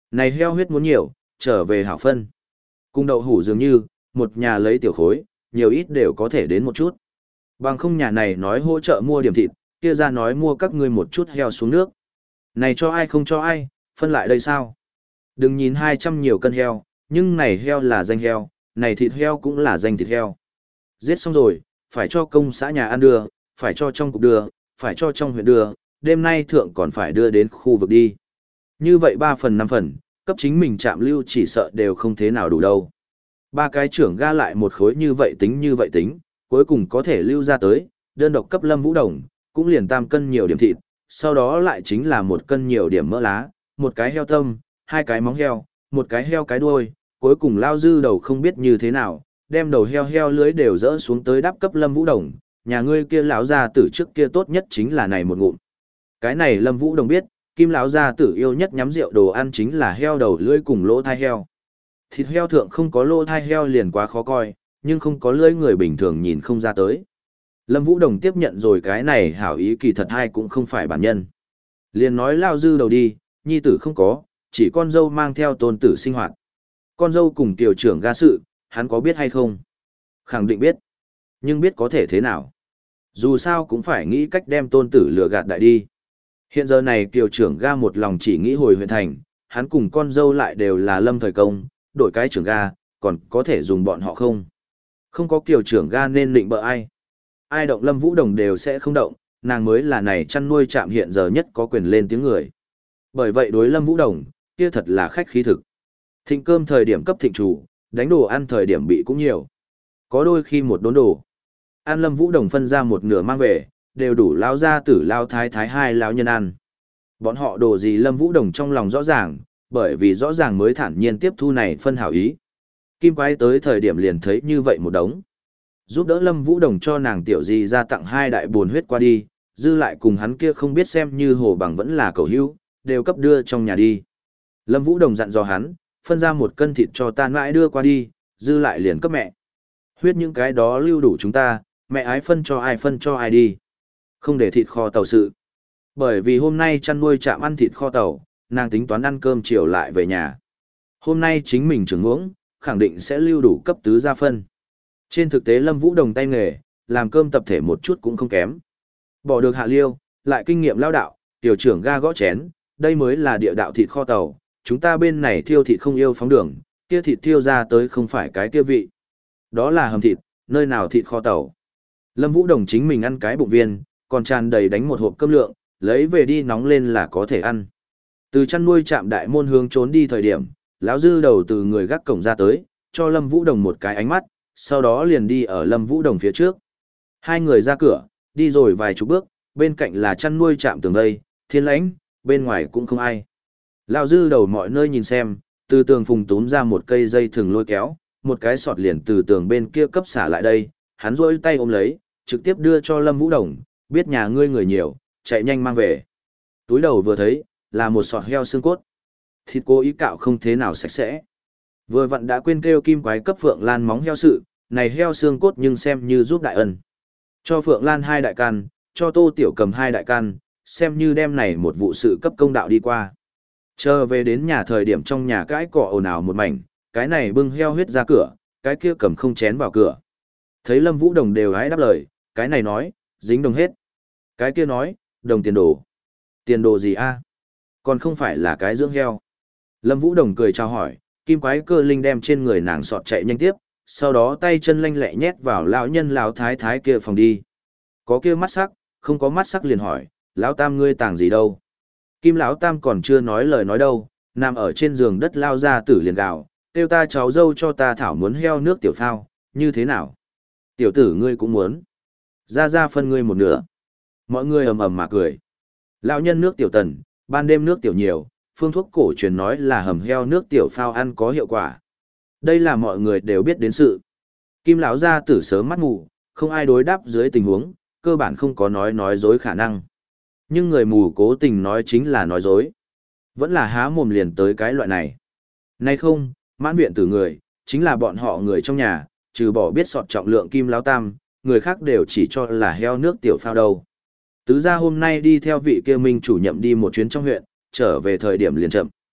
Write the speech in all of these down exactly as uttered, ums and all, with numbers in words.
Này heo huyết muốn nhiều, trở về hảo phân. Cùng đậu hủ dường như, một nhà lấy tiểu khối, nhiều ít đều có thể đến một chút. Bằng không nhà này nói hỗ trợ mua điểm thịt, kia ra nói mua các ngươi một chút heo xuống nước. Này cho ai không cho ai, phân lại đây sao? Đừng nhìn hai trăm nhiều cân heo, nhưng này heo là danh heo, này thịt heo cũng là danh thịt heo. Giết xong rồi, phải cho công xã nhà ăn đưa, phải cho trong cục đưa, phải cho trong huyện đưa, đêm nay thượng còn phải đưa đến khu vực đi. Như vậy ba phần năm phần, cấp chính mình chạm lưu chỉ sợ đều không thế nào đủ đâu. Ba cái trưởng ga lại một khối như vậy tính như vậy tính, cuối cùng có thể lưu ra tới, đơn độc cấp Lâm Vũ Đồng, cũng liền tam cân nhiều điểm thịt, sau đó lại chính là một cân nhiều điểm mỡ lá, một cái heo tâm, hai cái móng heo, một cái heo cái đuôi, cuối cùng lao dư đầu không biết như thế nào, đem đầu heo heo lưới đều dỡ xuống tới đắp cấp Lâm Vũ Đồng, nhà ngươi kia lão gia tử trước kia tốt nhất chính là này một ngụm. Cái này Lâm Vũ Đồng biết, Kim lão gia tử yêu nhất nhắm rượu đồ ăn chính là heo đầu lưỡi cùng lỗ thai heo. Thịt heo thượng không có lỗ thai heo liền quá khó coi, nhưng không có lưỡi người bình thường nhìn không ra tới. Lâm Vũ Đồng tiếp nhận rồi cái này hảo ý kỳ thật hai cũng không phải bản nhân. Liền nói lao dư đầu đi, nhi tử không có, chỉ con dâu mang theo tôn tử sinh hoạt. Con dâu cùng tiểu trưởng ga sự, hắn có biết hay không? Khẳng định biết. Nhưng biết có thể thế nào? Dù sao cũng phải nghĩ cách đem tôn tử lừa gạt đại đi. Hiện giờ này tiểu trưởng ga một lòng chỉ nghĩ hồi huyện thành, hắn cùng con dâu lại đều là lâm thời công, đổi cái trưởng ga, còn có thể dùng bọn họ không? Không có tiểu trưởng ga nên định bợ ai. Ai động Lâm Vũ Đồng đều sẽ không động, nàng mới là này chăn nuôi trạm hiện giờ nhất có quyền lên tiếng người. Bởi vậy đối Lâm Vũ Đồng, kia thật là khách khí thực. Thịnh cơm thời điểm cấp thịnh chủ, đánh đồ ăn thời điểm bị cũng nhiều. Có đôi khi một đốn đồ. Ăn Lâm Vũ Đồng phân ra một nửa mang về, đều đủ lao gia tử lao thái thái hai lao nhân ăn. Bọn họ đồ gì Lâm Vũ Đồng trong lòng rõ ràng, bởi vì rõ ràng mới thản nhiên tiếp thu này phân hảo ý. Kim Quái tới thời điểm liền thấy như vậy một đống. Giúp đỡ Lâm Vũ Đồng cho nàng tiểu gì ra tặng hai đại buồn huyết qua đi, dư lại cùng hắn kia không biết xem như hồ bằng vẫn là cầu hữu, đều cấp đưa trong nhà đi. Lâm Vũ Đồng dặn dò hắn, phân ra một cân thịt cho ta mãi đưa qua đi, dư lại liền cấp mẹ. Huyết những cái đó lưu đủ chúng ta, mẹ ái phân cho ai phân cho ai đi. Không để thịt kho tàu sự. Bởi vì hôm nay chăn nuôi chạm ăn thịt kho tàu, nàng tính toán ăn cơm chiều lại về nhà. Hôm nay chính mình trưởng ngưỡng, khẳng định sẽ lưu đủ cấp tứ gia phân. Trên thực tế Lâm Vũ Đồng tay nghề, làm cơm tập thể một chút cũng không kém. Bỏ được hạ liêu, lại kinh nghiệm lao đạo, tiểu trưởng ga gõ chén, đây mới là địa đạo thịt kho tàu, chúng ta bên này thiêu thịt không yêu phóng đường, kia thịt thiêu ra tới không phải cái kia vị. Đó là hầm thịt, nơi nào thịt kho tàu. Lâm Vũ Đồng chính mình ăn cái bụng viên, còn tràn đầy đánh một hộp cơm lượng, lấy về đi nóng lên là có thể ăn. Từ chăn nuôi trạm đại môn hướng trốn đi thời điểm, lão dư đầu từ người gác cổng ra tới, cho Lâm Vũ Đồng một cái ánh mắt, sau đó liền đi ở Lâm Vũ Đồng phía trước. Hai người ra cửa, đi rồi vài chục bước, bên cạnh là chăn nuôi trạm tường vây, thiên lãnh, bên ngoài cũng không ai. Lão dư đầu mọi nơi nhìn xem, từ tường phùng túm ra một cây dây thừng lôi kéo, một cái sọt liền từ tường bên kia cấp xả lại đây, hắn rôi tay ôm lấy, trực tiếp đưa cho Lâm Vũ Đồng, biết nhà ngươi người nhiều, chạy nhanh mang về. Túi đầu vừa thấy, là một sọt heo xương cốt. Thịt cố ý cạo không thế nào sạch sẽ. Vừa vặn đã quên kêu Kim Quái cấp Phượng Lan móng heo sự, này heo xương cốt nhưng xem như giúp đại ân. Cho Phượng Lan hai đại can, cho Tô Tiểu Cầm hai đại can, xem như đem này một vụ sự cấp công đạo đi qua. Chờ về đến nhà thời điểm trong nhà cãi cọ ồn ào một mảnh, cái này bưng heo huyết ra cửa, cái kia cầm không chén vào cửa. Thấy Lâm Vũ Đồng đều hái đáp lời, cái này nói, dính đồng hết. Cái kia nói, đồng tiền đồ. Tiền đồ gì a? Còn không phải là cái dưỡng heo. Lâm Vũ Đồng cười chào hỏi, Kim Quái Cơ Linh đem trên người nàng sọt chạy nhanh tiếp, sau đó tay chân lanh lẹ nhét vào lão nhân lão thái thái kia phòng đi. Có kia mắt sắc, không có mắt sắc liền hỏi, lão tam ngươi tàng gì đâu? Kim lão tam còn chưa nói lời nói đâu, nằm ở trên giường đất lao ra tử liền gào, kêu ta cháu dâu cho ta thảo muốn heo nước tiểu phao, như thế nào? Tiểu tử ngươi cũng muốn. Ra ra phân ngươi một nửa. Mọi người ầm ầm mà cười. Lão nhân nước tiểu tần, ban đêm nước tiểu nhiều, phương thuốc cổ truyền nói là hầm heo nước tiểu phao ăn có hiệu quả. Đây là mọi người đều biết đến sự. Kim lão gia tử sớm mắt mù, không ai đối đáp dưới tình huống, cơ bản không có nói nói dối khả năng. Nhưng người mù cố tình nói chính là nói dối. Vẫn là há mồm liền tới cái loại này. Nay không, mãn viện tử người, chính là bọn họ người trong nhà, trừ bỏ biết sọt trọng lượng Kim lão tam, người khác đều chỉ cho là heo nước tiểu phao đâu. Tứ gia hôm nay đi theo vị kia minh chủ nhậm đi một chuyến trong huyện, trở về thời điểm liền chậm.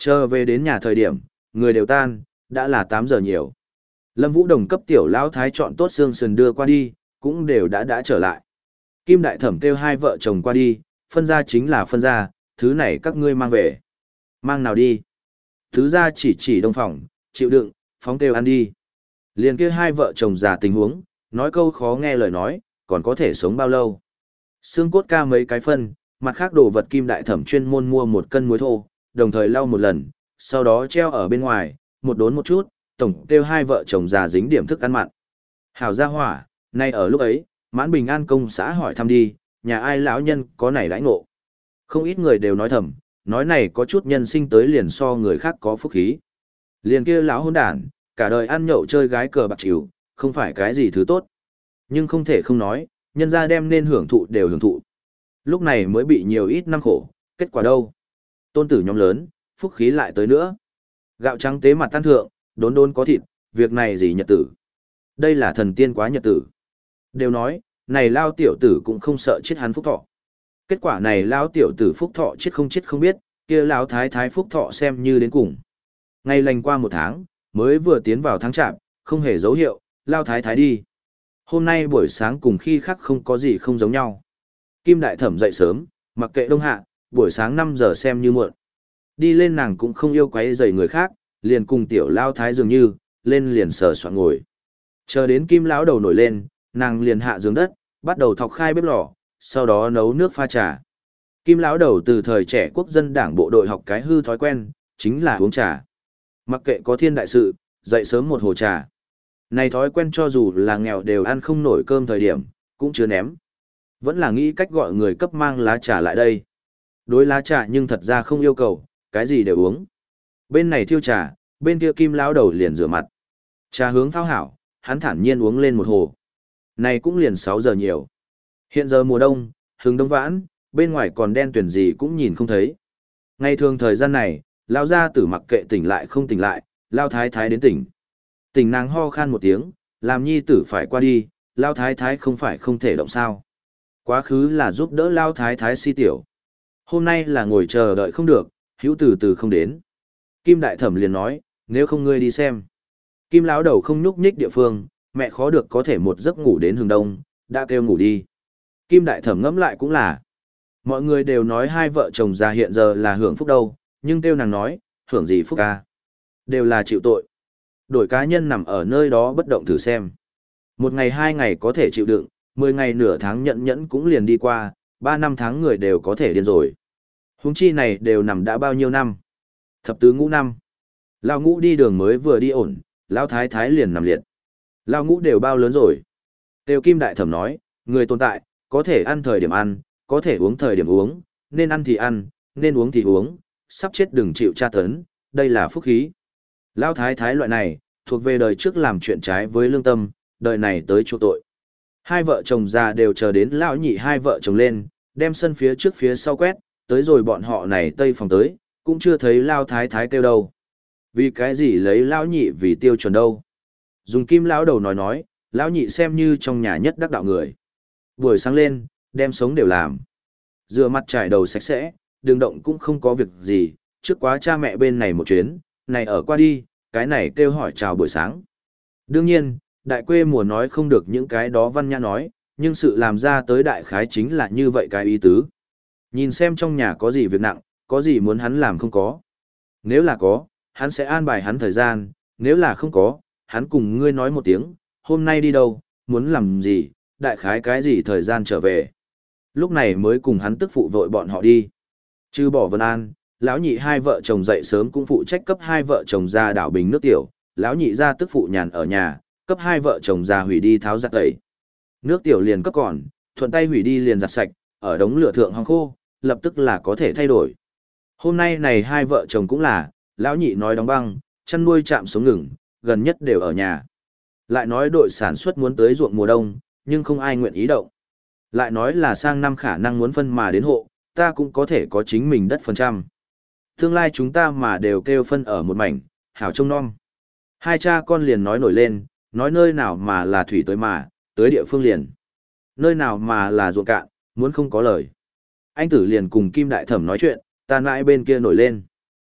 Chờ về đến nhà thời điểm, người đều tan, đã là tám giờ nhiều. Lâm Vũ Đồng cấp tiểu lão thái chọn tốt xương sườn đưa qua đi, cũng đều đã đã trở lại. Kim Đại Thẩm kêu hai vợ chồng qua đi, phân ra chính là phân ra, thứ này các ngươi mang về. Mang nào đi? Thứ ra chỉ chỉ đông phòng, chịu đựng, phóng kêu ăn đi. Liền kia hai vợ chồng già tình huống, nói câu khó nghe lời nói, còn có thể sống bao lâu. Xương cốt ca mấy cái phân, mặt khác đồ vật Kim Đại Thẩm chuyên môn mua một cân muối thô, đồng thời lau một lần, sau đó treo ở bên ngoài, một đốn một chút, tổng kêu hai vợ chồng già dính điểm thức ăn mặn. Hảo gia hỏa, nay ở lúc ấy, mãn bình an công xã hỏi thăm đi, nhà ai lão nhân có này đãi ngộ. Không ít người đều nói thầm, nói này có chút nhân sinh tới liền so người khác có phúc khí. Liền kia lão hôn đản, cả đời ăn nhậu chơi gái cờ bạc chịu, không phải cái gì thứ tốt. Nhưng không thể không nói, nhân gia đem nên hưởng thụ đều hưởng thụ. Lúc này mới bị nhiều ít năm khổ, kết quả đâu? Tôn tử nhóm lớn, phúc khí lại tới nữa. Gạo trắng tế mặt tan thượng, đốn đốn có thịt, việc này gì nhật tử? Đây là thần tiên quá nhật tử. Đều nói, này lao tiểu tử cũng không sợ chết hắn phúc thọ. Kết quả này lao tiểu tử phúc thọ chết không chết không biết, kia lao thái thái phúc thọ xem như đến cùng. Ngày lành qua một tháng, mới vừa tiến vào tháng chạp, không hề dấu hiệu, lao thái thái đi. Hôm nay buổi sáng cùng khi khác không có gì không giống nhau. Kim Đại Thẩm dậy sớm, mặc kệ đông hạ, buổi sáng năm giờ xem như muộn. Đi lên nàng cũng không yêu quấy rầy người khác, liền cùng tiểu lao thái dường như, lên liền sờ soạn ngồi. Chờ đến Kim lão đầu nổi lên, nàng liền hạ giường đất, bắt đầu thọc khai bếp lò, sau đó nấu nước pha trà. Kim lão đầu từ thời trẻ quốc dân đảng bộ đội học cái hư thói quen, chính là uống trà. Mặc kệ có thiên đại sự, dậy sớm một hồ trà. Này thói quen cho dù là nghèo đều ăn không nổi cơm thời điểm, cũng chưa ném. Vẫn là nghĩ cách gọi người cấp mang lá trà lại đây. Đối lá trà nhưng thật ra không yêu cầu, cái gì đều uống. Bên này thiêu trà, bên kia Kim lão đầu liền rửa mặt. Trà hướng thao hảo, hắn thản nhiên uống lên một hồ. Này cũng liền sáu giờ nhiều. Hiện giờ mùa đông, hừng đông vãn, bên ngoài còn đen tuyền gì cũng nhìn không thấy. Ngày thường thời gian này, lao gia tử mặc kệ tỉnh lại không tỉnh lại, lao thái thái đến tỉnh. Tỉnh nàng ho khan một tiếng, làm nhi tử phải qua đi, lao thái thái không phải không thể động sao. Quá khứ là giúp đỡ lao thái thái si tiểu. Hôm nay là ngồi chờ đợi không được, hữu từ từ không đến. Kim Đại Thẩm liền nói, nếu không ngươi đi xem. Kim lão đầu không nhúc nhích địa phương, mẹ khó được có thể một giấc ngủ đến hừng đông, đã kêu ngủ đi. Kim Đại Thẩm ngẫm lại cũng là. Mọi người đều nói hai vợ chồng già hiện giờ là hưởng phúc đâu, nhưng kêu nàng nói, hưởng gì phúc ca. Đều là chịu tội. Đổi cá nhân nằm ở nơi đó bất động thử xem. Một ngày hai ngày có thể chịu đựng, mười ngày nửa tháng nhẫn nhẫn cũng liền đi qua, ba năm tháng người đều có thể điên rồi. Huống chi này đều nằm đã bao nhiêu năm? Thập tứ ngũ năm. Lao ngũ đi đường mới vừa đi ổn, Lao thái thái liền nằm liệt. Lao ngũ đều bao lớn rồi. Tiêu Kim Đại Thẩm nói, người tồn tại, có thể ăn thời điểm ăn, có thể uống thời điểm uống, nên ăn thì ăn, nên uống thì uống, sắp chết đừng chịu tra tấn, đây là phúc khí. Lao thái thái loại này, thuộc về đời trước làm chuyện trái với lương tâm, đời này tới chỗ tội. Hai vợ chồng già đều chờ đến lão nhị hai vợ chồng lên, đem sân phía trước phía sau quét, tới rồi bọn họ này tây phòng tới, cũng chưa thấy Lao thái thái kêu đâu. Vì cái gì lấy lão nhị vì tiêu chuẩn đâu? Dùng Kim lão đầu nói nói, lão nhị xem như trong nhà nhất đắc đạo người. Buổi sáng lên, đem sống đều làm. Rửa mặt trải đầu sạch sẽ, đường động cũng không có việc gì, trước quá cha mẹ bên này một chuyến, này ở qua đi, cái này kêu hỏi chào buổi sáng. Đương nhiên, đại quê mùa nói không được những cái đó văn nhã nói, nhưng sự làm ra tới đại khái chính là như vậy cái ý tứ. Nhìn xem trong nhà có gì việc nặng, có gì muốn hắn làm không có. Nếu là có, hắn sẽ an bài hắn thời gian, nếu là không có, hắn cùng ngươi nói một tiếng, hôm nay đi đâu, muốn làm gì, đại khái cái gì thời gian trở về. Lúc này mới cùng hắn tức phụ vội bọn họ đi. Chứ bỏ Vân An, lão nhị hai vợ chồng dậy sớm cũng phụ trách cấp hai vợ chồng ra đảo bình nước tiểu, lão nhị ra tức phụ nhàn ở nhà, cấp hai vợ chồng ra hủy đi tháo giặt tẩy. Nước tiểu liền cấp còn, thuận tay hủy đi liền giặt sạch, ở đống lửa thượng hong khô, lập tức là có thể thay đổi. Hôm nay này hai vợ chồng cũng là, lão nhị nói đóng băng, chăn nuôi chạm xuống ngừng, gần nhất đều ở nhà. Lại nói đội sản xuất muốn tới ruộng mùa đông, nhưng không ai nguyện ý động. Lại nói là sang năm khả năng muốn phân mà đến hộ, ta cũng có thể có chính mình đất phần trăm. Tương lai chúng ta mà đều kêu phân ở một mảnh, hảo trông non. Hai cha con liền nói nổi lên, nói nơi nào mà là thủy tới mà, tới địa phương liền. Nơi nào mà là ruộng cạn, muốn không có lời. Anh tử liền cùng Kim Đại Thẩm nói chuyện, ta mãi bên kia nổi lên.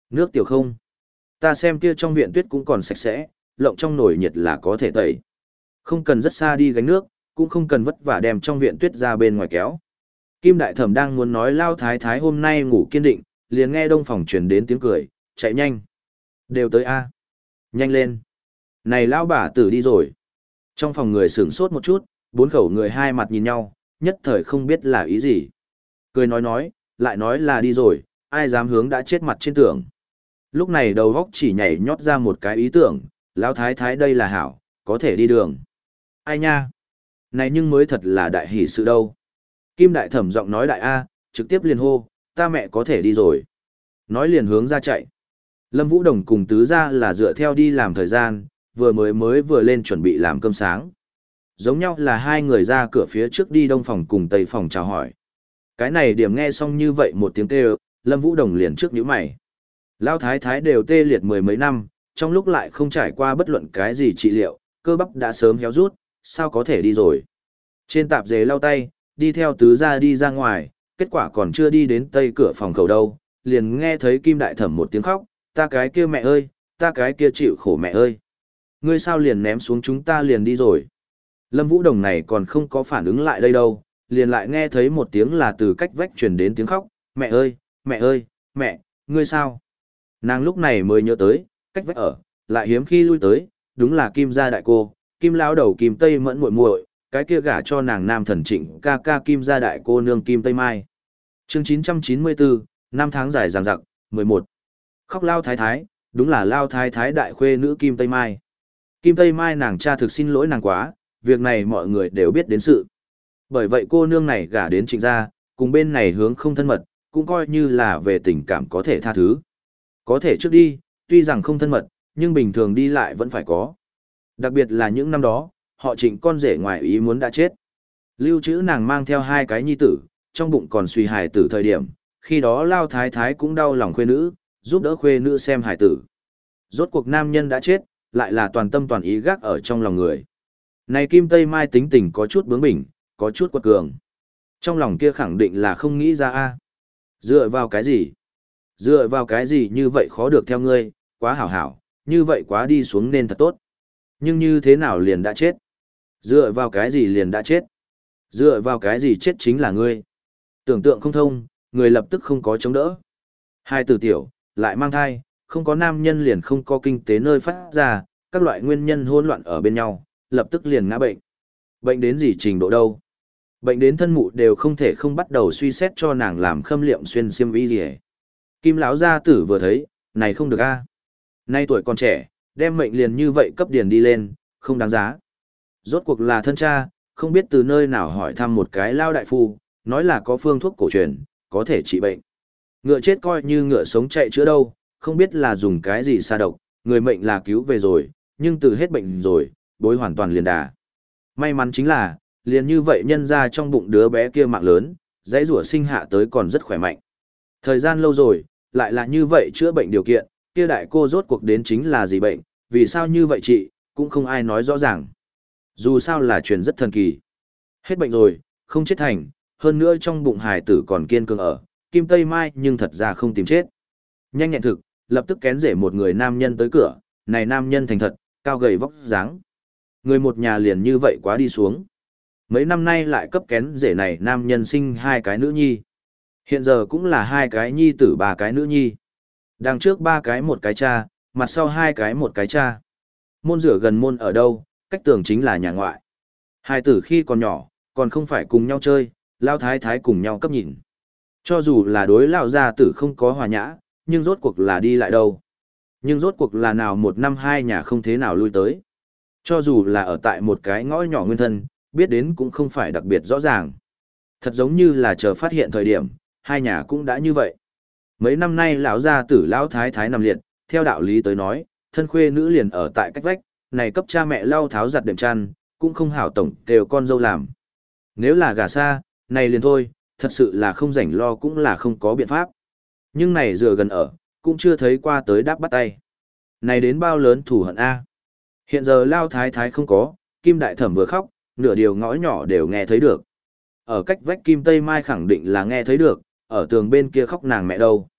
Nước tiểu không? Ta xem kia trong viện tuyết cũng còn sạch sẽ, lộng trong nồi nhiệt là có thể tẩy. Không cần rất xa đi gánh nước, cũng không cần vất vả đem trong viện tuyết ra bên ngoài kéo. Kim Đại Thẩm đang muốn nói Lao Thái Thái hôm nay ngủ kiên định, liền nghe đông phòng truyền đến tiếng cười, chạy nhanh. Đều tới A. Nhanh lên. Này Lao bà tử đi rồi. Trong phòng người sửng sốt một chút, bốn khẩu người hai mặt nhìn nhau, nhất thời không biết là ý gì. Cười nói nói, lại nói là đi rồi, ai dám hướng đã chết mặt trên tường. Lúc này đầu góc chỉ nhảy nhót ra một cái ý tưởng, Lão Thái Thái đây là hảo, có thể đi đường. Ai nha? Này nhưng mới thật là đại hỷ sự đâu. Kim Đại Thẩm giọng nói đại A, trực tiếp liền hô, ta mẹ có thể đi rồi. Nói liền hướng ra chạy. Lâm Vũ Đồng cùng tứ ra là dựa theo đi làm thời gian, vừa mới mới vừa lên chuẩn bị làm cơm sáng. Giống nhau là hai người ra cửa phía trước đi đông phòng cùng tây phòng chào hỏi. Cái này điểm nghe xong như vậy một tiếng kêu, Lâm Vũ Đồng liền trước nhíu mày. Lao thái thái đều tê liệt mười mấy năm, trong lúc lại không trải qua bất luận cái gì trị liệu, cơ bắp đã sớm héo rút, sao có thể đi rồi. Trên tạp dề lau tay, đi theo tứ ra đi ra ngoài, kết quả còn chưa đi đến tây cửa phòng khẩu đâu, liền nghe thấy Kim Đại Thẩm một tiếng khóc, ta cái kia mẹ ơi, ta cái kia chịu khổ mẹ ơi. Ngươi sao liền ném xuống chúng ta liền đi rồi. Lâm Vũ Đồng này còn không có phản ứng lại đây đâu, liền lại nghe thấy một tiếng là từ cách vách truyền đến tiếng khóc, mẹ ơi, mẹ ơi, mẹ, ngươi sao? Nàng lúc này mới nhớ tới, cách vách ở, lại hiếm khi lui tới, đúng là Kim gia đại cô, Kim lão đầu Kim Tây Mẫn muội muội, cái kia gả cho nàng nam thần Trịnh ca ca Kim gia đại cô nương Kim Tây Mai. Chương chín trăm chín mươi bốn, năm tháng dài dằng dặc, mười một. Khóc Lao Thái Thái, đúng là Lao Thái Thái đại khuê nữ Kim Tây Mai. Kim Tây Mai nàng cha thực xin lỗi nàng quá, việc này mọi người đều biết đến sự. Bởi vậy cô nương này gả đến Trịnh gia, cùng bên này hướng không thân mật, cũng coi như là về tình cảm có thể tha thứ. Có thể trước đi, tuy rằng không thân mật, nhưng bình thường đi lại vẫn phải có. Đặc biệt là những năm đó, họ Trịnh con rể ngoài ý muốn đã chết. Lưu trữ nàng mang theo hai cái nhi tử, trong bụng còn suy hài tử thời điểm, khi đó Lao Thái Thái cũng đau lòng khuê nữ, giúp đỡ khuê nữ xem hài tử. Rốt cuộc nam nhân đã chết, lại là toàn tâm toàn ý gác ở trong lòng người. Này Kim Tây Mai tính tình có chút bướng bỉnh, có chút quật cường. Trong lòng kia khẳng định là không nghĩ ra a. Dựa vào cái gì? Dựa vào cái gì như vậy khó được theo ngươi, quá hảo hảo, như vậy quá đi xuống nên thật tốt. Nhưng như thế nào liền đã chết? Dựa vào cái gì liền đã chết? Dựa vào cái gì chết chính là ngươi? Tưởng tượng không thông, người lập tức không có chống đỡ. Hai tử tiểu, lại mang thai, không có nam nhân liền không có kinh tế nơi phát ra, các loại nguyên nhân hỗn loạn ở bên nhau, lập tức liền ngã bệnh. Bệnh đến gì trình độ đâu? Bệnh đến thân mụ đều không thể không bắt đầu suy xét cho nàng làm khâm liệm xuyên xiêm y gì hết. Kim lão gia tử vừa thấy, này không được a. Nay tuổi còn trẻ, đem mệnh liền như vậy cấp điền đi lên, không đáng giá. Rốt cuộc là thân cha, không biết từ nơi nào hỏi thăm một cái lao đại phu, nói là có phương thuốc cổ truyền, có thể trị bệnh. Ngựa chết coi như ngựa sống chạy chữa đâu, không biết là dùng cái gì xa độc, người mệnh là cứu về rồi, nhưng từ hết bệnh rồi, bối hoàn toàn liền đà. May mắn chính là, liền như vậy nhân ra trong bụng đứa bé kia mạng lớn, dãy rủa sinh hạ tới còn rất khỏe mạnh. Thời gian lâu rồi, lại là như vậy chữa bệnh điều kiện, kia đại cô rốt cuộc đến chính là gì bệnh, vì sao như vậy chị, cũng không ai nói rõ ràng. Dù sao là chuyện rất thần kỳ. Hết bệnh rồi, không chết thành, hơn nữa trong bụng hài tử còn kiên cường ở, Kim Tây Mai nhưng thật ra không tìm chết. Nhanh nhẹn thực, lập tức kén rể một người nam nhân tới cửa, này nam nhân thành thật, cao gầy vóc dáng. Người một nhà liền như vậy quá đi xuống. Mấy năm nay lại cấp kén rể này nam nhân sinh hai cái nữ nhi. Hiện giờ cũng là hai cái nhi tử ba cái nữ nhi. Đằng trước ba cái một cái cha, mặt sau hai cái một cái cha. Môn rửa gần môn ở đâu, cách tường chính là nhà ngoại. Hai tử khi còn nhỏ, còn không phải cùng nhau chơi, lao thái thái cùng nhau cấp nhìn. Cho dù là đối lao gia tử không có hòa nhã, nhưng rốt cuộc là đi lại đâu. Nhưng rốt cuộc là nào một năm hai nhà không thế nào lui tới. Cho dù là ở tại một cái ngõ nhỏ nguyên thân, biết đến cũng không phải đặc biệt rõ ràng. Thật giống như là chờ phát hiện thời điểm, hai nhà cũng đã như vậy. Mấy năm nay lão gia tử lão thái thái nằm liệt, theo đạo lý tới nói, thân khuê nữ liền ở tại cách vách, này cấp cha mẹ lau tháo giặt đệm chăn, cũng không hảo tổng đều con dâu làm. Nếu là gả xa, này liền thôi, thật sự là không rảnh lo cũng là không có biện pháp. Nhưng này dựa gần ở, cũng chưa thấy qua tới đáp bắt tay. Này đến bao lớn thù hận A. Hiện giờ lao thái thái không có, Kim Đại Thẩm vừa khóc, nửa điều ngõ nhỏ đều nghe thấy được. Ở cách vách Kim Tây Mai khẳng định là nghe thấy được, ở tường bên kia khóc nàng mẹ đâu.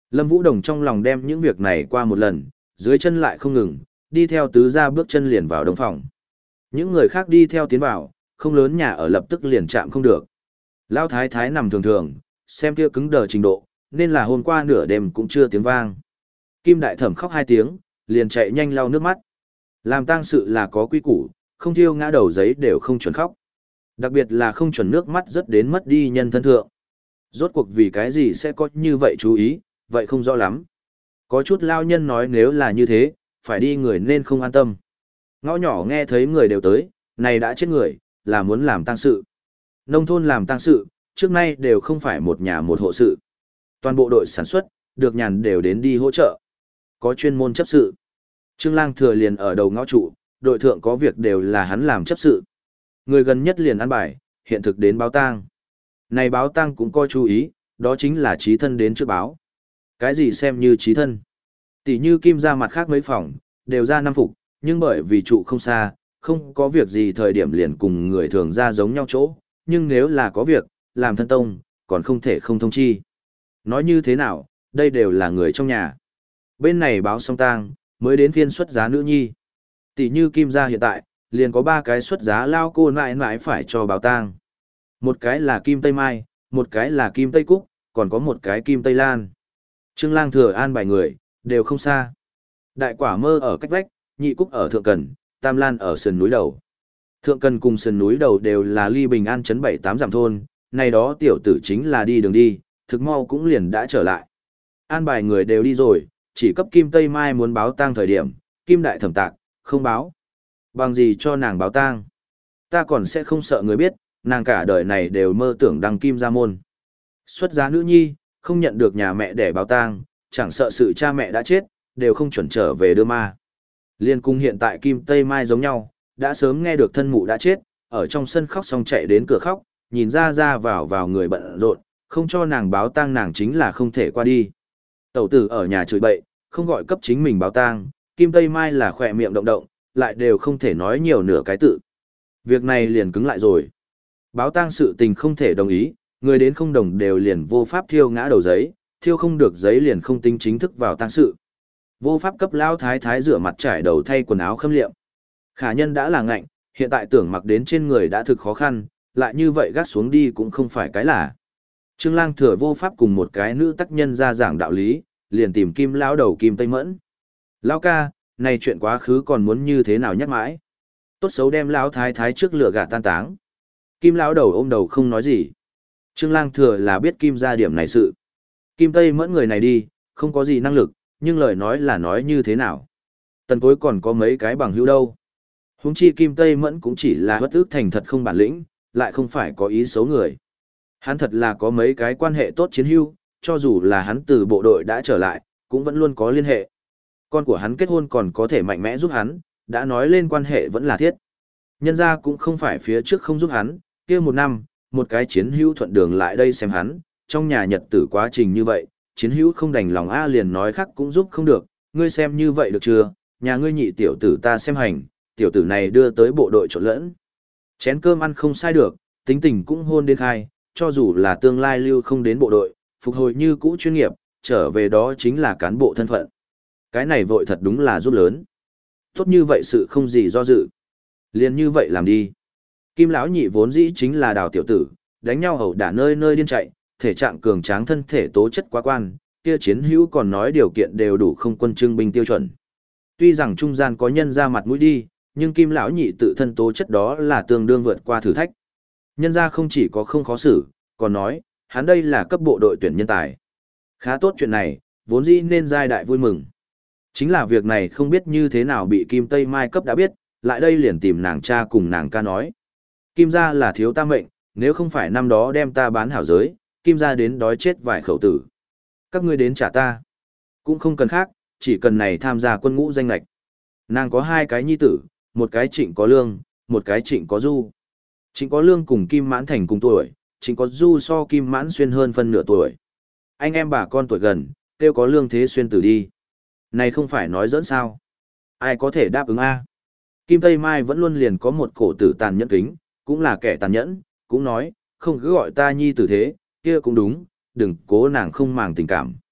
Lâm Vũ Đồng trong lòng đem những việc này qua một lần, dưới chân lại không ngừng, đi theo tứ gia bước chân liền vào đông phòng. Những người khác đi theo tiến vào, không lớn nhà ở lập tức liền chạm không được. Lão thái thái nằm thường thường, xem kia cứng đờ trình độ, nên là hôm qua nửa đêm cũng chưa tiếng vang. Kim đại thẩm khóc hai tiếng, liền chạy nhanh lau nước mắt. Làm tang sự là có quy củ, không thiêu ngã đầu giấy đều không chuẩn khóc. Đặc biệt là không chuẩn nước mắt rất đến mất đi nhân thân thượng. Rốt cuộc vì cái gì sẽ có như vậy chú ý, vậy không rõ lắm. Có chút lao nhân nói nếu là như thế, phải đi người nên không an tâm. Ngõ nhỏ nghe thấy người đều tới, này đã chết người, là muốn làm tang sự. Nông thôn làm tang sự, trước nay đều không phải một nhà một hộ sự. Toàn bộ đội sản xuất, được nhàn đều đến đi hỗ trợ. Có chuyên môn chấp sự. Trương Lang thừa liền ở đầu ngõ trụ, đội thượng có việc đều là hắn làm chấp sự. Người gần nhất liền ăn bài, hiện thực đến báo tang. Này báo tang cũng coi chú ý, đó chính là trí thân đến trước báo. Cái gì xem như trí thân? Tỷ như Kim ra mặt khác mấy phòng, đều ra năm phục, nhưng bởi vì trụ không xa, không có việc gì thời điểm liền cùng người thường ra giống nhau chỗ, nhưng nếu là có việc, làm thân tông, còn không thể không thông chi. Nói như thế nào, đây đều là người trong nhà. Bên này báo xong tang, mới đến phiên xuất giá nữ nhi. Tỷ như Kim gia hiện tại, liền có ba cái xuất giá lao cô nãi nãi phải cho báo tang. Một cái là Kim Tây Mai, một cái là Kim Tây Cúc, còn có một cái Kim Tây Lan. Trương Lang thừa an bài người, đều không xa. Đại Quả Mơ ở cách vách, Nhị Cúc ở Thượng Cần, Tam Lan ở sườn núi đầu. Thượng Cần cùng sườn núi đầu đều là ly Bình An trấn bảy tám dặm thôn, này đó tiểu tử chính là đi đường đi, thực mau cũng liền đã trở lại. An bài người đều đi rồi, chỉ cấp Kim Tây Mai muốn báo tang thời điểm, Kim Đại thẩm tạc, không báo. Bằng gì cho nàng báo tang? Ta còn sẽ không sợ người biết, nàng cả đời này đều mơ tưởng đăng kim gia môn. Xuất giá nữ nhi, không nhận được nhà mẹ để báo tang, chẳng sợ sự cha mẹ đã chết, đều không chuẩn trở về đưa ma. Liên cung hiện tại Kim Tây Mai giống nhau, đã sớm nghe được thân mụ đã chết, ở trong sân khóc xong chạy đến cửa khóc, nhìn ra ra vào vào người bận rộn, không cho nàng báo tang nàng chính là không thể qua đi. Tẩu tử ở nhà chửi bậy, không gọi cấp chính mình báo tang, Kim Tây Mai là khỏe miệng động động, lại đều không thể nói nhiều nửa cái tự. Việc này liền cứng lại rồi. Báo tang sự tình không thể đồng ý, người đến không đồng đều liền vô pháp thiêu ngã đầu giấy, thiêu không được giấy liền không tính chính thức vào tang sự. Vô pháp cấp lao thái thái rửa mặt trải đầu thay quần áo khâm liệm. Khả nhân đã là ngạnh, hiện tại tưởng mặc đến trên người đã thực khó khăn, lại như vậy gác xuống đi cũng không phải cái là. Trương Lang thừa vô pháp cùng một cái nữ tác nhân ra giảng đạo lý, liền tìm Kim lão đầu Kim Tây Mẫn. Lão ca, này chuyện quá khứ còn muốn như thế nào nhắc mãi? Tốt xấu đem lão thái thái trước lửa gạt tan táng. Kim lão đầu ôm đầu không nói gì. Trương Lang thừa là biết Kim gia điểm này sự. Kim Tây Mẫn người này đi, không có gì năng lực, nhưng lời nói là nói như thế nào? Tần Cối còn có mấy cái bằng hữu đâu? Huống chi Kim Tây Mẫn cũng chỉ là bất ức thành thật không bản lĩnh, lại không phải có ý xấu người. Hắn thật là có mấy cái quan hệ tốt chiến hữu, cho dù là hắn từ bộ đội đã trở lại, cũng vẫn luôn có liên hệ. Con của hắn kết hôn còn có thể mạnh mẽ giúp hắn, đã nói lên quan hệ vẫn là thiết. Nhân ra cũng không phải phía trước không giúp hắn, kia một năm, một cái chiến hữu thuận đường lại đây xem hắn, trong nhà nhật tử quá trình như vậy, chiến hữu không đành lòng A liền nói khác cũng giúp không được, ngươi xem như vậy được chưa, nhà ngươi nhị tiểu tử ta xem hành, tiểu tử này đưa tới bộ đội trộn lẫn. Chén cơm ăn không sai được, tính tình cũng hôn đến khai, cho dù là tương lai lưu không đến bộ đội, phục hồi như cũ chuyên nghiệp, trở về đó chính là cán bộ thân phận. Cái này vội thật đúng là giúp lớn. Tốt như vậy sự không gì do dự. Liền như vậy làm đi. Kim lão nhị vốn dĩ chính là đào tiểu tử, đánh nhau ẩu đả nơi nơi điên chạy, thể trạng cường tráng thân thể tố chất quá quan, kia chiến hữu còn nói điều kiện đều đủ không quân trưng binh tiêu chuẩn. Tuy rằng trung gian có nhân ra mặt mũi đi, nhưng Kim lão nhị tự thân tố chất đó là tương đương vượt qua thử thách. Nhân ra không chỉ có không khó xử, còn nói, hắn đây là cấp bộ đội tuyển nhân tài. Khá tốt chuyện này, vốn dĩ nên giai đại vui mừng. Chính là việc này không biết như thế nào bị Kim Tây Mai cấp đã biết, lại đây liền tìm nàng cha cùng nàng ca nói. Kim gia là thiếu ta mệnh, nếu không phải năm đó đem ta bán hảo giới, Kim gia đến đói chết vài khẩu tử. Các ngươi đến trả ta. Cũng không cần khác, chỉ cần này tham gia quân ngũ danh lạch. Nàng có hai cái nhi tử, một cái Trịnh có lương, một cái Trịnh có du. Trịnh có lương cùng Kim Mãn Thành cùng tuổi, Trịnh có du so Kim Mãn Xuyên hơn phân nửa tuổi. Anh em bà con tuổi gần, kêu có lương thế xuyên tử đi. Này không phải nói dẫn sao. Ai có thể đáp ứng A. Kim Tây Mai vẫn luôn liền có một cổ tử tàn nhẫn kính, cũng là kẻ tàn nhẫn, cũng nói, không cứ gọi ta nhi tử thế, kia cũng đúng, đừng cố nàng không màng tình cảm.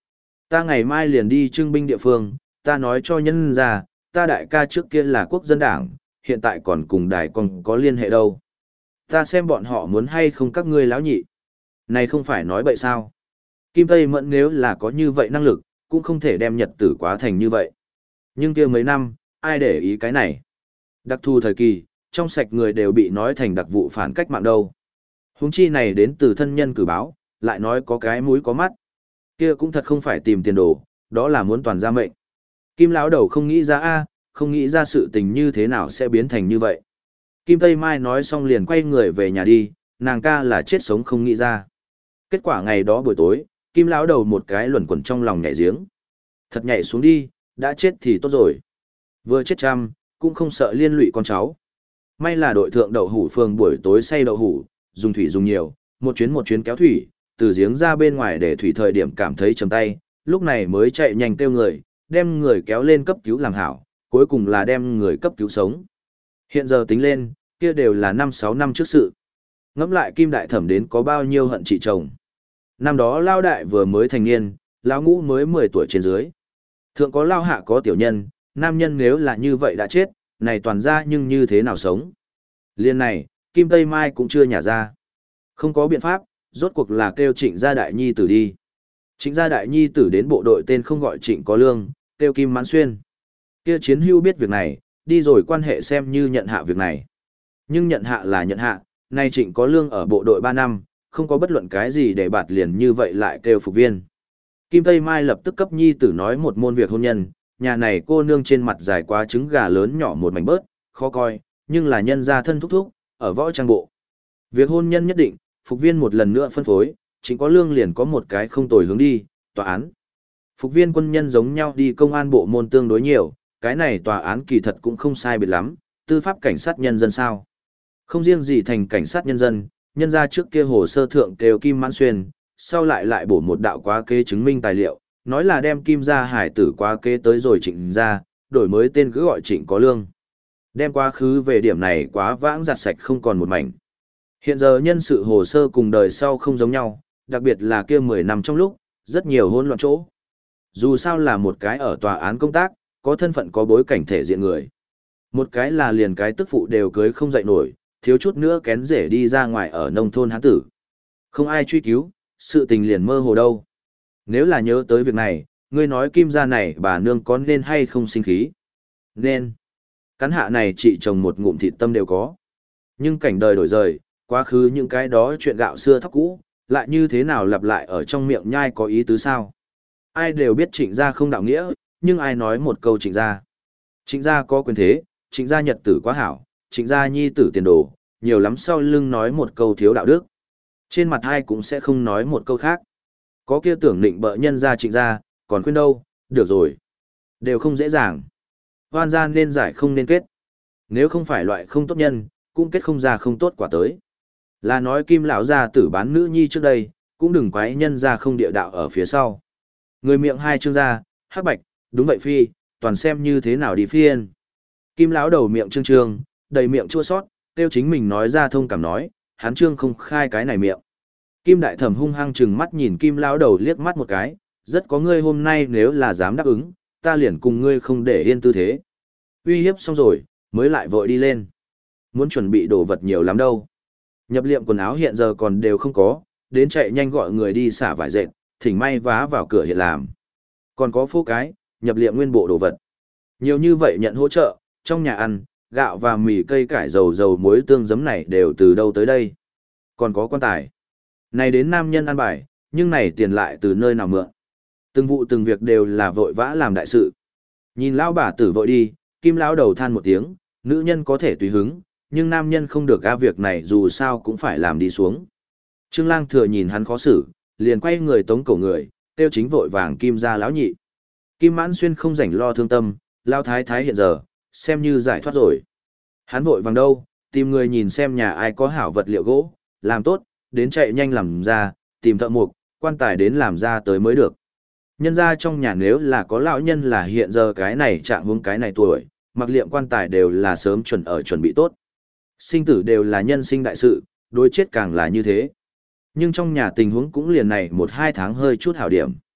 Ta ngày mai liền đi trưng binh địa phương, ta nói cho nhân ra, ta đại ca trước kia là quốc dân đảng, hiện tại còn cùng đài còn có liên hệ đâu. Ta xem bọn họ muốn hay không các ngươi lão nhị. Này không phải nói bậy sao. Kim Tây Mẫn nếu là có như vậy năng lực, cũng không thể đem nhật tử quá thành như vậy. Nhưng kia mấy năm, ai để ý cái này. Đặc thù thời kỳ, trong sạch người đều bị nói thành đặc vụ phản cách mạng đâu. Huống chi này đến từ thân nhân cử báo, lại nói có cái mũi có mắt. Kia cũng thật không phải tìm tiền đồ, đó là muốn toàn gia mệnh. Kim lão đầu không nghĩ ra a, không nghĩ ra sự tình như thế nào sẽ biến thành như vậy. Kim Tây Mai nói xong liền quay người về nhà đi, nàng ca là chết sống không nghĩ ra. Kết quả ngày đó buổi tối, Kim lão đầu một cái luẩn quẩn trong lòng nhảy giếng. Thật nhảy xuống đi, đã chết thì tốt rồi. Vừa chết trăm, cũng không sợ liên lụy con cháu. May là đội thượng đậu hủ phường buổi tối xay đậu hủ, dùng thủy dùng nhiều, một chuyến một chuyến kéo thủy, từ giếng ra bên ngoài để thủy thời điểm cảm thấy chầm tay, lúc này mới chạy nhanh kêu người, đem người kéo lên cấp cứu làm hảo, cuối cùng là đem người cấp cứu sống. Hiện giờ tính lên, kia đều là năm sáu năm trước sự. Ngẫm lại Kim Đại Thẩm đến có bao nhiêu hận chị chồng. Năm đó Lao Đại vừa mới thành niên, Lao Ngũ mới mười tuổi trên dưới. Thượng có Lao Hạ có tiểu nhân, nam nhân nếu là như vậy đã chết, này toàn ra nhưng như thế nào sống. Liên này, Kim Tây Mai cũng chưa nhả ra. Không có biện pháp, rốt cuộc là kêu Trịnh Gia Đại Nhi tử đi. Trịnh Gia Đại Nhi tử đến bộ đội tên không gọi Trịnh có lương, kêu Kim Mãn Xuyên. Kia chiến hưu biết việc này, đi rồi quan hệ xem như nhận hạ việc này. Nhưng nhận hạ là nhận hạ, nay Trịnh có lương ở bộ đội ba năm, không có bất luận cái gì để bạt liền như vậy lại kêu phục viên. Kim Tây Mai lập tức cấp nhi tử nói một môn việc hôn nhân, nhà này cô nương trên mặt dài quá trứng gà lớn nhỏ một mảnh bớt, khó coi, nhưng là nhân gia thân thúc thúc, ở võ trang bộ. Việc hôn nhân nhất định, phục viên một lần nữa phân phối, Trịnh có lương liền có một cái không tồi hướng đi, tòa án. Phục viên quân nhân giống nhau đi công an bộ môn tương đối nhiều, cái này tòa án kỳ thật cũng không sai biệt lắm, tư pháp cảnh sát nhân dân sao. Không riêng gì thành cảnh sát nhân dân, nhân ra trước kia hồ sơ thượng kêu Kim Mãn Xuyên, sau lại lại bổ một đạo quá kế chứng minh tài liệu, nói là đem Kim gia hải tử quá kế tới rồi Trịnh gia, đổi mới tên cứ gọi Trịnh có lương. Đem quá khứ về điểm này quá vãng giặt sạch không còn một mảnh. Hiện giờ nhân sự hồ sơ cùng đời sau không giống nhau, đặc biệt là kia mười năm trong lúc, rất nhiều hỗn loạn chỗ. Dù sao là một cái ở tòa án công tác, có thân phận có bối cảnh thể diện người. Một cái là liền cái tức phụ đều cưới không dậy nổi, thiếu chút nữa kén rể đi ra ngoài ở nông thôn hán tử. Không ai truy cứu, sự tình liền mơ hồ đâu. Nếu là nhớ tới việc này, ngươi nói Kim gia này bà nương có nên hay không sinh khí? Nên. Cắn hạ này chị chồng một ngụm thịt tâm đều có. Nhưng cảnh đời đổi rời, quá khứ những cái đó chuyện gạo xưa thóc cũ, lại như thế nào lặp lại ở trong miệng nhai có ý tứ sao? Ai đều biết Trịnh gia không đạo nghĩa, nhưng ai nói một câu Trịnh gia. Trịnh gia có quyền thế, Trịnh gia nhật tử quá hảo, Trịnh gia nhi tử tiền đồ, nhiều lắm sau lưng nói một câu thiếu đạo đức. Trên mặt ai cũng sẽ không nói một câu khác. Có kia tưởng định bợ nhân gia Trịnh gia, còn khuyên đâu, được rồi. Đều không dễ dàng. Hoan gia nên giải không nên kết. Nếu không phải loại không tốt nhân, cũng kết không ra không tốt quả tới. Là nói Kim lão gia tử bán nữ nhi trước đây, cũng đừng quái nhân gia không địa đạo ở phía sau. Người miệng hai chương gia, hắc bạch, đúng vậy phi, toàn xem như thế nào đi phiên. Kim lão đầu miệng trương trương, đầy miệng chua sót, tiêu chính mình nói ra thông cảm nói, hắn trương không khai cái này miệng. Kim đại thẩm hung hăng chừng mắt nhìn Kim lão đầu liếc mắt một cái, rất có ngươi hôm nay nếu là dám đáp ứng, ta liền cùng ngươi không để yên tư thế. Uy hiếp xong rồi, mới lại vội đi lên. Muốn chuẩn bị đồ vật nhiều lắm đâu. Nhập liệm quần áo hiện giờ còn đều không có, đến chạy nhanh gọi người đi xả vải dệt, thỉnh may vá vào cửa hiện làm. Còn có phố cái, nhập liệm nguyên bộ đồ vật. Nhiều như vậy nhận hỗ trợ, trong nhà ăn, gạo và mì cây cải dầu dầu muối tương giấm này đều từ đâu tới đây. Còn có quan tài. Này đến nam nhân ăn bài, nhưng này tiền lại từ nơi nào mượn. Từng vụ từng việc đều là vội vã làm đại sự. Nhìn lão bà tử vội đi, Kim lão đầu than một tiếng, nữ nhân có thể tùy hứng, nhưng nam nhân không được ga việc này dù sao cũng phải làm đi xuống. Trương Lang thừa nhìn hắn khó xử, liền quay người tống cổ người, tiêu chính vội vàng Kim gia lão nhị. Kim Mãn Xuyên không rảnh lo thương tâm, lão thái thái hiện giờ, xem như giải thoát rồi. Hắn vội vàng đâu, tìm người nhìn xem nhà ai có hảo vật liệu gỗ, làm tốt, đến chạy nhanh làm ra, tìm thợ mộc, quan tài đến làm ra tới mới được. Nhân ra trong nhà nếu là có lão nhân là hiện giờ cái này trạng hướng cái này tuổi, mặc liệm quan tài đều là sớm chuẩn ở chuẩn bị tốt. Sinh tử đều là nhân sinh đại sự, đối chết càng là như thế. Nhưng trong nhà tình huống cũng liền này một hai tháng hơi chút hảo điểm.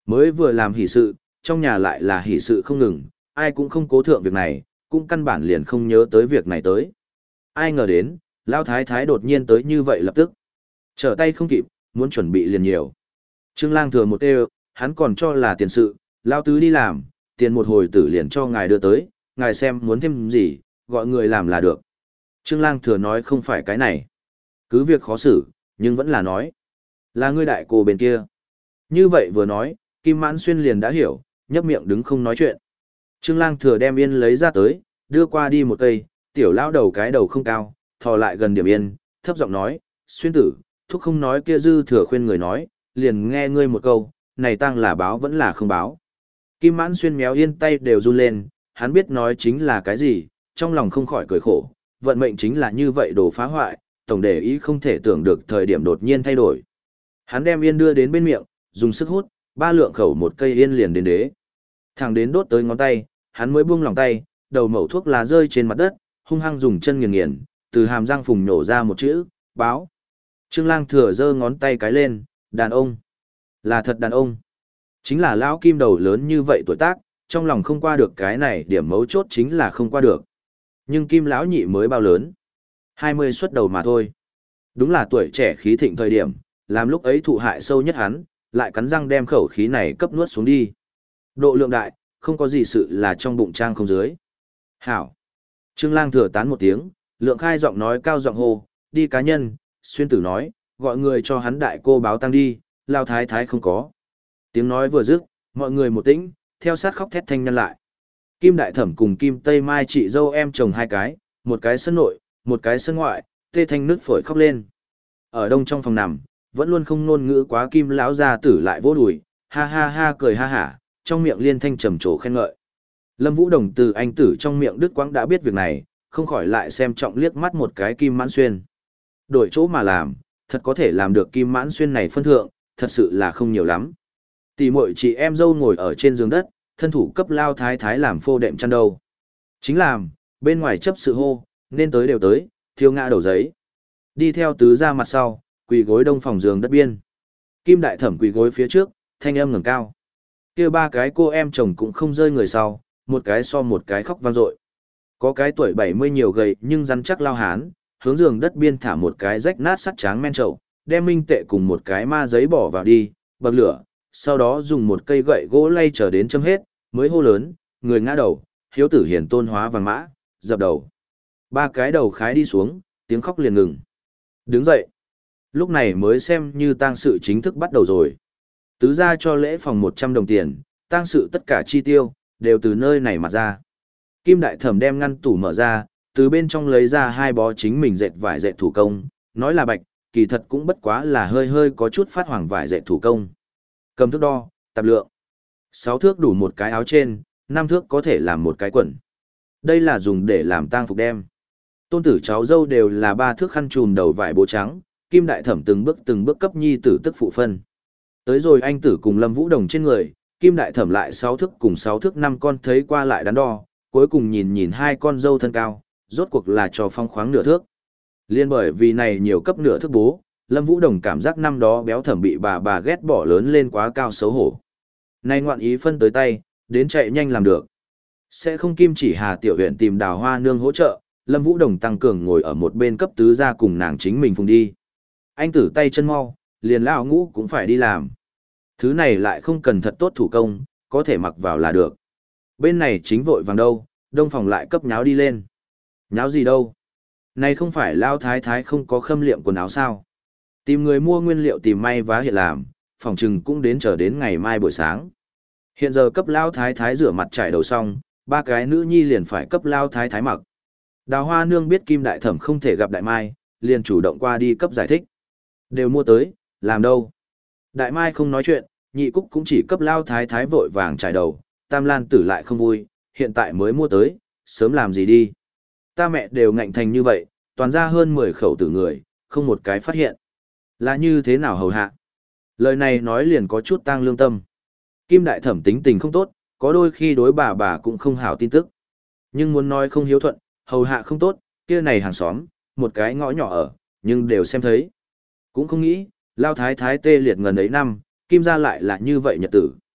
Mới vừa làm hỷ sự, trong nhà lại là hỷ sự không ngừng, ai cũng không cố thượng việc này, cũng căn bản liền không nhớ tới việc này tới. Ai ngờ đến, Lao Thái Thái đột nhiên tới như vậy lập tức. Trở tay không kịp, muốn chuẩn bị liền nhiều. Trương Lang thừa một đều, hắn còn cho là tiền sự, Lao Tứ đi làm, tiền một hồi tử liền cho ngài đưa tới, ngài xem muốn thêm gì, gọi người làm là được. Trương Lang thừa nói không phải cái này. Cứ việc khó xử, nhưng vẫn là nói. Là ngươi đại cô bên kia. Như vậy vừa nói, Kim Mãn Xuyên liền đã hiểu, nhấp miệng đứng không nói chuyện. Trương Lang thừa đem yên lấy ra tới, đưa qua đi một cây, tiểu lão đầu cái đầu không cao, thò lại gần điểm yên, thấp giọng nói, Xuyên tử, thúc không nói kia dư thừa khuyên người nói, liền nghe ngươi một câu, này tăng là báo vẫn là không báo. Kim Mãn Xuyên méo yên tay đều run lên, hắn biết nói chính là cái gì, trong lòng không khỏi cười khổ, vận mệnh chính là như vậy đồ phá hoại, tổng để ý không thể tưởng được thời điểm đột nhiên thay đổi. Hắn đem yên đưa đến bên miệng, dùng sức hút, ba lượng khẩu một cây yên liền đến đế. Thẳng đến đốt tới ngón tay, hắn mới buông lòng tay, đầu mẩu thuốc lá rơi trên mặt đất, hung hăng dùng chân nghiền nghiền, từ hàm răng phùng nổ ra một chữ, báo. Trương Lang thừa giơ ngón tay cái lên, đàn ông. Là thật đàn ông. Chính là lão kim đầu lớn như vậy tuổi tác, trong lòng không qua được cái này điểm mấu chốt chính là không qua được. Nhưng kim lão nhị mới bao lớn? hai mươi xuất đầu mà thôi. Đúng là tuổi trẻ khí thịnh thời điểm, làm lúc ấy thụ hại sâu nhất hắn, lại cắn răng đem khẩu khí này cấp nuốt xuống đi. Độ lượng đại, không có gì sự là trong bụng trang không dưới. Hảo. Trương Lang thừa tán một tiếng, lượng khai giọng nói cao giọng hô, đi cá nhân, Xuyên tử nói, gọi người cho hắn đại cô báo tăng đi, Lao Thái Thái không có. Tiếng nói vừa dứt, mọi người một tĩnh, theo sát khóc thét thanh nhân lại. Kim Đại Thẩm cùng Kim Tây Mai chị dâu em chồng hai cái, một cái sân nội, một cái sân ngoại, tê thanh nứt phổi khóc lên. Ở đông trong phòng nằm, vẫn luôn không ngôn ngữ quá Kim lão gia tử lại vỗ đùi, ha ha ha cười ha hả, trong miệng liên thanh trầm trồ khen ngợi. Lâm Vũ Đồng từ anh tử trong miệng Đức Quang đã biết việc này, không khỏi lại xem trọng liếc mắt một cái Kim Mãn Xuyên. Đổi chỗ mà làm, thật có thể làm được Kim Mãn Xuyên này phân thượng, thật sự là không nhiều lắm. Tỷ muội chị em dâu ngồi ở trên giường đất, thân thủ cấp Lao Thái Thái làm phô đệm chăn đâu. Chính làm, bên ngoài chấp sự hô, nên tới đều tới, thiêu ngã đầu giấy. Đi theo tứ ra mặt sau, quỳ gối đông phòng giường đất biên. Kim Đại Thẩm quỳ gối phía trước, thanh âm ngẩng cao. Kia ba cái cô em chồng cũng không rơi người sau, một cái so một cái khóc vang dội. Có cái tuổi bảy mươi nhiều gầy nhưng rắn chắc lao hán, hướng giường đất biên thả một cái rách nát sắt tráng men trậu, đem minh tệ cùng một cái ma giấy bỏ vào đi, bậc lửa, sau đó dùng một cây gậy gỗ lay trở đến châm hết, mới hô lớn, người ngã đầu, hiếu tử hiển tôn hóa vàng mã, dập đầu. Ba cái đầu khái đi xuống, tiếng khóc liền ngừng. Đứng dậy. Lúc này mới xem như tang sự chính thức bắt đầu rồi. Tứ gia cho lễ phòng một trăm đồng tiền, tang sự tất cả chi tiêu, đều từ nơi này mà ra. Kim Đại Thẩm đem ngăn tủ mở ra, từ bên trong lấy ra hai bó chính mình dệt vải dệt thủ công, nói là bạch, kỳ thật cũng bất quá là hơi hơi có chút phát hoàng vải dệt thủ công. Cầm thước đo, tạp lượng. Sáu thước đủ một cái áo trên, năm thước có thể làm một cái quần. Đây là dùng để làm tang phục đem. Tôn tử cháu dâu đều là ba thước khăn trùm đầu vải bố trắng, Kim Đại Thẩm từng bước từng bước cấp nhi tử tức phụ phân. Tới rồi anh tử cùng Lâm Vũ Đồng trên người, Kim Đại Thẩm lại sáu thước cùng sáu thước năm con thấy qua lại đắn đo, cuối cùng nhìn nhìn hai con dâu thân cao, rốt cuộc là cho phong khoáng nửa thước. Liên bởi vì này nhiều cấp nửa thước bố, Lâm Vũ Đồng cảm giác năm đó béo thẩm bị bà bà ghét bỏ lớn lên quá cao xấu hổ. Nay ngoạn ý phân tới tay, đến chạy nhanh làm được. Sẽ không Kim chỉ Hà Tiểu huyện tìm Đào Hoa Nương hỗ trợ, Lâm Vũ Đồng tăng cường ngồi ở một bên cấp tứ ra cùng nàng chính mình phùng đi. Anh tử tay chân mau, liền lão ngũ cũng phải đi làm. Thứ này lại không cần thật tốt thủ công, có thể mặc vào là được. Bên này chính vội vàng đâu, đông phòng lại cấp nháo đi lên. Nháo gì đâu? Này không phải Lao Thái Thái không có khâm liệm quần áo sao? Tìm người mua nguyên liệu tìm may vá hiện làm, phòng trừng cũng đến chờ đến ngày mai buổi sáng. Hiện giờ cấp Lao Thái Thái rửa mặt trải đầu xong, ba cái nữ nhi liền phải cấp Lao Thái Thái mặc. Đào Hoa Nương biết Kim Đại Thẩm không thể gặp Đại Mai, liền chủ động qua đi cấp giải thích. Đều mua tới, làm đâu? Đại Mai không nói chuyện, Nhị Cúc cũng chỉ cấp Lao Thái Thái vội vàng trải đầu, Tam Lan Tử lại không vui, hiện tại mới mua tới, sớm làm gì đi. Ta mẹ đều ngạnh thành như vậy, toàn ra hơn mười khẩu tử người, không một cái phát hiện. Là như thế nào hầu hạ? Lời này nói liền có chút tang lương tâm. Kim Đại Thẩm tính tình không tốt, có đôi khi đối bà bà cũng không hảo tin tức. Nhưng muốn nói không hiếu thuận, hầu hạ không tốt, kia này hàng xóm, một cái ngõ nhỏ ở, nhưng đều xem thấy. Cũng không nghĩ, Lao Thái Thái tê liệt ngần ấy năm, Kim gia lại là như vậy nhật tử.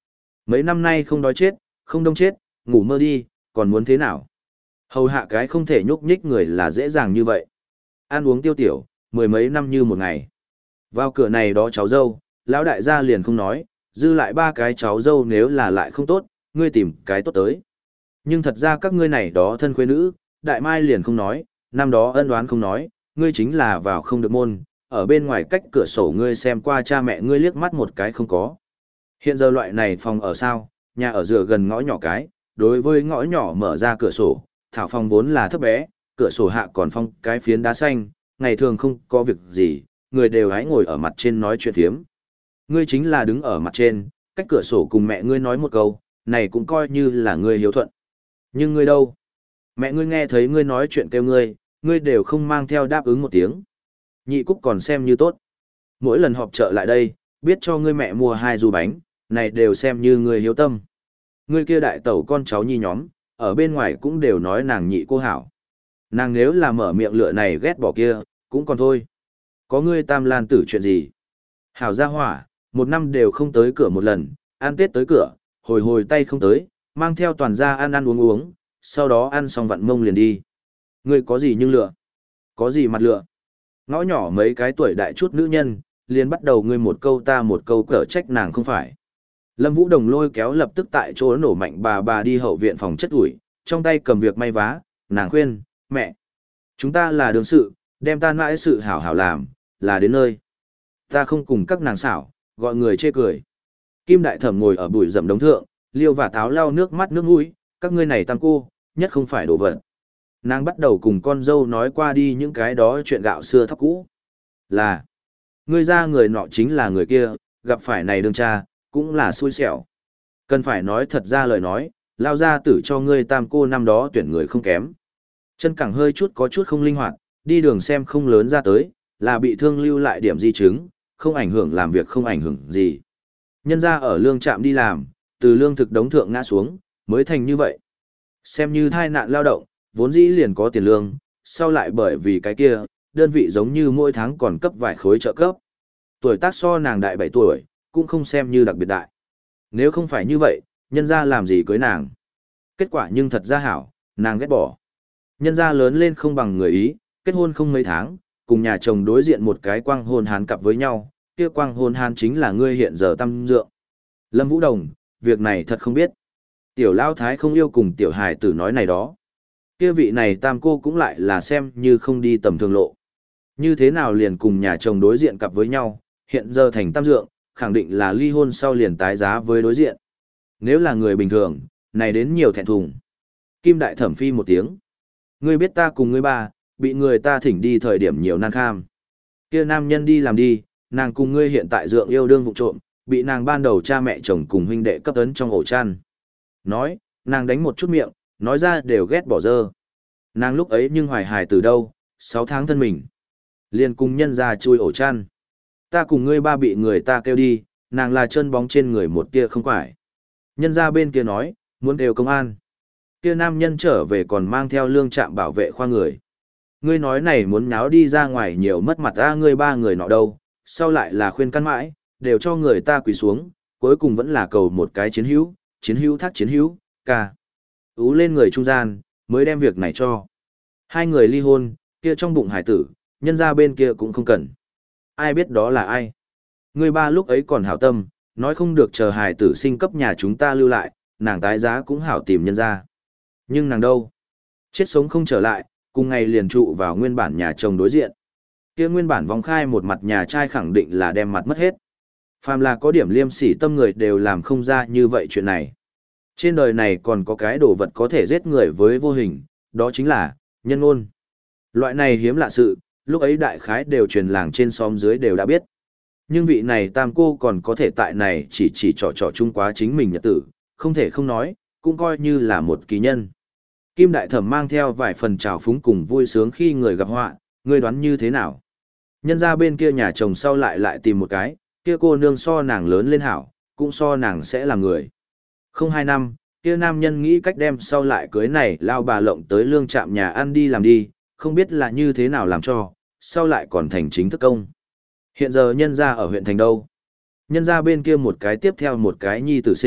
Mấy năm nay không đói chết, không đông chết, ngủ mơ đi, còn muốn thế nào? Hầu hạ cái không thể nhúc nhích người là dễ dàng như vậy. Ăn uống tiêu tiểu, mười mấy năm như một ngày. Vào cửa này đó cháu dâu, lão đại gia liền không nói, dư lại ba cái cháu dâu nếu là lại không tốt, ngươi tìm cái tốt tới. Nhưng thật ra các ngươi này đó thân khuê nữ, đại mai liền không nói, năm đó ân đoán không nói, ngươi chính là vào không được môn, ở bên ngoài cách cửa sổ ngươi xem qua cha mẹ ngươi liếc mắt một cái không có. Hiện giờ loại này phòng ở sao, nhà ở dựa gần ngõ nhỏ cái, đối với ngõ nhỏ mở ra cửa sổ, thảo phòng vốn là thấp bé, cửa sổ hạ còn phong cái phiến đá xanh, ngày thường không có việc gì, người đều hãy ngồi ở mặt trên nói chuyện phiếm. Ngươi chính là đứng ở mặt trên, cách cửa sổ cùng mẹ ngươi nói một câu, này cũng coi như là ngươi hiếu thuận. Nhưng ngươi đâu? Mẹ ngươi nghe thấy ngươi nói chuyện kêu ngươi, ngươi đều không mang theo đáp ứng một tiếng. Nhị Cúc còn xem như tốt. Mỗi lần họp chợ lại đây, biết cho ngươi mẹ mua hai du bánh, này đều xem như ngươi hiếu tâm. Ngươi kia đại tẩu con cháu nhi nhóm, ở bên ngoài cũng đều nói nàng nhị cô hảo. Nàng nếu là mở miệng lựa này ghét bỏ kia, cũng còn thôi. Có ngươi tam lan tử chuyện gì? Hảo gia hỏa, một năm đều không tới cửa một lần, ăn Tết tới cửa, hồi hồi tay không tới, mang theo toàn gia ăn ăn uống uống, sau đó ăn xong vặn mông liền đi. Ngươi có gì nhưng lựa? Có gì mặt lựa? Ngõ nhỏ mấy cái tuổi đại chút nữ nhân, liền bắt đầu ngươi một câu ta một câu cở trách nàng không phải. Lâm Vũ Đồng lôi kéo lập tức tại chỗ nổ mạnh bà bà đi hậu viện phòng chất ủi, trong tay cầm việc may vá, nàng khuyên, mẹ. Chúng ta là đương sự, đem ta mãi sự hảo hảo làm, là đến nơi. Ta không cùng các nàng xảo, gọi người chê cười. Kim Đại Thẩm ngồi ở bụi rậm đống thượng, liêu và táo lau nước mắt nước mũi, các ngươi này tam cô, nhất không phải đồ vật. Nàng bắt đầu cùng con dâu nói qua đi những cái đó chuyện gạo xưa thóc cũ. Là, ngươi ra người nọ chính là người kia, gặp phải này đương cha, cũng là xui xẻo. Cần phải nói thật ra lời nói, lao ra tử cho ngươi tam cô năm đó tuyển người không kém. Chân cẳng hơi chút có chút không linh hoạt, đi đường xem không lớn ra tới, là bị thương lưu lại điểm di chứng, không ảnh hưởng làm việc không ảnh hưởng gì. Nhân ra ở lương trạm đi làm, từ lương thực đống thượng ngã xuống, mới thành như vậy. Xem như thai nạn lao động, vốn dĩ liền có tiền lương, sau lại bởi vì cái kia, đơn vị giống như mỗi tháng còn cấp vài khối trợ cấp. Tuổi tác so nàng đại bảy tuổi, cũng không xem như đặc biệt đại. Nếu không phải như vậy, nhân ra làm gì cưới nàng. Kết quả nhưng thật ra hảo, nàng ghét bỏ. Nhân ra lớn lên không bằng người Ý, kết hôn không mấy tháng, cùng nhà chồng đối diện một cái quang hôn hán cặp với nhau, kia quang hôn hán chính là ngươi hiện giờ tâm dượng. Lâm Vũ Đồng, việc này thật không biết. Tiểu Lao Thái không yêu cùng tiểu hài tử nói này đó. Kia vị này tam cô cũng lại là xem như không đi tầm thường lộ. Như thế nào liền cùng nhà chồng đối diện cặp với nhau, hiện giờ thành tam dượng, khẳng định là ly hôn sau liền tái giá với đối diện. Nếu là người bình thường, này đến nhiều thẹn thùng. Kim Đại Thẩm phi một tiếng. Ngươi biết ta cùng ngươi ba, bị người ta thỉnh đi thời điểm nhiều nan kham. Kia nam nhân đi làm đi, nàng cùng ngươi hiện tại dượng yêu đương vụ trộm, bị nàng ban đầu cha mẹ chồng cùng huynh đệ cấp ấn trong ổ chăn. Nói, nàng đánh một chút miệng, nói ra đều ghét bỏ dơ. Nàng lúc ấy nhưng hoài hài từ đâu, sáu tháng thân mình. Liền cùng nhân ra chui ổ chăn. Ta cùng ngươi ba bị người ta kêu đi, nàng là chân bóng trên người một tia không phải. Nhân ra bên kia nói, muốn đều công an. Kia nam nhân trở về còn mang theo lương trạm bảo vệ khoa người. Ngươi nói này muốn nháo đi ra ngoài nhiều mất mặt ra ngươi ba người nọ đâu, sau lại là khuyên căn mãi, đều cho người ta quỳ xuống, cuối cùng vẫn là cầu một cái chiến hữu, chiến hữu thác chiến hữu, ca. Ú lên người trung gian, mới đem việc này cho. Hai người ly hôn, kia trong bụng hải tử, nhân ra bên kia cũng không cần. Ai biết đó là ai? Người ba lúc ấy còn hảo tâm, nói không được chờ hải tử sinh cấp nhà chúng ta lưu lại, nàng tái giá cũng hảo tìm nhân ra. Nhưng nàng đâu? Chết sống không trở lại, cùng ngày liền trụ vào nguyên bản nhà chồng đối diện. Kia nguyên bản vòng khai một mặt nhà trai khẳng định là đem mặt mất hết. Phàm là có điểm liêm sỉ tâm người đều làm không ra như vậy chuyện này. Trên đời này còn có cái đồ vật có thể giết người với vô hình, đó chính là nhân ngôn. Loại này hiếm lạ sự, lúc ấy đại khái đều truyền làng trên xóm dưới đều đã biết. Nhưng vị này tam cô còn có thể tại này chỉ chỉ trò trò chung quá chính mình nhật tử, không thể không nói, cũng coi như là một kỳ nhân. Kim Đại Thẩm mang theo vài phần trào phúng cùng vui sướng khi người gặp họa, ngươi đoán như thế nào? Nhân ra bên kia nhà chồng sau lại lại tìm một cái, kia cô nương so nàng lớn lên hảo, cũng so nàng sẽ là người. Không hai năm, kia nam nhân nghĩ cách đem sau lại cưới này lao bà lộng tới lương trạm nhà ăn đi làm đi, không biết là như thế nào làm cho, sau lại còn thành chính thức công. Hiện giờ nhân ra ở huyện thành đâu? Nhân ra bên kia một cái tiếp theo một cái nhi tử sinh,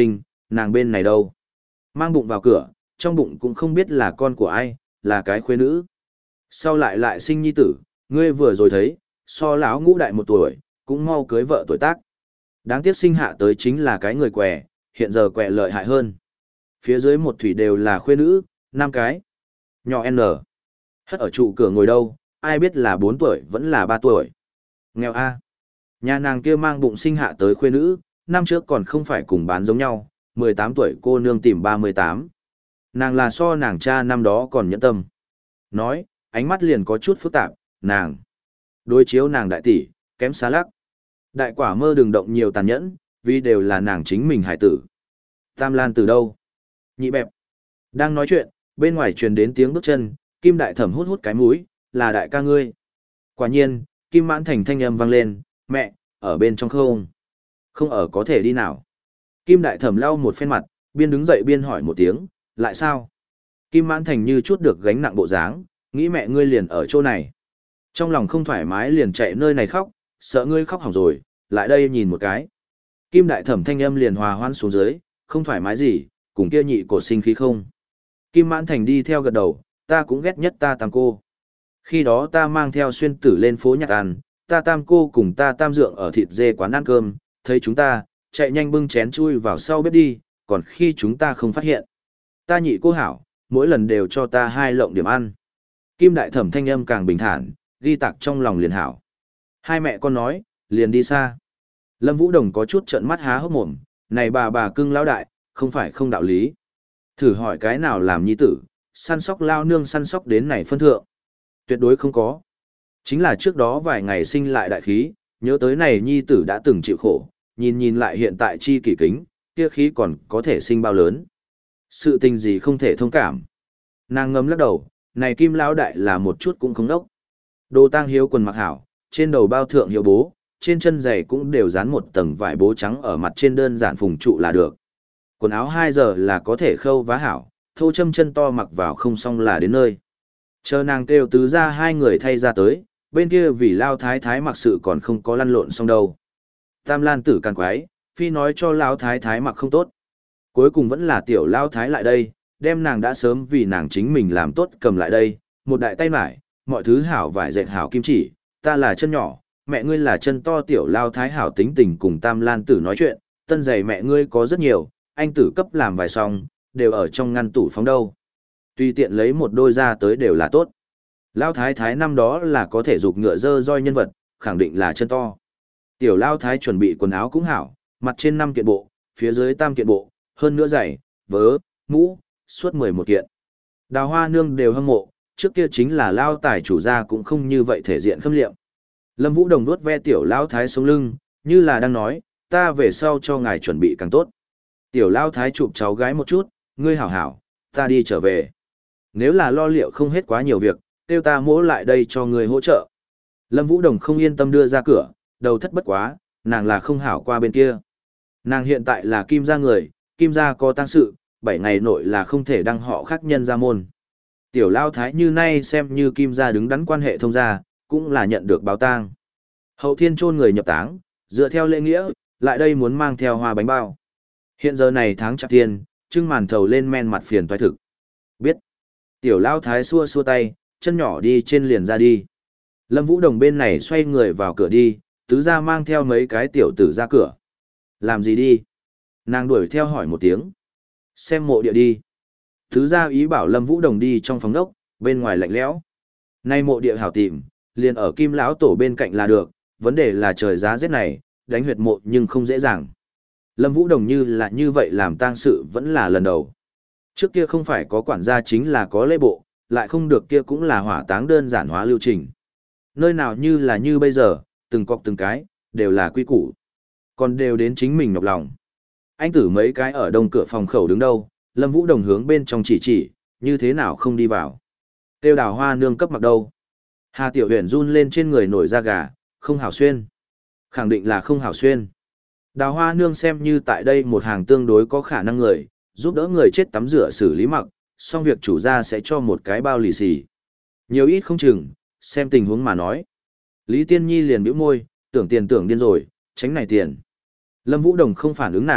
nàng bên này đâu? Mang bụng vào cửa, trong bụng cũng không biết là con của ai, là cái khuê nữ. Sau lại lại sinh nhi tử, ngươi vừa rồi thấy, so lão ngũ đại một tuổi, cũng mau cưới vợ tuổi tác. Đáng tiếc sinh hạ tới chính là cái người què, hiện giờ què lợi hại hơn. Phía dưới một thủy đều là khuê nữ, năm cái. Nhỏ N. Hất ở trụ cửa ngồi đâu, ai biết là bốn tuổi vẫn là ba tuổi. Nghèo A. Nhà nàng kia mang bụng sinh hạ tới khuê nữ, năm trước còn không phải cùng bán giống nhau, mười tám tuổi cô nương tìm ba mươi tám. Nàng là so nàng cha năm đó còn nhẫn tâm. Nói, ánh mắt liền có chút phức tạp, nàng. Đối chiếu nàng đại tỷ, kém xa lắc. Đại quả mơ đừng động nhiều tàn nhẫn, vì đều là nàng chính mình hải tử. Tam Lan từ đâu? Nhị bẹp. Đang nói chuyện, bên ngoài truyền đến tiếng bước chân, Kim Đại Thẩm hút hút cái mũi, là đại ca ngươi. Quả nhiên, Kim Mãn Thành thanh âm vang lên, mẹ, ở bên trong không? Không ở có thể đi nào? Kim Đại Thẩm lau một phen mặt, biên đứng dậy biên hỏi một tiếng, lại sao? Kim Mãn Thành như chút được gánh nặng bộ dáng, nghĩ mẹ ngươi liền ở chỗ này. Trong lòng không thoải mái liền chạy nơi này khóc, sợ ngươi khóc hỏng rồi, lại đây nhìn một cái. Kim Đại Thẩm thanh âm liền hòa hoan xuống dưới, không thoải mái gì, cùng kia nhị cổ sinh khí không. Kim Mãn Thành đi theo gật đầu, ta cũng ghét nhất ta tam cô. Khi đó ta mang theo xuyên tử lên phố nhạc ăn, ta tam cô cùng ta tam dượng ở thịt dê quán ăn cơm, thấy chúng ta, chạy nhanh bưng chén chui vào sau bếp đi, còn khi chúng ta không phát hiện. Ta nhị cô hảo, mỗi lần đều cho ta hai lộng điểm ăn. Kim Đại Thẩm thanh âm càng bình thản, ghi tạc trong lòng liền hảo. Hai mẹ con nói, liền đi xa. Lâm Vũ Đồng có chút trợn mắt há hốc mồm, này bà bà cưng lão đại, không phải không đạo lý. Thử hỏi cái nào làm nhi tử, săn sóc lao nương săn sóc đến này phân thượng. Tuyệt đối không có. Chính là trước đó vài ngày sinh lại đại khí, nhớ tới này nhi tử đã từng chịu khổ, nhìn nhìn lại hiện tại chi kỷ kính, kia khí còn có thể sinh bao lớn. Sự tình gì không thể thông cảm. Nàng ngâm lắc đầu, này Kim lão đại là một chút cũng không đốc. Đồ tang hiếu quần mặc hảo, trên đầu bao thượng hiếu bố, trên chân giày cũng đều dán một tầng vải bố trắng ở mặt trên đơn giản phùng trụ là được. Quần áo hai giờ là có thể khâu vá hảo, thô châm chân to mặc vào không xong là đến nơi. Chờ nàng kêu tứ ra hai người thay ra tới, bên kia vì lao thái thái mặc sự còn không có lăn lộn xong đâu. Tam Lan tử càng quái, phi nói cho lao thái thái mặc không tốt. Cuối cùng vẫn là tiểu lao thái lại đây, đem nàng đã sớm vì nàng chính mình làm tốt cầm lại đây, một đại tay mải, mọi thứ hảo vải dệt hảo kim chỉ, ta là chân nhỏ, mẹ ngươi là chân to tiểu lao thái hảo tính tình cùng Tam Lan tử nói chuyện, tân giày mẹ ngươi có rất nhiều, anh tử cấp làm vài xong, đều ở trong ngăn tủ phóng đâu. Tùy tiện lấy một đôi ra tới đều là tốt. Lao thái thái năm đó là có thể dục ngựa dơ roi nhân vật, khẳng định là chân to. Tiểu lao thái chuẩn bị quần áo cũng hảo, mặt trên năm kiện bộ, phía dưới tam kiện bộ, hơn nữa giày, vớ, mũ, suốt mười một kiện. Đào hoa nương đều hâm mộ, trước kia chính là lao tài chủ gia cũng không như vậy thể diện khâm liệm. Lâm Vũ Đồng nuốt ve tiểu lao thái sống lưng, như là đang nói, ta về sau cho ngài chuẩn bị càng tốt. Tiểu lao thái chụp cháu gái một chút, ngươi hảo hảo, ta đi trở về. Nếu là lo liệu không hết quá nhiều việc, tiêu ta mỗ lại đây cho ngươi hỗ trợ. Lâm Vũ Đồng không yên tâm đưa ra cửa, đầu thất bất quá, nàng là không hảo qua bên kia. Nàng hiện tại là Kim gia người, Kim gia có tang sự, bảy ngày nội là không thể đăng họ khác nhân gia môn. Tiểu lao thái như nay xem như Kim gia đứng đắn quan hệ thông gia, cũng là nhận được báo tang. Hậu thiên chôn người nhập táng, dựa theo lễ nghĩa, lại đây muốn mang theo hoa bánh bao. Hiện giờ này tháng chạp thiên, trưng màn thầu lên men mặt phiền toái thực. Biết. Tiểu lao thái xua xua tay, chân nhỏ đi trên liền ra đi. Lâm Vũ Đồng bên này xoay người vào cửa đi, tứ ra mang theo mấy cái tiểu tử ra cửa. Làm gì đi? Nàng đuổi theo hỏi một tiếng. Xem mộ địa đi. Tứ ra ý bảo Lâm Vũ Đồng đi trong phòng đốc, bên ngoài lạnh lẽo. Nay mộ địa hảo tìm, liền ở Kim lão tổ bên cạnh là được, vấn đề là trời giá rét này, đánh huyệt mộ nhưng không dễ dàng. Lâm Vũ Đồng như là như vậy làm tang sự vẫn là lần đầu. Trước kia không phải có quản gia chính là có lễ bộ, lại không được kia cũng là hỏa táng đơn giản hóa lưu trình. Nơi nào như là như bây giờ, từng cọc từng cái, đều là quy củ. Còn đều đến chính mình nhọc lòng. Anh tử mấy cái ở đông cửa phòng khẩu đứng đâu, Lâm Vũ Đồng hướng bên trong chỉ chỉ, như thế nào không đi vào. Tiêu đào hoa nương cấp mặc đâu. Hà Tiểu Huyền run lên trên người nổi da gà, không hảo xuyên. Khẳng định là không hảo xuyên. Đào hoa nương xem như tại đây một hàng tương đối có khả năng người, giúp đỡ người chết tắm rửa xử lý mặc, xong việc chủ gia sẽ cho một cái bao lì xì. Nhiều ít không chừng, xem tình huống mà nói. Lý Tiên Nhi liền bĩu môi, tưởng tiền tưởng điên rồi, tránh này tiền. Lâm Vũ Đồng không phản ứng nàng,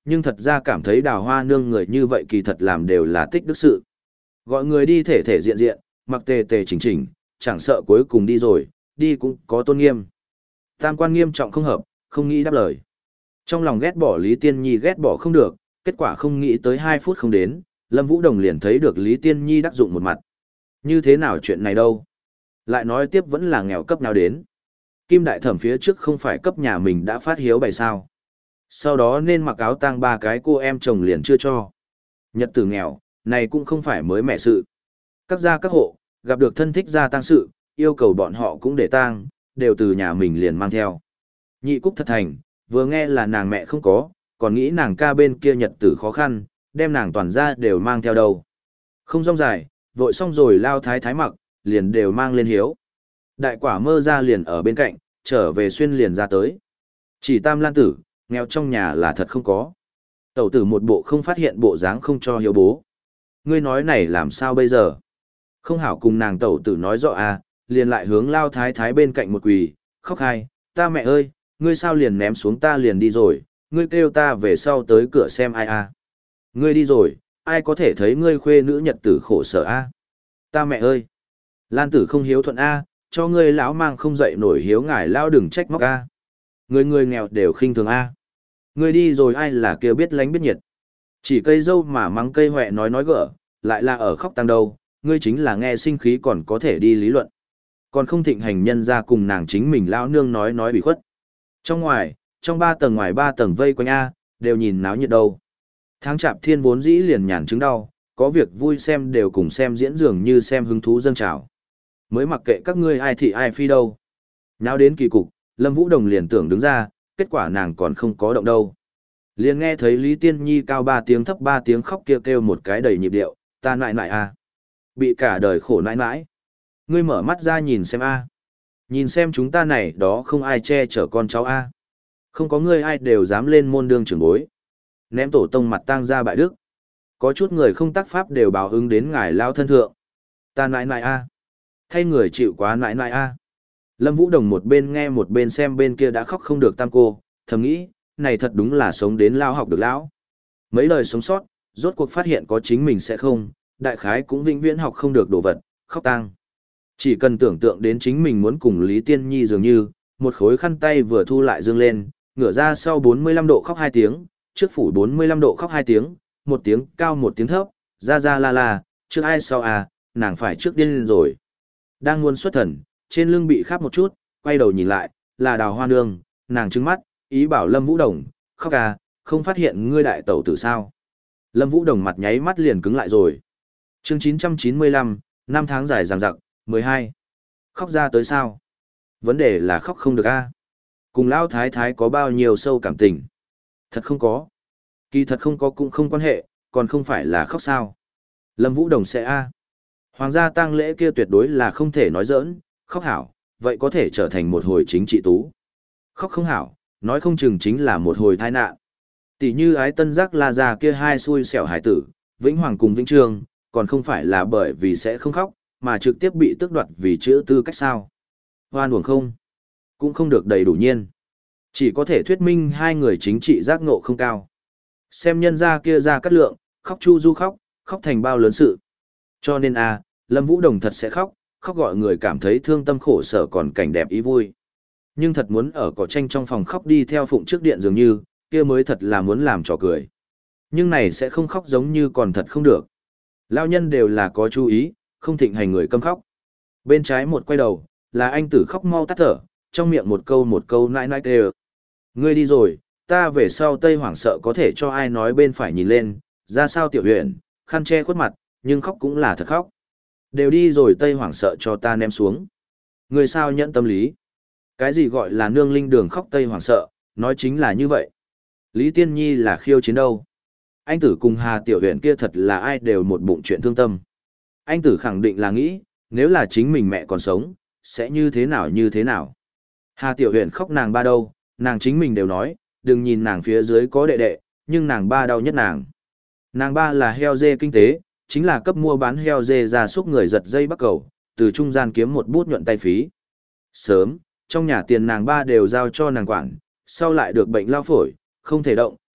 nhưng thật ra cảm thấy đào hoa nương người như vậy kỳ thật làm đều là tích đức sự. Gọi người đi thể thể diện diện, mặc tề tề chỉnh chỉnh, chẳng sợ cuối cùng đi rồi, đi cũng có tôn nghiêm. Tam quan nghiêm trọng không hợp, không nghĩ đáp lời. Trong lòng ghét bỏ Lý Tiên Nhi ghét bỏ không được, kết quả không nghĩ tới hai phút không đến, Lâm Vũ Đồng liền thấy được Lý Tiên Nhi đắc dụng một mặt. Như thế nào chuyện này đâu? Lại nói tiếp vẫn là nghèo cấp nào đến. Kim Đại Thẩm phía trước không phải cấp nhà mình đã phát hiếu bày sao. Sau đó nên mặc áo tang ba cái cô em chồng liền chưa cho. Nhật tử nghèo, này cũng không phải mới mẻ sự. Các gia các hộ, gặp được thân thích gia tang sự, yêu cầu bọn họ cũng để tang, đều từ nhà mình liền mang theo. Nhị Cúc thật thành, vừa nghe là nàng mẹ không có, còn nghĩ nàng ca bên kia nhật tử khó khăn, đem nàng toàn ra đều mang theo đầu. Không rong dài, vội xong rồi lao thái thái mặc, liền đều mang lên hiếu. Đại quả mơ ra liền ở bên cạnh, trở về xuyên liền ra tới. Chỉ tam lan tử, nghèo trong nhà là thật không có. Tẩu tử một bộ không phát hiện bộ dáng không cho hiếu bố. Ngươi nói này làm sao bây giờ? Không hảo cùng nàng tẩu tử nói rõ à, liền lại hướng lao thái thái bên cạnh một quỳ, khóc hai, ta mẹ ơi, ngươi sao liền ném xuống ta liền đi rồi, ngươi kêu ta về sau tới cửa xem ai à. Ngươi đi rồi, ai có thể thấy ngươi khuê nữ nhật tử khổ sở a? Ta mẹ ơi! Lan tử không hiếu thuận a, cho ngươi lão mang không dậy nổi hiếu ngài lao đừng trách móc a. Người người nghèo đều khinh thường a. Ngươi đi rồi ai là kêu biết lánh biết nhiệt. Chỉ cây dâu mà mắng cây hoẹ nói nói gỡ, lại là ở khóc tăng đâu, ngươi chính là nghe sinh khí còn có thể đi lý luận. Còn không thịnh hành nhân ra cùng nàng chính mình lão nương nói nói bị khuất. Trong ngoài, trong ba tầng ngoài ba tầng vây quanh a, đều nhìn náo nhiệt đâu. Tháng chạp thiên vốn dĩ liền nhàn chứng đau, có việc vui xem đều cùng xem diễn dường như xem hứng thú dâng trào. Mới mặc kệ các ngươi ai thị ai phi đâu. Nào đến kỳ cục, Lâm Vũ Đồng liền tưởng đứng ra, kết quả nàng còn không có động đâu. Liền nghe thấy Lý Tiên Nhi cao ba tiếng thấp ba tiếng khóc kia kêu, kêu một cái đầy nhịp điệu, ta nại nại a, bị cả đời khổ nãi nãi. Ngươi mở mắt ra nhìn xem a, nhìn xem chúng ta này đó không ai che chở con cháu a, không có ngươi ai đều dám lên môn đương trưởng bối. Ném tổ tông mặt tang ra bại đức. Có chút người không tác pháp đều báo ứng đến ngài lao thân thượng. Ta nãi nãi a, thay người chịu quá nãi nãi a. Lâm Vũ Đồng một bên nghe một bên xem bên kia đã khóc không được tam cô, thầm nghĩ, này thật đúng là sống đến lao học được lão. Mấy lời sống sót, rốt cuộc phát hiện có chính mình sẽ không, đại khái cũng vĩnh viễn học không được đồ vật, khóc tang. Chỉ cần tưởng tượng đến chính mình muốn cùng Lý Tiên Nhi dường như, một khối khăn tay vừa thu lại dương lên, ngửa ra sau bốn mươi lăm độ khóc hai tiếng, trước phủ bốn mươi lăm độ khóc hai tiếng, một tiếng cao một tiếng thấp, ra ra la la, trước ai sau à, nàng phải trước điên lên rồi. Đang muốn xuất thần, trên lưng bị khắp một chút, quay đầu nhìn lại, là Đào Hoa Nương, nàng trừng mắt, ý bảo Lâm Vũ Đồng, khóc à, không phát hiện ngươi đại tẩu tử sao. Lâm Vũ Đồng mặt nháy mắt liền cứng lại rồi. Chương chín trăm chín mươi lăm, năm tháng dài dằng dặc, mười hai. Khóc ra tới sao? Vấn đề là khóc không được a. Cùng lão thái thái có bao nhiêu sâu cảm tình? Thật không có. Kỳ thật không có cũng không quan hệ, còn không phải là khóc sao. Lâm Vũ Đồng sẽ a. Hoàng gia tang lễ kia tuyệt đối là không thể nói giỡn, khóc hảo, vậy có thể trở thành một hồi chính trị tú. Khóc không hảo, nói không chừng chính là một hồi tai nạn. Tỷ như ái tân giác la già kia hai xui xẻo hải tử, Vĩnh Hoàng cùng Vĩnh Trương, còn không phải là bởi vì sẽ không khóc, mà trực tiếp bị tước đoạt vì chữ tư cách sao. Hoan uổng không? Cũng không được đầy đủ nhiên. Chỉ có thể thuyết minh hai người chính trị giác ngộ không cao. Xem nhân gia kia ra cắt lượng, khóc chu du khóc, khóc thành bao lớn sự. Cho nên a, Lâm Vũ Đồng thật sẽ khóc, khóc gọi người cảm thấy thương tâm khổ sở còn cảnh đẹp ý vui. Nhưng thật muốn ở cỏ tranh trong phòng khóc đi theo phụng trước điện dường như, kia mới thật là muốn làm trò cười. Nhưng này sẽ không khóc giống như còn thật không được. Lao nhân đều là có chú ý, không thịnh hành người câm khóc. Bên trái một quay đầu, là anh tử khóc mau tắt thở, trong miệng một câu một câu nãi nãi kêu. Ngươi đi rồi, ta về sau Tây Hoảng sợ có thể cho ai nói bên phải nhìn lên, ra sao tiểu huyện, khăn che khuất mặt, nhưng khóc cũng là thật khóc. Đều đi rồi Tây Hoảng sợ cho ta ném xuống. Ngươi sao nhận tâm lý? Cái gì gọi là nương linh đường khóc Tây Hoảng sợ, nói chính là như vậy. Lý Tiên Nhi là khiêu chiến đâu. Anh tử cùng Hà tiểu huyện kia thật là ai đều một bụng chuyện thương tâm. Anh tử khẳng định là nghĩ, nếu là chính mình mẹ còn sống, sẽ như thế nào như thế nào. Hà tiểu huyện khóc nàng ba đâu, nàng chính mình đều nói, đừng nhìn nàng phía dưới có đệ đệ, nhưng nàng ba đau nhất nàng. Nàng ba là heo dê kinh tế, chính là cấp mua bán heo dê ra súc người giật dây bắt cầu, từ trung gian kiếm một bút nhuận tay phí. Sớm, trong nhà tiền nàng ba đều giao cho nàng quản, sau lại được bệnh lao phổi, không thể động,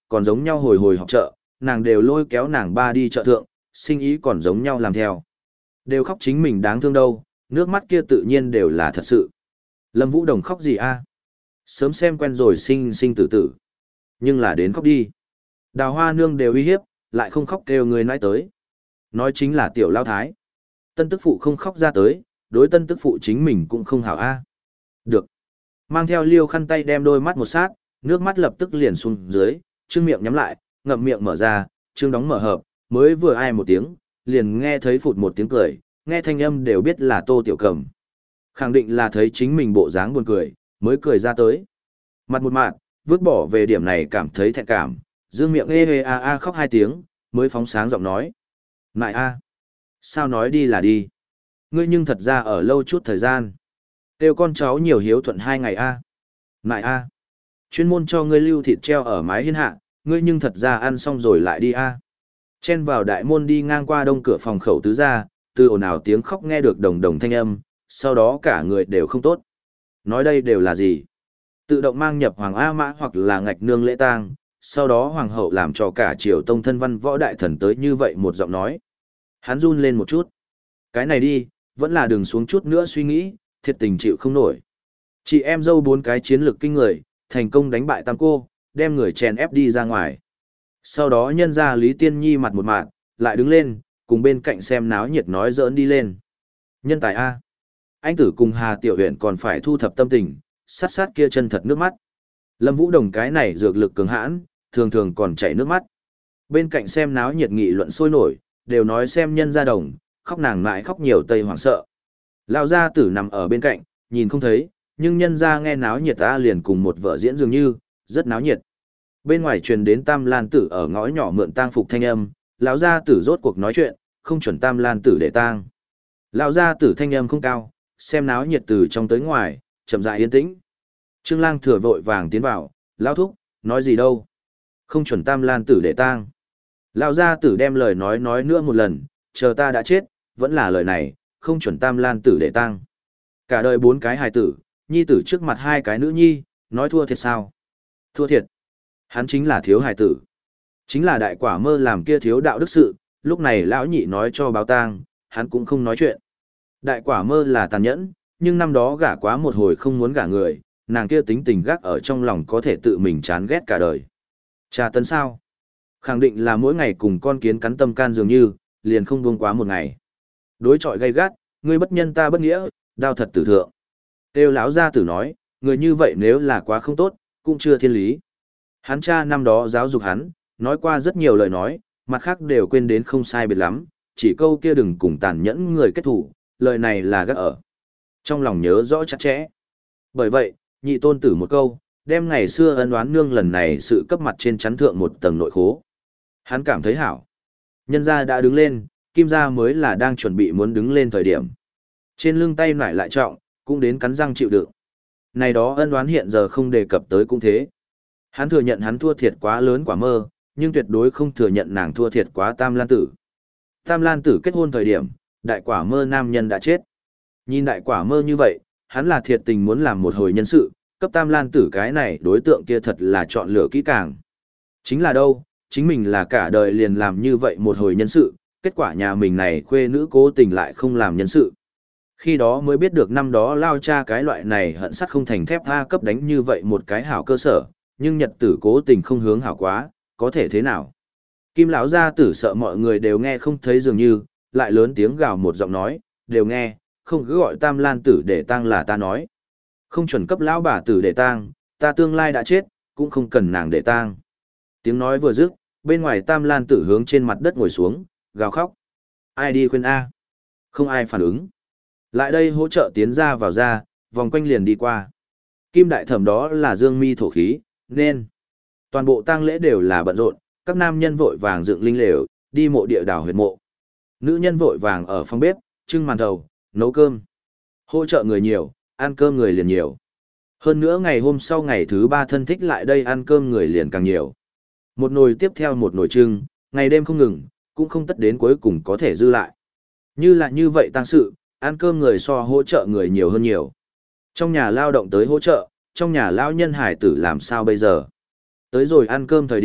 còn giống nhau hồi hồi học chợ, nàng đều lôi kéo nàng ba đi chợ thượng, sinh ý còn giống nhau làm theo. Đều khóc chính mình đáng thương đâu, nước mắt kia tự nhiên đều là thật sự. Lâm Vũ Đồng khóc gì a? Sớm xem quen rồi sinh sinh tử tử. Nhưng là đến khóc đi. Đào Hoa Nương đều uy hiếp, lại không khóc kêu người nãi tới. Nói chính là tiểu lao thái. Tân tức phụ không khóc ra tới, đối tân tức phụ chính mình cũng không hảo a. Được. Mang theo liêu khăn tay đem đôi mắt một sát, nước mắt lập tức liền xuống dưới, trương miệng nhắm lại, ngậm miệng mở ra, trương đóng mở hợp, mới vừa ai một tiếng, liền nghe thấy phụt một tiếng cười, nghe thanh âm đều biết là Tô Tiểu Cầm. Khẳng định là thấy chính mình bộ dáng buồn cười, mới cười ra tới. Mặt một mạt, vứt bỏ về điểm này cảm thấy thẹn cảm, dương miệng ê ê a a khóc hai tiếng, mới phóng sáng giọng nói. Mại a, sao nói đi là đi. Ngươi nhưng thật ra ở lâu chút thời gian. Kêu con cháu nhiều hiếu thuận hai ngày a. À. Mại a, chuyên môn cho ngươi lưu thịt treo ở mái hiên hạ, ngươi nhưng thật ra ăn xong rồi lại đi a. Chen vào đại môn đi ngang qua đông cửa phòng khẩu tứ ra, từ ồn ào tiếng khóc nghe được đồng đồng thanh âm, sau đó cả người đều không tốt. Nói đây đều là gì? Tự động mang nhập Hoàng A Mã hoặc là ngạch nương lễ tang, sau đó Hoàng hậu làm cho cả triều tông thân văn võ đại thần tới như vậy một giọng nói. Hắn run lên một chút. Cái này đi, vẫn là đừng xuống chút nữa suy nghĩ, thiệt tình chịu không nổi. Chị em dâu bốn cái chiến lược kinh người, thành công đánh bại tam cô, đem người chèn ép đi ra ngoài. Sau đó nhân ra Lý Tiên Nhi mặt một mặt, lại đứng lên, cùng bên cạnh xem náo nhiệt nói giỡn đi lên. Nhân tài A. Anh tử cùng Hà Tiểu Huyện còn phải thu thập tâm tình, sát sát kia chân thật nước mắt. Lâm Vũ Đồng cái này dược lực cường hãn, thường thường còn chảy nước mắt. Bên cạnh xem náo nhiệt nghị luận sôi nổi, đều nói xem nhân gia đồng, khóc nàng mãi khóc nhiều tây hoảng sợ. Lão gia tử nằm ở bên cạnh, nhìn không thấy, nhưng nhân gia nghe náo nhiệt ta liền cùng một vợ diễn dường như, rất náo nhiệt. Bên ngoài truyền đến Tam Lan tử ở ngõ nhỏ mượn tang phục thanh âm, lão gia tử rốt cuộc nói chuyện, không chuẩn Tam Lan tử để tang. Lão gia tử thanh âm không cao, xem náo nhiệt từ trong tới ngoài, chậm rãi yên tĩnh. Trương Lang thừa vội vàng tiến vào, lão thúc, nói gì đâu? Không chuẩn Tam Lan tử để tang. Lão gia tử đem lời nói nói nữa một lần, chờ ta đã chết, vẫn là lời này, không chuẩn Tam Lan tử để tang. Cả đời bốn cái hài tử, nhi tử trước mặt hai cái nữ nhi, nói thua thiệt sao? Thua thiệt. Hắn chính là thiếu hài tử. Chính là đại quả mơ làm kia thiếu đạo đức sự, lúc này lão nhị nói cho báo tang, hắn cũng không nói chuyện. Đại quả mơ là tàn nhẫn, nhưng năm đó gả quá một hồi không muốn gả người, nàng kia tính tình gác ở trong lòng có thể tự mình chán ghét cả đời. Trà tấn sao? Khẳng định là mỗi ngày cùng con kiến cắn tâm can dường như, liền không buông quá một ngày. Đối chọi gay gắt, ngươi bất nhân ta bất nghĩa, đao thật tử thượng. Têu lão gia tử nói, người như vậy nếu là quá không tốt, cũng chưa thiên lý. Hắn cha năm đó giáo dục hắn, nói qua rất nhiều lời nói, mặt khác đều quên đến không sai biệt lắm, chỉ câu kia đừng cùng tàn nhẫn người kết thủ, lời này là gác ở. Trong lòng nhớ rõ chặt chẽ. Bởi vậy, nhị tôn tử một câu, đem ngày xưa ân oán nương lần này sự cấp mặt trên chắn thượng một tầng nội khố. Hắn cảm thấy hảo. Nhân gia đã đứng lên, kim gia mới là đang chuẩn bị muốn đứng lên thời điểm. Trên lưng tay nải lại trọng, cũng đến cắn răng chịu đựng. Này đó ân oán hiện giờ không đề cập tới cũng thế. Hắn thừa nhận hắn thua thiệt quá lớn quả mơ, nhưng tuyệt đối không thừa nhận nàng thua thiệt quá Tam Lan Tử. Tam Lan Tử kết hôn thời điểm, đại quả mơ nam nhân đã chết. Nhìn đại quả mơ như vậy, hắn là thiệt tình muốn làm một hồi nhân sự, cấp Tam Lan Tử cái này đối tượng kia thật là chọn lựa kỹ càng. Chính là đâu, chính mình là cả đời liền làm như vậy một hồi nhân sự, kết quả nhà mình này khuê nữ cố tình lại không làm nhân sự. Khi đó mới biết được năm đó lao cha cái loại này hận sắt không thành thép tha cấp đánh như vậy một cái hảo cơ sở, nhưng nhật tử cố tình không hướng hảo quá, có thể thế nào? Kim lão gia tử sợ mọi người đều nghe không thấy dường như, lại lớn tiếng gào một giọng nói, đều nghe, không cứ gọi Tam Lan tử để tang là ta nói. Không chuẩn cấp lão bà tử để tang, ta tương lai đã chết, cũng không cần nàng để tang. Tiếng nói vừa dứt, bên ngoài Tam Lan tử hướng trên mặt đất ngồi xuống, gào khóc. Ai đi khuyên A? Không ai phản ứng. Lại đây hỗ trợ tiến ra vào ra, vòng quanh liền đi qua. Kim đại thẩm đó là dương mi thổ khí, nên toàn bộ tang lễ đều là bận rộn, các nam nhân vội vàng dựng linh lều, đi mộ địa đào huyệt mộ. Nữ nhân vội vàng ở phòng bếp, trưng màn thầu, nấu cơm. Hỗ trợ người nhiều, ăn cơm người liền nhiều. Hơn nữa ngày hôm sau ngày thứ ba thân thích lại đây ăn cơm người liền càng nhiều. Một nồi tiếp theo một nồi trưng, ngày đêm không ngừng, cũng không tất đến cuối cùng có thể dư lại. Như là như vậy tang sự, ăn cơm người so hỗ trợ người nhiều hơn nhiều. Trong nhà lao động tới hỗ trợ, trong nhà lao nhân hải tử làm sao bây giờ? Tới rồi ăn cơm thời điểm,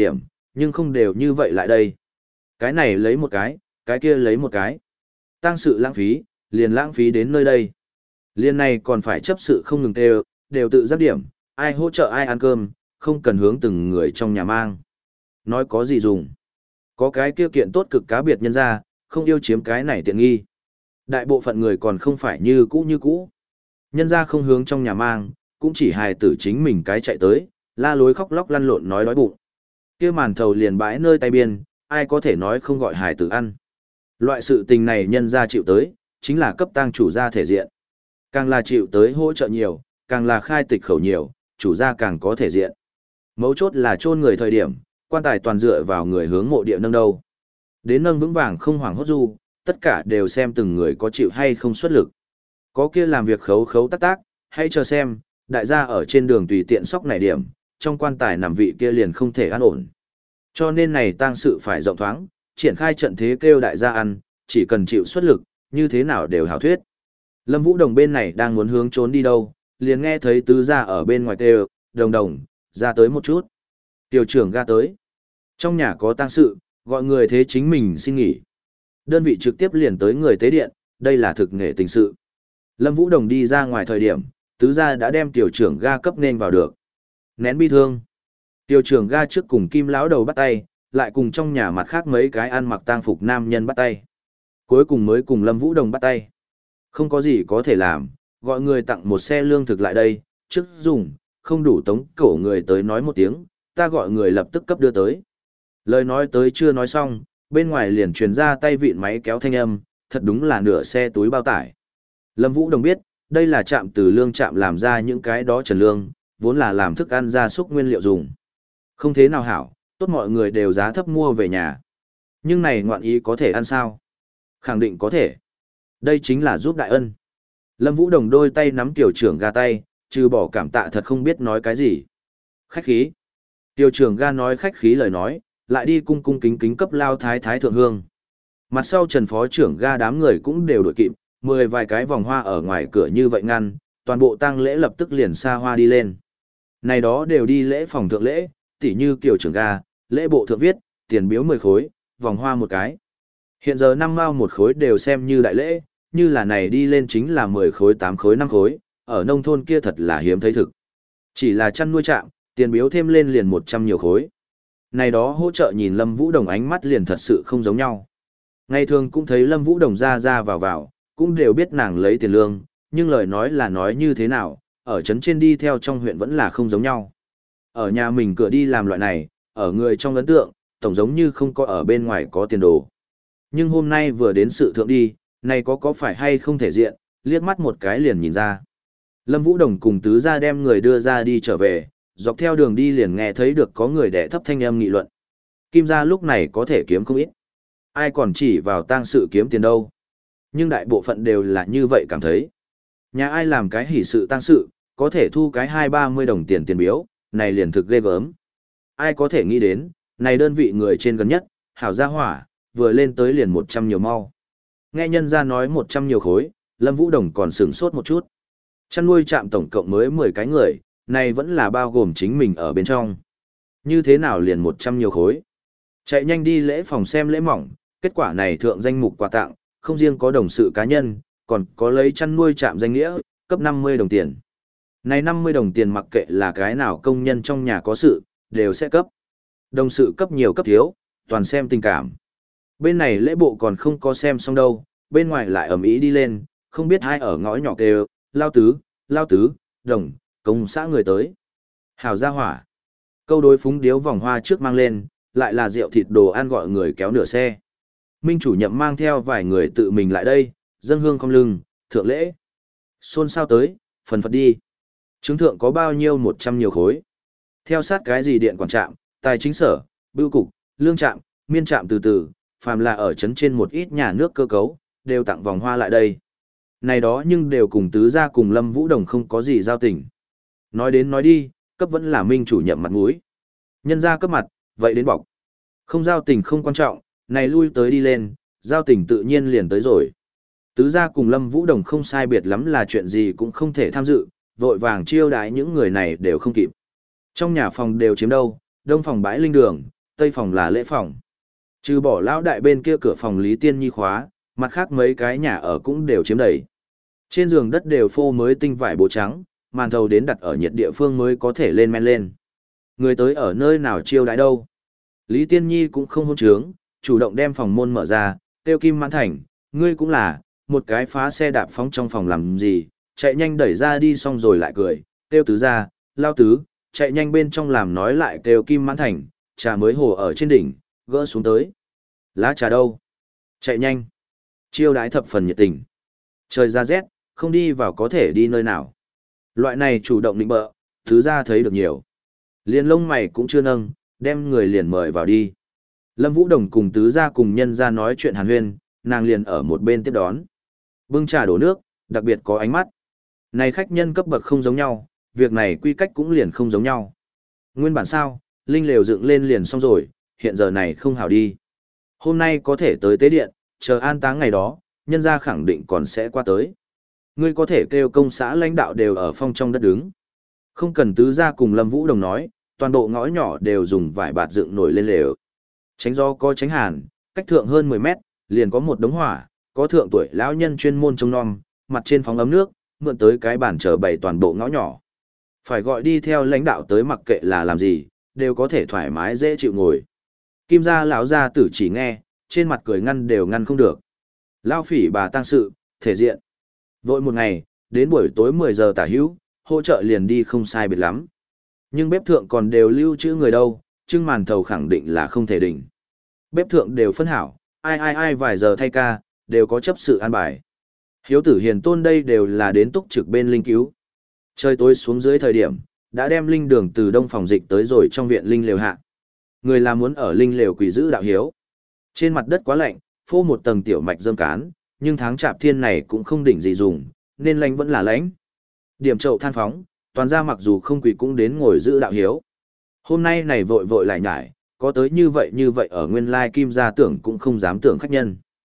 nhưng không đều như vậy lại đây. Cái này lấy một cái, cái kia lấy một cái. Tăng sự lãng phí, liền lãng phí đến nơi đây. Liên này còn phải chấp sự không ngừng đều, đều tự giác điểm, ai hỗ trợ ai ăn cơm, không cần hướng từng người trong nhà mang. Nói có gì dùng. Có cái kia kiện tốt cực cá biệt nhân ra, không yêu chiếm cái này tiện nghi. Đại bộ phận người còn không phải như cũ như cũ. Nhân ra không hướng trong nhà mang, cũng chỉ hài tử chính mình cái chạy tới, la lối khóc lóc lăn lộn nói đói bụng. Kia màn thầu liền bãi nơi tay biên, ai có thể nói không gọi hài tử ăn. Loại sự tình này nhân ra chịu tới, chính là cấp tăng chủ gia thể diện. Càng là chịu tới hỗ trợ nhiều, càng là khai tịch khẩu nhiều, chủ gia càng có thể diện. Mấu chốt là chôn người thời điểm, quan tài toàn dựa vào người hướng mộ địa nâng đâu. Đến nâng vững vàng không hoảng hốt du, tất cả đều xem từng người có chịu hay không xuất lực. Có kia làm việc khấu khấu tác tác, hãy chờ xem, đại gia ở trên đường tùy tiện sóc này điểm, trong quan tài nằm vị kia liền không thể an ổn. Cho nên này tang sự phải rộng thoáng, triển khai trận thế kêu đại gia ăn, chỉ cần chịu xuất lực, như thế nào đều hảo thuyết. Lâm Vũ Đồng bên này đang muốn hướng trốn đi đâu, liền nghe thấy tứ gia ở bên ngoài kêu, đồng đồng, ra tới một chút. Tiểu trưởng ga tới. Trong nhà có tang sự, gọi người thế chính mình xin nghỉ. Đơn vị trực tiếp liền tới người tế điện, đây là thực nghệ tình sự. Lâm Vũ Đồng đi ra ngoài thời điểm, tứ gia đã đem tiểu trưởng ga cấp nên vào được. Nén bi thương. Tiểu trưởng ga trước cùng Kim lão đầu bắt tay, lại cùng trong nhà mặt khác mấy cái ăn mặc tang phục nam nhân bắt tay. Cuối cùng mới cùng Lâm Vũ Đồng bắt tay. Không có gì có thể làm, gọi người tặng một xe lương thực lại đây, trước dùng, không đủ tống cổ người tới nói một tiếng, ta gọi người lập tức cấp đưa tới. Lời nói tới chưa nói xong, bên ngoài liền truyền ra tay vịn máy kéo thanh âm, thật đúng là nửa xe túi bao tải. Lâm Vũ Đồng biết, đây là trạm từ lương trạm làm ra những cái đó trần lương, vốn là làm thức ăn gia súc nguyên liệu dùng. Không thế nào hảo, tốt mọi người đều giá thấp mua về nhà. Nhưng này ngoạn ý có thể ăn sao? Khẳng định có thể. Đây chính là giúp đại ân. Lâm Vũ Đồng đôi tay nắm tiểu trưởng ga tay, trừ bỏ cảm tạ thật không biết nói cái gì. Khách khí. Tiểu trưởng ga nói khách khí lời nói, lại đi cung cung kính kính cấp lao thái thái thượng hương. Mặt sau Trần phó trưởng ga đám người cũng đều đội kịp, mười vài cái vòng hoa ở ngoài cửa như vậy ngăn, toàn bộ tang lễ lập tức liền xa hoa đi lên. Này đó đều đi lễ phòng thượng lễ, tỉ như kiểu trưởng ga, lễ bộ thượng viết, tiền biếu mười khối, vòng hoa một cái. Hiện giờ năm mao một khối đều xem như đại lễ, như là này đi lên chính là mười khối tám khối năm khối, ở nông thôn kia thật là hiếm thấy thực. Chỉ là chăn nuôi trạm, tiền biếu thêm lên liền một trăm nhiều khối. Này đó hỗ trợ nhìn Lâm Vũ Đồng ánh mắt liền thật sự không giống nhau. Ngày thường cũng thấy Lâm Vũ Đồng ra ra vào vào, cũng đều biết nàng lấy tiền lương, nhưng lời nói là nói như thế nào, ở trấn trên đi theo trong huyện vẫn là không giống nhau. Ở nhà mình cửa đi làm loại này, ở người trong ấn tượng, tổng giống như không có ở bên ngoài có tiền đồ. Nhưng hôm nay vừa đến sự thượng đi, này có có phải hay không thể diện, liếc mắt một cái liền nhìn ra. Lâm Vũ Đồng cùng tứ gia đem người đưa ra đi trở về, dọc theo đường đi liền nghe thấy được có người đẻ thấp thanh âm nghị luận. Kim gia lúc này có thể kiếm không ít. Ai còn chỉ vào tang sự kiếm tiền đâu. Nhưng đại bộ phận đều là như vậy cảm thấy. Nhà ai làm cái hỷ sự tang sự, có thể thu cái hai ba mươi đồng tiền tiền biếu, này liền thực ghê gớm. Ai có thể nghĩ đến, này đơn vị người trên gần nhất, hảo gia hỏa, vừa lên tới liền một trăm nhiều mau. Nghe nhân gia nói một trăm nhiều khối, Lâm Vũ Đồng còn sửng sốt một chút. Chăn nuôi trạm tổng cộng mới mười cái người, này vẫn là bao gồm chính mình ở bên trong. Như thế nào liền một trăm nhiều khối? Chạy nhanh đi lễ phòng xem lễ mỏng, kết quả này thượng danh mục quà tặng, không riêng có đồng sự cá nhân, còn có lấy chăn nuôi trạm danh nghĩa, cấp năm mươi đồng tiền. Này năm mươi đồng tiền mặc kệ là cái nào công nhân trong nhà có sự, đều sẽ cấp. Đồng sự cấp nhiều cấp thiếu, toàn xem tình cảm. Bên này lễ bộ còn không có xem xong đâu, bên ngoài lại ầm ĩ đi lên, không biết ai ở ngõ nhỏ kêu, lao tứ, lao tứ, đồng, công xã người tới. Hảo gia hỏa. Câu đối phúng điếu vòng hoa trước mang lên, lại là rượu thịt đồ ăn gọi người kéo nửa xe. Minh chủ nhậm mang theo vài người tự mình lại đây, dâng hương không lưng, thượng lễ. Xôn sao tới, phần phật đi. Chứng thượng có bao nhiêu một trăm nhiều khối. Theo sát cái gì điện quản trạm, tài chính sở, bưu cục, lương trạm, miên trạm từ từ, phàm là ở trấn trên một ít nhà nước cơ cấu, đều tặng vòng hoa lại đây. Này đó nhưng đều cùng tứ gia cùng Lâm Vũ Đồng không có gì giao tình. Nói đến nói đi, cấp vẫn là minh chủ nhậm mặt mũi. Nhân ra cấp mặt, vậy đến bọc. Không giao tình không quan trọng, này lui tới đi lên, giao tình tự nhiên liền tới rồi. Tứ gia cùng Lâm Vũ Đồng không sai biệt lắm là chuyện gì cũng không thể tham dự, vội vàng chiêu đãi những người này đều không kịp. Trong nhà phòng đều chiếm đâu, đông phòng bãi linh đường, tây phòng là lễ phòng. Trừ bỏ lão đại bên kia cửa phòng Lý Tiên Nhi khóa, mặt khác mấy cái nhà ở cũng đều chiếm đầy. Trên giường đất đều phô mới tinh vải bố trắng, màn thầu đến đặt ở nhiệt địa phương mới có thể lên men lên. Người tới ở nơi nào chiêu đãi đâu. Lý Tiên Nhi cũng không hôn trướng, chủ động đem phòng môn mở ra, tiêu Kim Mãn Thành, ngươi cũng là, một cái phá xe đạp phóng trong phòng làm gì, chạy nhanh đẩy ra đi xong rồi lại cười, tiêu tứ ra, lao tứ, chạy nhanh bên trong làm nói lại kêu Kim Mãn Thành, trà mới hồ ở trên đỉnh, gỡ xuống tới. Lá trà đâu? Chạy nhanh. Chiêu đái thập phần nhiệt tình. Trời ra rét, không đi vào có thể đi nơi nào. Loại này chủ động định bợ, thứ ra thấy được nhiều. Liền lông mày cũng chưa nâng, đem người liền mời vào đi. Lâm Vũ Đồng cùng tứ ra cùng nhân ra nói chuyện hàn huyên, nàng liền ở một bên tiếp đón. Bưng trà đổ nước, đặc biệt có ánh mắt. Này khách nhân cấp bậc không giống nhau, việc này quy cách cũng liền không giống nhau. Nguyên bản sao, linh lều dựng lên liền xong rồi, hiện giờ này không hảo đi. Hôm nay có thể tới tế điện, chờ an táng ngày đó, nhân gia khẳng định còn sẽ qua tới. Ngươi có thể kêu công xã lãnh đạo đều ở phong trong đất đứng. Không cần tứ gia cùng Lâm Vũ Đồng nói, toàn bộ ngõ nhỏ đều dùng vải bạt dựng nổi lên lều. Tránh gió có tránh hàn, cách thượng hơn mười mét, liền có một đống hỏa, có thượng tuổi lão nhân chuyên môn trông nom, mặt trên phóng ấm nước, mượn tới cái bàn chờ bày toàn bộ ngõ nhỏ. Phải gọi đi theo lãnh đạo tới mặc kệ là làm gì, đều có thể thoải mái dễ chịu ngồi. Kim gia lão gia tử chỉ nghe, trên mặt cười ngăn đều ngăn không được. Lao phỉ bà tang sự, thể diện. Vội một ngày, đến buổi tối mười giờ tả hữu, hỗ trợ liền đi không sai biệt lắm. Nhưng bếp thượng còn đều lưu trữ người đâu, trưng màn thầu khẳng định là không thể đỉnh. Bếp thượng đều phân hảo, ai ai ai vài giờ thay ca, đều có chấp sự an bài. Hiếu tử hiền tôn đây đều là đến túc trực bên linh cứu. Trời tối xuống dưới thời điểm, đã đem linh đường từ đông phòng dịch tới rồi trong viện linh lều hạ. Người là muốn ở linh lều quỷ giữ đạo hiếu. Trên mặt đất quá lạnh, phô một tầng tiểu mạch dơm cán, nhưng tháng chạp thiên này cũng không đỉnh gì dùng, nên lánh vẫn là lánh. Điểm chậu than phóng, toàn ra mặc dù không quỷ cũng đến ngồi giữ đạo hiếu. Hôm nay này vội vội lại nhải, có tới như vậy như vậy ở nguyên lai kim gia tưởng cũng không dám tưởng khách nhân.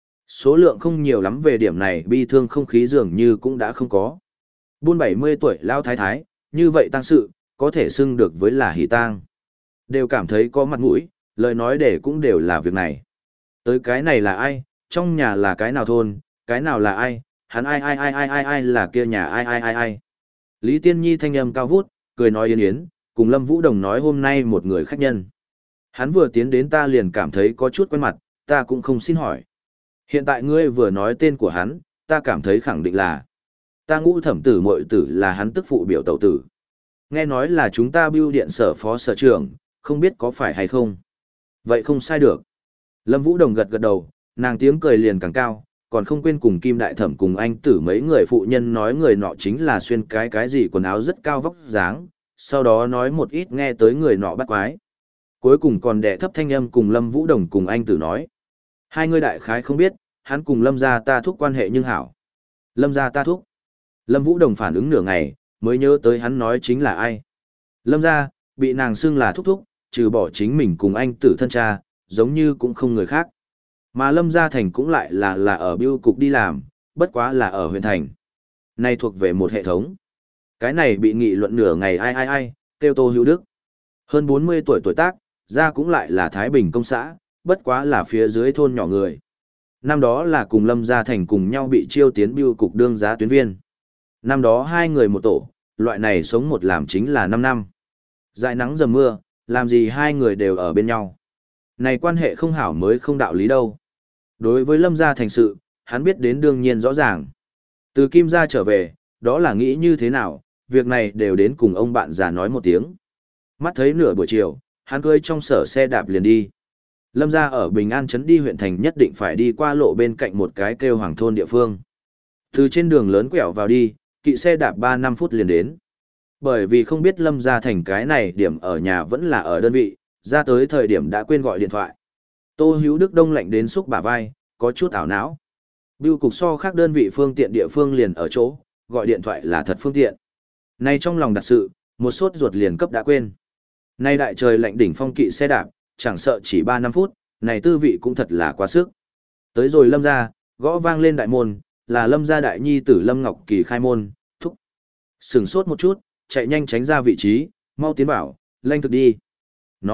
Số lượng không nhiều lắm về điểm này bi thương không khí dường như cũng đã không có. Buôn bảy mươi tuổi lao thái thái, như vậy tang sự, có thể xưng được với là hỷ tang. Đều cảm thấy có mặt mũi, lời nói để cũng đều là việc này. Tới cái này là ai, trong nhà là cái nào thôn, cái nào là ai, hắn ai ai ai ai ai ai là kia nhà ai ai ai ai. Lý Tiên Nhi thanh âm cao vút, cười nói yên yến, cùng Lâm Vũ Đồng nói hôm nay một người khách nhân. Hắn vừa tiến đến ta liền cảm thấy có chút quen mặt, ta cũng không xin hỏi. Hiện tại ngươi vừa nói tên của hắn, ta cảm thấy khẳng định là ta ngũ thẩm tử muội tử là hắn tức phụ biểu tẩu tử. Nghe nói là chúng ta bưu điện sở phó sở trưởng, không biết có phải hay không. Vậy không sai được. Lâm Vũ Đồng gật gật đầu, nàng tiếng cười liền càng cao, còn không quên cùng Kim Đại Thẩm cùng anh tử mấy người phụ nhân nói người nọ chính là xuyên cái cái gì quần áo rất cao vóc dáng, sau đó nói một ít nghe tới người nọ bắt quái. Cuối cùng còn đẻ thấp thanh âm cùng Lâm Vũ Đồng cùng anh tử nói. Hai người đại khái không biết, hắn cùng Lâm gia ta thúc quan hệ nhưng hảo. Lâm gia ta thúc. Lâm Vũ Đồng phản ứng nửa ngày, mới nhớ tới hắn nói chính là ai. Lâm gia, bị nàng xưng là thúc thúc, trừ bỏ chính mình cùng anh tử thân cha, giống như cũng không người khác. Mà Lâm Gia Thành cũng lại là là ở bưu cục đi làm, bất quá là ở huyện thành. Này thuộc về một hệ thống. Cái này bị nghị luận nửa ngày ai ai ai, kêu Tô Hữu Đức. Hơn bốn mươi tuổi tuổi tác, ra cũng lại là Thái Bình công xã, bất quá là phía dưới thôn nhỏ người. Năm đó là cùng Lâm Gia Thành cùng nhau bị chiêu tiến bưu cục đương giá tuyến viên. Năm đó hai người một tổ, loại này sống một làm chính là năm năm. Dại nắng dầm mưa, làm gì hai người đều ở bên nhau. Này quan hệ không hảo mới không đạo lý đâu. Đối với Lâm Gia Thành sự, hắn biết đến đương nhiên rõ ràng. Từ Kim Gia trở về, đó là nghĩ như thế nào, việc này đều đến cùng ông bạn già nói một tiếng. Mắt thấy nửa buổi chiều, hắn cưỡi trong sở xe đạp liền đi. Lâm Gia ở Bình An trấn đi huyện thành nhất định phải đi qua lộ bên cạnh một cái kêu Hoàng thôn địa phương. Từ trên đường lớn quẹo vào đi, kỵ xe đạp ba năm phút liền đến. Bởi vì không biết Lâm Gia Thành cái này điểm ở nhà vẫn là ở đơn vị, ra tới thời điểm đã quên gọi điện thoại. Tô Hữu Đức đông lạnh đến xúc bả vai, có chút ảo não. Bưu cục so khác đơn vị phương tiện địa phương liền ở chỗ, gọi điện thoại là thật phương tiện. Nay trong lòng đặt sự, một sốt ruột liền cấp đã quên. Nay đại trời lạnh đỉnh phong kỵ xe đạp, chẳng sợ chỉ ba năm phút, này tư vị cũng thật là quá sức. Tới rồi Lâm Gia, gõ vang lên đại môn, là Lâm Gia đại nhi tử Lâm Ngọc Kỳ khai môn, thúc. Sừng sốt một chút, chạy nhanh tránh ra vị trí, mau tiến bảo, lanh thực đi. Nói,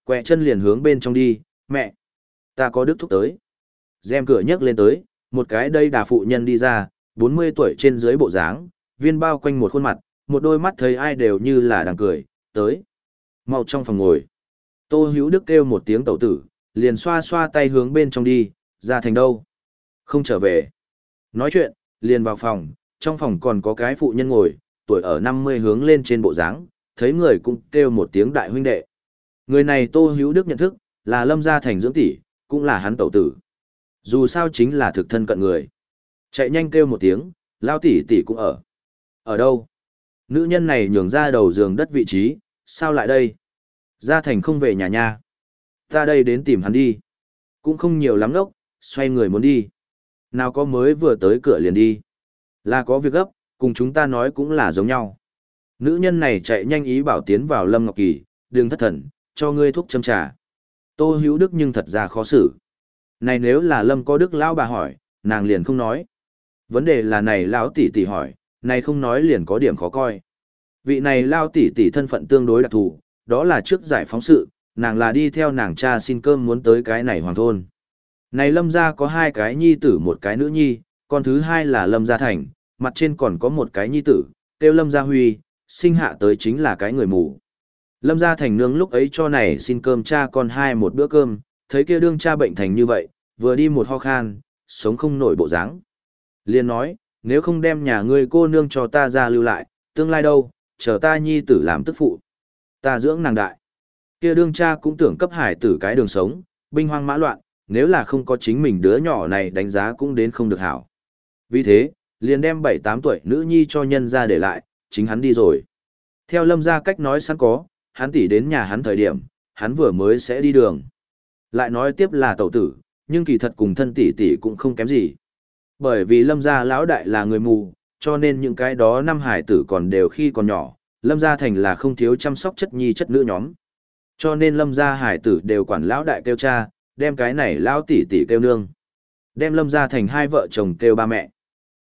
Quẹ chân liền hướng bên trong đi, mẹ, ta có đức thúc tới. Rèm cửa nhấc lên tới, một cái đây đà phụ nhân đi ra, bốn mươi tuổi trên dưới bộ dáng, viên bao quanh một khuôn mặt, một đôi mắt thấy ai đều như là đang cười, tới. Mau trong phòng ngồi. Tô Hữu Đức kêu một tiếng tẩu tử, liền xoa xoa tay hướng bên trong đi, ra thành đâu. Không trở về. Nói chuyện, liền vào phòng, trong phòng còn có cái phụ nhân ngồi, tuổi ở năm mươi hướng lên trên bộ dáng, thấy người cũng kêu một tiếng đại huynh đệ. Người này Tô Hữu Đức nhận thức, là Lâm Gia Thành dưỡng tỷ, cũng là hắn tẩu tử. Dù sao chính là thực thân cận người. Chạy nhanh kêu một tiếng, lao tỷ tỷ cũng ở. Ở đâu? Nữ nhân này nhường ra đầu giường đất vị trí, sao lại đây? Gia Thành không về nhà nha. Ta đây đến tìm hắn đi. Cũng không nhiều lắm đốc, xoay người muốn đi. Nào có mới vừa tới cửa liền đi. Là có việc gấp, cùng chúng ta nói cũng là giống nhau. Nữ nhân này chạy nhanh ý bảo tiến vào Lâm Ngọc Kỳ, đừng thất thần, cho ngươi thuốc châm trà. Tô Hữu Đức nhưng thật ra khó xử. Này nếu là Lâm có Đức lão bà hỏi, nàng liền không nói. Vấn đề là này lão tỷ tỷ hỏi, này không nói liền có điểm khó coi. Vị này lão tỷ tỷ thân phận tương đối đặc thù, đó là trước giải phóng sự, nàng là đi theo nàng cha xin cơm muốn tới cái này hoàng thôn. Này Lâm gia có hai cái nhi tử một cái nữ nhi, con thứ hai là Lâm Gia Thành, mặt trên còn có một cái nhi tử, kêu Lâm Gia Huy, sinh hạ tới chính là cái người mù. Lâm Gia Thành nương lúc ấy cho này xin cơm cha con hai một bữa cơm, thấy kia đương cha bệnh thành như vậy, vừa đi một ho khan, sống không nổi bộ dáng. Liền nói, nếu không đem nhà ngươi cô nương cho ta ra lưu lại, tương lai đâu, chờ ta nhi tử làm tức phụ. Ta dưỡng nàng đại. Kia đương cha cũng tưởng cấp hải tử cái đường sống, binh hoang mã loạn, nếu là không có chính mình đứa nhỏ này đánh giá cũng đến không được hảo. Vì thế, liền đem bảy tám tuổi nữ nhi cho nhân ra để lại, chính hắn đi rồi. Theo Lâm gia cách nói sẵn có, hắn tỷ đến nhà hắn thời điểm, hắn vừa mới sẽ đi đường. Lại nói tiếp là tẩu tử, nhưng kỳ thật cùng thân tỷ tỷ cũng không kém gì. Bởi vì Lâm gia lão đại là người mù, cho nên những cái đó năm hải tử còn đều khi còn nhỏ, Lâm gia thành là không thiếu chăm sóc chất nhi chất nữ nhóm. Cho nên Lâm gia hải tử đều quản lão đại kêu cha, đem cái này lão tỷ tỷ kêu nương. Đem Lâm gia thành hai vợ chồng kêu ba mẹ.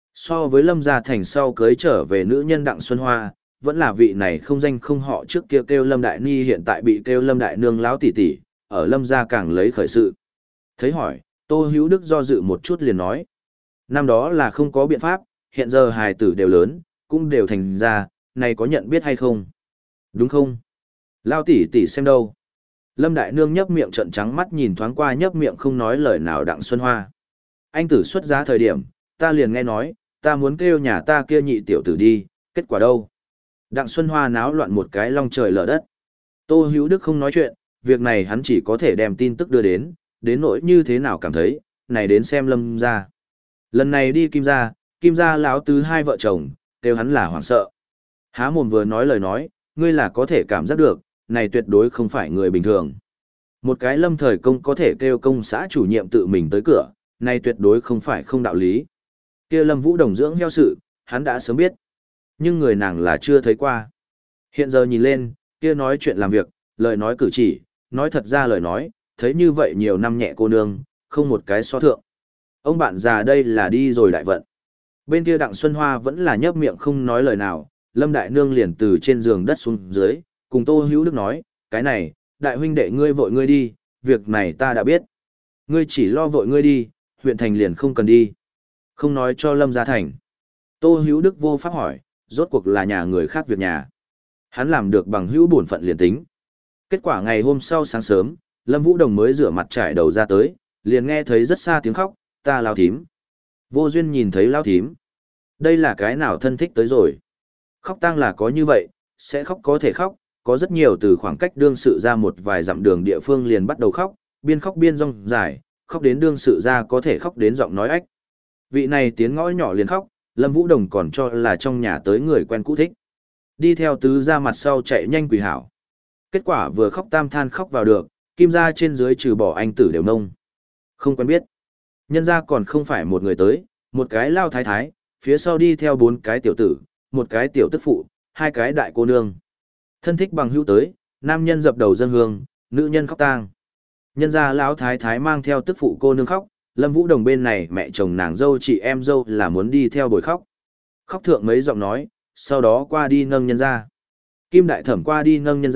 So với Lâm Gia Thành sau cưới trở về nữ nhân Đặng Xuân Hoa, vẫn là vị này không danh không họ trước kia kêu Lâm Đại Ni hiện tại bị kêu Lâm Đại Nương láo tỷ tỷ, ở Lâm Gia càng lấy khởi sự. Thấy hỏi, Tô Hữu Đức do dự một chút liền nói. Năm đó là không có biện pháp, hiện giờ hài tử đều lớn, cũng đều thành ra, này có nhận biết hay không? Đúng không? Lao tỷ tỷ xem đâu? Lâm Đại Nương nhấp miệng trợn trắng mắt nhìn thoáng qua nhấp miệng không nói lời nào Đặng Xuân Hoa. Anh tử xuất giá thời điểm, ta liền nghe nói, ta muốn kêu nhà ta kia nhị tiểu tử đi, kết quả đâu? Đặng Xuân Hoa náo loạn một cái long trời lở đất. Tô Hữu Đức không nói chuyện, việc này hắn chỉ có thể đem tin tức đưa đến, đến nỗi như thế nào cảm thấy, này đến xem Lâm gia. Lần này đi Kim gia, Kim gia lão tứ hai vợ chồng, kêu hắn là hoảng sợ. Há mồm vừa nói lời nói, ngươi là có thể cảm giác được, này tuyệt đối không phải người bình thường. Một cái Lâm thời công có thể kêu công xã chủ nhiệm tự mình tới cửa, này tuyệt đối không phải không đạo lý. Kia Lâm Vũ Đồng dưỡng heo sự, hắn đã sớm biết. Nhưng người nàng là chưa thấy qua. Hiện giờ nhìn lên, kia nói chuyện làm việc, lời nói cử chỉ, nói thật ra lời nói, thấy như vậy nhiều năm nhẹ cô nương, không một cái so thượng. Ông bạn già đây là đi rồi đại vận. Bên kia Đặng Xuân Hoa vẫn là nhấp miệng không nói lời nào, Lâm Đại Nương liền từ trên giường đất xuống dưới, cùng Tô Hữu Đức nói, cái này, đại huynh đệ ngươi vội ngươi đi, việc này ta đã biết. Ngươi chỉ lo vội ngươi đi, huyện thành liền không cần đi. Không nói cho Lâm Gia Thành. Tô Hữu Đức vô pháp hỏi, rốt cuộc là nhà người khác việc nhà. Hắn làm được bằng hữu bổn phận liền tính. Kết quả ngày hôm sau sáng sớm, Lâm Vũ Đồng mới rửa mặt trải đầu ra tới, liền nghe thấy rất xa tiếng khóc, ta lao thím. Vô duyên nhìn thấy lao thím. Đây là cái nào thân thích tới rồi. Khóc tang là có như vậy, sẽ khóc có thể khóc, có rất nhiều từ khoảng cách đương sự ra một vài dặm đường địa phương liền bắt đầu khóc, biên khóc biên rong dài, khóc đến đương sự ra có thể khóc đến giọng nói ách. Vị này tiến ngõ nhỏ liền khóc, Lâm Vũ Đồng còn cho là trong nhà tới người quen cũ thích. Đi theo tứ ra mặt sau chạy nhanh quỳ hảo. Kết quả vừa khóc tam than khóc vào được, Kim gia trên dưới trừ bỏ anh tử đều nông. Không quen biết. Nhân gia còn không phải một người tới, một cái lao thái thái, phía sau đi theo bốn cái tiểu tử, một cái tiểu tức phụ, hai cái đại cô nương. Thân thích bằng hữu tới, nam nhân dập đầu dân hương, nữ nhân khóc tang. Nhân gia lão thái thái mang theo tức phụ cô nương khóc, Lâm Vũ Đồng bên này mẹ chồng nàng dâu chị em dâu là muốn đi theo bồi khóc. Khóc thượng mấy giọng nói, sau đó qua đi nâng nhân ra. Kim đại thẩm qua đi nâng nhân ra,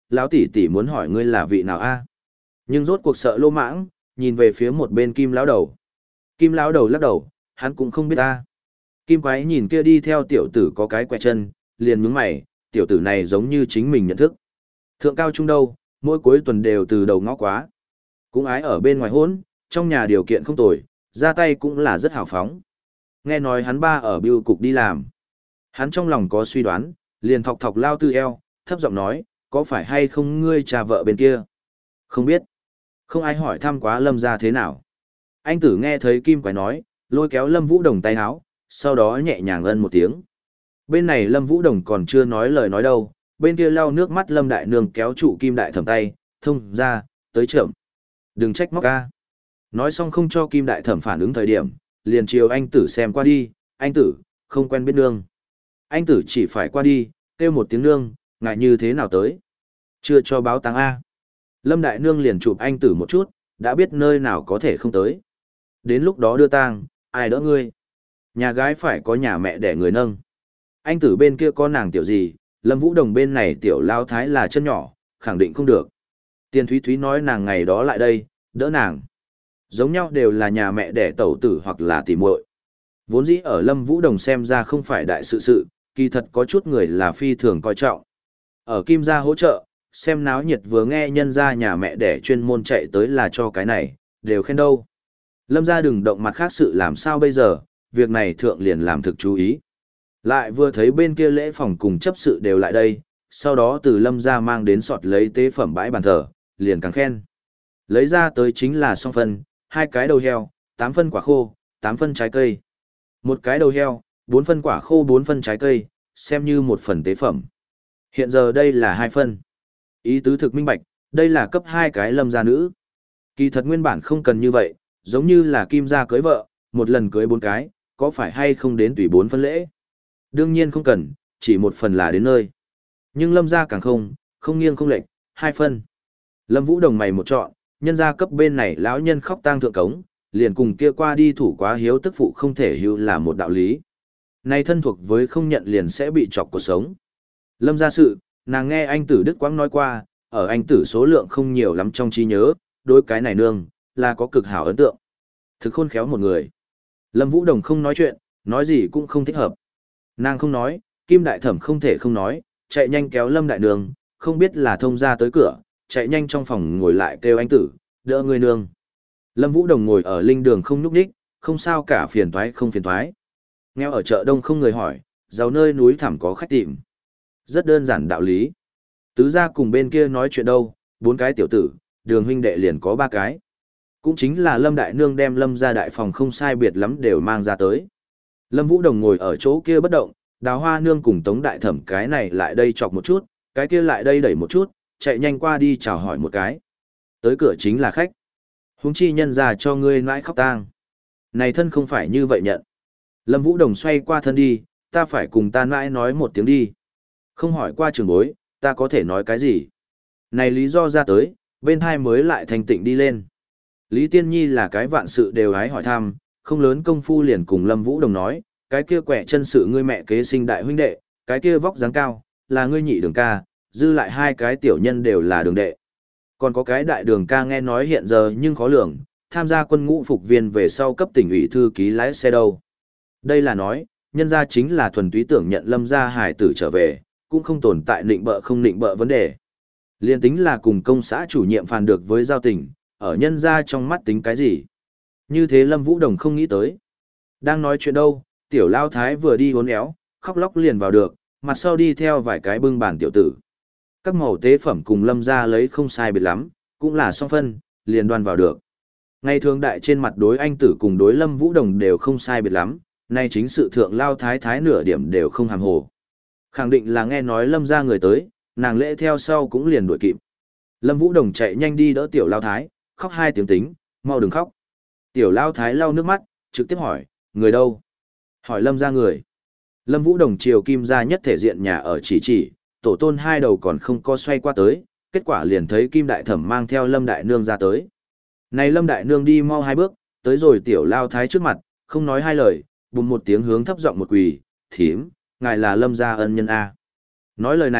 lão tỷ tỷ muốn hỏi ngươi là vị nào a? Nhưng rốt cuộc sợ lô mãng, nhìn về phía một bên Kim lão đầu. Kim lão đầu lắc đầu, hắn cũng không biết ta. Kim quái nhìn kia đi theo tiểu tử có cái quẹ chân, liền nhướng mày, tiểu tử này giống như chính mình nhận thức. Thượng cao trung đâu, mỗi cuối tuần đều từ đầu ngõ quá. Cũng ái ở bên ngoài hôn, trong nhà điều kiện không tồi, ra tay cũng là rất hào phóng. Nghe nói hắn ba ở bưu cục đi làm. Hắn trong lòng có suy đoán, liền thọc thọc lao tư eo, thấp giọng nói, có phải hay không ngươi trà vợ bên kia? Không biết. Không ai hỏi thăm quá Lâm ra thế nào. Anh tử nghe thấy Kim quái nói, lôi kéo Lâm Vũ Đồng tay áo, sau đó nhẹ nhàng ân một tiếng. Bên này Lâm Vũ Đồng còn chưa nói lời nói đâu, bên kia lau nước mắt Lâm Đại Nương kéo trụ Kim Đại Thẩm tay, thông ra, tới trưởng. Đừng trách móc ca. Nói xong không cho Kim Đại Thẩm phản ứng thời điểm, liền chiều anh tử xem qua đi, anh tử, không quen biết nương. Anh tử chỉ phải qua đi, kêu một tiếng nương, ngại như thế nào tới. Chưa cho báo táng A. Lâm Đại Nương liền chụp anh tử một chút, đã biết nơi nào có thể không tới. Đến lúc đó đưa tang, ai đỡ ngươi? Nhà gái phải có nhà mẹ để người nâng. Anh tử bên kia có nàng tiểu gì, Lâm Vũ Đồng bên này tiểu lao thái là chân nhỏ, khẳng định không được. Tiền Thúy Thúy nói nàng ngày đó lại đây, đỡ nàng. Giống nhau đều là nhà mẹ đẻ tẩu tử hoặc là tỷ muội. Vốn dĩ ở Lâm Vũ Đồng xem ra không phải đại sự sự, kỳ thật có chút người là phi thường coi trọng. Ở Kim gia hỗ trợ, xem náo nhiệt vừa nghe nhân gia nhà mẹ đẻ chuyên môn chạy tới là cho cái này, đều khen đâu. Lâm gia đừng động mặt khác sự làm sao bây giờ, việc này thượng liền làm thực chú ý. Lại vừa thấy bên kia lễ phòng cùng chấp sự đều lại đây, sau đó từ Lâm gia mang đến sọt lấy tế phẩm bãi bàn thờ, liền càng khen. Lấy ra tới chính là song phân, hai cái đầu heo, tám phân quả khô, tám phân trái cây. Một cái đầu heo, bốn phân quả khô bốn phân trái cây, xem như một phần tế phẩm. Hiện giờ đây là hai phân. Ý tứ thực minh bạch, đây là cấp hai cái Lâm gia nữ. Kỳ thật nguyên bản không cần như vậy, giống như là Kim gia cưới vợ, một lần cưới bốn cái, có phải hay không đến tùy bốn phân lễ? Đương nhiên không cần, chỉ một phần là đến nơi. Nhưng Lâm gia càng không, không nghiêng không lệch, hai phân. Lâm Vũ Đồng mày một chọn, nhân gia cấp bên này lão nhân khóc tang thượng cống, liền cùng kia qua đi thủ quá hiếu tức phụ không thể hưu là một đạo lý. Này thân thuộc với không nhận liền sẽ bị chọc cuộc sống. Lâm gia sự, nàng nghe anh tử Đức Quang nói qua, ở anh tử số lượng không nhiều lắm trong trí nhớ, đối cái này nương, là có cực hảo ấn tượng. Thực khôn khéo một người. Lâm Vũ Đồng không nói chuyện, nói gì cũng không thích hợp. Nàng không nói, Kim Đại Thẩm không thể không nói, chạy nhanh kéo Lâm Đại Nương, không biết là thông ra tới cửa, chạy nhanh trong phòng ngồi lại kêu anh tử, đỡ người nương. Lâm Vũ Đồng ngồi ở linh đường không nhúc nhích, không sao cả phiền toái không phiền toái. Nghèo ở chợ đông không người hỏi, giàu nơi núi thẳm có khách tìm. Rất đơn giản đạo lý. Tứ gia cùng bên kia nói chuyện đâu, bốn cái tiểu tử, đường huynh đệ liền có ba cái. Cũng chính là Lâm Đại Nương đem Lâm ra đại phòng không sai biệt lắm đều mang ra tới. Lâm Vũ Đồng ngồi ở chỗ kia bất động, Đào Hoa Nương cùng Tống Đại Thẩm cái này lại đây chọc một chút, cái kia lại đây đẩy một chút, chạy nhanh qua đi chào hỏi một cái. Tới cửa chính là khách. Huống chi nhân ra cho ngươi nãi khóc tang. Này thân không phải như vậy nhận. Lâm Vũ Đồng xoay qua thân đi, ta phải cùng ta nãi nói một tiếng đi. Không hỏi qua trường bối, ta có thể nói cái gì. Này lý do ra tới, bên hai mới lại thành tịnh đi lên. Lý Tiên Nhi là cái vạn sự đều hái hỏi thăm, không lớn công phu liền cùng Lâm Vũ Đồng nói, cái kia quẻ chân sự ngươi mẹ kế sinh đại huynh đệ, cái kia vóc dáng cao, là ngươi nhị đường ca, dư lại hai cái tiểu nhân đều là đường đệ. Còn có cái đại đường ca nghe nói hiện giờ nhưng khó lường, tham gia quân ngũ phục viên về sau cấp tỉnh ủy thư ký lái xe đâu. Đây là nói, nhân gia chính là thuần túy tưởng nhận Lâm gia hải tử trở về, cũng không tồn tại nịnh bợ không nịnh bợ vấn đề. Liên tính là cùng công xã chủ nhiệm phàn được với giao tình, ở nhân gia trong mắt tính cái gì. Như thế Lâm Vũ Đồng không nghĩ tới. Đang nói chuyện đâu, tiểu lao thái vừa đi hốn éo, khóc lóc liền vào được, mặt sau đi theo vài cái bưng bàn tiểu tử. Các màu tế phẩm cùng Lâm gia lấy không sai biệt lắm, cũng là song phân, liền đoan vào được. Ngày thường đại trên mặt đối anh tử cùng đối Lâm Vũ Đồng đều không sai biệt lắm, nay chính sự thượng lao thái thái nửa điểm đều không hàm hồ. Khẳng định là nghe nói Lâm gia người tới, nàng lễ theo sau cũng liền đuổi kịp. Lâm Vũ Đồng chạy nhanh đi đỡ tiểu lao thái, khóc hai tiếng tính, mau đừng khóc. Tiểu lao thái lau nước mắt, trực tiếp hỏi, người đâu? Hỏi Lâm gia người. Lâm Vũ Đồng chiều Kim gia nhất thể diện nhà ở chỉ chỉ, tổ tôn hai đầu còn không có xoay qua tới, kết quả liền thấy Kim Đại Thẩm mang theo Lâm Đại Nương ra tới. Này Lâm Đại Nương đi mau hai bước, tới rồi tiểu lao thái trước mặt, không nói hai lời, bùm một tiếng hướng thấp giọng một quỳ, thím, ngài là Lâm gia ân nhân A. Nói lời này,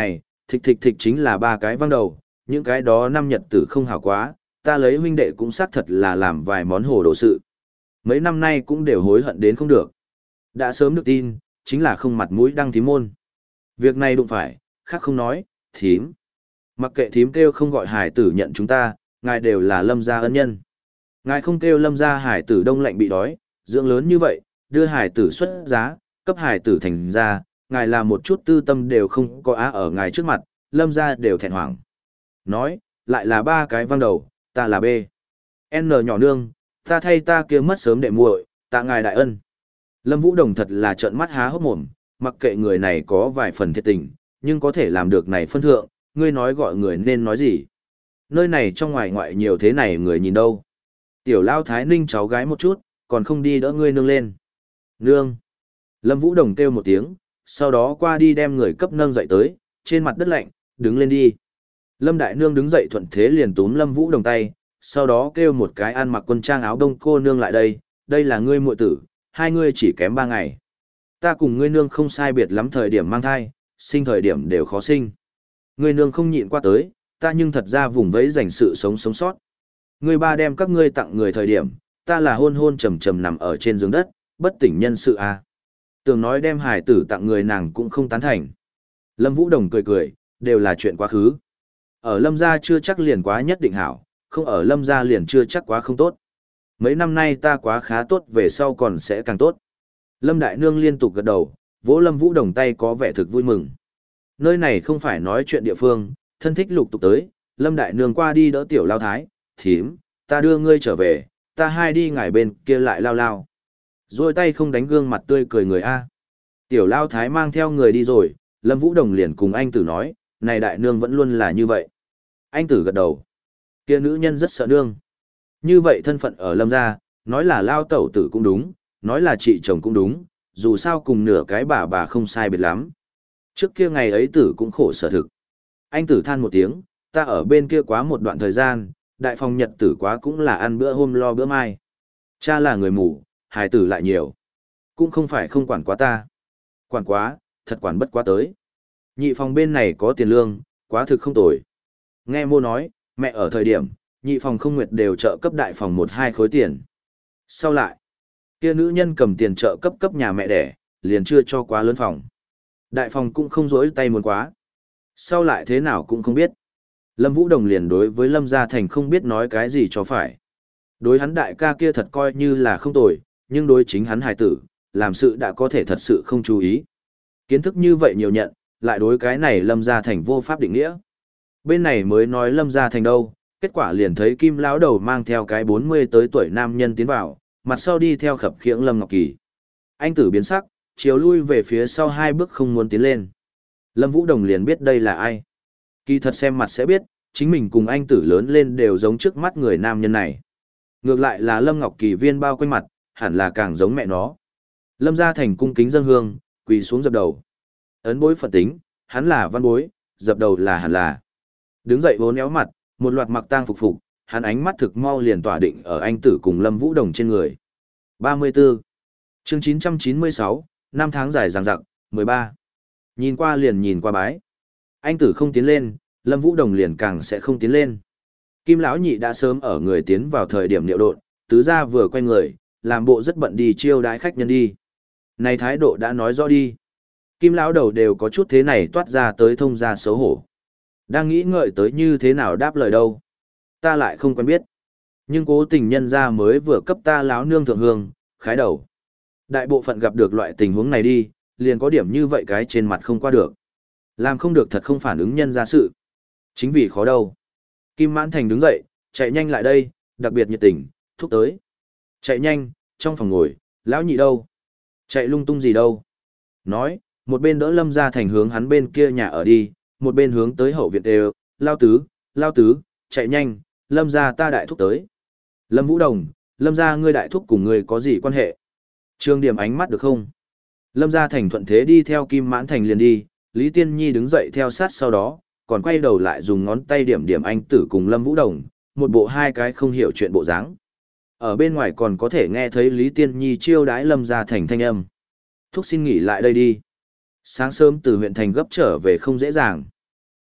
thịch thịch thịch chính là ba cái văng đầu, những cái đó năm nhật tử không hảo quá, ta lấy huynh đệ cũng xác thật là làm vài món hồ đồ sự. Mấy năm nay cũng đều hối hận đến không được. Đã sớm được tin, chính là không mặt mũi đăng thím môn. Việc này đụng phải, khác không nói, thím. Mặc kệ thím kêu không gọi hải tử nhận chúng ta, ngài đều là lâm gia ân nhân. Ngài không kêu lâm gia hải tử đông lạnh bị đói, dưỡng lớn như vậy, đưa hải tử xuất giá, cấp hải tử thành ra, ngài là một chút tư tâm đều không có á ở ngài trước mặt, lâm gia đều thẹn hoảng. Nói, lại là ba cái văng đầu, ta là B. N nhỏ nương, ta thay ta kia mất sớm đệ muội, tạ ngài đại ân. Lâm Vũ Đồng thật là trợn mắt há hốc mồm, mặc kệ người này có vài phần thiệt tình, nhưng có thể làm được này phân thượng, ngươi nói gọi người nên nói gì. Nơi này trong ngoài ngoại nhiều thế này người nhìn đâu. Tiểu Lao Thái Ninh cháu gái một chút, còn không đi đỡ ngươi nương lên. Nương. Lâm Vũ Đồng kêu một tiếng, sau đó qua đi đem người cấp nâng dậy tới, trên mặt đất lạnh, đứng lên đi. Lâm Đại Nương đứng dậy thuận thế liền túm Lâm Vũ Đồng tay, sau đó kêu một cái ăn mặc quân trang áo đông cô nương lại đây, đây là ngươi muội tử, hai ngươi chỉ kém ba ngày. Ta cùng ngươi nương không sai biệt lắm thời điểm mang thai, sinh thời điểm đều khó sinh. Ngươi nương không nhịn qua tới, ta nhưng thật ra vùng vẫy dành sự sống sống sót. Ngươi ba đem các ngươi tặng người thời điểm, ta là hôn hôn trầm trầm nằm ở trên giường đất, bất tỉnh nhân sự a. À. Tưởng nói đem hải tử tặng người nàng cũng không tán thành. Lâm Vũ Đồng cười cười, đều là chuyện quá khứ. Ở Lâm gia chưa chắc liền quá nhất định hảo, không ở Lâm gia liền chưa chắc quá không tốt. Mấy năm nay ta quá khá tốt về sau còn sẽ càng tốt. Lâm Đại Nương liên tục gật đầu, vỗ Lâm Vũ Đồng tay có vẻ thực vui mừng. Nơi này không phải nói chuyện địa phương, thân thích lục tục tới, Lâm Đại Nương qua đi đỡ Tiểu Lao Thái, thím, ta đưa ngươi trở về, ta hai đi ngải bên kia lại lao lao. Rồi tay không đánh gương mặt tươi cười người A. Tiểu Lao Thái mang theo người đi rồi, Lâm Vũ Đồng liền cùng anh tử nói, này Đại Nương vẫn luôn là như vậy. Anh tử gật đầu. Kia nữ nhân rất sợ nương. Như vậy thân phận ở Lâm gia, nói là lao tẩu tử cũng đúng, nói là chị chồng cũng đúng, dù sao cùng nửa cái bà bà không sai biệt lắm. Trước kia ngày ấy tử cũng khổ sở thực. Anh tử than một tiếng, ta ở bên kia quá một đoạn thời gian, đại phòng nhật tử quá cũng là ăn bữa hôm lo bữa mai. Cha là người mù, hài tử lại nhiều. Cũng không phải không quản quá ta. Quản quá, thật quản bất quá tới. Nhị phòng bên này có tiền lương, quá thực không tồi. Nghe mô nói, mẹ ở thời điểm, nhị phòng không nguyệt đều trợ cấp đại phòng một hai khối tiền. Sau lại, kia nữ nhân cầm tiền trợ cấp cấp nhà mẹ đẻ, liền chưa cho quá lớn phòng. Đại phòng cũng không dối tay muốn quá. Sau lại thế nào cũng không biết. Lâm Vũ Đồng liền đối với Lâm Gia Thành không biết nói cái gì cho phải. Đối hắn đại ca kia thật coi như là không tồi, nhưng đối chính hắn hài tử, làm sự đã có thể thật sự không chú ý. Kiến thức như vậy nhiều nhận, lại đối cái này Lâm Gia Thành vô pháp định nghĩa. Bên này mới nói Lâm Gia Thành đâu, kết quả liền thấy Kim lão đầu mang theo cái bốn mươi tới tuổi nam nhân tiến vào, mặt sau đi theo khập khiễng Lâm Ngọc Kỳ. Anh tử biến sắc, chiều lui về phía sau hai bước không muốn tiến lên. Lâm Vũ Đồng liền biết đây là ai. Kỳ thật xem mặt sẽ biết, chính mình cùng anh tử lớn lên đều giống trước mắt người nam nhân này. Ngược lại là Lâm Ngọc Kỳ viên bao quanh mặt, hẳn là càng giống mẹ nó. Lâm Gia Thành cung kính dâng hương, quỳ xuống dập đầu. Ấn bối phận tính, hắn là văn bối, dập đầu là hẳn là. Đứng dậy vốn éo mặt, một loạt mặc tang phục phục, hắn ánh mắt thực mau liền tỏa định ở anh tử cùng Lâm Vũ Đồng trên người. ba mươi tư chương chín trăm chín mươi sáu, năm tháng dài dằng dặc, mười ba. Nhìn qua liền nhìn qua bái. Anh tử không tiến lên, Lâm Vũ Đồng liền càng sẽ không tiến lên. Kim lão nhị đã sớm ở người tiến vào thời điểm liệu độn, tứ gia vừa quay người, làm bộ rất bận đi chiêu đãi khách nhân đi. Này thái độ đã nói rõ đi. Kim lão đầu đều có chút thế này toát ra tới thông ra xấu hổ. Đang nghĩ ngợi tới như thế nào đáp lời đâu. Ta lại không quen biết. Nhưng cố tình nhân ra mới vừa cấp ta láo nương thượng hương, khái đầu. Đại bộ phận gặp được loại tình huống này đi, liền có điểm như vậy cái trên mặt không qua được. Làm không được thật không phản ứng nhân ra sự. Chính vì khó đâu. Kim Mãn Thành đứng dậy, chạy nhanh lại đây, đặc biệt nhiệt tình, thúc tới. Chạy nhanh, trong phòng ngồi, lão nhị đâu? Chạy lung tung gì đâu? Nói, một bên đỡ Lâm Gia Thành hướng hắn bên kia nhà ở đi, một bên hướng tới hậu viện đều, lao tứ, lao tứ, chạy nhanh, Lâm Gia ta đại thúc tới. Lâm Vũ Đồng, Lâm Gia ngươi đại thúc cùng ngươi có gì quan hệ? Trương điểm ánh mắt được không? Lâm Gia Thành thuận thế đi theo Kim Mãn Thành liền đi, Lý Tiên Nhi đứng dậy theo sát sau đó, còn quay đầu lại dùng ngón tay điểm điểm anh tử cùng Lâm Vũ Đồng, một bộ hai cái không hiểu chuyện bộ dáng. Ở bên ngoài còn có thể nghe thấy Lý Tiên Nhi chiêu đãi Lâm Gia Thành thanh âm. Thúc xin nghỉ lại đây đi. Sáng sớm từ huyện thành gấp trở về không dễ dàng.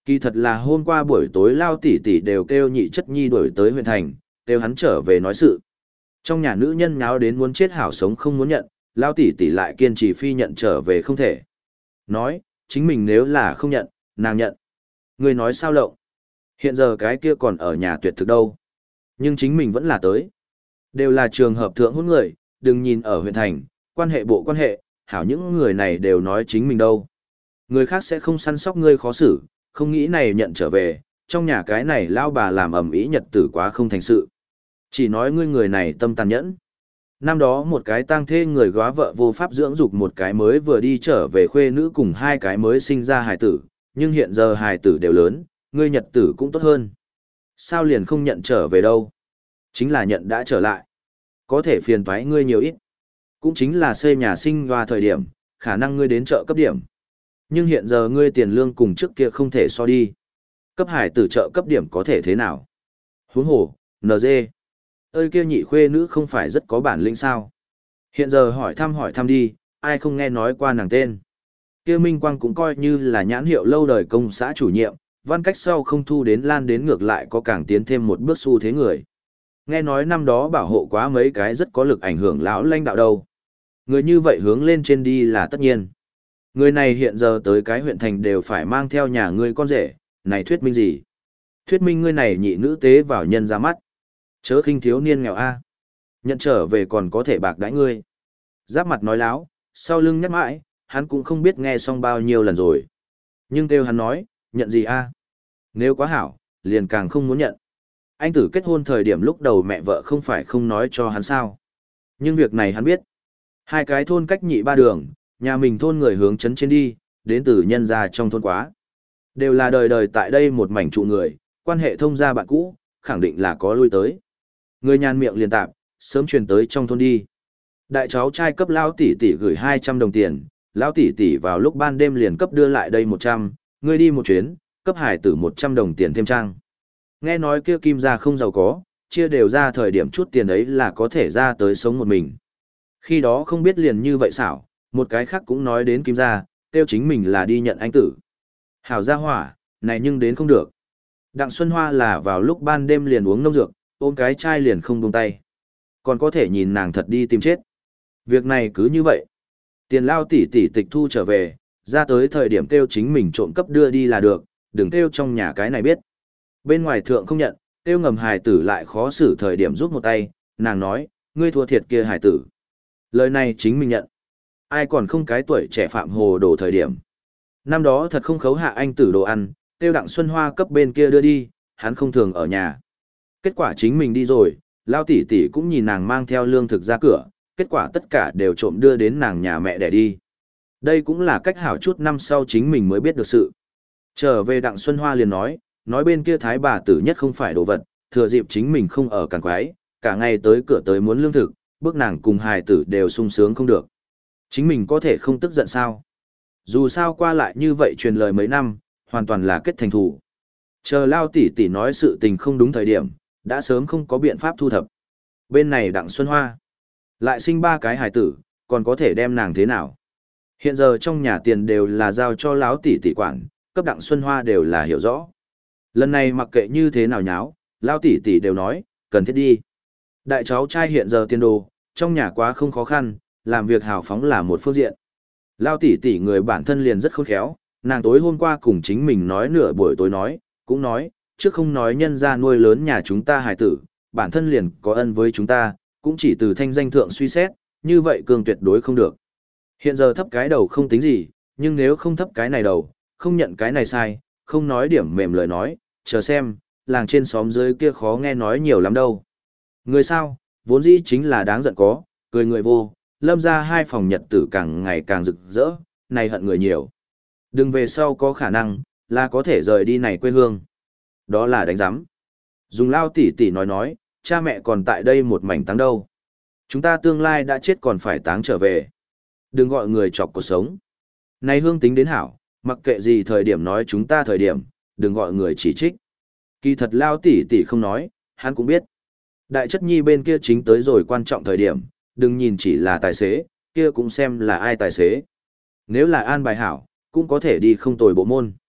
Kỳ thật là hôm qua buổi tối Lao tỷ tỷ đều kêu nhị chất nhi đuổi tới huyện thành, kêu hắn trở về nói sự. Trong nhà nữ nhân nháo đến muốn chết hảo sống không muốn nhận, Lao tỷ tỷ lại kiên trì phi nhận trở về không thể. Nói, chính mình nếu là không nhận, nàng nhận. Người nói sao lộng? Hiện giờ cái kia còn ở nhà tuyệt thực đâu. Nhưng chính mình vẫn là tới. Đều là trường hợp thượng hôn người, đừng nhìn ở huyện thành, quan hệ bộ quan hệ, hảo những người này đều nói chính mình đâu. Người khác sẽ không săn sóc ngươi khó xử, không nghĩ này nhận trở về, trong nhà cái này lao bà làm ầm ĩ nhật tử quá không thành sự. Chỉ nói ngươi người này tâm tàn nhẫn. Năm đó một cái tang thê người góa vợ vô pháp dưỡng dục một cái mới vừa đi trở về khuê nữ cùng hai cái mới sinh ra hài tử, nhưng hiện giờ hài tử đều lớn, ngươi nhật tử cũng tốt hơn. Sao liền không nhận trở về đâu? Chính là nhận đã trở lại. Có thể phiền toái ngươi nhiều ít. Cũng chính là xây nhà sinh hoa thời điểm, khả năng ngươi đến chợ cấp điểm. Nhưng hiện giờ ngươi tiền lương cùng trước kia không thể so đi. Cấp hải tử trợ cấp điểm có thể thế nào? Huống hồ, en giê. Ơi kia nhị khuê nữ không phải rất có bản lĩnh sao? Hiện giờ hỏi thăm hỏi thăm đi, ai không nghe nói qua nàng tên. Kia Minh Quang cũng coi như là nhãn hiệu lâu đời công xã chủ nhiệm, văn cách sau không thu đến lan đến ngược lại có càng tiến thêm một bước xu thế người. Nghe nói năm đó bảo hộ quá mấy cái rất có lực ảnh hưởng lão lãnh đạo đâu. Người như vậy hướng lên trên đi là tất nhiên. Người này hiện giờ tới cái huyện thành đều phải mang theo nhà ngươi con rể, này thuyết minh gì? Thuyết minh ngươi này nhị nữ tế vào nhân ra mắt. Chớ khinh thiếu niên nghèo a. Nhận trở về còn có thể bạc đãi ngươi. Giáp mặt nói láo, sau lưng nhắc mãi, hắn cũng không biết nghe xong bao nhiêu lần rồi. Nhưng kêu hắn nói, nhận gì a? Nếu quá hảo, liền càng không muốn nhận. Anh tử kết hôn thời điểm lúc đầu mẹ vợ không phải không nói cho hắn sao. Nhưng việc này hắn biết. Hai cái thôn cách nhị ba đường, nhà mình thôn người hướng chấn trên đi, đến từ nhân gia trong thôn quá. Đều là đời đời tại đây một mảnh trụ người, quan hệ thông gia bạn cũ, khẳng định là có lui tới. Người nhàn miệng liền tạp, sớm truyền tới trong thôn đi. Đại cháu trai cấp lão tỷ tỷ gửi hai trăm đồng tiền, lão tỷ tỷ vào lúc ban đêm liền cấp đưa lại đây một trăm, ngươi đi một chuyến, cấp hải tử một trăm đồng tiền thêm trang. Nghe nói kia Kim gia không giàu có, chia đều ra thời điểm chút tiền ấy là có thể ra tới sống một mình. Khi đó không biết liền như vậy xảo, một cái khác cũng nói đến Kim gia, tiêu chính mình là đi nhận anh tử. Hảo gia hỏa, này nhưng đến không được. Đặng Xuân Hoa là vào lúc ban đêm liền uống nông dược, ôm cái chai liền không buông tay. Còn có thể nhìn nàng thật đi tìm chết. Việc này cứ như vậy. Tiền lao tỷ tỷ tịch thu trở về, ra tới thời điểm kêu chính mình trộm cấp đưa đi là được, đừng kêu trong nhà cái này biết. Bên ngoài thượng không nhận, kêu ngầm hài tử lại khó xử thời điểm rút một tay, nàng nói, ngươi thua thiệt kia hài tử. Lời này chính mình nhận. Ai còn không cái tuổi trẻ phạm hồ đồ thời điểm. Năm đó thật không khấu hạ anh tử đồ ăn, kêu Đặng Xuân Hoa cấp bên kia đưa đi, hắn không thường ở nhà. Kết quả chính mình đi rồi, lao tỷ tỷ cũng nhìn nàng mang theo lương thực ra cửa, kết quả tất cả đều trộm đưa đến nàng nhà mẹ để đi. Đây cũng là cách hảo chút năm sau chính mình mới biết được sự. Trở về Đặng Xuân Hoa liền nói, nói bên kia thái bà tử nhất không phải đồ vật, thừa dịp chính mình không ở càng quái, cả ngày tới cửa tới muốn lương thực, bước nàng cùng hài tử đều sung sướng không được. Chính mình có thể không tức giận sao? Dù sao qua lại như vậy truyền lời mấy năm, hoàn toàn là kết thành thủ. Chờ lao tỷ tỷ nói sự tình không đúng thời điểm, đã sớm không có biện pháp thu thập. Bên này Đặng Xuân Hoa, lại sinh ba cái hài tử, còn có thể đem nàng thế nào? Hiện giờ trong nhà tiền đều là giao cho lão tỷ tỷ quản, cấp Đặng Xuân Hoa đều là hiểu rõ. Lần này mặc kệ như thế nào nháo, lão tỷ tỷ đều nói, cần thiết đi. Đại cháu trai hiện giờ tiền đồ, trong nhà quá không khó khăn, làm việc hào phóng là một phương diện. Lão tỷ tỷ người bản thân liền rất khôn khéo, nàng tối hôm qua cùng chính mình nói nửa buổi tối nói, cũng nói, trước không nói nhân ra nuôi lớn nhà chúng ta hài tử, bản thân liền có ân với chúng ta, cũng chỉ từ thanh danh thượng suy xét, như vậy cường tuyệt đối không được. Hiện giờ thấp cái đầu không tính gì, nhưng nếu không thấp cái này đầu, không nhận cái này sai, không nói điểm mềm lời nói, chờ xem, làng trên xóm dưới kia khó nghe nói nhiều lắm đâu. Người sao, vốn dĩ chính là đáng giận có, cười người vô, lâm ra hai phòng nhật tử càng ngày càng rực rỡ, này hận người nhiều. Đừng về sau có khả năng, là có thể rời đi này quê hương. Đó là đánh giám. Dùng lao tỉ tỉ nói nói, cha mẹ còn tại đây một mảnh táng đâu. Chúng ta tương lai đã chết còn phải táng trở về. Đừng gọi người chọc cuộc sống. Này hương tính đến hảo, mặc kệ gì thời điểm nói chúng ta thời điểm, đừng gọi người chỉ trích. Kỳ thật lao tỉ tỉ không nói, hắn cũng biết. Đại chất nhi bên kia chính tới rồi quan trọng thời điểm, đừng nhìn chỉ là tài xế, kia cũng xem là ai tài xế. Nếu là an bài hảo, cũng có thể đi không tồi bộ môn.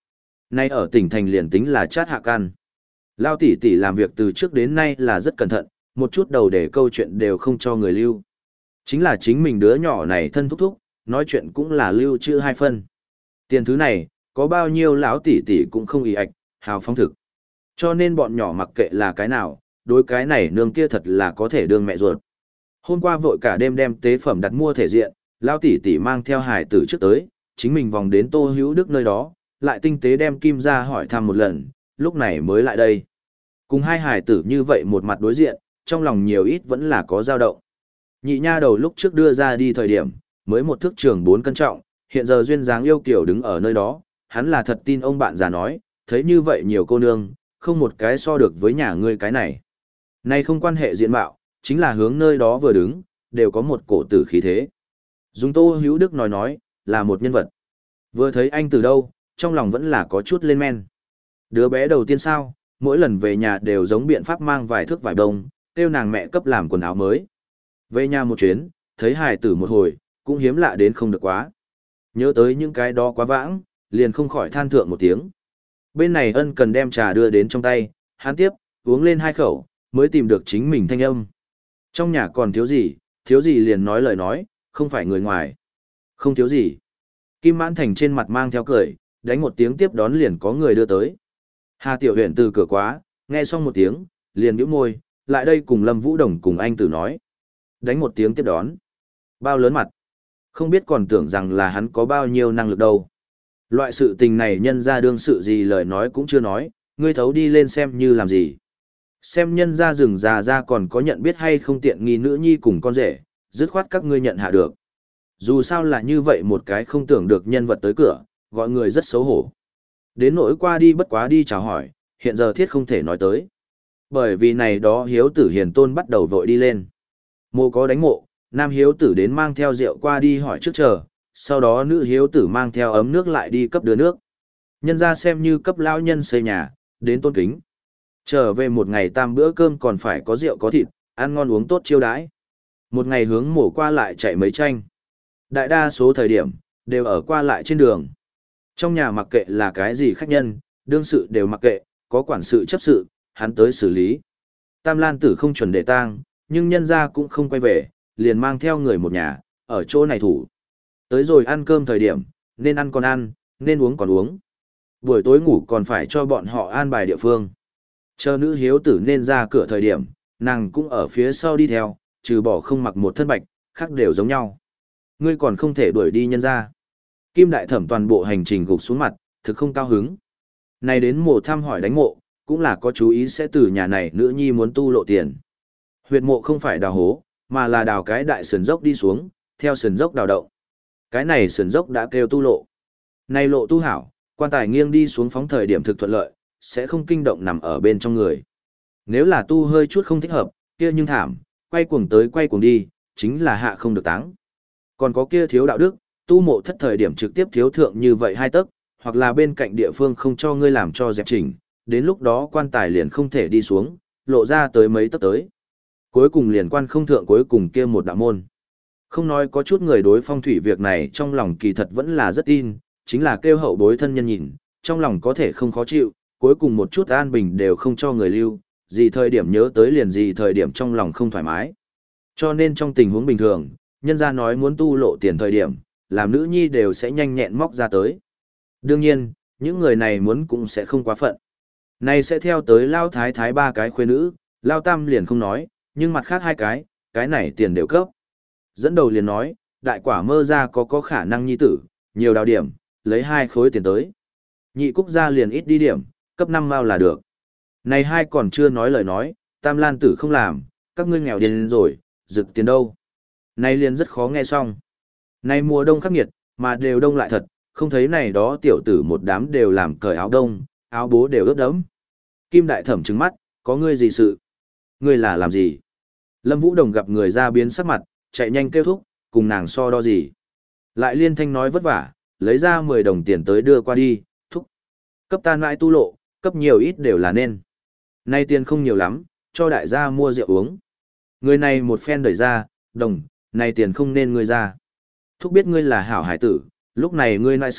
Nay ở tỉnh thành liền tính là chát hạ can. Lao tỷ tỷ làm việc từ trước đến nay là rất cẩn thận, một chút đầu để câu chuyện đều không cho người lưu. Chính là chính mình đứa nhỏ này thân thúc thúc, nói chuyện cũng là lưu chữ hai phân. Tiền thứ này, có bao nhiêu lão tỷ tỷ cũng không ý ạch, hào phóng thực. Cho nên bọn nhỏ mặc kệ là cái nào, đối cái này nương kia thật là có thể đương mẹ ruột. Hôm qua vội cả đêm đem tế phẩm đặt mua thể diện, lão tỷ tỷ mang theo hải tử trước tới, chính mình vòng đến Tô Hữu Đức nơi đó, lại tinh tế đem kim ra hỏi thăm một lần, lúc này mới lại đây. Cùng hai hải tử như vậy một mặt đối diện, trong lòng nhiều ít vẫn là có dao động. Nhị nha đầu lúc trước đưa ra đi thời điểm, mới một thước trường bốn cân trọng, hiện giờ duyên dáng yêu kiểu đứng ở nơi đó, hắn là thật tin ông bạn già nói, thấy như vậy nhiều cô nương, không một cái so được với nhà ngươi cái này. Này không quan hệ diện mạo, chính là hướng nơi đó vừa đứng, đều có một cổ tử khí thế. Dùng Tô Hữu Đức nói nói, là một nhân vật. Vừa thấy anh từ đâu, trong lòng vẫn là có chút lên men. Đứa bé đầu tiên sao, mỗi lần về nhà đều giống biện pháp mang vài thước vải đông, kêu nàng mẹ cấp làm quần áo mới. Về nhà một chuyến, thấy hài tử một hồi, cũng hiếm lạ đến không được quá. Nhớ tới những cái đó quá vãng, liền không khỏi than thượng một tiếng. Bên này ân cần đem trà đưa đến trong tay, hắn tiếp, uống lên hai khẩu, mới tìm được chính mình thanh âm. Trong nhà còn thiếu gì, thiếu gì liền nói lời nói, không phải người ngoài. Không thiếu gì. Kim Mãn Thành trên mặt mang theo cười, đánh một tiếng tiếp đón liền có người đưa tới. Hà Tiểu Huyền từ cửa quá, nghe xong một tiếng, liền nhíu môi, lại đây cùng Lâm Vũ Đồng cùng anh tử nói. Đánh một tiếng tiếp đón. Bao lớn mặt. Không biết còn tưởng rằng là hắn có bao nhiêu năng lực đâu. Loại sự tình này nhân ra đương sự gì lời nói cũng chưa nói, ngươi thấu đi lên xem như làm gì. Xem nhân ra rừng già ra còn có nhận biết hay không tiện nghi nữ nhi cùng con rể, dứt khoát các ngươi nhận hạ được. Dù sao là như vậy một cái không tưởng được nhân vật tới cửa, gọi người rất xấu hổ. Đến nỗi qua đi bất quá đi chào hỏi, hiện giờ thiết không thể nói tới. Bởi vì này đó hiếu tử hiền tôn bắt đầu vội đi lên. Mộ có đánh mộ, nam hiếu tử đến mang theo rượu qua đi hỏi trước chờ, sau đó nữ hiếu tử mang theo ấm nước lại đi cấp đưa nước. Nhân ra xem như cấp lão nhân xây nhà, đến tôn kính. Trở về một ngày tam bữa cơm còn phải có rượu có thịt, ăn ngon uống tốt chiêu đãi. Một ngày hướng mổ qua lại chạy mấy tranh. Đại đa số thời điểm, đều ở qua lại trên đường. Trong nhà mặc kệ là cái gì khách nhân, đương sự đều mặc kệ, có quản sự chấp sự, hắn tới xử lý. Tam Lan tử không chuẩn để tang, nhưng nhân ra cũng không quay về, liền mang theo người một nhà, ở chỗ này thủ. Tới rồi ăn cơm thời điểm, nên ăn còn ăn, nên uống còn uống. Buổi tối ngủ còn phải cho bọn họ an bài địa phương. Chờ nữ hiếu tử nên ra cửa thời điểm, nàng cũng ở phía sau đi theo, trừ bỏ không mặc một thân bạch, khác đều giống nhau. Ngươi còn không thể đuổi đi nhân ra. Kim đại thẩm toàn bộ hành trình gục xuống mặt, thực không cao hứng. Này đến mộ thăm hỏi đánh mộ, cũng là có chú ý sẽ từ nhà này nữ nhi muốn tu lộ tiền. Huyệt mộ không phải đào hố, mà là đào cái đại sườn dốc đi xuống, theo sườn dốc đào động. Cái này sườn dốc đã kêu tu lộ. Này lộ tu hảo, quan tài nghiêng đi xuống phóng thời điểm thực thuận lợi, sẽ không kinh động nằm ở bên trong người. Nếu là tu hơi chút không thích hợp, kia nhưng thảm, quay cuồng tới quay cuồng đi, chính là hạ không được táng. Còn có kia thiếu đạo đức, tu mộ thất thời điểm trực tiếp thiếu thượng như vậy hai tấc, hoặc là bên cạnh địa phương không cho ngươi làm cho dẹp chỉnh, đến lúc đó quan tài liền không thể đi xuống, lộ ra tới mấy tấc tới. Cuối cùng liền quan không thượng cuối cùng kia một đạo môn. Không nói có chút người đối phong thủy việc này trong lòng kỳ thật vẫn là rất tin, chính là kêu hậu bối thân nhân nhìn, trong lòng có thể không khó chịu, cuối cùng một chút an bình đều không cho người lưu, gì thời điểm nhớ tới liền gì thời điểm trong lòng không thoải mái. Cho nên trong tình huống bình thường, nhân gia nói muốn tu lộ tiền thời điểm, làm nữ nhi đều sẽ nhanh nhẹn móc ra tới. Đương nhiên, những người này muốn cũng sẽ không quá phận. Này sẽ theo tới lao thái thái ba cái khuê nữ, lao tam liền không nói, nhưng mặt khác hai cái, cái này tiền đều cấp. Dẫn đầu liền nói, đại quả mơ ra có có khả năng nhi tử, nhiều đào điểm, lấy hai khối tiền tới. Nhị cúc ra liền ít đi điểm, cấp năm mao là được. Này hai còn chưa nói lời nói, tam lan tử không làm, các ngươi nghèo điên rồi, rực tiền đâu. Này liền rất khó nghe xong. Này mùa đông khắc nghiệt, mà đều đông lại thật, không thấy này đó tiểu tử một đám đều làm cởi áo đông, áo bố đều ướt đẫm. Kim đại thẩm trừng mắt, có ngươi gì sự? Ngươi là làm gì? Lâm Vũ Đồng gặp người ra biến sắc mặt, chạy nhanh kêu thúc, cùng nàng so đo gì. Lại liên thanh nói vất vả, lấy ra mười đồng tiền tới đưa qua đi, thúc. Cấp tan mãi tu lộ, cấp nhiều ít đều là nên. Nay tiền không nhiều lắm, cho đại gia mua rượu uống. Người này một phen đẩy ra, đồng, này tiền không nên ngươi ra. Thúc biết ngươi là hảo hải tử, lúc này ngươi nại sự,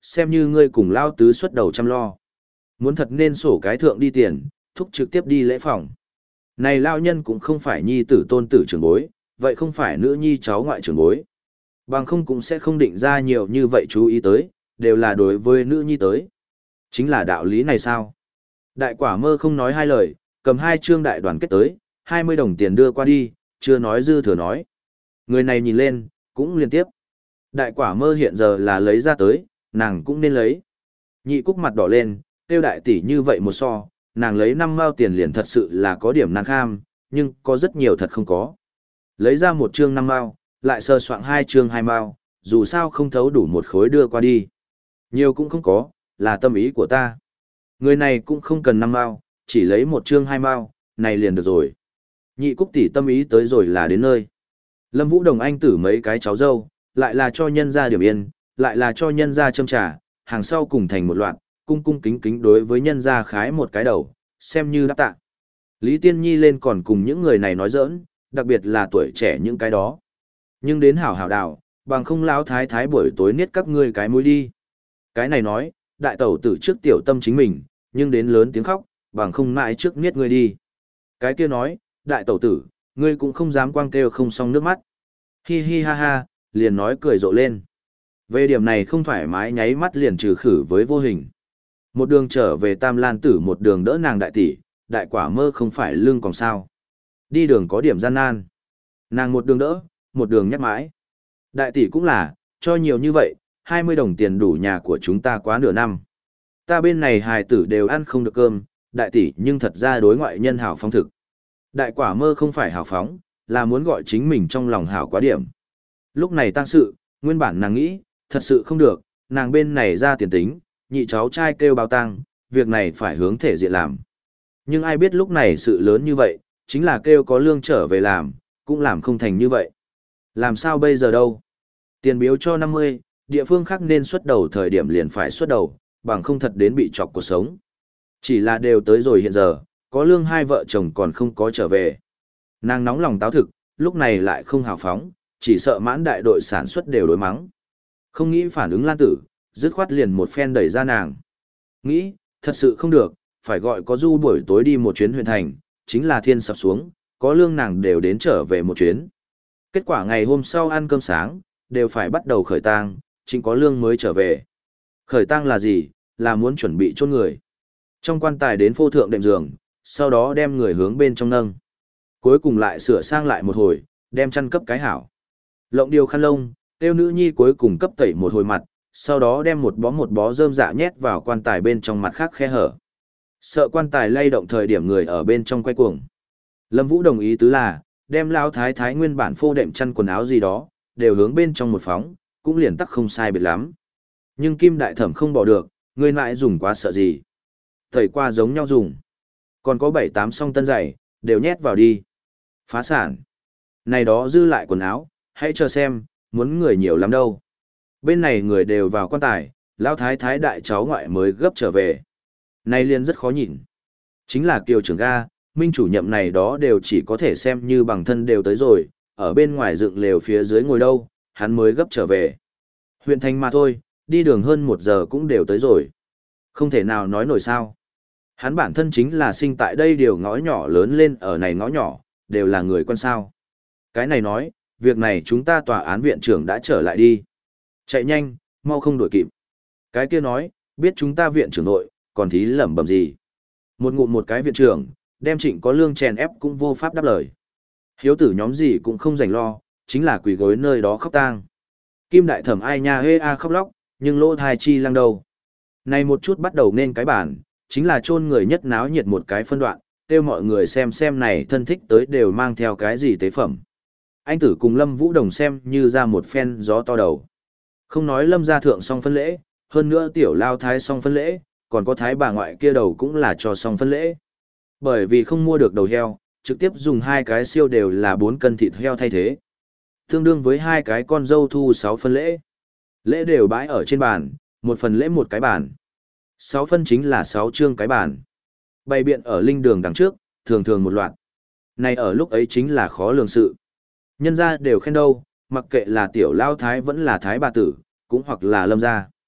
xem như ngươi cùng lao tứ xuất đầu chăm lo. Muốn thật nên sổ cái thượng đi tiền, thúc trực tiếp đi lễ phòng. Này lao nhân cũng không phải nhi tử tôn tử trưởng bối, vậy không phải nữ nhi cháu ngoại trưởng bối. Bằng không cũng sẽ không định ra nhiều như vậy chú ý tới, đều là đối với nữ nhi tới. Chính là đạo lý này sao? Đại quả mơ không nói hai lời, cầm hai chương đại đoàn kết tới, hai mươi đồng tiền đưa qua đi, chưa nói dư thừa nói. Người này nhìn lên, cũng liên tiếp. Đại quả mơ hiện giờ là lấy ra tới, nàng cũng nên lấy. Nhị cúc mặt đỏ lên, tiêu đại tỷ như vậy một so, nàng lấy năm mao tiền liền thật sự là có điểm nàng kham, nhưng có rất nhiều thật không có. Lấy ra một chương năm mao, lại sơ soạn hai chương hai mao, dù sao không thấu đủ một khối đưa qua đi. Nhiều cũng không có, là tâm ý của ta. Người này cũng không cần năm mao, chỉ lấy một chương hai mao, này liền được rồi. Nhị cúc tỷ tâm ý tới rồi là đến nơi. Lâm Vũ Đồng anh tử mấy cái cháu dâu, lại là cho nhân gia điểm yên, lại là cho nhân gia châm trà, hàng sau cùng thành một loạt, cung cung kính kính đối với nhân gia khái một cái đầu, xem như đáp tạ. Lý Tiên Nhi lên còn cùng những người này nói giỡn, đặc biệt là tuổi trẻ những cái đó. Nhưng đến hảo hảo đảo, bằng không lão thái thái buổi tối niết các ngươi cái mũi đi. Cái này nói, đại tẩu tử trước tiểu tâm chính mình, nhưng đến lớn tiếng khóc, bằng không mãi trước niết ngươi đi. Cái kia nói, đại tẩu tử, ngươi cũng không dám quang kêu không xong nước mắt. Hi hi ha ha, liền nói cười rộ lên. Về điểm này không thoải mái nháy mắt liền trừ khử với vô hình. Một đường trở về Tam Lan Tử, một đường đỡ nàng đại tỷ, đại quả mơ không phải lưng còn sao. Đi đường có điểm gian nan. Nàng một đường đỡ, một đường nhắc mãi. Đại tỷ cũng là, cho nhiều như vậy, hai mươi đồng tiền đủ nhà của chúng ta quá nửa năm. Ta bên này hài tử đều ăn không được cơm, đại tỷ nhưng thật ra đối ngoại nhân hảo phóng thực. Đại quả mơ không phải hảo phóng, là muốn gọi chính mình trong lòng hảo quá điểm. Lúc này tang sự, nguyên bản nàng nghĩ, thật sự không được, nàng bên này ra tiền tính, nhị cháu trai kêu báo tang, việc này phải hướng thể diện làm. Nhưng ai biết lúc này sự lớn như vậy, chính là kêu có lương trở về làm, cũng làm không thành như vậy. Làm sao bây giờ đâu? Tiền biếu cho năm mươi, địa phương khác nên xuất đầu thời điểm liền phải xuất đầu, bằng không thật đến bị chọc cuộc sống. Chỉ là đều tới rồi hiện giờ, có lương hai vợ chồng còn không có trở về. Nàng nóng lòng táo thực, lúc này lại không hào phóng, chỉ sợ mãn đại đội sản xuất đều đối mắng. Không nghĩ phản ứng Lan Tử, dứt khoát liền một phen đẩy ra nàng. Nghĩ, thật sự không được, phải gọi có du buổi tối đi một chuyến huyện thành, chính là thiên sập xuống, có lương nàng đều đến trở về một chuyến. Kết quả ngày hôm sau ăn cơm sáng, đều phải bắt đầu khởi tang, chính có lương mới trở về. Khởi tang là gì? Là muốn chuẩn bị chôn người. Trong quan tài đến phô thượng đệm giường, sau đó đem người hướng bên trong nâng. Cuối cùng lại sửa sang lại một hồi, đem chăn cấp cái hảo. Lộng điều khăn lông, tiêu nữ nhi cuối cùng cấp tẩy một hồi mặt, sau đó đem một bó một bó rơm dạ nhét vào quan tài bên trong mặt khác khe hở. Sợ quan tài lay động thời điểm người ở bên trong quay cuồng. Lâm Vũ đồng ý tứ là, đem lao thái thái nguyên bản phô đệm chăn quần áo gì đó, đều hướng bên trong một phóng, cũng liền tắc không sai biệt lắm. Nhưng Kim Đại Thẩm không bỏ được, người lại dùng quá sợ gì. Tẩy qua giống nhau dùng. Còn có bảy tám song tân giày, đều nhét vào đi. Phá sản. Này đó dư lại quần áo, hãy chờ xem, muốn người nhiều lắm đâu. Bên này người đều vào quan tài, lão thái thái đại cháu ngoại mới gấp trở về. Này liền rất khó nhìn. Chính là kiều trưởng ga, minh chủ nhậm này đó đều chỉ có thể xem như bằng thân đều tới rồi, ở bên ngoài dựng lều phía dưới ngồi đâu, hắn mới gấp trở về. Huyện thành mà thôi, đi đường hơn một giờ cũng đều tới rồi. Không thể nào nói nổi sao. Hắn bản thân chính là sinh tại đây điều ngõ nhỏ lớn lên ở này ngõ nhỏ, đều là người quân sao. Cái này nói, việc này chúng ta tòa án viện trưởng đã trở lại đi. Chạy nhanh, mau không đuổi kịp. Cái kia nói, biết chúng ta viện trưởng nội, còn thí lẩm bẩm gì. Một ngụm một cái viện trưởng, đem Trịnh có lương chèn ép cũng vô pháp đáp lời. Hiếu tử nhóm gì cũng không dành lo, chính là quỳ gối nơi đó khóc tang. Kim Đại Thẩm ai nha hê a khóc lóc, nhưng lỗ thai chi lăng đầu. Này một chút bắt đầu nên cái bản, chính là chôn người nhất náo nhiệt một cái phân đoạn, kêu mọi người xem xem này thân thích tới đều mang theo cái gì tế phẩm. Anh tử cùng Lâm Vũ Đồng xem như ra một phen gió to đầu. Không nói Lâm gia thượng xong phân lễ, hơn nữa tiểu lao thái xong phân lễ, còn có thái bà ngoại kia đầu cũng là cho xong phân lễ. Bởi vì không mua được đầu heo, trực tiếp dùng hai cái siêu đều là bốn cân thịt heo thay thế. Tương đương với hai cái con dâu thu sáu phân lễ. Lễ đều bãi ở trên bàn, một phần lễ một cái bàn. Sáu phân chính là sáu chương cái bàn. Bày biện ở linh đường đằng trước, thường thường một loạt. Này ở lúc ấy chính là khó lường sự. Nhân gia đều khen đâu, mặc kệ là tiểu lao thái vẫn là thái bà tử, cũng hoặc là Lâm gia.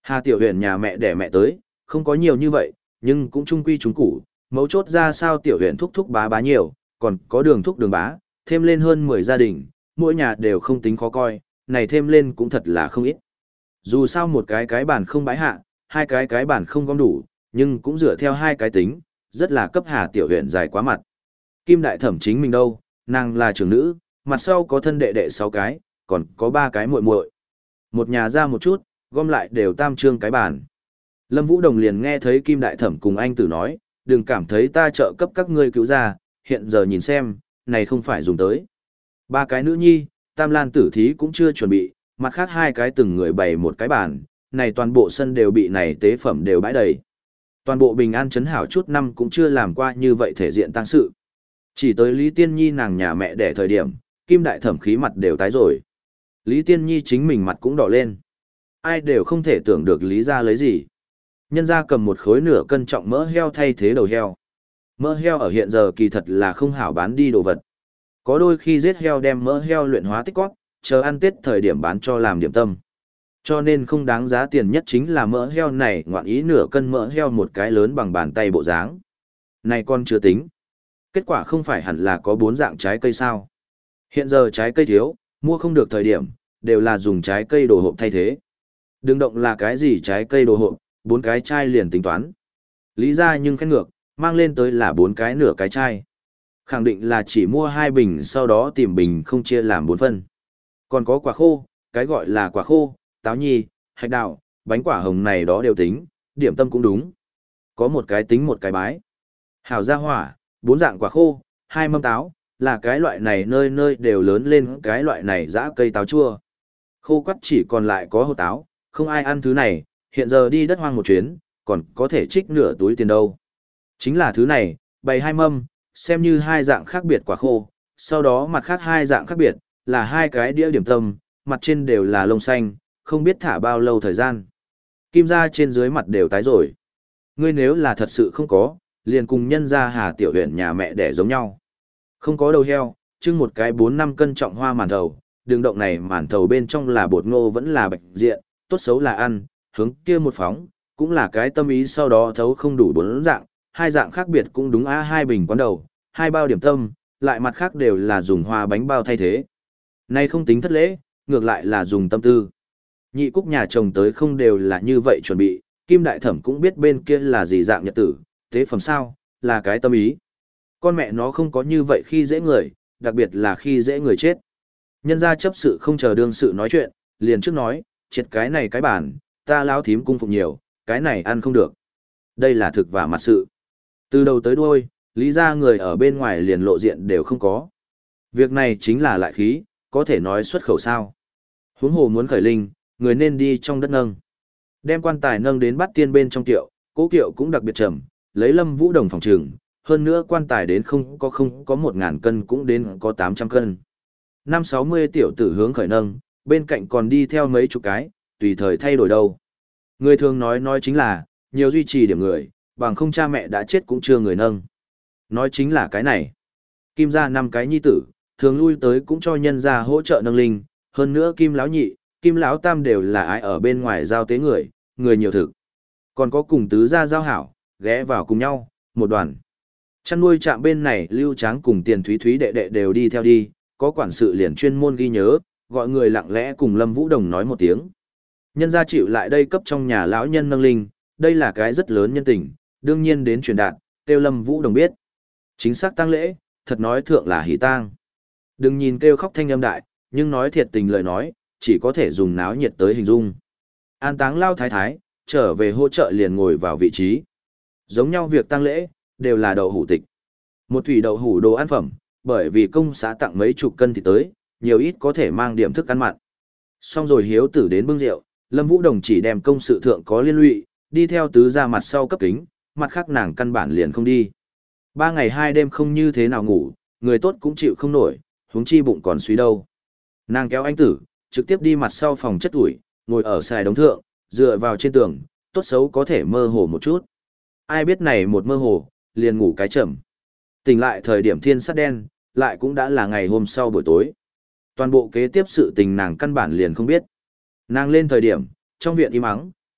Hà Tiểu Huyền nhà mẹ đẻ mẹ tới, không có nhiều như vậy, nhưng cũng trung quy trung củ, mấu chốt ra sao Tiểu Huyền thúc thúc bá bá nhiều, còn có đường thúc đường bá, thêm lên hơn mười gia đình, mỗi nhà đều không tính khó coi, này thêm lên cũng thật là không ít. Dù sao một cái cái bàn không bãi hạ, hai cái cái bàn không gom đủ, nhưng cũng dựa theo hai cái tính, rất là cấp Hà Tiểu Huyền dài quá mặt. Kim Đại Thẩm chính mình đâu, nàng là trưởng nữ, mặt sau có thân đệ đệ sáu cái, còn có ba cái muội muội. Một nhà ra một chút, gom lại đều tam trương cái bàn. Lâm Vũ Đồng liền nghe thấy Kim Đại Thẩm cùng anh tử nói, đừng cảm thấy ta trợ cấp các ngươi cứu ra, hiện giờ nhìn xem, này không phải dùng tới. Ba cái nữ nhi, Tam Lan tử thí cũng chưa chuẩn bị, mặt khác hai cái từng người bày một cái bàn, này toàn bộ sân đều bị này tế phẩm đều bãi đầy. Toàn bộ bình an chấn hảo chút năm cũng chưa làm qua như vậy thể diện tăng sự. Chỉ tới Lý Tiên Nhi nàng nhà mẹ đẻ thời điểm, Kim Đại Thẩm khí mặt đều tái rồi. Lý Tiên Nhi chính mình mặt cũng đỏ lên. Ai đều không thể tưởng được Lý ra lấy gì. Nhân ra cầm một khối nửa cân trọng mỡ heo thay thế đầu heo. Mỡ heo ở hiện giờ kỳ thật là không hảo bán đi đồ vật. Có đôi khi giết heo đem mỡ heo luyện hóa tích quát, chờ ăn Tết thời điểm bán cho làm điểm tâm. Cho nên không đáng giá tiền nhất chính là mỡ heo này, ngoạn ý nửa cân mỡ heo một cái lớn bằng bàn tay bộ dáng. Này con chưa tính. Kết quả không phải hẳn là có bốn dạng trái cây sao. Hiện giờ trái cây thiếu, mua không được thời điểm, đều là dùng trái cây đồ hộp thay thế. Đừng động là cái gì trái cây đồ hộp, bốn cái chai liền tính toán. Lý ra nhưng khen ngược, mang lên tới là bốn cái nửa cái chai. Khẳng định là chỉ mua hai bình sau đó tìm bình không chia làm bốn phân. Còn có quả khô, cái gọi là quả khô, táo nhi, hạch đào, bánh quả hồng này đó đều tính, điểm tâm cũng đúng. Có một cái tính một cái bái. Hảo gia hỏa, bốn dạng quả khô, hai mâm táo, là cái loại này nơi nơi đều lớn lên cái loại này dã cây táo chua. Khô quắt chỉ còn lại có hồ táo, không ai ăn thứ này, hiện giờ đi đất hoang một chuyến, còn có thể trích nửa túi tiền đâu. Chính là thứ này, bày hai mâm, xem như hai dạng khác biệt quả khô, sau đó mặt khác hai dạng khác biệt, là hai cái đĩa điểm tâm, mặt trên đều là lông xanh, không biết thả bao lâu thời gian. Kim ra trên dưới mặt đều tái rồi. Ngươi nếu là thật sự không có, liền cùng nhân ra Hà Tiểu Huyền nhà mẹ đẻ giống nhau. Không có đầu heo, trưng một cái bốn năm cân trọng hoa màn thầu, đường động này màn thầu bên trong là bột ngô vẫn là bạch diện, tốt xấu là ăn, hướng kia một phóng, cũng là cái tâm ý sau đó thấu không đủ bốn dạng, hai dạng khác biệt cũng đúng á, hai bình quán đầu, hai bao điểm tâm, lại mặt khác đều là dùng hoa bánh bao thay thế. Nay không tính thất lễ, ngược lại là dùng tâm tư. Nhị cúc nhà chồng tới không đều là như vậy chuẩn bị, Kim Đại Thẩm cũng biết bên kia là gì dạng nhật tử, tế phẩm sao, là cái tâm ý. Con mẹ nó không có như vậy khi dễ người, đặc biệt là khi dễ người chết. Nhân ra chấp sự không chờ đương sự nói chuyện, liền trước nói, triệt cái này cái bản, ta lão thím cung phục nhiều, cái này ăn không được. Đây là thực và mặt sự. Từ đầu tới đuôi, lý ra người ở bên ngoài liền lộ diện đều không có. Việc này chính là lại khí, có thể nói xuất khẩu sao. Huống hồ muốn khởi linh, người nên đi trong đất nâng. Đem quan tài nâng đến bắt tiên bên trong tiệu, cố kiệu cũng đặc biệt trầm, lấy Lâm Vũ Đồng phòng trường, hơn nữa quan tài đến không có không có một ngàn cân cũng đến có tám trăm cân. Năm sáu mươi tiểu tử hướng khởi nâng, bên cạnh còn đi theo mấy chục cái, tùy thời thay đổi đâu. Người thường nói nói chính là, nhiều duy trì điểm người, bằng không cha mẹ đã chết cũng chưa người nâng. Nói chính là cái này. Kim gia năm cái nhi tử, thường lui tới cũng cho nhân gia hỗ trợ nâng linh, hơn nữa Kim lão nhị, Kim lão tam đều là ai ở bên ngoài giao tế người, người nhiều thực. Còn có cùng tứ gia giao hảo, ghé vào cùng nhau, một đoàn. Chăn nuôi trạm bên này Lưu Tráng cùng Tiền Thúy Thúy đệ đệ đều đi theo đi, có quản sự liền chuyên môn ghi nhớ, gọi người lặng lẽ cùng Lâm Vũ Đồng nói một tiếng. Nhân gia chịu lại đây cấp trong nhà lão nhân nâng linh, đây là cái rất lớn nhân tình, đương nhiên đến truyền đạt, kêu Lâm Vũ Đồng biết. Chính xác tang lễ, thật nói thượng là hỷ tang. Đừng nhìn kêu khóc thanh âm đại, nhưng nói thiệt tình lời nói, chỉ có thể dùng náo nhiệt tới hình dung. An táng lao thái thái, trở về hỗ trợ liền ngồi vào vị trí. Giống nhau việc tang lễ, đều là đậu hủ tịch. Một thủy đậu hủ đồ ăn phẩm, bởi vì công xã tặng mấy chục cân thì tới, nhiều ít có thể mang điểm thức ăn mặn. Xong rồi hiếu tử đến bưng rượu, Lâm Vũ Đồng chỉ đem công sự thượng có liên lụy, đi theo tứ ra mặt sau cấp kính, mặt khác nàng căn bản liền không đi. Ba ngày hai đêm không như thế nào ngủ, người tốt cũng chịu không nổi, huống chi bụng còn suy đâu. Nàng kéo anh tử, trực tiếp đi mặt sau phòng chất ủi, ngồi ở xài đống thượng, dựa vào trên tường, tốt xấu có thể mơ hồ một chút. Ai biết này một mơ hồ, liền ngủ cái chậm. Tỉnh lại thời điểm thiên sắt đen, lại cũng đã là ngày hôm sau buổi tối. Toàn bộ kế tiếp sự tình nàng căn bản liền không biết. Nàng lên thời điểm, trong viện im ắng,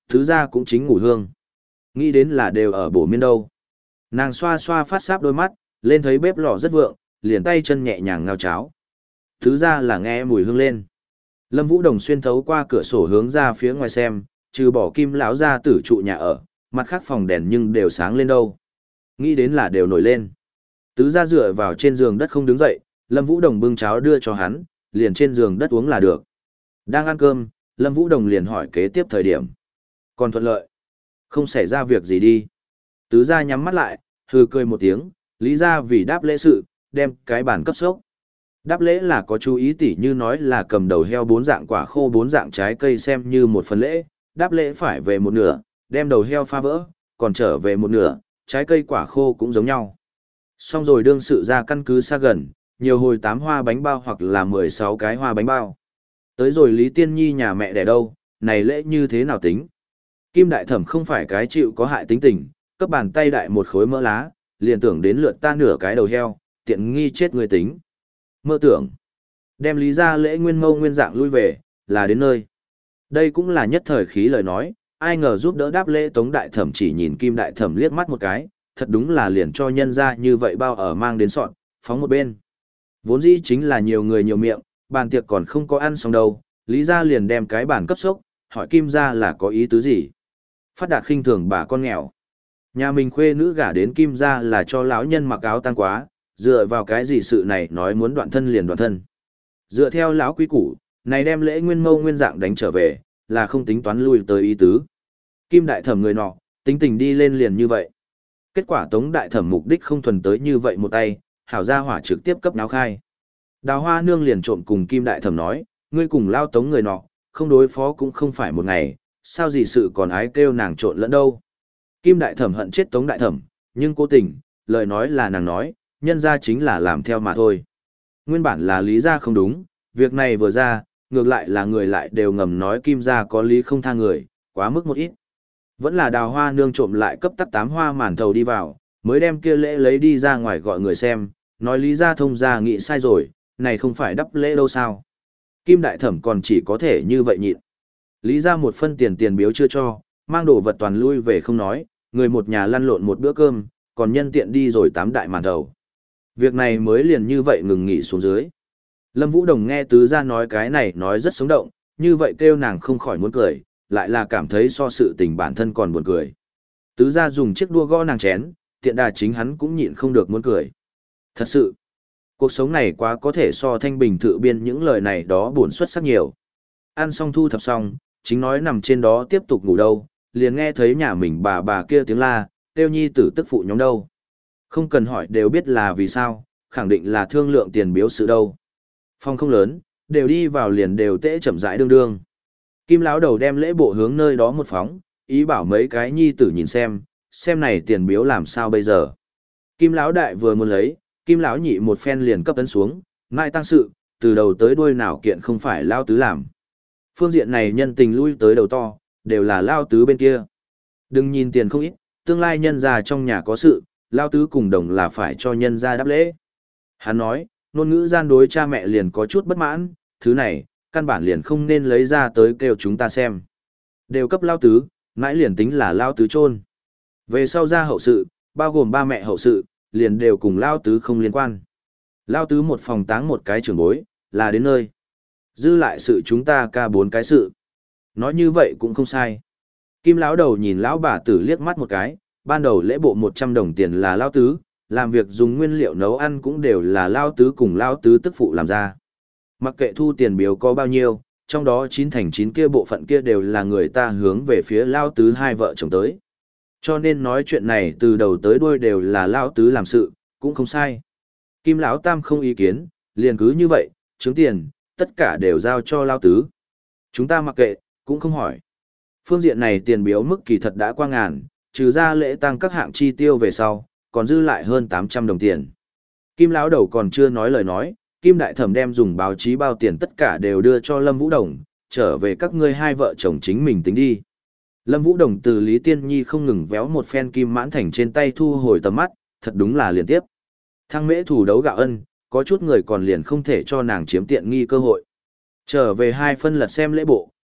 Thứ ra cũng chính ngủ hương. Nghĩ đến là đều ở bổ miên đâu. Nàng xoa xoa phát sáp đôi mắt, lên thấy bếp lò rất vượng, liền tay chân nhẹ nhàng ngao cháo. Thứ ra là nghe mùi hương lên. Lâm Vũ Đồng xuyên thấu qua cửa sổ hướng ra phía ngoài xem, trừ bỏ Kim lão ra tử trụ nhà ở, mặt khác phòng đèn nhưng đều sáng lên đâu. Nghĩ đến là đều nổi lên. Tứ ra dựa vào trên giường đất không đứng dậy, Lâm Vũ Đồng bưng cháo đưa cho hắn, liền trên giường đất uống là được. Đang ăn cơm, Lâm Vũ Đồng liền hỏi kế tiếp thời điểm. Còn thuận lợi. Không xảy ra việc gì đi. Tứ ra nhắm mắt lại, hừ cười một tiếng, lý ra vì đáp lễ sự, đem cái bàn cấp sốc. Đáp lễ là có chú ý tỉ như nói là cầm đầu heo bốn dạng quả khô bốn dạng trái cây xem như một phần lễ, đáp lễ phải về một nửa, đem đầu heo pha vỡ, còn trở về một nửa, trái cây quả khô cũng giống nhau. Xong rồi đương sự ra căn cứ xa gần, nhiều hồi tám hoa bánh bao hoặc là mười sáu cái hoa bánh bao. Tới rồi Lý Tiên Nhi nhà mẹ đẻ đâu, này lễ như thế nào tính? Kim Đại Thẩm không phải cái chịu có hại tính tình, cấp bàn tay đại một khối mỡ lá, liền tưởng đến lượt ta nửa cái đầu heo, tiện nghi chết người tính. Mơ tưởng, đem lý ra lễ nguyên mâu nguyên dạng lui về, là đến nơi. Đây cũng là nhất thời khí lời nói, ai ngờ giúp đỡ đáp lễ Tống Đại Thẩm chỉ nhìn Kim Đại Thẩm liếc mắt một cái, thật đúng là liền cho nhân ra như vậy bao ở mang đến sọn, phóng một bên. Vốn dĩ chính là nhiều người nhiều miệng, bàn tiệc còn không có ăn xong đâu, lý ra liền đem cái bàn cấp sốc, hỏi Kim ra là có ý tứ gì. Phát đạt khinh thường bà con nghèo. Nhà mình khuê nữ gả đến Kim ra là cho lão nhân mặc áo tang quá, dựa vào cái gì sự này nói muốn đoạn thân liền đoạn thân. Dựa theo lão quý củ, này đem lễ nguyên mâu nguyên dạng đánh trở về, là không tính toán lui tới ý tứ. Kim Đại Thẩm người nọ, tính tình đi lên liền như vậy. Kết quả Tống Đại Thẩm mục đích không thuần tới như vậy một tay, hảo gia hỏa trực tiếp cấp náo khai. Đào Hoa Nương liền trộm cùng Kim Đại Thẩm nói, ngươi cùng lao Tống người nọ, không đối phó cũng không phải một ngày, sao gì sự còn ái kêu nàng trộn lẫn đâu. Kim Đại Thẩm hận chết Tống Đại Thẩm, nhưng cố tình, lời nói là nàng nói, nhân ra chính là làm theo mà thôi. Nguyên bản là lý ra không đúng, việc này vừa ra, ngược lại là người lại đều ngầm nói Kim ra có lý không tha người, quá mức một ít. Vẫn là Đào Hoa Nương trộm lại cấp tắc tám hoa màn thầu đi vào, mới đem kia lễ lấy đi ra ngoài gọi người xem, nói lý ra thông ra nghĩ sai rồi, này không phải đắp lễ đâu sao. Kim Đại Thẩm còn chỉ có thể như vậy nhịn. Lý ra một phân tiền tiền biếu chưa cho, mang đồ vật toàn lui về không nói, người một nhà lăn lộn một bữa cơm, còn nhân tiện đi rồi tám đại màn thầu. Việc này mới liền như vậy ngừng nghỉ xuống dưới. Lâm Vũ Đồng nghe tứ gia nói cái này nói rất sống động, như vậy kêu nàng không khỏi muốn cười, lại là cảm thấy so sự tình bản thân còn buồn cười. Tứ gia dùng chiếc đua gõ nàng chén, tiện đà chính hắn cũng nhịn không được muốn cười. Thật sự, cuộc sống này quá có thể so thanh bình tự biên những lời này đó buồn xuất sắc nhiều. Ăn xong thu thập xong, chính nói nằm trên đó tiếp tục ngủ đâu, liền nghe thấy nhà mình bà bà kia tiếng la, kêu nhi tử tức phụ nhóm đâu. Không cần hỏi đều biết là vì sao, khẳng định là thương lượng tiền biếu sự đâu. Phòng không lớn, đều đi vào liền đều tễ chậm rãi đương đương. Kim lão đầu đem lễ bộ hướng nơi đó một phóng, ý bảo mấy cái nhi tử nhìn xem, xem này tiền biếu làm sao bây giờ. Kim lão đại vừa muốn lấy, Kim lão nhị một phen liền cấp tấn xuống, ngại tăng sự, từ đầu tới đuôi nào kiện không phải lao tứ làm. Phương diện này nhân tình lui tới đầu to, đều là lao tứ bên kia. Đừng nhìn tiền không ít, tương lai nhân gia trong nhà có sự, lao tứ cùng đồng là phải cho nhân gia đáp lễ. Hắn nói, ngôn ngữ gian đối cha mẹ liền có chút bất mãn, thứ này, căn bản liền không nên lấy ra tới kêu chúng ta xem. Đều cấp lao tứ, mãi liền tính là lao tứ chôn. Về sau ra hậu sự, bao gồm ba mẹ hậu sự, liền đều cùng lao tứ không liên quan. Lao tứ một phòng táng một cái trường bối, là đến nơi. Dư lại sự chúng ta ca bốn cái sự. Nói như vậy cũng không sai. Kim lão đầu nhìn lão bà tử liếc mắt một cái, ban đầu lễ bộ một trăm đồng tiền là lao tứ, làm việc dùng nguyên liệu nấu ăn cũng đều là lao tứ cùng lao tứ tức phụ làm ra. Mặc kệ thu tiền biếu có bao nhiêu, trong đó chín thành chín kia bộ phận kia đều là người ta hướng về phía lao tứ hai vợ chồng tới. Cho nên nói chuyện này từ đầu tới đuôi đều là lao tứ làm sự, cũng không sai. Kim lão tam không ý kiến, liền cứ như vậy, chứng tiền, tất cả đều giao cho lao tứ. Chúng ta mặc kệ, cũng không hỏi. Phương diện này tiền biếu mức kỳ thật đã qua ngàn, trừ ra lễ tăng các hạng chi tiêu về sau, còn dư lại hơn tám trăm đồng tiền. Kim lão đầu còn chưa nói lời nói, Kim đại thẩm đem dùng báo chí bao tiền tất cả đều đưa cho Lâm Vũ Đồng, trở về các ngươi hai vợ chồng chính mình tính đi. Lâm Vũ Đồng từ Lý Tiên Nhi không ngừng véo một phen kim mãn thành trên tay thu hồi tầm mắt, thật đúng là liên tiếp. Thăng mễ thủ đấu gạo ân, có chút người còn liền không thể cho nàng chiếm tiện nghi cơ hội. Trở về hai phân lật xem lễ bộ,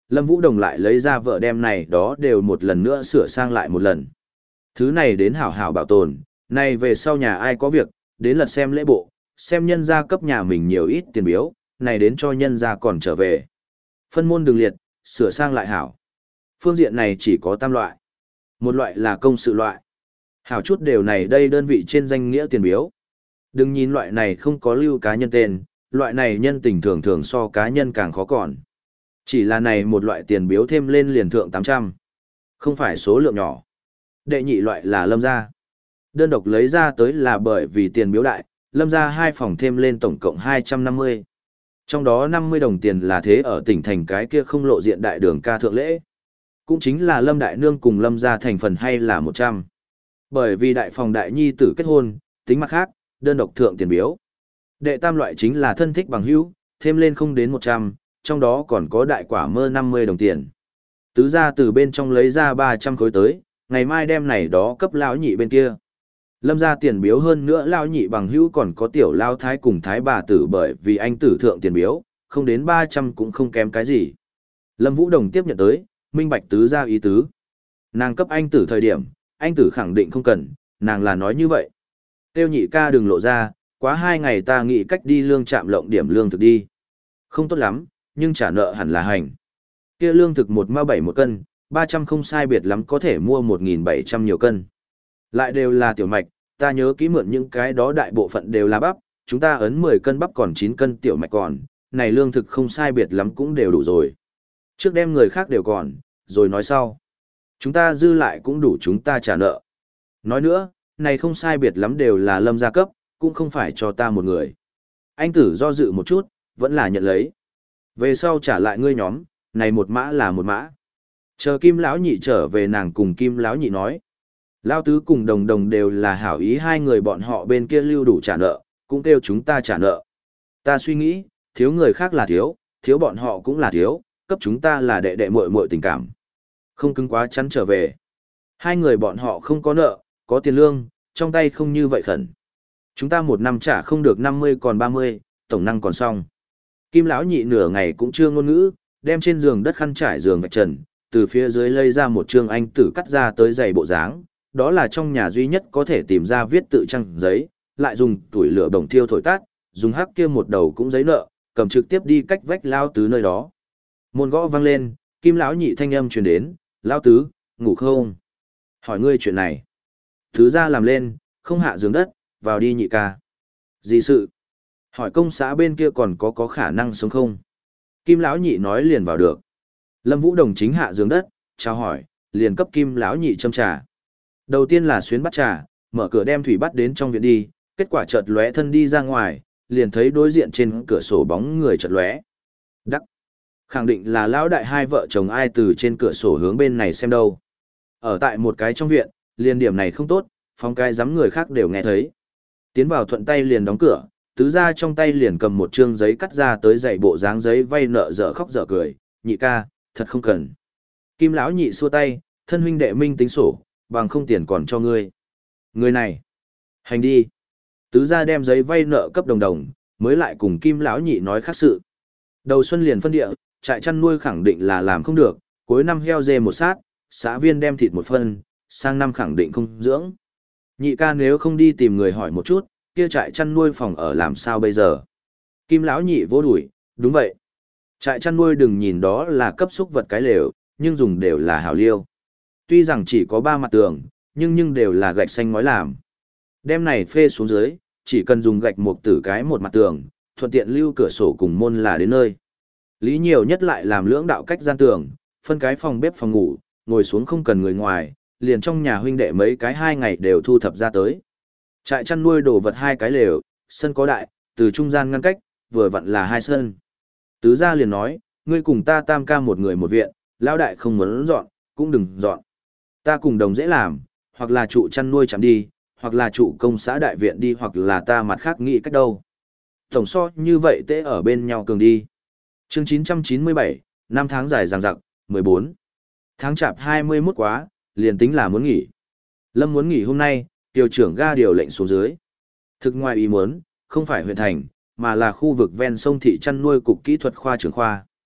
Lâm Vũ Đồng lại lấy ra vợ đem này đó đều một lần nữa sửa sang lại một lần. Thứ này đến hảo hảo bảo tồn, này về sau nhà ai có việc, đến lật xem lễ bộ, xem nhân gia cấp nhà mình nhiều ít tiền biếu, này đến cho nhân gia còn trở về. Phân môn đường liệt, sửa sang lại hảo. Phương diện này chỉ có tam loại. Một loại là công sự loại. Hảo chút đều này đây đơn vị trên danh nghĩa tiền biếu. Đừng nhìn loại này không có lưu cá nhân tên, loại này nhân tình thường thường so cá nhân càng khó còn. Chỉ là này một loại tiền biếu thêm lên liền thượng tám trăm. Không phải số lượng nhỏ. Đệ nhị loại là lâm gia. Đơn độc lấy ra tới là bởi vì tiền biếu đại, lâm gia hai phòng thêm lên tổng cộng hai trăm năm mươi. Trong đó năm mươi đồng tiền là thế ở tỉnh thành cái kia không lộ diện đại đường ca thượng lễ. Cũng chính là lâm đại nương cùng lâm gia thành phần hay là một trăm. Bởi vì đại phòng đại nhi tử kết hôn, tính mặt khác, đơn độc thượng tiền biếu. Đệ tam loại chính là thân thích bằng hữu, thêm lên không đến một trăm, trong đó còn có đại quả mơ năm mươi đồng tiền. Tứ gia từ bên trong lấy ra ba trăm khối tới, ngày mai đem này đó cấp lão nhị bên kia. Lâm gia tiền biếu hơn nữa lão nhị bằng hữu còn có tiểu lao thái cùng thái bà tử bởi vì anh tử thượng tiền biếu, không đến ba trăm cũng không kém cái gì. Lâm Vũ Đồng tiếp nhận tới, minh bạch tứ gia ý tứ. Nàng cấp anh tử thời điểm, anh tử khẳng định không cần, nàng là nói như vậy. Tiêu nhị ca đừng lộ ra, quá hai ngày ta nghĩ cách đi lương trạm lộng điểm lương thực đi. Không tốt lắm, nhưng trả nợ hẳn là hành. Kia lương thực một mao bảy một cân, ba trăm không sai biệt lắm có thể mua một nghìn bảy trăm nhiều cân. Lại đều là tiểu mạch, ta nhớ kỹ mượn những cái đó đại bộ phận đều là bắp, chúng ta ấn mười cân bắp còn chín cân tiểu mạch còn, này lương thực không sai biệt lắm cũng đều đủ rồi. Trước đem người khác đều còn, rồi nói sau. Chúng ta dư lại cũng đủ chúng ta trả nợ. Nói nữa, này không sai biệt lắm đều là lâm gia cấp, cũng không phải cho ta một người. Anh tử do dự một chút, vẫn là nhận lấy. Về sau trả lại ngươi nhóm, này một mã là một mã. Chờ Kim lão nhị trở về nàng cùng Kim lão nhị nói. Lão tứ cùng đồng đồng đều là hảo ý hai người bọn họ bên kia lưu đủ trả nợ, cũng kêu chúng ta trả nợ. Ta suy nghĩ, thiếu người khác là thiếu, thiếu bọn họ cũng là thiếu, cấp chúng ta là đệ đệ muội muội tình cảm. Không cứng quá chắn trở về. Hai người bọn họ không có nợ, có tiền lương, trong tay không như vậy khẩn. Chúng ta một năm trả không được năm mươi còn ba mươi, tổng năng còn xong. Kim lão nhị nửa ngày cũng chưa ngôn ngữ, đem trên giường đất khăn trải giường vạch trần, từ phía dưới lấy ra một trương anh tử cắt ra tới giày bộ dáng, đó là trong nhà duy nhất có thể tìm ra viết tự trang giấy, lại dùng tuổi lửa bổng thiêu thổi tát, dùng hắc kia một đầu cũng giấy nợ, cầm trực tiếp đi cách vách lao tứ nơi đó. Môn gõ vang lên, Kim lão nhị thanh âm truyền đến, "Lão tứ, ngủ không? Hỏi ngươi chuyện này." Thứ ra làm lên, không hạ giường đất, vào đi nhị ca. Gì sự? Hỏi công xã bên kia còn có có khả năng sống không? Kim lão nhị nói liền vào được. Lâm Vũ Đồng chính hạ giường đất, chào hỏi, liền cấp Kim lão nhị châm trà. Đầu tiên là xuyến bắt trà, mở cửa đem thủy bắt đến trong viện đi, kết quả chợt lóe thân đi ra ngoài, liền thấy đối diện trên cửa sổ bóng người chợt lóe. Đắc. Khẳng định là lão đại hai vợ chồng ai từ trên cửa sổ hướng bên này xem đâu. Ở tại một cái trong viện, liền điểm này không tốt, phong cái dám người khác đều nghe thấy. Tiến vào thuận tay liền đóng cửa, tứ ra trong tay liền cầm một trương giấy cắt ra tới dạy bộ dáng giấy vay nợ dở khóc dở cười, nhị ca, thật không cần. Kim lão nhị xua tay, thân huynh đệ minh tính sổ, bằng không tiền còn cho ngươi. Người này, hành đi. Tứ ra đem giấy vay nợ cấp đồng đồng, mới lại cùng Kim lão nhị nói khác sự. Đầu xuân liền phân địa, trại chăn nuôi khẳng định là làm không được, cuối năm heo dê một sát, xã viên đem thịt một phân, sang năm khẳng định không dưỡng. Nhị ca nếu không đi tìm người hỏi một chút, kia trại chăn nuôi phòng ở làm sao bây giờ? Kim lão nhị vỗ đùi, đúng vậy. Trại chăn nuôi đừng nhìn đó là cấp xúc vật cái lều, nhưng dùng đều là hảo liêu. Tuy rằng chỉ có ba mặt tường, nhưng nhưng đều là gạch xanh ngói làm. Đem này phê xuống dưới, chỉ cần dùng gạch một tử cái một mặt tường, thuận tiện lưu cửa sổ cùng môn là đến nơi. Lý nhiều nhất lại làm lưỡng đạo cách gian tường, phân cái phòng bếp phòng ngủ, ngồi xuống không cần người ngoài, liền trong nhà huynh đệ mấy cái hai ngày đều thu thập ra tới. Trại chăn nuôi đồ vật hai cái lều, sân có đại, từ trung gian ngăn cách, vừa vặn là hai sân. Tứ gia liền nói, ngươi cùng ta tam ca một người một viện, lão đại không muốn dọn, cũng đừng dọn. Ta cùng đồng dễ làm, hoặc là trụ chăn nuôi chạm đi, hoặc là trụ công xã đại viện đi, hoặc là ta mặt khác nghĩ cách đâu. Tổng so như vậy tễ ở bên nhau cường đi. Chương chín trăm chín mươi bảy, năm tháng dài dằng dặc, mười bốn. Tháng chạp hai mươi mốt quá, liền tính là muốn nghỉ. Lâm muốn nghỉ hôm nay, tiểu trưởng ga điều lệnh xuống dưới. Thực ngoài ý muốn, không phải huyện thành, mà là khu vực ven sông thị chăn nuôi cục kỹ thuật khoa trưởng khoa.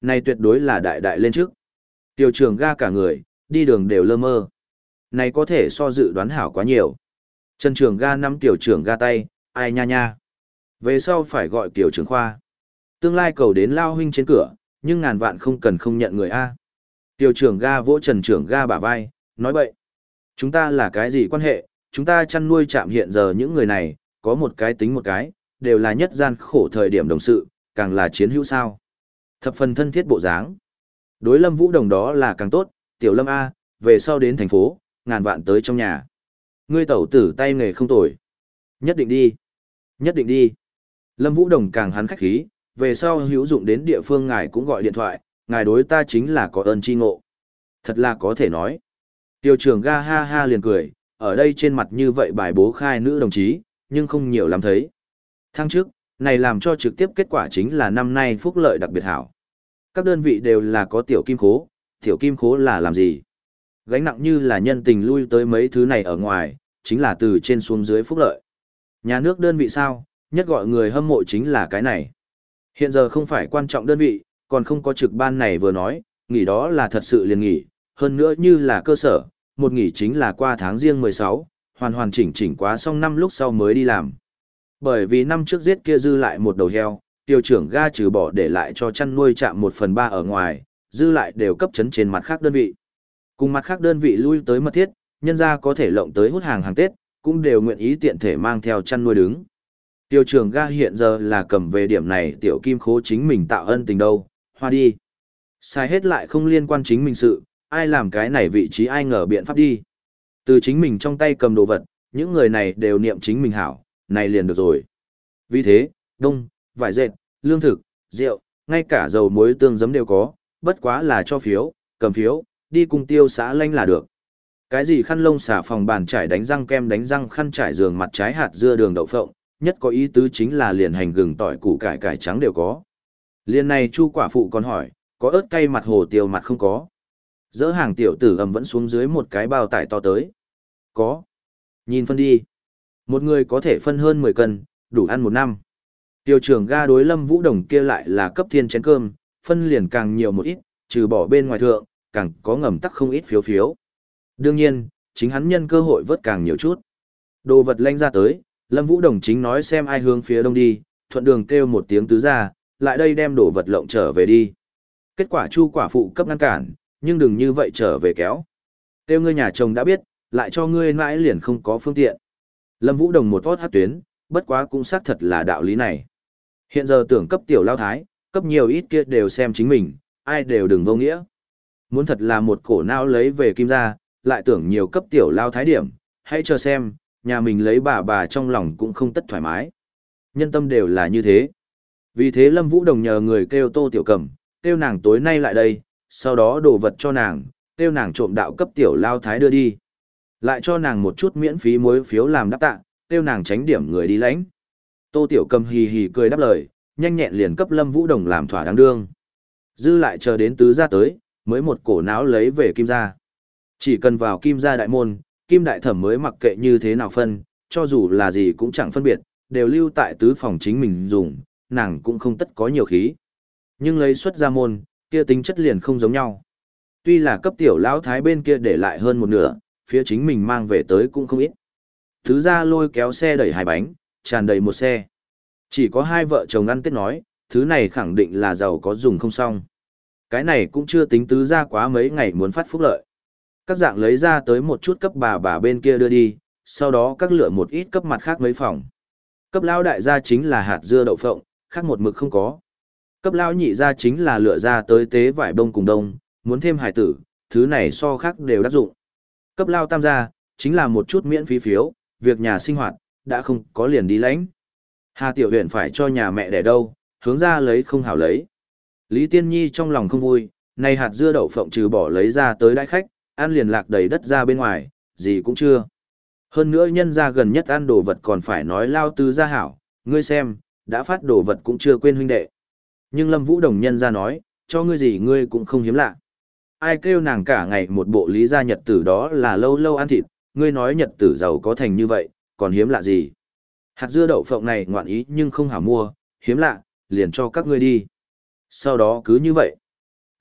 Này tuyệt đối là đại đại lên trước. Tiểu trưởng ga cả người, đi đường đều lơ mơ. Này có thể so dự đoán hảo quá nhiều. Trần trưởng ga nắm tiểu trưởng ga tay, ai nha nha. Về sau phải gọi tiểu trưởng khoa. Tương lai cầu đến lao huynh trên cửa, nhưng ngàn vạn không cần không nhận người A. Tiểu trưởng ga vỗ Trần trưởng ga bả vai, nói bậy. Chúng ta là cái gì quan hệ, chúng ta chăn nuôi trạm hiện giờ những người này, có một cái tính một cái, đều là nhất gian khổ thời điểm đồng sự, càng là chiến hữu sao. Thập phần thân thiết bộ dáng. Đối Lâm Vũ Đồng đó là càng tốt, tiểu Lâm A, về sau đến thành phố, ngàn vạn tới trong nhà. Ngươi tẩu tử tay nghề không tồi. Nhất định đi. Nhất định đi. Lâm Vũ Đồng càng hắn khách khí, về sau hữu dụng đến địa phương ngài cũng gọi điện thoại, ngài đối ta chính là có ơn chi ngộ. Thật là có thể nói. Tiêu trưởng ga ha ha liền cười, ở đây trên mặt như vậy bài bố khai nữ đồng chí, nhưng không nhiều lắm thấy. Thăng trước, này làm cho trực tiếp kết quả chính là năm nay phúc lợi đặc biệt hảo. Các đơn vị đều là có tiểu kim khố, tiểu kim khố là làm gì? Gánh nặng như là nhân tình lui tới mấy thứ này ở ngoài, chính là từ trên xuống dưới phúc lợi. Nhà nước đơn vị sao, nhất gọi người hâm mộ chính là cái này. Hiện giờ không phải quan trọng đơn vị, còn không có trực ban này vừa nói, nghỉ đó là thật sự liền nghỉ, hơn nữa như là cơ sở, một nghỉ chính là qua tháng riêng mười sáu, hoàn hoàn chỉnh chỉnh quá xong năm lúc sau mới đi làm. Bởi vì năm trước giết kia dư lại một đầu heo, tiêu trưởng ga trừ bỏ để lại cho chăn nuôi chạm một phần ba ở ngoài, dư lại đều cấp chấn trên mặt khác đơn vị. Cùng mặt khác đơn vị lui tới mật thiết, nhân ra có thể lộng tới hút hàng hàng Tết, cũng đều nguyện ý tiện thể mang theo chăn nuôi đứng. Tiêu trưởng ga hiện giờ là cầm về điểm này tiểu kim khố chính mình tạo ân tình đâu, hoa đi. Sai hết lại không liên quan chính mình sự, ai làm cái này vị trí ai ngờ biện pháp đi. Từ chính mình trong tay cầm đồ vật, những người này đều niệm chính mình hảo, này liền được rồi. Vì thế, đông, vải dệt, lương thực, rượu, ngay cả dầu muối tương giấm đều có, bất quá là cho phiếu, cầm phiếu, đi cùng tiêu xã lanh là được. Cái gì khăn lông xả phòng bàn trải đánh răng kem đánh răng khăn trải giường mặt trái hạt dưa đường đậu phộng, nhất có ý tứ chính là liền hành gừng tỏi củ cải cải trắng đều có. Liên này chu quả phụ còn hỏi, có ớt cay mặt hồ tiêu mặt không có. Dỡ hàng tiểu tử ầm vẫn xuống dưới một cái bao tải to tới. Có. Nhìn phân đi. Một người có thể phân hơn mười cân, đủ ăn một năm. Tiêu trưởng ga đối Lâm Vũ Đồng kia lại là cấp thiên chén cơm, phân liền càng nhiều một ít, trừ bỏ bên ngoài thượng, càng có ngầm tắc không ít phiếu phiếu. Đương nhiên, chính hắn nhân cơ hội vớt càng nhiều chút. Đồ vật lanh ra tới, Lâm Vũ Đồng chính nói xem ai hướng phía đông đi, thuận đường kêu một tiếng tứ ra, lại đây đem đồ vật lộng trở về đi. Kết quả chu quả phụ cấp ngăn cản, nhưng đừng như vậy trở về kéo. Kêu ngươi nhà chồng đã biết, lại cho ngươi mãi liền không có phương tiện. Lâm Vũ Đồng một vót hát tuyến, bất quá cũng xác thật là đạo lý này. Hiện giờ tưởng cấp tiểu lao thái, cấp nhiều ít kia đều xem chính mình, ai đều đừng vô nghĩa. Muốn thật là một cổ não lấy về kim gia, lại tưởng nhiều cấp tiểu lao thái điểm, hãy chờ xem, nhà mình lấy bà bà trong lòng cũng không tất thoải mái. Nhân tâm đều là như thế. Vì thế Lâm Vũ Đồng nhờ người kêu Tô Tiểu Cẩm, kêu nàng tối nay lại đây, sau đó đồ vật cho nàng, kêu nàng trộm đạo cấp tiểu lao thái đưa đi. Lại cho nàng một chút miễn phí muối phiếu làm đáp tạ, kêu nàng tránh điểm người đi lãnh. Tô Tiểu Cầm hì hì cười đáp lời, nhanh nhẹn liền cấp Lâm Vũ Đồng làm thỏa đáng đương. Dư lại chờ đến tứ gia tới, mới một cổ não lấy về kim gia. Chỉ cần vào kim gia đại môn, kim đại thẩm mới mặc kệ như thế nào phân, cho dù là gì cũng chẳng phân biệt, đều lưu tại tứ phòng chính mình dùng, nàng cũng không tất có nhiều khí. Nhưng lấy xuất ra môn, kia tính chất liền không giống nhau. Tuy là cấp tiểu lão thái bên kia để lại hơn một nửa, phía chính mình mang về tới cũng không ít. Thứ ra lôi kéo xe đẩy hai bánh, tràn đầy một xe. Chỉ có hai vợ chồng ăn Tết nói, thứ này khẳng định là giàu có dùng không xong. Cái này cũng chưa tính tứ ra quá mấy ngày muốn phát phúc lợi. Các dạng lấy ra tới một chút cấp bà bà bên kia đưa đi, sau đó các lựa một ít cấp mặt khác mấy phòng. Cấp lao đại gia chính là hạt dưa đậu phộng, khác một mực không có. Cấp lao nhị gia chính là lựa ra tới tế vải bông cùng đông, muốn thêm hải tử, thứ này so khác đều đắc dụng. Cấp lao tam gia, chính là một chút miễn phí phiếu, việc nhà sinh hoạt, đã không có liền đi lãnh. Hà Tiểu Huyền phải cho nhà mẹ đẻ đâu, hướng ra lấy không hảo lấy. Lý Tiên Nhi trong lòng không vui, này hạt dưa đậu phộng trừ bỏ lấy ra tới đãi khách, ăn liền lạc đầy đất ra bên ngoài, gì cũng chưa. Hơn nữa nhân ra gần nhất ăn đồ vật còn phải nói lao tứ gia hảo, ngươi xem, đã phát đồ vật cũng chưa quên huynh đệ. Nhưng Lâm Vũ Đồng nhân ra nói, cho ngươi gì ngươi cũng không hiếm lạ. Ai kêu nàng cả ngày một bộ lý gia nhật tử đó là lâu lâu ăn thịt, ngươi nói nhật tử giàu có thành như vậy, còn hiếm lạ gì. Hạt dưa đậu phộng này ngoạn ý nhưng không hảo mua, hiếm lạ, liền cho các ngươi đi. Sau đó cứ như vậy.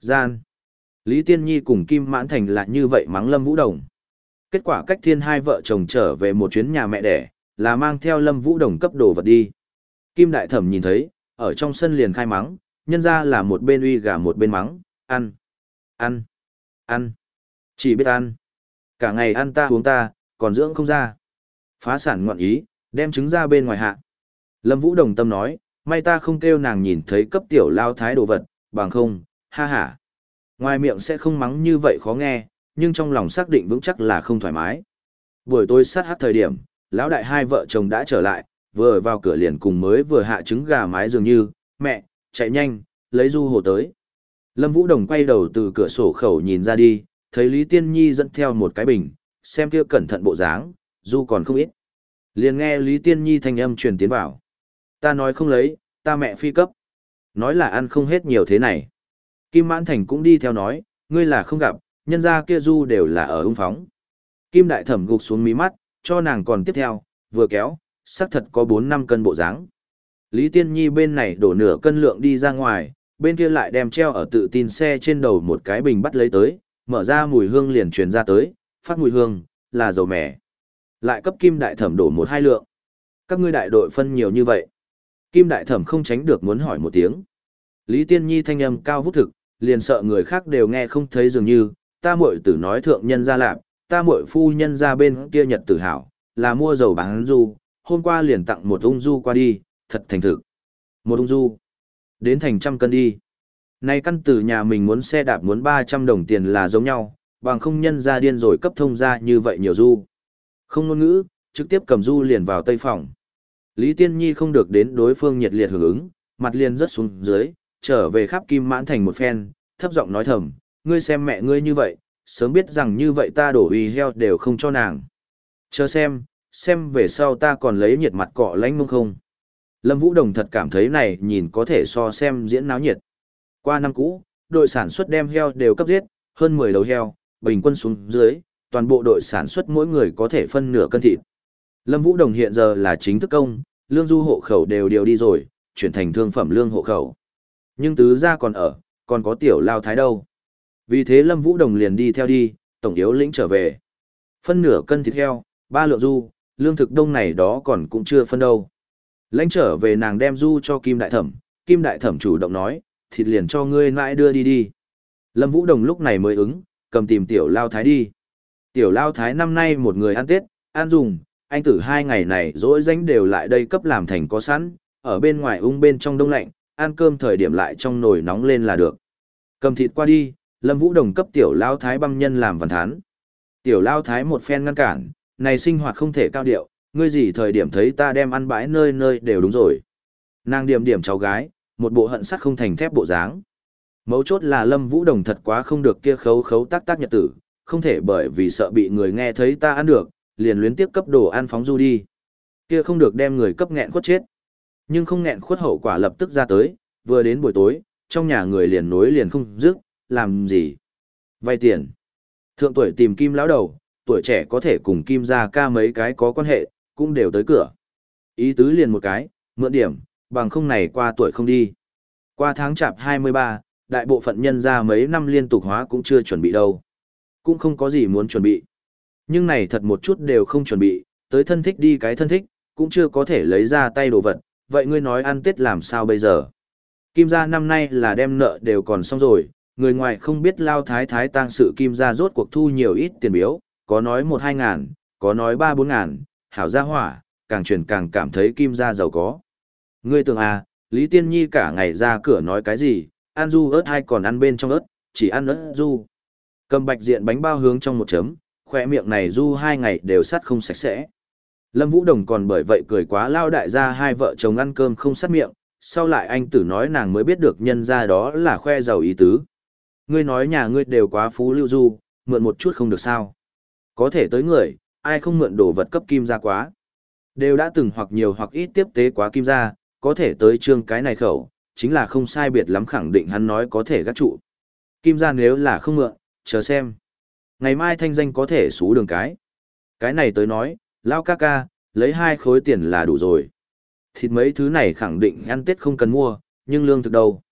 Gian. Lý Tiên Nhi cùng Kim Mãn Thành là như vậy mắng Lâm Vũ Đồng. Kết quả cách thiên hai vợ chồng trở về một chuyến nhà mẹ đẻ, là mang theo Lâm Vũ Đồng cấp đồ vật đi. Kim Đại Thẩm nhìn thấy, ở trong sân liền khai mắng, nhân ra là một bên uy gà một bên mắng, ăn, ăn, ăn, chỉ biết ăn. Cả ngày ăn ta uống ta, còn dưỡng không ra. Phá sản ngoạn ý, đem trứng ra bên ngoài hạ. Lâm Vũ Đồng tâm nói, may ta không kêu nàng nhìn thấy cấp tiểu lao thái đồ vật, bằng không, ha ha. Ngoài miệng sẽ không mắng như vậy khó nghe, nhưng trong lòng xác định vững chắc là không thoải mái. Buổi tối sát hát thời điểm, lão đại hai vợ chồng đã trở lại, vừa vào cửa liền cùng mới vừa hạ trứng gà mái dường như, mẹ, chạy nhanh, lấy du hồ tới. Lâm Vũ Đồng quay đầu từ cửa sổ khẩu nhìn ra đi, thấy Lý Tiên Nhi dẫn theo một cái bình, xem kia cẩn thận bộ dáng, du còn không ít. Liền nghe Lý Tiên Nhi thanh âm truyền tiến vào. Ta nói không lấy, ta mẹ phi cấp. Nói là ăn không hết nhiều thế này. Kim Mãn Thành cũng đi theo nói, ngươi là không gặp, nhân ra kia du đều là ở ung phóng. Kim Đại Thẩm gục xuống mí mắt, cho nàng còn tiếp theo, vừa kéo, xác thật có bốn năm cân bộ dáng. Lý Tiên Nhi bên này đổ nửa cân lượng đi ra ngoài, bên kia lại đem treo ở tự tin xe trên đầu một cái bình bắt lấy tới, mở ra mùi hương liền truyền ra tới, phát mùi hương, là dầu mè. Lại cấp Kim Đại Thẩm đổ một hai lượng. Các ngươi đại đội phân nhiều như vậy. Kim Đại Thẩm không tránh được muốn hỏi một tiếng. Lý Tiên Nhi thanh âm cao vút thực, liền sợ người khác đều nghe không thấy dường như, ta muội tử nói thượng nhân ra lạp, ta muội phu nhân ra bên kia nhật tử hảo, là mua dầu bán du, hôm qua liền tặng một ung du qua đi, thật thành thực. Một ung du, đến thành trăm cân đi. Này căn từ nhà mình muốn xe đạp muốn ba trăm đồng tiền là giống nhau, bằng không nhân ra điên rồi cấp thông ra như vậy nhiều du. Không ngôn ngữ, trực tiếp cầm du liền vào tây phòng. Lý Tiên Nhi không được đến đối phương nhiệt liệt hưởng ứng, mặt liền rớt xuống dưới, trở về khắp Kim Mãn Thành một phen, thấp giọng nói thầm, ngươi xem mẹ ngươi như vậy, sớm biết rằng như vậy ta đổ uy heo đều không cho nàng. Chờ xem, xem về sau ta còn lấy nhiệt mặt cọ lánh mông không. Lâm Vũ Đồng thật cảm thấy này nhìn có thể so xem diễn náo nhiệt. Qua năm cũ, đội sản xuất đem heo đều cấp giết, hơn mười đầu heo, bình quân xuống dưới, toàn bộ đội sản xuất mỗi người có thể phân nửa cân thịt. Lâm Vũ Đồng hiện giờ là chính thức công, lương du hộ khẩu đều đều đi rồi, chuyển thành thương phẩm lương hộ khẩu. Nhưng tứ gia còn ở, còn có tiểu lao thái đâu. Vì thế Lâm Vũ Đồng liền đi theo đi, tổng yếu lĩnh trở về. Phân nửa cân thịt heo, ba lượng du, lương thực đông này đó còn cũng chưa phân đâu. Lãnh trở về nàng đem du cho Kim Đại Thẩm, Kim Đại Thẩm chủ động nói, thịt liền cho ngươi mãi đưa đi đi. Lâm Vũ Đồng lúc này mới ứng, cầm tìm tiểu lao thái đi. Tiểu lao thái năm nay một người ăn Tết, ăn dùng, anh tử hai ngày này dỗi danh đều lại đây cấp làm thành có sẵn, ở bên ngoài ung bên trong đông lạnh, ăn cơm thời điểm lại trong nồi nóng lên là được. Cầm thịt qua đi, Lâm Vũ Đồng cấp tiểu lao thái băm nhân làm văn thán. Tiểu lao thái một phen ngăn cản, này sinh hoạt không thể cao điệu, ngươi gì thời điểm thấy ta đem ăn bãi nơi nơi đều đúng rồi. Nàng điểm điểm cháu gái, một bộ hận sắt không thành thép bộ dáng. Mấu chốt là Lâm Vũ Đồng thật quá không được kia khấu khấu tác tác nhật tử, không thể bởi vì sợ bị người nghe thấy ta ăn được, liền luyến tiếp cấp đồ ăn phóng du đi. Kia không được đem người cấp nghẹn khuất chết. Nhưng không nghẹn khuất hậu quả lập tức ra tới, vừa đến buổi tối, trong nhà người liền nối liền không dứt, làm gì? Vay tiền. Thượng tuổi tìm Kim lão đầu, tuổi trẻ có thể cùng Kim gia ca mấy cái có quan hệ, cũng đều tới cửa. Ý tứ liền một cái, mượn điểm, bằng không này qua tuổi không đi. Qua tháng chạp hai mươi ba, đại bộ phận nhân gia mấy năm liên tục hóa cũng chưa chuẩn bị đâu. Cũng không có gì muốn chuẩn bị. Nhưng này thật một chút đều không chuẩn bị, tới thân thích đi cái thân thích, cũng chưa có thể lấy ra tay đồ vật, vậy ngươi nói ăn Tết làm sao bây giờ? Kim gia năm nay là đem nợ đều còn xong rồi, người ngoài không biết lao thái thái tang sự Kim gia rốt cuộc thu nhiều ít tiền biếu, có nói một hai ngàn, có nói ba bốn ngàn, hảo gia hỏa, càng truyền càng cảm thấy Kim gia giàu có. Ngươi tưởng à, Lý Tiên Nhi cả ngày ra cửa nói cái gì, ăn du ớt hay còn ăn bên trong ớt, chỉ ăn ớt du. Cầm bạch diện bánh bao hướng trong một chấm, khỏe miệng này du hai ngày đều sắt không sạch sẽ. Lâm Vũ Đồng còn bởi vậy cười quá lao đại gia hai vợ chồng ăn cơm không sắt miệng, sau lại anh tử nói nàng mới biết được nhân ra đó là khoe giàu ý tứ. Ngươi nói nhà ngươi đều quá phú lưu du, mượn một chút không được sao. Có thể tới người, ai không mượn đồ vật cấp Kim gia quá. Đều đã từng hoặc nhiều hoặc ít tiếp tế quá Kim gia, có thể tới trương cái này khẩu, chính là không sai biệt lắm khẳng định hắn nói có thể gác trụ. Kim gia nếu là không mượn, chờ xem. Ngày mai thanh danh có thể xú đường cái. Cái này tới nói, lao ca ca, lấy hai khối tiền là đủ rồi. Thịt mấy thứ này khẳng định ăn Tết không cần mua, nhưng lương thực đâu.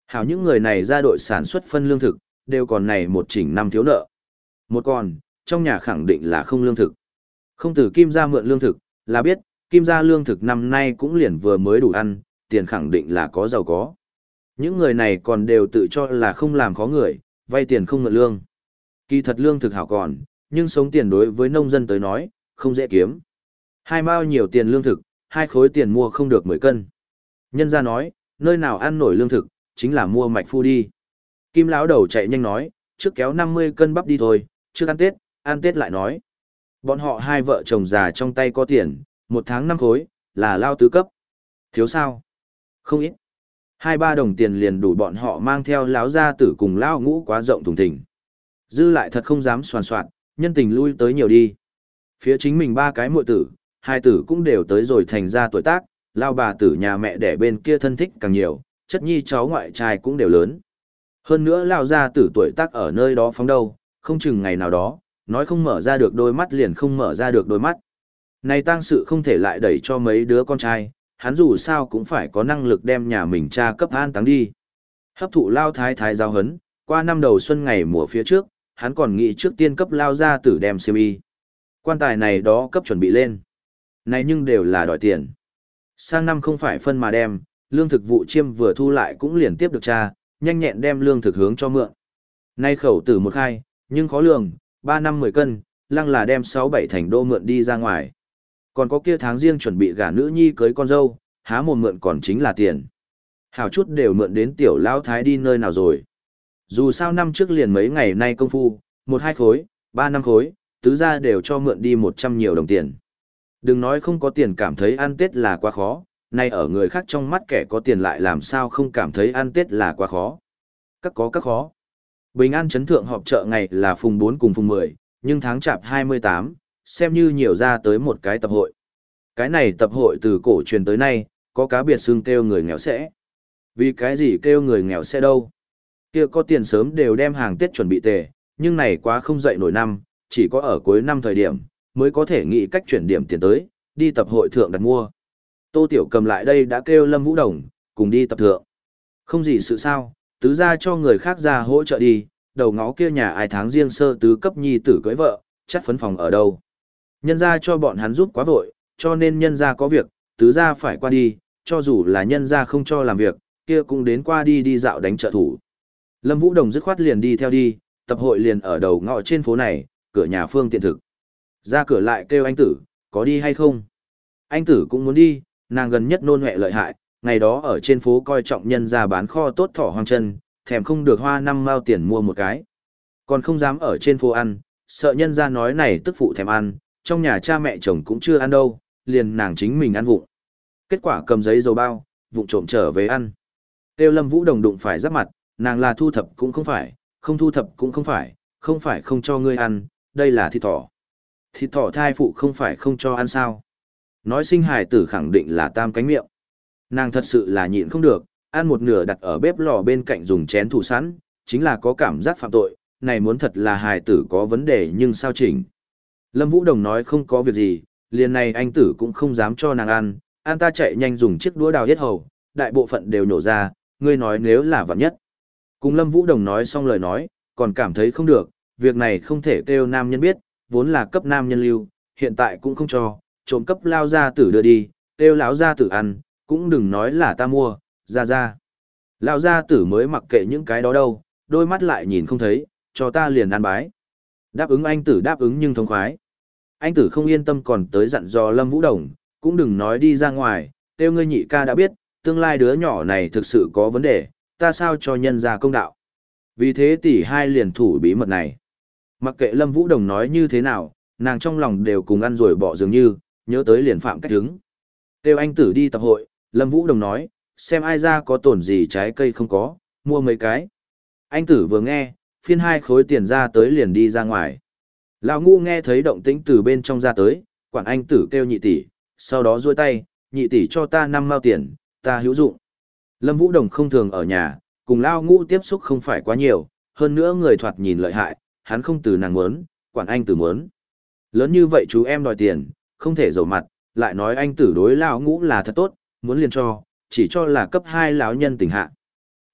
Hảo những người này ra đội sản xuất phân lương thực, đều còn này một chỉnh năm thiếu nợ. Một còn, trong nhà khẳng định là không lương thực. Không từ Kim gia mượn lương thực, là biết, Kim gia lương thực năm nay cũng liền vừa mới đủ ăn, tiền khẳng định là có giàu có. Những người này còn đều tự cho là không làm khó người, vay tiền không mượn lương. Kỳ thật lương thực hảo còn, nhưng sống tiền đối với nông dân tới nói, không dễ kiếm. Hai mao nhiều tiền lương thực, hai khối tiền mua không được mười cân. Nhân gia nói, nơi nào ăn nổi lương thực, chính là mua mạch phu đi. Kim lão đầu chạy nhanh nói, trước kéo năm mươi cân bắp đi thôi, trước ăn Tết, ăn Tết lại nói. Bọn họ hai vợ chồng già trong tay có tiền, một tháng năm khối, là lao tứ cấp. Thiếu sao? Không ít. Hai ba đồng tiền liền đủ bọn họ mang theo láo gia tử cùng lao ngũ quá rộng thùng thình. Dư lại thật không dám soàn soạn, nhân tình lui tới nhiều đi. Phía chính mình ba cái muội tử, hai tử cũng đều tới rồi thành ra tuổi tác, lao bà tử nhà mẹ đẻ bên kia thân thích càng nhiều, chất nhi cháu ngoại trai cũng đều lớn. Hơn nữa lao gia tử tuổi tác ở nơi đó phóng đâu, không chừng ngày nào đó, nói không mở ra được đôi mắt liền không mở ra được đôi mắt. Này tang sự không thể lại đẩy cho mấy đứa con trai, hắn dù sao cũng phải có năng lực đem nhà mình cha cấp an táng đi. Hấp thụ lao thái thái giao hấn, qua năm đầu xuân ngày mùa phía trước, hắn còn nghĩ trước tiên cấp lao gia tử đem xiêm y. Quan tài này đó cấp chuẩn bị lên. Này nhưng đều là đòi tiền. Sang năm không phải phân mà đem, lương thực vụ chiêm vừa thu lại cũng liền tiếp được cha, nhanh nhẹn đem lương thực hướng cho mượn. Nay khẩu tử một khai, nhưng khó lường, ba năm mười cân, lăng là đem sáu bảy thành đô mượn đi ra ngoài. Còn có kia tháng riêng chuẩn bị gả nữ nhi cưới con dâu, há mồm mượn còn chính là tiền. Hảo chút đều mượn đến tiểu lão thái đi nơi nào rồi. Dù sao năm trước liền mấy ngày nay công phu, một hai khối, ba năm khối, tứ gia đều cho mượn đi một trăm nhiều đồng tiền. Đừng nói không có tiền cảm thấy ăn Tết là quá khó, nay ở người khác trong mắt kẻ có tiền lại làm sao không cảm thấy ăn Tết là quá khó. Các có các khó. Bình an chấn thượng họp chợ ngày là phùng bốn cùng phùng mười, nhưng tháng chạp hai mươi tám, xem như nhiều ra tới một cái tập hội. Cái này tập hội từ cổ truyền tới nay, có cá biệt xưng kêu người nghèo sẽ. Vì cái gì kêu người nghèo sẽ đâu? Kia có tiền sớm đều đem hàng Tết chuẩn bị tề, nhưng này quá không dậy nổi năm, chỉ có ở cuối năm thời điểm, mới có thể nghĩ cách chuyển điểm tiền tới, đi tập hội thượng đặt mua. Tô Tiểu cầm lại đây đã kêu Lâm Vũ Đồng, cùng đi tập thượng. Không gì sự sao, tứ ra cho người khác ra hỗ trợ đi, đầu ngó kia nhà ai tháng riêng sơ tứ cấp nhi tử cưới vợ, chắc phấn phòng ở đâu. Nhân ra cho bọn hắn giúp quá vội, cho nên nhân ra có việc, tứ ra phải qua đi, cho dù là nhân ra không cho làm việc, kia cũng đến qua đi đi dạo đánh trợ thủ. Lâm Vũ Đồng dứt khoát liền đi theo đi, tập hội liền ở đầu ngõ trên phố này, cửa nhà Phương Tiện Thực. Ra cửa lại kêu anh tử, có đi hay không? Anh tử cũng muốn đi, nàng gần nhất nôn huệ lợi hại, ngày đó ở trên phố coi trọng nhân ra bán kho tốt thỏ hoang chân, thèm không được hoa năm mao tiền mua một cái. Còn không dám ở trên phố ăn, sợ nhân ra nói này tức phụ thèm ăn, trong nhà cha mẹ chồng cũng chưa ăn đâu, liền nàng chính mình ăn vụng. Kết quả cầm giấy dầu bao, vụng trộm trở về ăn. Tiêu Lâm Vũ Đồng đụng phải giáp mặt, nàng là thu thập cũng không phải, không thu thập cũng không phải, không phải không cho ngươi ăn, đây là thịt thỏ. Thịt thỏ thai phụ không phải không cho ăn sao. Nói sinh hài tử khẳng định là tam cánh miệng. Nàng thật sự là nhịn không được, ăn một nửa đặt ở bếp lò bên cạnh dùng chén thủ sẵn, chính là có cảm giác phạm tội, này muốn thật là hài tử có vấn đề nhưng sao chỉnh. Lâm Vũ Đồng nói không có việc gì, liền này anh tử cũng không dám cho nàng ăn, ăn ta chạy nhanh dùng chiếc đũa đào yết hầu, đại bộ phận đều nhổ ra, ngươi nói nếu là vạn nhất. Cùng Lâm Vũ Đồng nói xong lời nói, còn cảm thấy không được, việc này không thể kêu nam nhân biết, vốn là cấp nam nhân lưu, hiện tại cũng không cho, trộm cấp lao gia tử đưa đi, kêu lão gia tử ăn, cũng đừng nói là ta mua, ra ra. Lão gia tử mới mặc kệ những cái đó đâu, đôi mắt lại nhìn không thấy, cho ta liền ăn bái. Đáp ứng anh tử đáp ứng nhưng thống khoái. Anh tử không yên tâm còn tới dặn dò Lâm Vũ Đồng, cũng đừng nói đi ra ngoài, kêu ngươi nhị ca đã biết, tương lai đứa nhỏ này thực sự có vấn đề, ta sao cho nhân ra công đạo. Vì thế tỷ hai liền thủ bí mật này. Mặc kệ Lâm Vũ Đồng nói như thế nào, nàng trong lòng đều cùng ăn rồi bỏ dường như, nhớ tới liền phạm cách hứng. Kêu anh tử đi tập hội, Lâm Vũ Đồng nói, xem ai ra có tổn gì trái cây không có, mua mấy cái. Anh tử vừa nghe, phiên hai khối tiền ra tới liền đi ra ngoài. Lão Ngũ nghe thấy động tĩnh từ bên trong ra tới, quản anh tử kêu nhị tỷ, sau đó duỗi tay, nhị tỷ cho ta năm mao tiền, ta hữu dụng. Lâm Vũ Đồng không thường ở nhà, cùng Lão Ngũ tiếp xúc không phải quá nhiều, hơn nữa người thoạt nhìn lợi hại, hắn không từ nàng muốn, quản anh tử muốn. Lớn như vậy chú em đòi tiền, không thể dầu mặt, lại nói anh tử đối Lão Ngũ là thật tốt, muốn liền cho, chỉ cho là cấp hai lão nhân tỉnh hạ.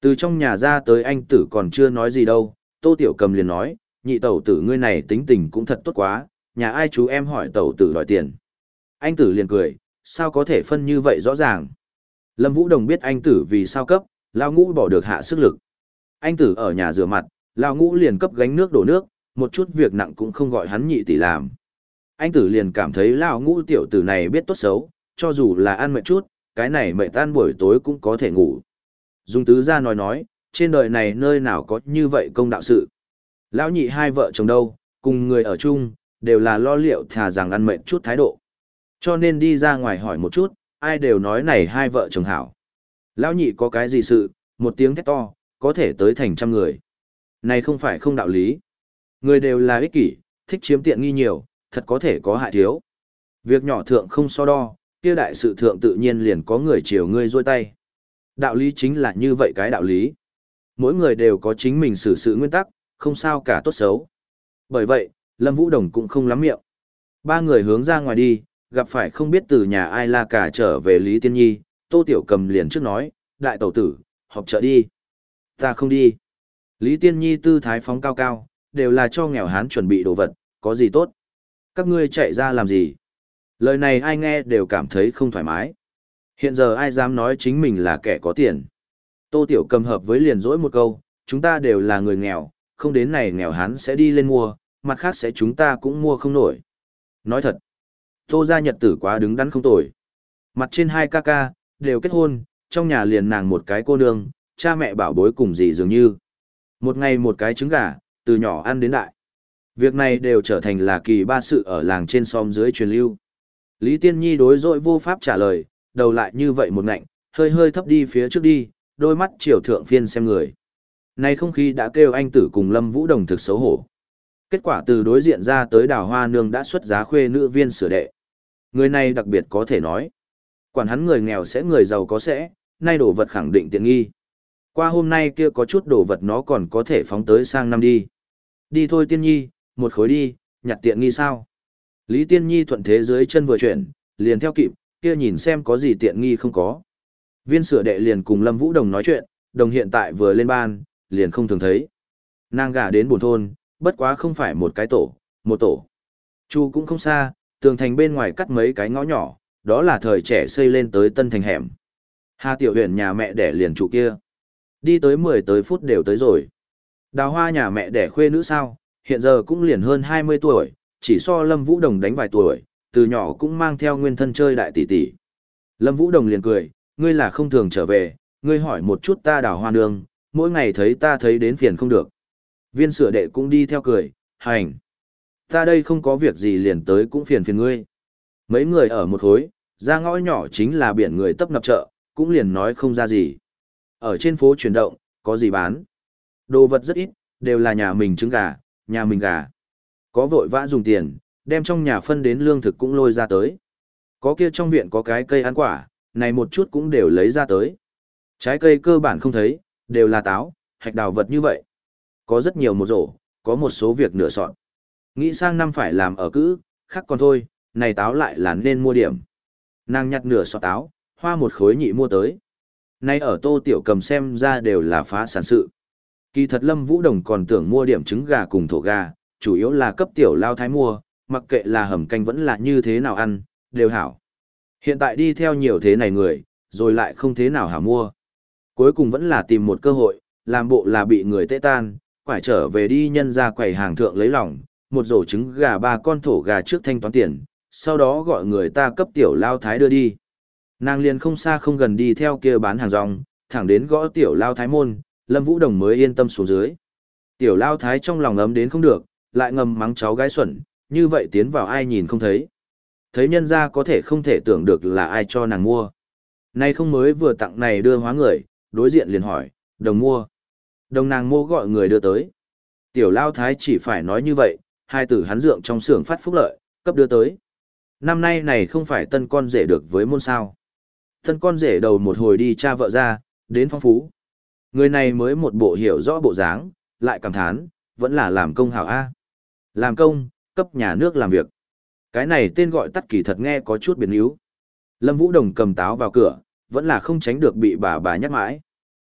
Từ trong nhà ra tới anh tử còn chưa nói gì đâu, Tô Tiểu Cầm liền nói, nhị tẩu tử ngươi này tính tình cũng thật tốt quá, nhà ai chú em hỏi tẩu tử đòi tiền. Anh tử liền cười, sao có thể phân như vậy rõ ràng. Lâm Vũ Đồng biết anh tử vì sao cấp, Lao Ngũ bỏ được hạ sức lực. Anh tử ở nhà rửa mặt, Lao Ngũ liền cấp gánh nước đổ nước, một chút việc nặng cũng không gọi hắn nhị tỷ làm. Anh tử liền cảm thấy Lao Ngũ tiểu tử này biết tốt xấu, cho dù là ăn mệt chút, cái này mệt tan buổi tối cũng có thể ngủ. Dung tứ ra nói nói, trên đời này nơi nào có như vậy công đạo sự. Lão nhị hai vợ chồng đâu, cùng người ở chung, đều là lo liệu thà rằng ăn mệt chút thái độ. Cho nên đi ra ngoài hỏi một chút, ai đều nói này hai vợ chồng hảo. Lão nhị có cái gì sự, một tiếng thét to, có thể tới thành trăm người. Này không phải không đạo lý. Người đều là ích kỷ, thích chiếm tiện nghi nhiều, thật có thể có hại thiếu. Việc nhỏ thượng không so đo, kia đại sự thượng tự nhiên liền có người chiều ngươi rôi tay. Đạo lý chính là như vậy cái đạo lý. Mỗi người đều có chính mình xử sự nguyên tắc, không sao cả tốt xấu. Bởi vậy, Lâm Vũ Đồng cũng không lắm miệng. Ba người hướng ra ngoài đi, gặp phải không biết từ nhà ai la cả trở về Lý Tiên Nhi, Tô Tiểu Cầm liền trước nói, đại tẩu tử, họp chợ đi. Ta không đi. Lý Tiên Nhi tư thái phóng cao cao, đều là cho nghèo hán chuẩn bị đồ vật, có gì tốt. Các ngươi chạy ra làm gì? Lời này ai nghe đều cảm thấy không thoải mái. Hiện giờ ai dám nói chính mình là kẻ có tiền. Tô Tiểu Cầm hợp với liền dỗi một câu, chúng ta đều là người nghèo, không đến này nghèo hán sẽ đi lên mua, mặt khác sẽ chúng ta cũng mua không nổi. Nói thật, Tô gia nhật tử quá đứng đắn không tồi. Mặt trên hai ca ca, đều kết hôn, trong nhà liền nàng một cái cô nương, cha mẹ bảo bối cùng gì dường như. Một ngày một cái trứng gà, từ nhỏ ăn đến đại. Việc này đều trở thành là kỳ ba sự ở làng trên xóm dưới truyền lưu. Lý Tiên Nhi đối dội vô pháp trả lời, đầu lại như vậy một ngạnh, hơi hơi thấp đi phía trước đi, đôi mắt chiều thượng phiên xem người. Này không khí đã kêu anh tử cùng Lâm Vũ Đồng thực xấu hổ. Kết quả từ đối diện ra tới Đào Hoa Nương đã xuất giá khuê nữ viên sửa đệ. Người này đặc biệt có thể nói. Quản hắn người nghèo sẽ người giàu có sẽ, nay đồ vật khẳng định tiện nghi. Qua hôm nay kia có chút đồ vật nó còn có thể phóng tới sang năm đi. Đi thôi Tiên Nhi, một khối đi, nhặt tiện nghi sao. Lý Tiên Nhi thuận thế dưới chân vừa chuyển, liền theo kịp, kia nhìn xem có gì tiện nghi không có. Viên sửa đệ liền cùng Lâm Vũ Đồng nói chuyện, đồng hiện tại vừa lên ban, liền không thường thấy. Nàng gả đến buồn thôn, bất quá không phải một cái tổ, một tổ. Chu cũng không xa, tường thành bên ngoài cắt mấy cái ngõ nhỏ, đó là thời trẻ xây lên tới tân thành hẻm. Hà Tiểu Huyền nhà mẹ đẻ liền trụ kia. Đi tới mười tới phút đều tới rồi. Đào Hoa nhà mẹ đẻ khuê nữ sao, hiện giờ cũng liền hơn hai mươi tuổi, chỉ so Lâm Vũ Đồng đánh vài tuổi, từ nhỏ cũng mang theo nguyên thân chơi đại tỷ tỷ. Lâm Vũ Đồng liền cười, ngươi là không thường trở về, ngươi hỏi một chút ta Đào Hoa nương, mỗi ngày thấy ta thấy đến phiền không được. Viên sửa đệ cũng đi theo cười, hành. Ta đây không có việc gì liền tới cũng phiền phiền ngươi. Mấy người ở một khối, ra ngõ nhỏ chính là biển người tấp nập chợ, cũng liền nói không ra gì. Ở trên phố chuyển động, có gì bán. Đồ vật rất ít, đều là nhà mình trứng gà, nhà mình gà. Có vội vã dùng tiền, đem trong nhà phân đến lương thực cũng lôi ra tới. Có kia trong viện có cái cây ăn quả, này một chút cũng đều lấy ra tới. Trái cây cơ bản không thấy, đều là táo, hạch đào vật như vậy. Có rất nhiều một rổ, có một số việc nửa sọt. Nghĩ sang năm phải làm ở cữ, khác còn thôi, này táo lại là nên mua điểm. Nàng nhặt nửa sọt táo, hoa một khối nhị mua tới. Nay ở Tô Tiểu Cầm xem ra đều là phá sản sự. Kỳ thật Lâm Vũ Đồng còn tưởng mua điểm trứng gà cùng thổ gà, chủ yếu là cấp tiểu lao thái mua, mặc kệ là hầm canh vẫn là như thế nào ăn, đều hảo. Hiện tại đi theo nhiều thế này người, rồi lại không thế nào hảo mua. Cuối cùng vẫn là tìm một cơ hội, làm bộ là bị người tê tan, quải trở về đi nhân ra quầy hàng thượng lấy lòng, một rổ trứng gà ba con thổ gà trước thanh toán tiền, sau đó gọi người ta cấp tiểu lao thái đưa đi. Nàng liền không xa không gần đi theo kia bán hàng rong, thẳng đến gõ tiểu lao thái môn, Lâm Vũ Đồng mới yên tâm xuống dưới. Tiểu lao thái trong lòng ấm đến không được, lại ngầm mắng cháu gái xuẩn, như vậy tiến vào ai nhìn không thấy. Thấy nhân ra có thể không thể tưởng được là ai cho nàng mua. Nay không mới vừa tặng này đưa hóa người, đối diện liền hỏi, đồng mua. Đồng nàng mua gọi người đưa tới. Tiểu lao thái chỉ phải nói như vậy, hai tử hắn dượng trong xưởng phát phúc lợi, cấp đưa tới. Năm nay này không phải tân con rể được với môn sao. Tân con rể đầu một hồi đi cha vợ ra, đến phong phú. Người này mới một bộ hiểu rõ bộ dáng, lại cảm thán, vẫn là làm công hảo A. Làm công, cấp nhà nước làm việc. Cái này tên gọi tắt kỳ thật nghe có chút biến yếu. Lâm Vũ Đồng cầm táo vào cửa, vẫn là không tránh được bị bà bà nhắc mãi.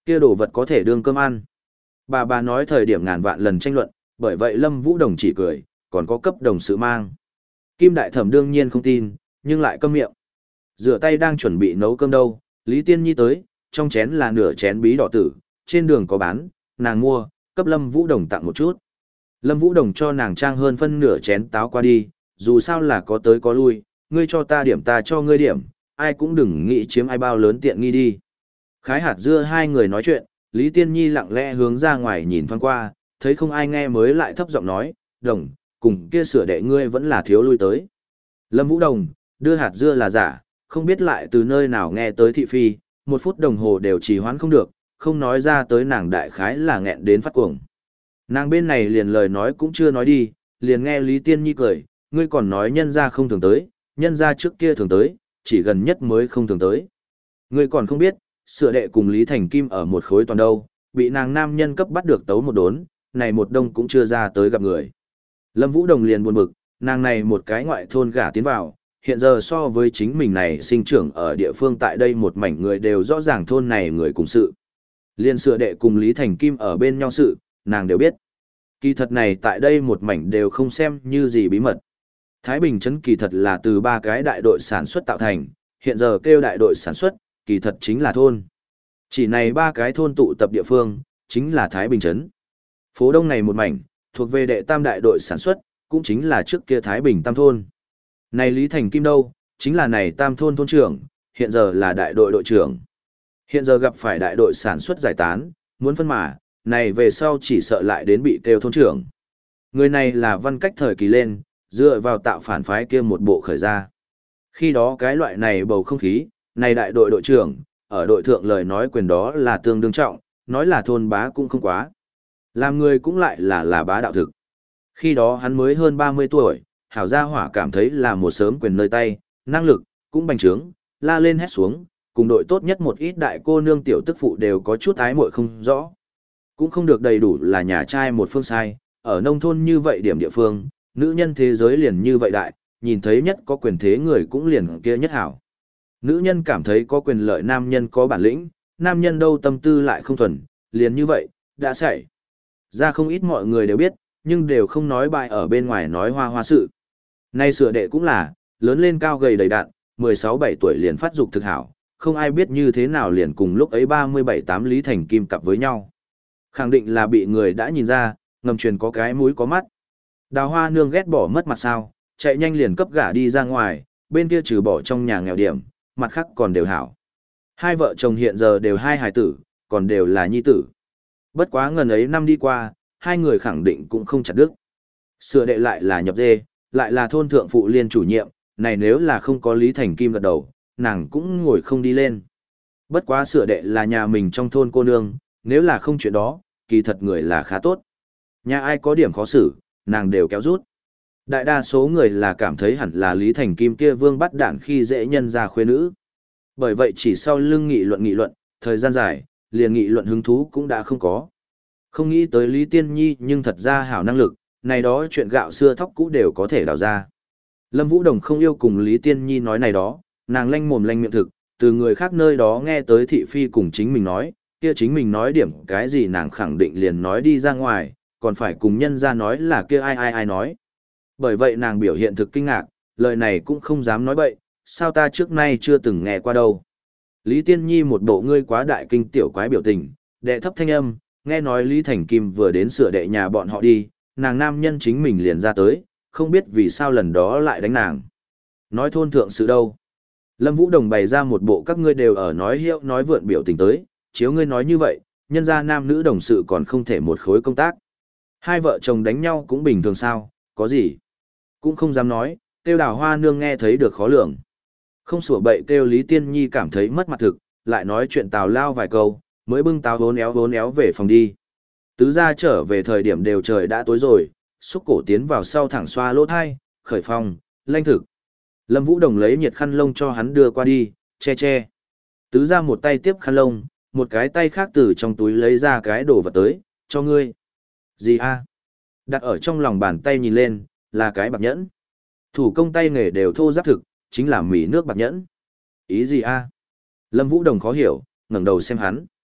Kia đồ vật có thể đương cơm ăn. Bà bà nói thời điểm ngàn vạn lần tranh luận, bởi vậy Lâm Vũ Đồng chỉ cười, còn có cấp đồng sự mang. Kim Đại Thẩm đương nhiên không tin, nhưng lại câm miệng. Rửa tay đang chuẩn bị nấu cơm đâu, Lý Tiên Nhi tới, trong chén là nửa chén bí đỏ tử, trên đường có bán, nàng mua, cấp Lâm Vũ Đồng tặng một chút. Lâm Vũ Đồng cho nàng trang hơn phân nửa chén táo qua đi, dù sao là có tới có lui, ngươi cho ta điểm ta cho ngươi điểm, ai cũng đừng nghĩ chiếm ai bao lớn tiện nghi đi. Khái hạt dưa hai người nói chuyện, Lý Tiên Nhi lặng lẽ hướng ra ngoài nhìn thoáng qua, thấy không ai nghe mới lại thấp giọng nói, Đồng, cùng kia sửa đệ ngươi vẫn là thiếu lui tới. Lâm Vũ Đồng, đưa hạt dưa là giả, không biết lại từ nơi nào nghe tới thị phi, một phút đồng hồ đều trì hoãn không được, không nói ra tới nàng đại khái là nghẹn đến phát cuồng. Nàng bên này liền lời nói cũng chưa nói đi, liền nghe Lý Tiên Nhi cười, ngươi còn nói nhân ra không thường tới, nhân ra trước kia thường tới, chỉ gần nhất mới không thường tới. Ngươi còn không biết, sửa đệ cùng Lý Thành Kim ở một khối toàn đâu, bị nàng nam nhân cấp bắt được tấu một đốn, này một đông cũng chưa ra tới gặp người. Lâm Vũ Đồng liền buồn bực, nàng này một cái ngoại thôn gả tiến vào, hiện giờ so với chính mình này sinh trưởng ở địa phương tại đây một mảnh người đều rõ ràng thôn này người cùng sự. Liên sửa đệ cùng Lý Thành Kim ở bên nhau sự, nàng đều biết. Kỳ thật này tại đây một mảnh đều không xem như gì bí mật. Thái Bình Trấn kỳ thật là từ ba cái đại đội sản xuất tạo thành, hiện giờ kêu đại đội sản xuất, kỳ thật chính là thôn. Chỉ này ba cái thôn tụ tập địa phương, chính là Thái Bình Trấn. Phố Đông này một mảnh, thuộc về đệ tam đại đội sản xuất, cũng chính là trước kia Thái Bình Tam Thôn. Này Lý Thành Kim đâu, chính là này Tam Thôn thôn trưởng, hiện giờ là đại đội đội trưởng. Hiện giờ gặp phải đại đội sản xuất giải tán, muốn phân mà, này về sau chỉ sợ lại đến bị kêu thôn trưởng. Người này là Văn Cách thời kỳ lên, dựa vào tạo phản phái kia một bộ khởi ra. Khi đó cái loại này bầu không khí, này đại đội đội trưởng, ở đội thượng lời nói quyền đó là tương đương trọng, nói là thôn bá cũng không quá. Làm người cũng lại là là bá đạo thực. Khi đó hắn mới hơn ba mươi tuổi, hảo gia hỏa cảm thấy là một sớm quyền nơi tay, năng lực, cũng bành trướng, la lên hét xuống, cùng đội tốt nhất một ít đại cô nương tiểu tức phụ đều có chút ái muội không rõ. Cũng không được đầy đủ là nhà trai một phương sai, ở nông thôn như vậy điểm địa phương, nữ nhân thế giới liền như vậy đại, nhìn thấy nhất có quyền thế người cũng liền kia nhất hảo. Nữ nhân cảm thấy có quyền lợi nam nhân có bản lĩnh, nam nhân đâu tâm tư lại không thuần, liền như vậy, đã xảy ra không ít mọi người đều biết, nhưng đều không nói bại ở bên ngoài nói hoa hoa sự. Nay sửa đệ cũng là, lớn lên cao gầy đầy đặn, mười sáu bảy tuổi liền phát dục thực hảo, không ai biết như thế nào liền cùng lúc ấy ba mươi bảy tám Lý Thành Kim cặp với nhau. Khẳng định là bị người đã nhìn ra, ngầm truyền có cái mũi có mắt. Đào Hoa Nương ghét bỏ mất mặt sao, chạy nhanh liền cấp gả đi ra ngoài, bên kia trừ bỏ trong nhà nghèo điểm, mặt khác còn đều hảo. Hai vợ chồng hiện giờ đều hai hài tử, còn đều là nhi tử. Bất quá ngần ấy năm đi qua, hai người khẳng định cũng không chặt đứt. Sửa đệ lại là nhập dê, lại là thôn thượng phụ liên chủ nhiệm, này nếu là không có Lý Thành Kim gật đầu, nàng cũng ngồi không đi lên. Bất quá sửa đệ là nhà mình trong thôn cô nương, nếu là không chuyện đó, kỳ thật người là khá tốt. Nhà ai có điểm khó xử, nàng đều kéo rút. Đại đa số người là cảm thấy hẳn là Lý Thành Kim kia vương bắt đản khi dễ nhân ra khuê nữ. Bởi vậy chỉ sau lưng nghị luận nghị luận, thời gian dài, liền nghị luận hứng thú cũng đã không có. Không nghĩ tới Lý Tiên Nhi nhưng thật ra hảo năng lực, này đó chuyện gạo xưa thóc cũ đều có thể đào ra. Lâm Vũ Đồng không yêu cùng Lý Tiên Nhi nói này đó, nàng lanh mồm lanh miệng thực, từ người khác nơi đó nghe tới thị phi cùng chính mình nói, kia chính mình nói điểm cái gì nàng khẳng định liền nói đi ra ngoài, còn phải cùng nhân ra nói là kia ai ai ai nói. Bởi vậy nàng biểu hiện thực kinh ngạc, lời này cũng không dám nói bậy, sao ta trước nay chưa từng nghe qua đâu. Lý Tiên Nhi một bộ ngươi quá đại kinh tiểu quái biểu tình, đệ thấp thanh âm, nghe nói Lý Thành Kim vừa đến sửa đệ nhà bọn họ đi, nàng nam nhân chính mình liền ra tới, không biết vì sao lần đó lại đánh nàng. Nói thôn thượng sự đâu. Lâm Vũ Đồng bày ra một bộ các ngươi đều ở nói hiệu nói vượn biểu tình tới, chiếu ngươi nói như vậy, nhân ra nam nữ đồng sự còn không thể một khối công tác. Hai vợ chồng đánh nhau cũng bình thường sao, có gì. Cũng không dám nói, kêu Đào Hoa Nương nghe thấy được khó lường. Không sủa bậy kêu Lý Tiên Nhi cảm thấy mất mặt thực, lại nói chuyện tào lao vài câu, mới bưng táo vốn éo vốn éo về phòng đi. Tứ gia trở về thời điểm đều trời đã tối rồi, xúc cổ tiến vào sau thẳng xoa lỗ thai, khởi phòng, lanh thực. Lâm Vũ Đồng lấy nhiệt khăn lông cho hắn đưa qua đi, che che. Tứ gia một tay tiếp khăn lông, một cái tay khác từ trong túi lấy ra cái đồ vật tới, cho ngươi. Gì a? Đặt ở trong lòng bàn tay nhìn lên, là cái bạc nhẫn. Thủ công tay nghề đều thô giáp thực, chính là mỉ nước bạc nhẫn. Ý gì a? Lâm Vũ Đồng khó hiểu, ngẩng đầu xem hắn.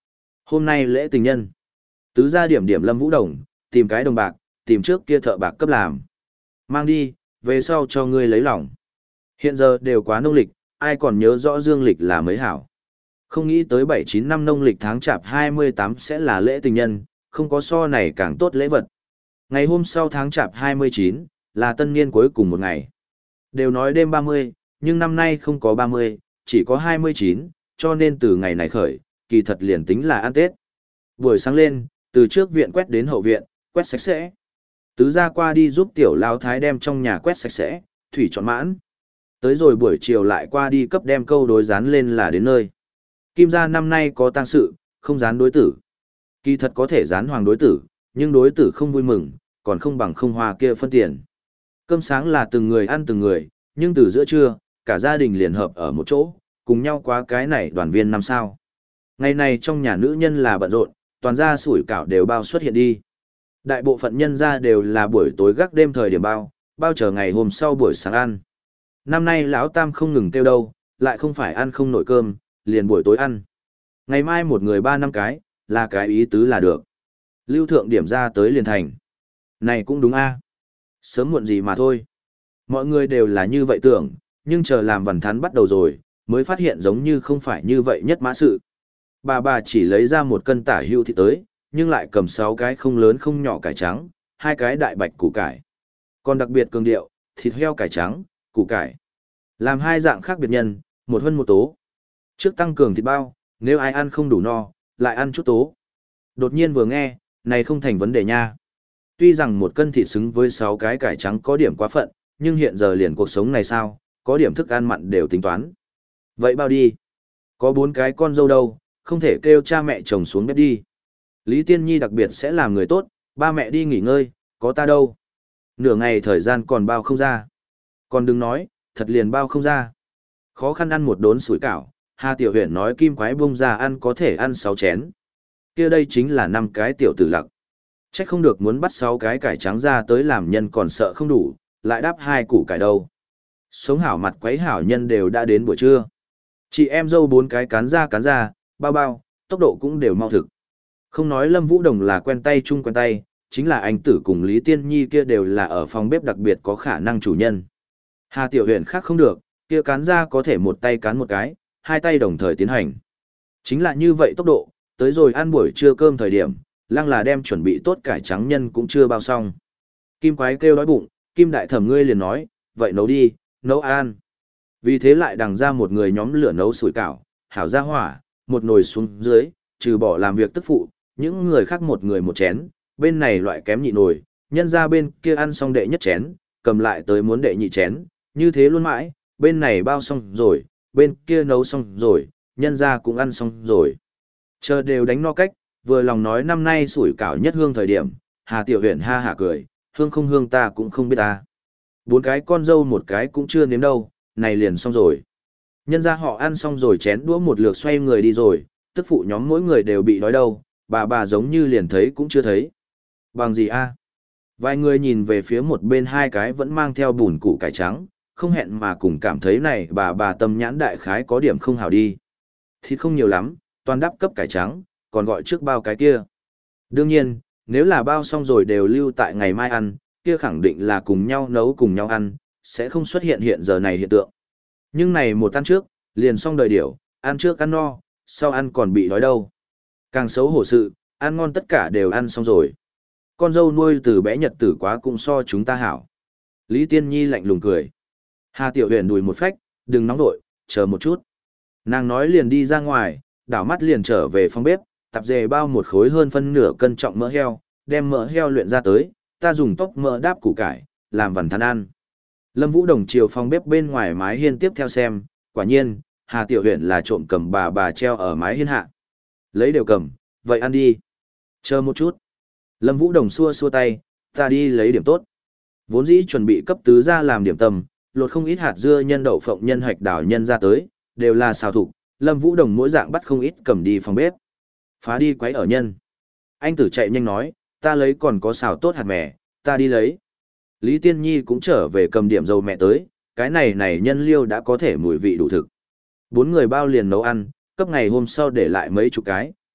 Hôm nay lễ tình nhân. Tứ gia điểm điểm Lâm Vũ Đồng, tìm cái đồng bạc, tìm trước kia thợ bạc cấp làm. Mang đi, về sau cho ngươi lấy lòng. Hiện giờ đều quá nông lịch, ai còn nhớ rõ dương lịch là mấy hảo. Không nghĩ tới bảy chín năm nông lịch tháng chạp hai mươi tám sẽ là lễ tình nhân, không có so này càng tốt lễ vật. Ngày hôm sau tháng chạp hai mươi chín, là tân niên cuối cùng một ngày. Đều nói đêm ba mươi, nhưng năm nay không có ba mươi, chỉ có hai mươi chín, cho nên từ ngày này khởi, kỳ thật liền tính là ăn Tết. Buổi sáng lên, từ trước viện quét đến hậu viện, quét sạch sẽ. Tứ gia qua đi giúp tiểu lão thái đem trong nhà quét sạch sẽ, thủy trọn mãn. Tới rồi buổi chiều lại qua đi cấp đem câu đối dán lên là đến nơi. Kim gia năm nay có tang sự, không dán đối tử. Kỳ thật có thể dán hoàng đối tử, nhưng đối tử không vui mừng, còn không bằng không hoa kia phân tiền. Cơm sáng là từng người ăn từng người, nhưng từ giữa trưa, cả gia đình liền hợp ở một chỗ, cùng nhau qua cái này đoàn viên năm sao. Ngày này trong nhà nữ nhân là bận rộn, toàn gia sủi cảo đều bao xuất hiện đi. Đại bộ phận nhân gia đều là buổi tối gác đêm thời điểm bao, bao chờ ngày hôm sau buổi sáng ăn. Năm nay lão tam không ngừng kêu đâu, lại không phải ăn không nổi cơm, liền buổi tối ăn. Ngày mai một người ba năm cái, là cái ý tứ là được. Lưu thượng điểm ra tới liền thành. Này cũng đúng a. Sớm muộn gì mà thôi. Mọi người đều là như vậy tưởng, nhưng chờ làm vằn thắn bắt đầu rồi, mới phát hiện giống như không phải như vậy nhất mã sự. Bà bà chỉ lấy ra một cân tả hưu thịt tới, nhưng lại cầm sáu cái không lớn không nhỏ cải trắng, hai cái đại bạch củ cải. Còn đặc biệt cường điệu, thịt heo cải trắng, củ cải. Làm hai dạng khác biệt nhân, một hơn một tố. Trước tăng cường thịt bao, nếu ai ăn không đủ no, lại ăn chút tố. Đột nhiên vừa nghe, này không thành vấn đề nha. Tuy rằng một cân thịt xứng với sáu cái cải trắng có điểm quá phận, nhưng hiện giờ liền cuộc sống này sao, có điểm thức ăn mặn đều tính toán. Vậy bao đi. Có bốn cái con dâu đâu, không thể kêu cha mẹ chồng xuống bếp đi. Lý Tiên Nhi đặc biệt sẽ làm người tốt, ba mẹ đi nghỉ ngơi, có ta đâu. Nửa ngày thời gian còn bao không ra. Còn đừng nói, thật liền bao không ra. Khó khăn ăn một đốn sủi cảo, Hà Tiểu Huyền nói kim quái bông ra ăn có thể ăn sáu chén. Kia đây chính là năm cái tiểu tử lặc. Chắc không được muốn bắt sáu cái cải trắng ra tới làm nhân còn sợ không đủ, lại đáp hai củ cải đâu. Sống hảo mặt quấy hảo nhân đều đã đến buổi trưa. Chị em dâu bốn cái cán ra cán ra, bao bao, tốc độ cũng đều mau thực. Không nói Lâm Vũ Đồng là quen tay chung quen tay, chính là anh tử cùng Lý Tiên Nhi kia đều là ở phòng bếp đặc biệt có khả năng chủ nhân. Hà Tiểu Huyền khác không được, kia cán ra có thể một tay cán một cái, hai tay đồng thời tiến hành. Chính là như vậy tốc độ, tới rồi ăn buổi trưa cơm thời điểm, lăng là đem chuẩn bị tốt cải trắng nhân cũng chưa bao xong. Kim quái kêu đói bụng, Kim đại thẩm ngươi liền nói, vậy nấu đi, nấu ăn. Vì thế lại đằng ra một người nhóm lửa nấu sủi cảo, hảo ra hỏa, một nồi xuống dưới, trừ bỏ làm việc tức phụ, những người khác một người một chén, bên này loại kém nhị nồi, nhân ra bên kia ăn xong đệ nhất chén, cầm lại tới muốn đệ nhị chén, như thế luôn mãi, bên này bao xong rồi, bên kia nấu xong rồi, nhân ra cũng ăn xong rồi. Chờ đều đánh no cách, vừa lòng nói năm nay sủi cảo nhất hương thời điểm, Hà Tiểu Huyền ha hả cười, hương không hương ta cũng không biết ta. Bốn cái con dâu một cái cũng chưa nếm đâu, này liền xong rồi. Nhân ra họ ăn xong rồi chén đũa một lượt xoay người đi rồi, tức phụ nhóm mỗi người đều bị đói đâu, bà bà giống như liền thấy cũng chưa thấy. Bằng gì a? Vài người nhìn về phía một bên hai cái vẫn mang theo bùn củ cải trắng, không hẹn mà cùng cảm thấy này bà bà tâm nhãn đại khái có điểm không hảo đi. Thịt không nhiều lắm, toàn đắp cấp cải trắng, còn gọi trước bao cái kia. Đương nhiên, nếu là bao xong rồi đều lưu tại ngày mai ăn, kia khẳng định là cùng nhau nấu cùng nhau ăn, sẽ không xuất hiện hiện giờ này hiện tượng. Nhưng này một ăn trước, liền xong đời điểu, ăn trước ăn no, sau ăn còn bị đói đâu. Càng xấu hổ sự, ăn ngon tất cả đều ăn xong rồi. Con dâu nuôi từ bé nhật tử quá cũng so chúng ta hảo. Lý Tiên Nhi lạnh lùng cười. Hà Tiểu Huyền đùi một phách, đừng nóng vội, chờ một chút. Nàng nói liền đi ra ngoài, đảo mắt liền trở về phòng bếp, tạp dề bao một khối hơn phân nửa cân trọng mỡ heo, đem mỡ heo luyện ra tới, ta dùng tóc mỡ đáp củ cải, làm vằn thắn ăn. Lâm Vũ Đồng chiều phòng bếp bên ngoài mái hiên tiếp theo xem, quả nhiên, Hà Tiểu Huyền là trộm cầm bà bà treo ở mái hiên hạ. Lấy đều cầm, vậy ăn đi. Chờ một chút. Lâm Vũ Đồng xua xua tay, ta đi lấy điểm tốt. Vốn dĩ chuẩn bị cấp tứ ra làm điểm tâm, lột không ít hạt dưa nhân đậu phộng nhân hạch đảo nhân ra tới, đều là xào thủ. Lâm Vũ Đồng mỗi dạng bắt không ít cầm đi phòng bếp. Phá đi quấy ở nhân. Anh tử chạy nhanh nói, ta lấy còn có xào tốt hạt mè, ta đi lấy. Lý Tiên Nhi cũng trở về cầm điểm dầu mẹ tới, cái này này nhân liêu đã có thể mùi vị đủ thực. Bốn người bao liền nấu ăn, cấp ngày hôm sau để lại mấy chục cái,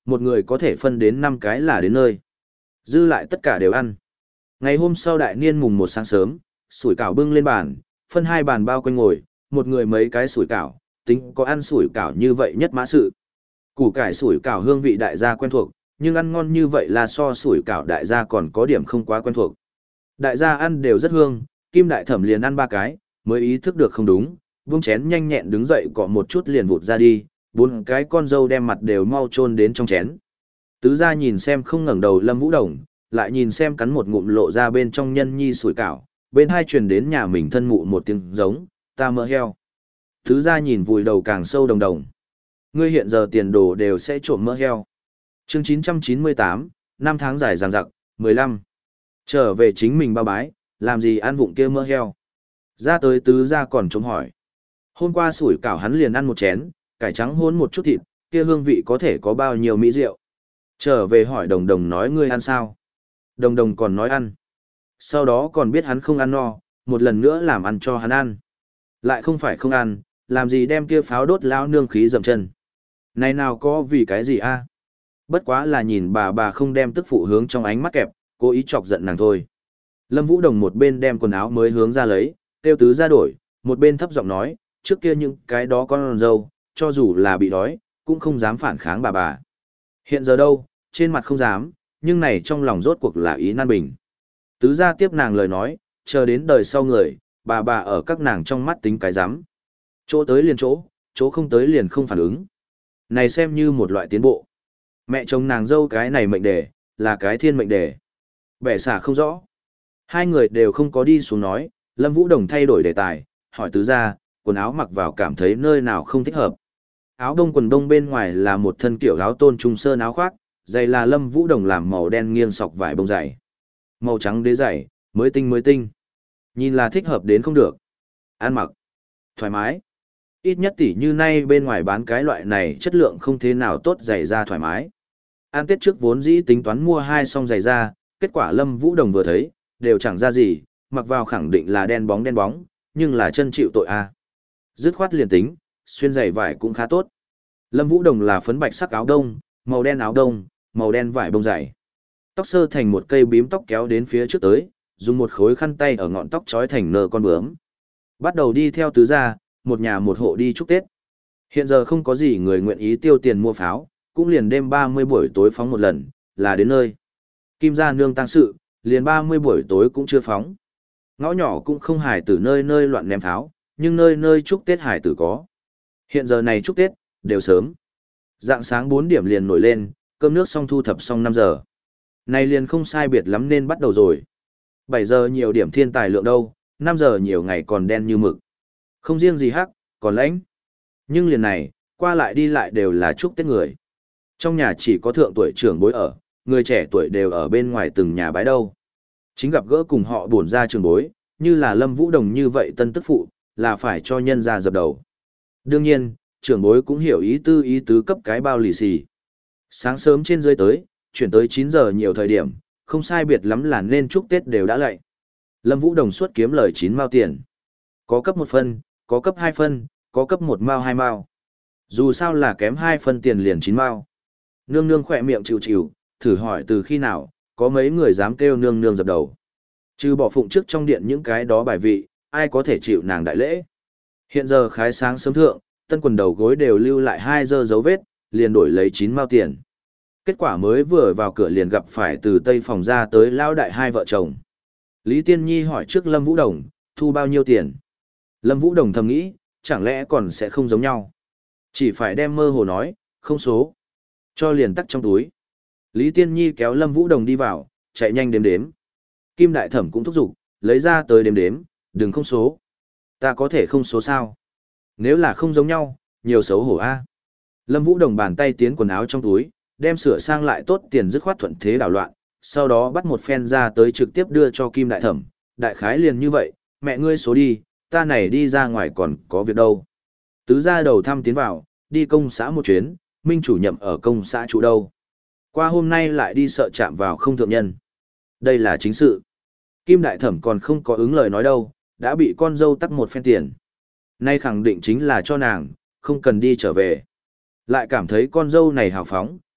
một người có thể phân đến năm cái là đến nơi. Dư lại tất cả đều ăn. Ngày hôm sau đại niên mùng một sáng sớm, sủi cảo bưng lên bàn, phân hai bàn bao quanh ngồi, một người mấy cái sủi cảo, tính có ăn sủi cảo như vậy nhất mã sự. Củ cải sủi cảo hương vị đại gia quen thuộc, nhưng ăn ngon như vậy là so sủi cảo đại gia còn có điểm không quá quen thuộc. Đại gia ăn đều rất hương, Kim Đại Thẩm liền ăn ba cái, mới ý thức được không đúng, vung chén nhanh nhẹn đứng dậy cọ một chút liền vụt ra đi, bốn cái con dâu đem mặt đều mau chôn đến trong chén. Tứ gia nhìn xem không ngẩng đầu Lâm Vũ Đồng, lại nhìn xem cắn một ngụm lộ ra bên trong nhân nhi sủi cảo, bên hai truyền đến nhà mình thân mụ một tiếng giống, ta mỡ heo. Tứ gia nhìn vùi đầu càng sâu đồng đồng. Ngươi hiện giờ tiền đồ đều sẽ trộm mỡ heo. Chương chín trăm chín mươi tám, năm tháng dài dằng dặc, mười lăm. Trở về chính mình bao bái, làm gì ăn vụng kia mỡ heo. Ra tới tứ gia còn chống hỏi. Hôm qua sủi cảo hắn liền ăn một chén, cải trắng hôn một chút thịt, kia hương vị có thể có bao nhiêu mỹ rượu. Trở về hỏi đồng đồng nói ngươi ăn sao. Đồng đồng còn nói ăn. Sau đó còn biết hắn không ăn no, một lần nữa làm ăn cho hắn ăn. Lại không phải không ăn, làm gì đem kia pháo đốt lao nương khí dầm chân. Này nào có vì cái gì a? Bất quá là nhìn bà bà không đem tức phụ hướng trong ánh mắt kẹp, cố ý chọc giận nàng thôi. Lâm Vũ Đồng một bên đem quần áo mới hướng ra lấy, tiêu tứ ra đổi, một bên thấp giọng nói, trước kia những cái đó con dâu, cho dù là bị đói, cũng không dám phản kháng bà bà. Hiện giờ đâu, trên mặt không dám, nhưng này trong lòng rốt cuộc là ý nan bình. Tứ ra tiếp nàng lời nói, chờ đến đời sau người, bà bà ở các nàng trong mắt tính cái dám. Chỗ tới liền chỗ, chỗ không tới liền không phản ứng. Này xem như một loại tiến bộ. Mẹ chồng nàng dâu cái này mệnh đề, là cái thiên mệnh đề. Bẻ xả không rõ. Hai người đều không có đi xuống nói, Lâm Vũ Đồng thay đổi đề tài, hỏi tứ ra, quần áo mặc vào cảm thấy nơi nào không thích hợp. Áo đông quần đông bên ngoài là một thân kiểu áo tôn trung sơn áo khoác, giày là Lâm Vũ Đồng làm màu đen nghiêng sọc vải bông dày. Màu trắng đế dày, mới tinh mới tinh. Nhìn là thích hợp đến không được. Ăn mặc, thoải mái. Ít nhất tỷ như nay bên ngoài bán cái loại này chất lượng không thế nào tốt giày da thoải mái. Ăn Tết trước vốn dĩ tính toán mua hai song giày da, kết quả Lâm Vũ Đồng vừa thấy, đều chẳng ra gì, mặc vào khẳng định là đen bóng đen bóng, nhưng là chân chịu tội a. Dứt khoát liền tính, xuyên giày vải cũng khá tốt. Lâm Vũ Đồng là phấn bạch sắc áo đông, màu đen áo đông, màu đen vải bông dày. Tóc sơ thành một cây bím tóc kéo đến phía trước tới, dùng một khối khăn tay ở ngọn tóc trói thành nơ con bướm. Bắt đầu đi theo tứ gia, một nhà một hộ đi chúc Tết. Hiện giờ không có gì người nguyện ý tiêu tiền mua pháo, cũng liền đêm ba mươi buổi tối phóng một lần, là đến nơi. Kim gia nương tang sự, liền ba mươi buổi tối cũng chưa phóng. Ngõ nhỏ cũng không hải tử nơi nơi loạn ném pháo, nhưng nơi nơi chúc Tết hải tử có. Hiện giờ này chúc Tết, đều sớm. Dạng sáng bốn điểm liền nổi lên, cơm nước xong thu thập xong năm giờ. Này liền không sai biệt lắm nên bắt đầu rồi. bảy giờ nhiều điểm thiên tài lượng đâu, năm giờ nhiều ngày còn đen như mực. Không riêng gì hắc, còn lãnh. Nhưng liền này, qua lại đi lại đều là chúc Tết người. Trong nhà chỉ có thượng tuổi trưởng bối ở, người trẻ tuổi đều ở bên ngoài từng nhà bái đâu. Chính gặp gỡ cùng họ buồn ra trường bối, như là Lâm Vũ Đồng như vậy tân tức phụ, là phải cho nhân ra dập đầu. Đương nhiên, trưởng bối cũng hiểu ý tư ý tứ cấp cái bao lì xì. Sáng sớm trên dưới tới, chuyển tới chín giờ nhiều thời điểm, không sai biệt lắm là nên chúc Tết đều đã lạy. Lâm Vũ Đồng suốt kiếm lời chín mao tiền. Có cấp một phân, có cấp hai phân, có cấp một mao hai mao. Dù sao là kém hai phân tiền liền chín mao. Nương nương khỏe miệng chịu chịu, thử hỏi từ khi nào, có mấy người dám kêu nương nương dập đầu. Trừ bỏ phụng trước trong điện những cái đó bài vị, ai có thể chịu nàng đại lễ. Hiện giờ khái sáng sớm thượng, tân quần đầu gối đều lưu lại hai giờ dấu vết, liền đổi lấy chín mao tiền. Kết quả mới vừa vào cửa liền gặp phải từ tây phòng ra tới lao đại hai vợ chồng. Lý Tiên Nhi hỏi trước Lâm Vũ Đồng, thu bao nhiêu tiền? Lâm Vũ Đồng thầm nghĩ, chẳng lẽ còn sẽ không giống nhau? Chỉ phải đem mơ hồ nói, không số. Cho liền tắc trong túi. Lý Tiên Nhi kéo Lâm Vũ Đồng đi vào, chạy nhanh đếm đếm. Kim Đại Thẩm cũng thúc giục, lấy ra tới đếm đếm, đừng không số. Ta có thể không số sao? Nếu là không giống nhau, nhiều xấu hổ a. Lâm Vũ Đồng bàn tay tiến quần áo trong túi, đem sửa sang lại tốt tiền dứt khoát thuận thế đảo loạn, sau đó bắt một phen ra tới trực tiếp đưa cho Kim Đại Thẩm. Đại khái liền như vậy, mẹ ngươi số đi, ta này đi ra ngoài còn có việc đâu. Tứ gia đầu thăm tiến vào, đi công xã một chuyến, Minh chủ nhậm ở công xã chủ đâu. Qua hôm nay lại đi sợ chạm vào không thượng nhân. Đây là chính sự. Kim Đại Thẩm còn không có ứng lời nói đâu, đã bị con dâu tắc một phen tiền. Nay khẳng định chính là cho nàng, không cần đi trở về. Lại cảm thấy con dâu này hào phóng,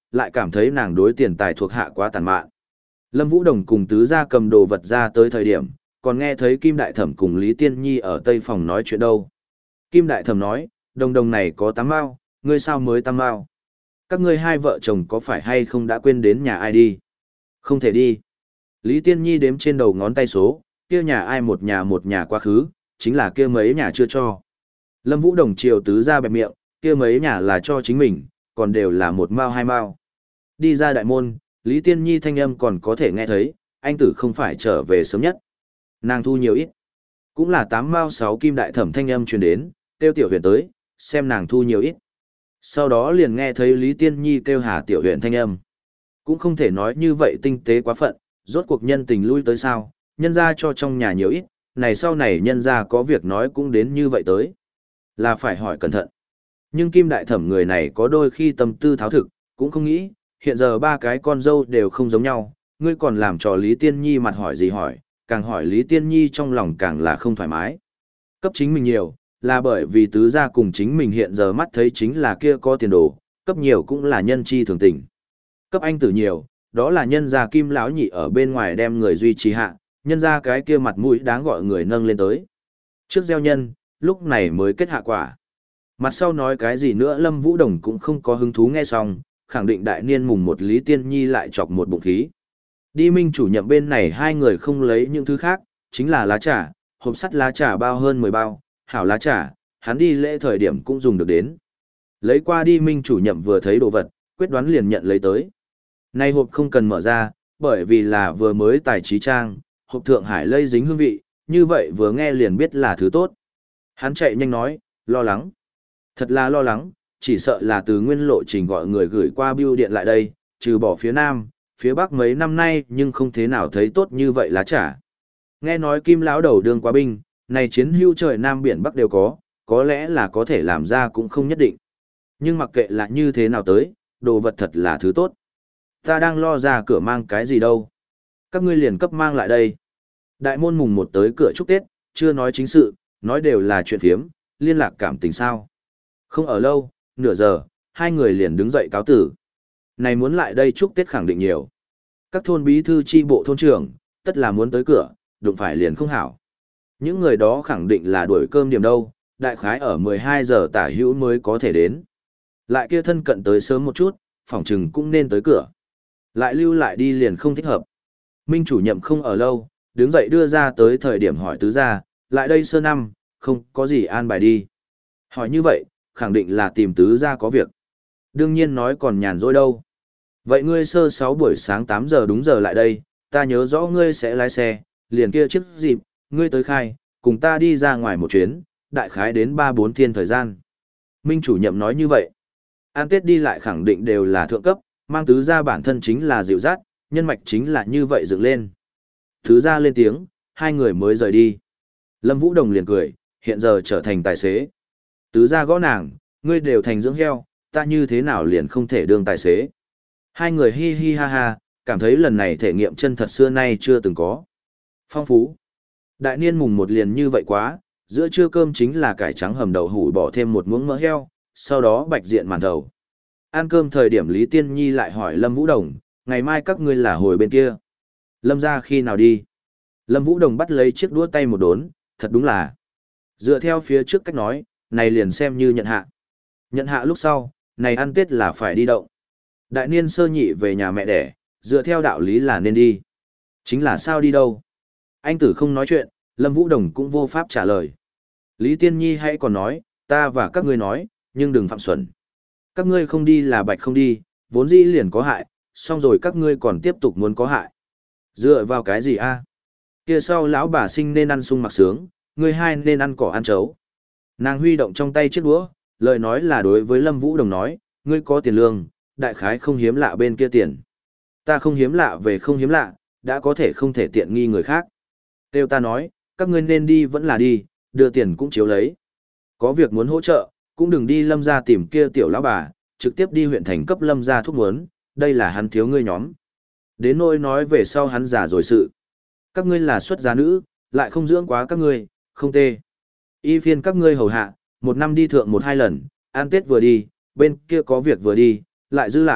lại cảm thấy nàng đối tiền tài thuộc hạ quá tàn mạn. Lâm Vũ Đồng cùng tứ gia cầm đồ vật ra tới thời điểm, còn nghe thấy Kim Đại Thẩm cùng Lý Tiên Nhi ở tây phòng nói chuyện đâu. Kim Đại Thẩm nói, đồng đồng này có tám mao, ngươi sao mới tám mao? Các ngươi hai vợ chồng có phải hay không đã quên đến nhà ai đi? Không thể đi. Lý Tiên Nhi đếm trên đầu ngón tay số, kia nhà ai một nhà một nhà quá khứ, chính là kia mấy nhà chưa cho. Lâm Vũ Đồng chiều tứ ra bẹp miệng, kia mấy nhà là cho chính mình, còn đều là một mao hai mao. Đi ra đại môn, Lý Tiên Nhi thanh âm còn có thể nghe thấy, anh tử không phải trở về sớm nhất. Nàng thu nhiều ít. Cũng là tám mao sáu kim đại thẩm thanh âm truyền đến, kêu tiểu huyện tới, xem nàng thu nhiều ít. Sau đó liền nghe thấy Lý Tiên Nhi kêu Hà tiểu huyện thanh âm. Cũng không thể nói như vậy tinh tế quá phận, rốt cuộc nhân tình lui tới sao, nhân ra cho trong nhà nhiều ít, này sau này nhân ra có việc nói cũng đến như vậy tới. Là phải hỏi cẩn thận. Nhưng Kim Đại Thẩm người này có đôi khi tâm tư tháo thực, cũng không nghĩ, hiện giờ ba cái con dâu đều không giống nhau, ngươi còn làm cho Lý Tiên Nhi mặt hỏi gì hỏi, càng hỏi Lý Tiên Nhi trong lòng càng là không thoải mái. Cấp chính mình nhiều, là bởi vì tứ gia cùng chính mình hiện giờ mắt thấy chính là kia có tiền đồ, cấp nhiều cũng là nhân chi thường tình. Cấp anh tử nhiều, đó là nhân gia Kim lão nhị ở bên ngoài đem người duy trì hạ, nhân gia cái kia mặt mũi đáng gọi người nâng lên tới. Trước gieo nhân, lúc này mới kết hạ quả. Mặt sau nói cái gì nữa Lâm Vũ Đồng cũng không có hứng thú nghe xong, khẳng định đại niên mùng một Lý Tiên Nhi lại chọc một bụng khí. Đi Minh chủ nhậm bên này hai người không lấy những thứ khác, chính là lá trà, hộp sắt lá trà bao hơn mười bao, hảo lá trà, hắn đi lễ thời điểm cũng dùng được đến. Lấy qua đi Minh chủ nhậm vừa thấy đồ vật, quyết đoán liền nhận lấy tới. Nay hộp không cần mở ra, bởi vì là vừa mới tài trí trang, hộp thượng hải lây dính hương vị, như vậy vừa nghe liền biết là thứ tốt. Hắn chạy nhanh nói, lo lắng. Thật là lo lắng, chỉ sợ là từ nguyên lộ trình gọi người gửi qua bưu điện lại đây, trừ bỏ phía Nam, phía Bắc mấy năm nay nhưng không thế nào thấy tốt như vậy lá trà. Nghe nói Kim lão đầu đương quá binh, này chiến hưu trời Nam biển Bắc đều có, có lẽ là có thể làm ra cũng không nhất định. Nhưng mặc kệ là như thế nào tới, đồ vật thật là thứ tốt. Ta đang lo ra cửa mang cái gì đâu. Các ngươi liền cấp mang lại đây. Đại môn mùng một tới cửa chúc Tết, chưa nói chính sự, nói đều là chuyện phiếm, liên lạc cảm tình sao. Không ở lâu, nửa giờ, hai người liền đứng dậy cáo tử. Này muốn lại đây chúc Tết khẳng định nhiều. Các thôn bí thư chi bộ thôn trưởng, tất là muốn tới cửa, đụng phải liền không hảo. Những người đó khẳng định là đuổi cơm điểm đâu, đại khái ở mười hai giờ tả hữu mới có thể đến. Lại kia thân cận tới sớm một chút, phỏng chừng cũng nên tới cửa. Lại lưu lại đi liền không thích hợp. Minh chủ nhậm không ở lâu, đứng dậy đưa ra tới thời điểm hỏi tứ gia, lại đây sơ năm, không có gì an bài đi. Hỏi như vậy, khẳng định là tìm tứ gia có việc. Đương nhiên nói còn nhàn rỗi đâu. Vậy ngươi sơ sáu buổi sáng tám giờ đúng giờ lại đây, ta nhớ rõ ngươi sẽ lái xe, liền kia trước dịp, ngươi tới khai, cùng ta đi ra ngoài một chuyến, đại khái đến ba bốn thiên thời gian. Minh chủ nhậm nói như vậy. An Tết đi lại khẳng định đều là thượng cấp, mang tứ gia bản thân chính là dịu dắt, nhân mạch chính là như vậy dựng lên. Tứ gia lên tiếng, hai người mới rời đi. Lâm Vũ Đồng liền cười, hiện giờ trở thành tài xế. Tứ gia gõ nàng, ngươi đều thành dưỡng heo, ta như thế nào liền không thể đương tài xế. Hai người hi hi ha ha, cảm thấy lần này thể nghiệm chân thật xưa nay chưa từng có. Phong phú. Đại niên mùng một liền như vậy quá, giữa trưa cơm chính là cải trắng hầm đậu hủ bỏ thêm một muỗng mỡ heo, sau đó bạch diện màn thầu. Ăn cơm thời điểm Lý Tiên Nhi lại hỏi Lâm Vũ Đồng, ngày mai các ngươi là hồi bên kia. Lâm ra khi nào đi? Lâm Vũ Đồng bắt lấy chiếc đũa tay một đốn, thật đúng là. Dựa theo phía trước cách nói, này liền xem như nhận hạ. Nhận hạ lúc sau, này ăn Tết là phải đi động. Đại niên sơ nhị về nhà mẹ đẻ, dựa theo đạo lý là nên đi. Chính là sao đi đâu? Anh tử không nói chuyện, Lâm Vũ Đồng cũng vô pháp trả lời. Lý Tiên Nhi hãy còn nói, ta và các ngươi nói, nhưng đừng phạm xuẩn. Các ngươi không đi là bạch không đi, vốn dĩ liền có hại, xong rồi các ngươi còn tiếp tục muốn có hại. Dựa vào cái gì a? Kia sau lão bà sinh nên ăn sung mặc sướng, ngươi hai nên ăn cỏ ăn chấu. Nàng huy động trong tay chiếc đũa, lời nói là đối với Lâm Vũ Đồng nói, ngươi có tiền lương, đại khái không hiếm lạ bên kia tiền. Ta không hiếm lạ về không hiếm lạ, đã có thể không thể tiện nghi người khác. Tiêu ta nói, các ngươi nên đi vẫn là đi, đưa tiền cũng chiếu lấy. Có việc muốn hỗ trợ, cũng đừng đi Lâm ra tìm kia tiểu lão bà, trực tiếp đi huyện thành cấp Lâm ra thuốc muốn, đây là hắn thiếu ngươi nhóm. Đến nỗi nói về sau hắn già rồi sự. Các ngươi là xuất gia nữ, lại không dưỡng quá các ngươi, không tê. Y phiên các ngươi hầu hạ, một năm đi thượng một hai lần, ăn Tết vừa đi, bên kia có việc vừa đi, lại giữ lại,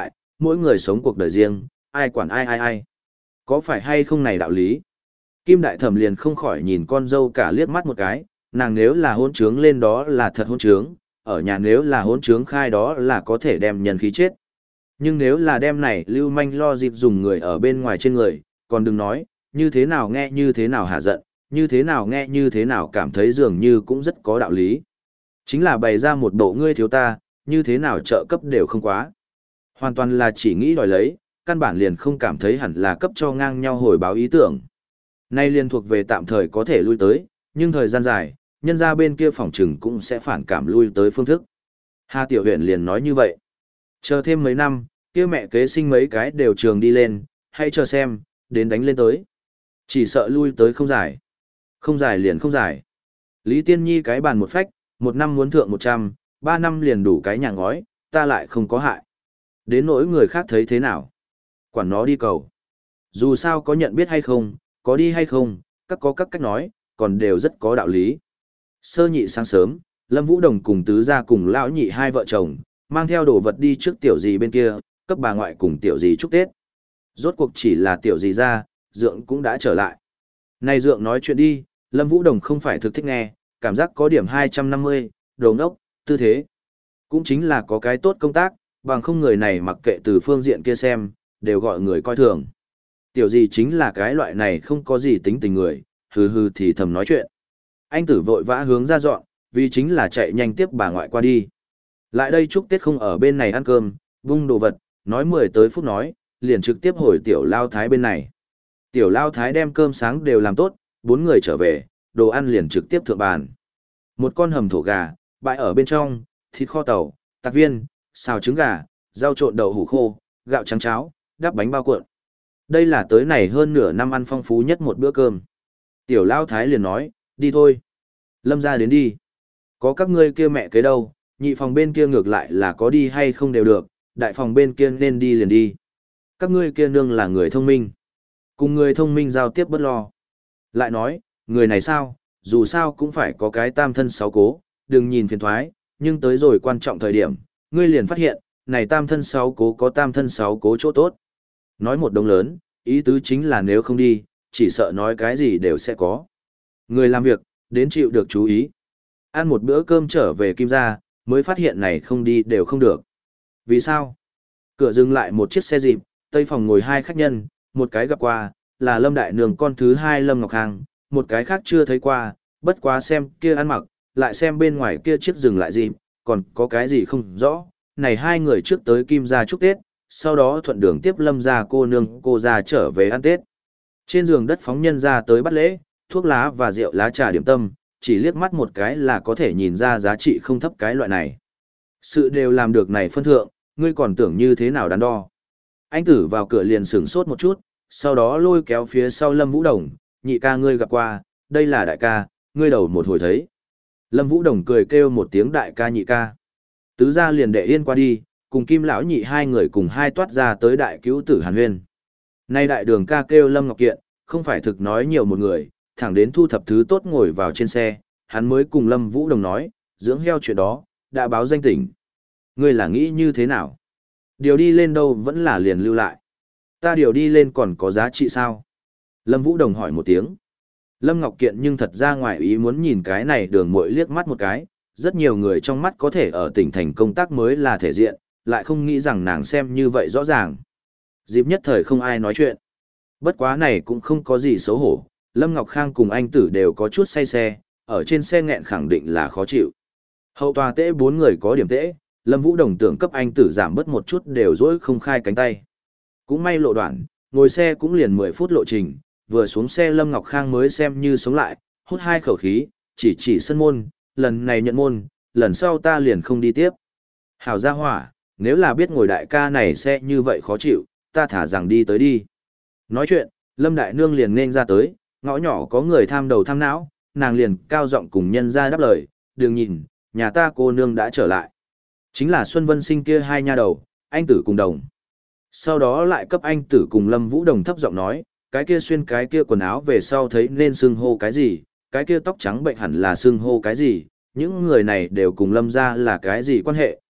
mỗi người sống cuộc đời riêng, ai quản ai ai ai. Có phải hay không này đạo lý? Kim Đại Thẩm liền không khỏi nhìn con dâu cả liếc mắt một cái, nàng nếu là hôn trướng lên đó là thật hôn trướng, ở nhà nếu là hôn trướng khai đó là có thể đem nhân khí chết. Nhưng nếu là đem này lưu manh lo dịp dùng người ở bên ngoài trên người, còn đừng nói, như thế nào nghe như thế nào hả giận, như thế nào nghe như thế nào cảm thấy dường như cũng rất có đạo lý. Chính là bày ra một bộ ngươi thiếu ta, như thế nào trợ cấp đều không quá. Hoàn toàn là chỉ nghĩ đòi lấy, căn bản liền không cảm thấy hẳn là cấp cho ngang nhau hồi báo ý tưởng. Nay liên thuộc về tạm thời có thể lui tới, nhưng thời gian dài, nhân ra bên kia phòng trừng cũng sẽ phản cảm lui tới phương thức. Hà Tiểu Huyền liền nói như vậy. Chờ thêm mấy năm, kia mẹ kế sinh mấy cái đều trường đi lên, hãy chờ xem, đến đánh lên tới. Chỉ sợ lui tới không giải. Không giải liền không giải. Lý Tiên Nhi cái bàn một phách, một năm muốn thượng một trăm, ba năm liền đủ cái nhà ngói, ta lại không có hại. Đến nỗi người khác thấy thế nào? Quản nó đi cầu. Dù sao có nhận biết hay không, có đi hay không, các có các cách nói, còn đều rất có đạo lý. Sơ nhị sáng sớm, Lâm Vũ Đồng cùng tứ gia cùng lão nhị hai vợ chồng, mang theo đồ vật đi trước tiểu dì bên kia, cấp bà ngoại cùng tiểu dì chúc Tết. Rốt cuộc chỉ là tiểu dì ra, Dượng cũng đã trở lại. Này Dượng nói chuyện đi, Lâm Vũ Đồng không phải thực thích nghe, cảm giác có điểm hai trăm năm mươi, đồ ngốc, tư thế. Cũng chính là có cái tốt công tác, bằng không người này mặc kệ từ phương diện kia xem, đều gọi người coi thường. Tiểu dì chính là cái loại này không có gì tính tình người, hừ hừ thì thầm nói chuyện. Anh tử vội vã hướng ra dọn, vì chính là chạy nhanh tiếp bà ngoại qua đi. Lại đây chúc Tết không ở bên này ăn cơm, vung đồ vật, nói mười tới phút nói, liền trực tiếp hồi tiểu lao thái bên này. Tiểu lao thái đem cơm sáng đều làm tốt, bốn người trở về, đồ ăn liền trực tiếp thượng bàn. Một con hầm thổ gà, bãi ở bên trong, thịt kho tàu, tạc viên, xào trứng gà, rau trộn đậu hủ khô, gạo trắng cháo, đắp bánh bao cuộn. Đây là tới này hơn nửa năm ăn phong phú nhất một bữa cơm. Tiểu lao thái liền nói, đi thôi. Lâm ra đến đi. Có các ngươi kia mẹ kế đâu, nhị phòng bên kia ngược lại là có đi hay không đều được, đại phòng bên kia nên đi liền đi. Các ngươi kia nương là người thông minh. Cùng người thông minh giao tiếp bất lo. Lại nói, người này sao, dù sao cũng phải có cái tam thân sáu cố, đừng nhìn phiền thoái, nhưng tới rồi quan trọng thời điểm, ngươi liền phát hiện, này tam thân sáu cố có tam thân sáu cố chỗ tốt. Nói một đồng lớn, ý tứ chính là nếu không đi, chỉ sợ nói cái gì đều sẽ có. Người làm việc, đến chịu được chú ý. Ăn một bữa cơm trở về Kim gia, mới phát hiện này không đi đều không được. Vì sao? Cửa dừng lại một chiếc xe dịp, tây phòng ngồi hai khách nhân, một cái gặp qua, là Lâm Đại Nương con thứ hai Lâm Ngọc Khang, một cái khác chưa thấy qua, bất quá xem kia ăn mặc, lại xem bên ngoài kia chiếc dừng lại dịp, còn có cái gì không rõ. Này hai người trước tới Kim gia chúc Tết, sau đó thuận đường tiếp Lâm gia cô nương cô gia trở về ăn Tết. Trên giường đất phóng nhân ra tới bắt lễ, thuốc lá và rượu lá trà điểm tâm, chỉ liếc mắt một cái là có thể nhìn ra giá trị không thấp cái loại này. Sự đều làm được này phân thượng, ngươi còn tưởng như thế nào đắn đo. Anh tử vào cửa liền sửng sốt một chút, sau đó lôi kéo phía sau Lâm Vũ Đồng, nhị ca ngươi gặp qua, đây là đại ca, ngươi đầu một hồi thấy. Lâm Vũ Đồng cười kêu một tiếng đại ca nhị ca. Tứ gia liền đệ yên qua đi, cùng Kim lão nhị hai người cùng hai toát ra tới đại cứu tử Hàn Huyên. Nay đại đường ca kêu Lâm Ngọc Kiện, không phải thực nói nhiều một người, thẳng đến thu thập thứ tốt ngồi vào trên xe, hắn mới cùng Lâm Vũ Đồng nói, dưỡng heo chuyện đó, đã báo danh tỉnh. Ngươi là nghĩ như thế nào? Điều đi lên đâu vẫn là liền lưu lại. Ta điều đi lên còn có giá trị sao? Lâm Vũ Đồng hỏi một tiếng. Lâm Ngọc Kiện nhưng thật ra ngoài ý muốn nhìn cái này đường muội liếc mắt một cái, rất nhiều người trong mắt có thể ở tỉnh thành công tác mới là thể diện, lại không nghĩ rằng nàng xem như vậy rõ ràng. Dịp nhất thời không ai nói chuyện. Bất quá này cũng không có gì xấu hổ, Lâm Ngọc Khang cùng anh tử đều có chút say xe, ở trên xe nghẹn khẳng định là khó chịu. Hậu tòa tễ bốn người có điểm tễ, Lâm Vũ Đồng tưởng cấp anh tử giảm bớt một chút đều dỗi không khai cánh tay. Cũng may lộ đoạn, ngồi xe cũng liền mười phút lộ trình, vừa xuống xe Lâm Ngọc Khang mới xem như sống lại, hút hai khẩu khí, chỉ chỉ sân môn, lần này nhận môn, lần sau ta liền không đi tiếp. Hảo gia hỏa, nếu là biết ngồi đại ca này xe như vậy khó chịu, ta thả rằng đi tới đi. Nói chuyện, Lâm Đại Nương liền nên ra tới, ngõ nhỏ có người tham đầu tham não, nàng liền cao giọng cùng nhân ra đáp lời, đừng nhìn, nhà ta cô nương đã trở lại. Chính là Xuân Vân Sinh kia hai nha đầu, anh tử cùng đồng. Sau đó lại cấp anh tử cùng Lâm Vũ Đồng thấp giọng nói, cái kia xuyên cái kia quần áo về sau thấy nên xưng hô cái gì, cái kia tóc trắng bệnh hẳn là xưng hô cái gì, những người này đều cùng Lâm ra là cái gì quan hệ,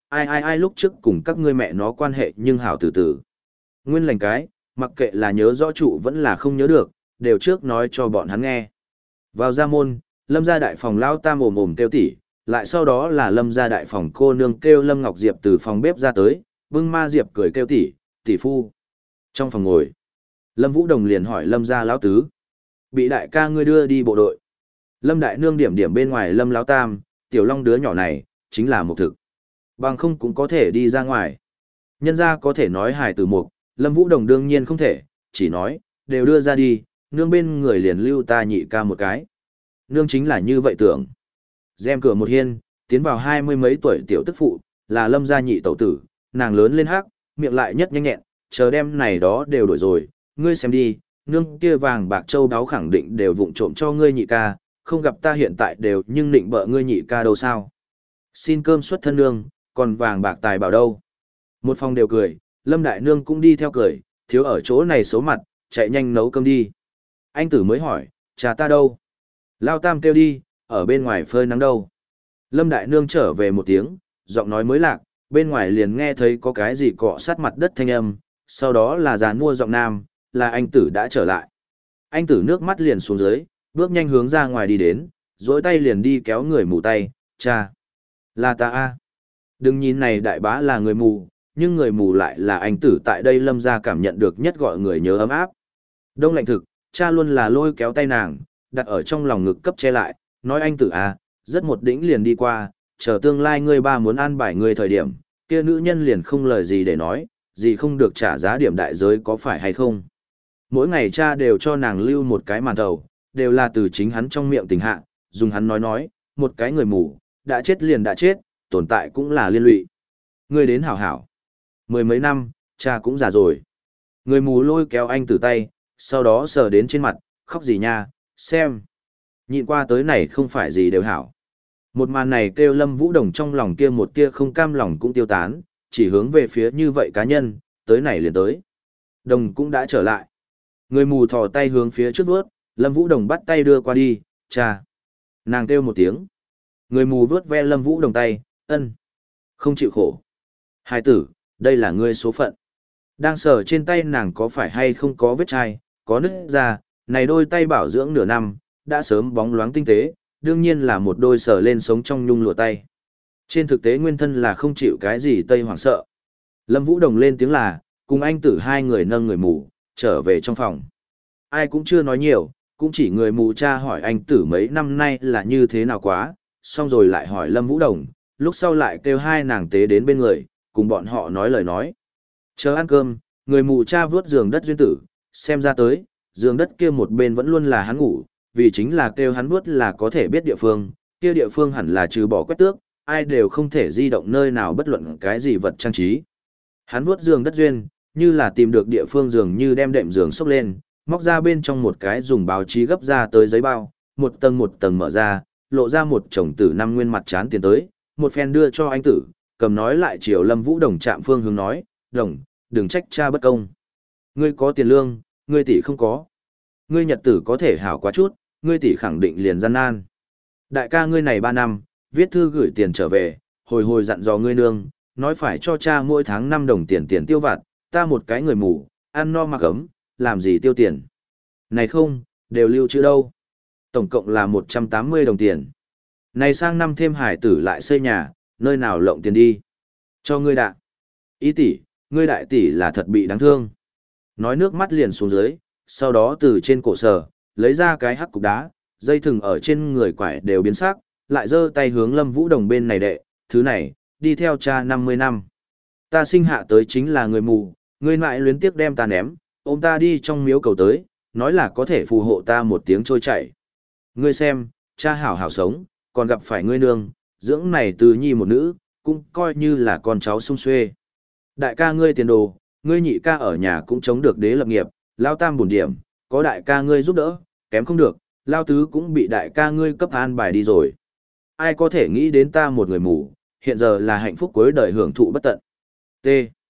ai ai ai lúc trước cùng các ngươi mẹ nó quan hệ nhưng hảo từ từ. Nguyên lành cái, mặc kệ là nhớ rõ trụ vẫn là không nhớ được, đều trước nói cho bọn hắn nghe. Vào gia môn, Lâm gia đại phòng lao tam ồm ồm kêu tỉ, lại sau đó là Lâm gia đại phòng cô nương kêu Lâm Ngọc Diệp từ phòng bếp ra tới, bưng ma Diệp cười kêu tỉ, tỷ phu. Trong phòng ngồi, Lâm Vũ Đồng liền hỏi Lâm gia lão tứ, bị đại ca ngươi đưa đi bộ đội. Lâm đại nương điểm điểm bên ngoài Lâm lão tam, tiểu long đứa nhỏ này, chính là một thực. Bằng không cũng có thể đi ra ngoài. Nhân gia có thể nói hài từ mục, Lâm Vũ Đồng đương nhiên không thể, chỉ nói, đều đưa ra đi, nương bên người liền lưu ta nhị ca một cái. Nương chính là như vậy tưởng. Rèm cửa một hiên, tiến vào hai mươi mấy tuổi tiểu tức phụ, là Lâm gia nhị tẩu tử, nàng lớn lên hắc, miệng lại nhất nhanh nhẹn, chờ đem này đó đều đổi rồi, ngươi xem đi, nương kia vàng bạc châu đáo khẳng định đều vụng trộm cho ngươi nhị ca, không gặp ta hiện tại đều nhưng định bợ ngươi nhị ca đâu sao. Xin cơm xuất thân nương, còn vàng bạc tài bảo đâu. Một phòng đều cười, Lâm đại nương cũng đi theo cười, thiếu ở chỗ này xấu mặt, chạy nhanh nấu cơm đi. Anh tử mới hỏi, cha ta đâu? Lao tam kêu đi, ở bên ngoài phơi nắng đâu. Lâm đại nương trở về một tiếng, giọng nói mới lạc, bên ngoài liền nghe thấy có cái gì cọ sát mặt đất thanh âm, sau đó là giàn mua giọng nam, là anh tử đã trở lại. Anh tử nước mắt liền xuống dưới, bước nhanh hướng ra ngoài đi đến, dối tay liền đi kéo người mù tay, cha. Là ta a. Đừng nhìn này đại bá là người mù, nhưng người mù lại là anh tử tại đây Lâm gia cảm nhận được nhất gọi người nhớ ấm áp. Đông lạnh thực, cha luôn là lôi kéo tay nàng, đặt ở trong lòng ngực cấp che lại, nói anh tử a, rất một đỉnh liền đi qua, chờ tương lai ngươi ba muốn an bài ngươi thời điểm, kia nữ nhân liền không lời gì để nói, gì không được trả giá điểm đại giới có phải hay không. Mỗi ngày cha đều cho nàng lưu một cái màn thầu, đều là từ chính hắn trong miệng tình hạ, dùng hắn nói nói, một cái người mù, đã chết liền đã chết, tồn tại cũng là liên lụy. Ngươi đến hảo hảo. Mười mấy năm, cha cũng già rồi. Người mù lôi kéo anh từ tay, sau đó sờ đến trên mặt, khóc gì nha, xem. Nhịn qua tới này không phải gì đều hảo. Một màn này kêu Lâm Vũ Đồng trong lòng kia một tia không cam lòng cũng tiêu tán, chỉ hướng về phía như vậy cá nhân, tới này liền tới. Đồng cũng đã trở lại. Người mù thò tay hướng phía trước vớt, Lâm Vũ Đồng bắt tay đưa qua đi, cha. Nàng kêu một tiếng. Người mù vớt ve Lâm Vũ Đồng tay, ân. Không chịu khổ. Hai tử, đây là ngươi số phận. Đang sờ trên tay nàng có phải hay không có vết chai, có nứt ra, này đôi tay bảo dưỡng nửa năm, đã sớm bóng loáng tinh tế, đương nhiên là một đôi sờ lên sống trong nhung lụa tay. Trên thực tế nguyên thân là không chịu cái gì tây hoảng sợ. Lâm Vũ Đồng lên tiếng là, cùng anh tử hai người nâng người mù, trở về trong phòng. Ai cũng chưa nói nhiều, cũng chỉ người mù cha hỏi anh tử mấy năm nay là như thế nào quá, xong rồi lại hỏi Lâm Vũ Đồng, lúc sau lại kêu hai nàng tế đến bên người, cùng bọn họ nói lời nói. Chờ ăn cơm, người mù cha vướt giường đất duyên tử, xem ra tới, giường đất kia một bên vẫn luôn là hắn ngủ, vì chính là kêu hắn vướt là có thể biết địa phương, kia địa phương hẳn là trừ bỏ quét tước, ai đều không thể di động nơi nào bất luận cái gì vật trang trí. Hắn vướt giường đất duyên, như là tìm được địa phương giường như đem đệm giường xốc lên, móc ra bên trong một cái dùng báo chí gấp ra tới giấy bao, một tầng một tầng mở ra, lộ ra một chồng tử năm nguyên mặt chán tiền tới, một phen đưa cho anh tử, cầm nói lại chiều Lâm Vũ Đồng chạm phương hướng nói, đồng, đừng trách cha bất công. Ngươi có tiền lương, ngươi tỷ không có. Ngươi nhật tử có thể hảo quá chút, ngươi tỷ khẳng định liền gian nan. Đại ca ngươi này ba năm, viết thư gửi tiền trở về, hồi hồi dặn dò ngươi nương, nói phải cho cha mỗi tháng năm đồng tiền tiền tiêu vặt, ta một cái người mù, ăn no mặc ấm, làm gì tiêu tiền. Này không, đều lưu trữ đâu. Tổng cộng là một trăm tám mươi đồng tiền. Này sang năm thêm hải tử lại xây nhà, nơi nào lộng tiền đi. Cho ngươi đạ. Ý tỷ, ngươi đại tỷ là thật bị đáng thương. Nói nước mắt liền xuống dưới, sau đó từ trên cổ sở, lấy ra cái hắc cục đá, dây thừng ở trên người quải đều biến sắc, lại giơ tay hướng Lâm Vũ Đồng bên này đệ, thứ này, đi theo cha năm mươi năm. Ta sinh hạ tới chính là người mù, ngươi mãi luyến tiếc đem ta ném, ôm ta đi trong miếu cầu tới, nói là có thể phù hộ ta một tiếng trôi chảy. Ngươi xem, cha hảo hảo sống, còn gặp phải ngươi nương, dưỡng này từ nhi một nữ, cũng coi như là con cháu sung xuê. Đại ca ngươi tiền đồ, ngươi nhị ca ở nhà cũng chống được đế lập nghiệp, lao tam bổn điểm, có đại ca ngươi giúp đỡ, kém không được, lao tứ cũng bị đại ca ngươi cấp an bài đi rồi. Ai có thể nghĩ đến ta một người mù, hiện giờ là hạnh phúc cuối đời hưởng thụ bất tận. T.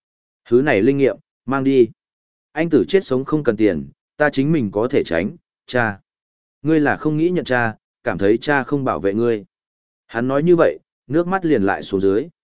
Thứ này linh nghiệm, mang đi. Anh tử chết sống không cần tiền, ta chính mình có thể tránh, cha. Ngươi là không nghĩ nhận cha, cảm thấy cha không bảo vệ ngươi. Hắn nói như vậy, nước mắt liền lại xuống dưới.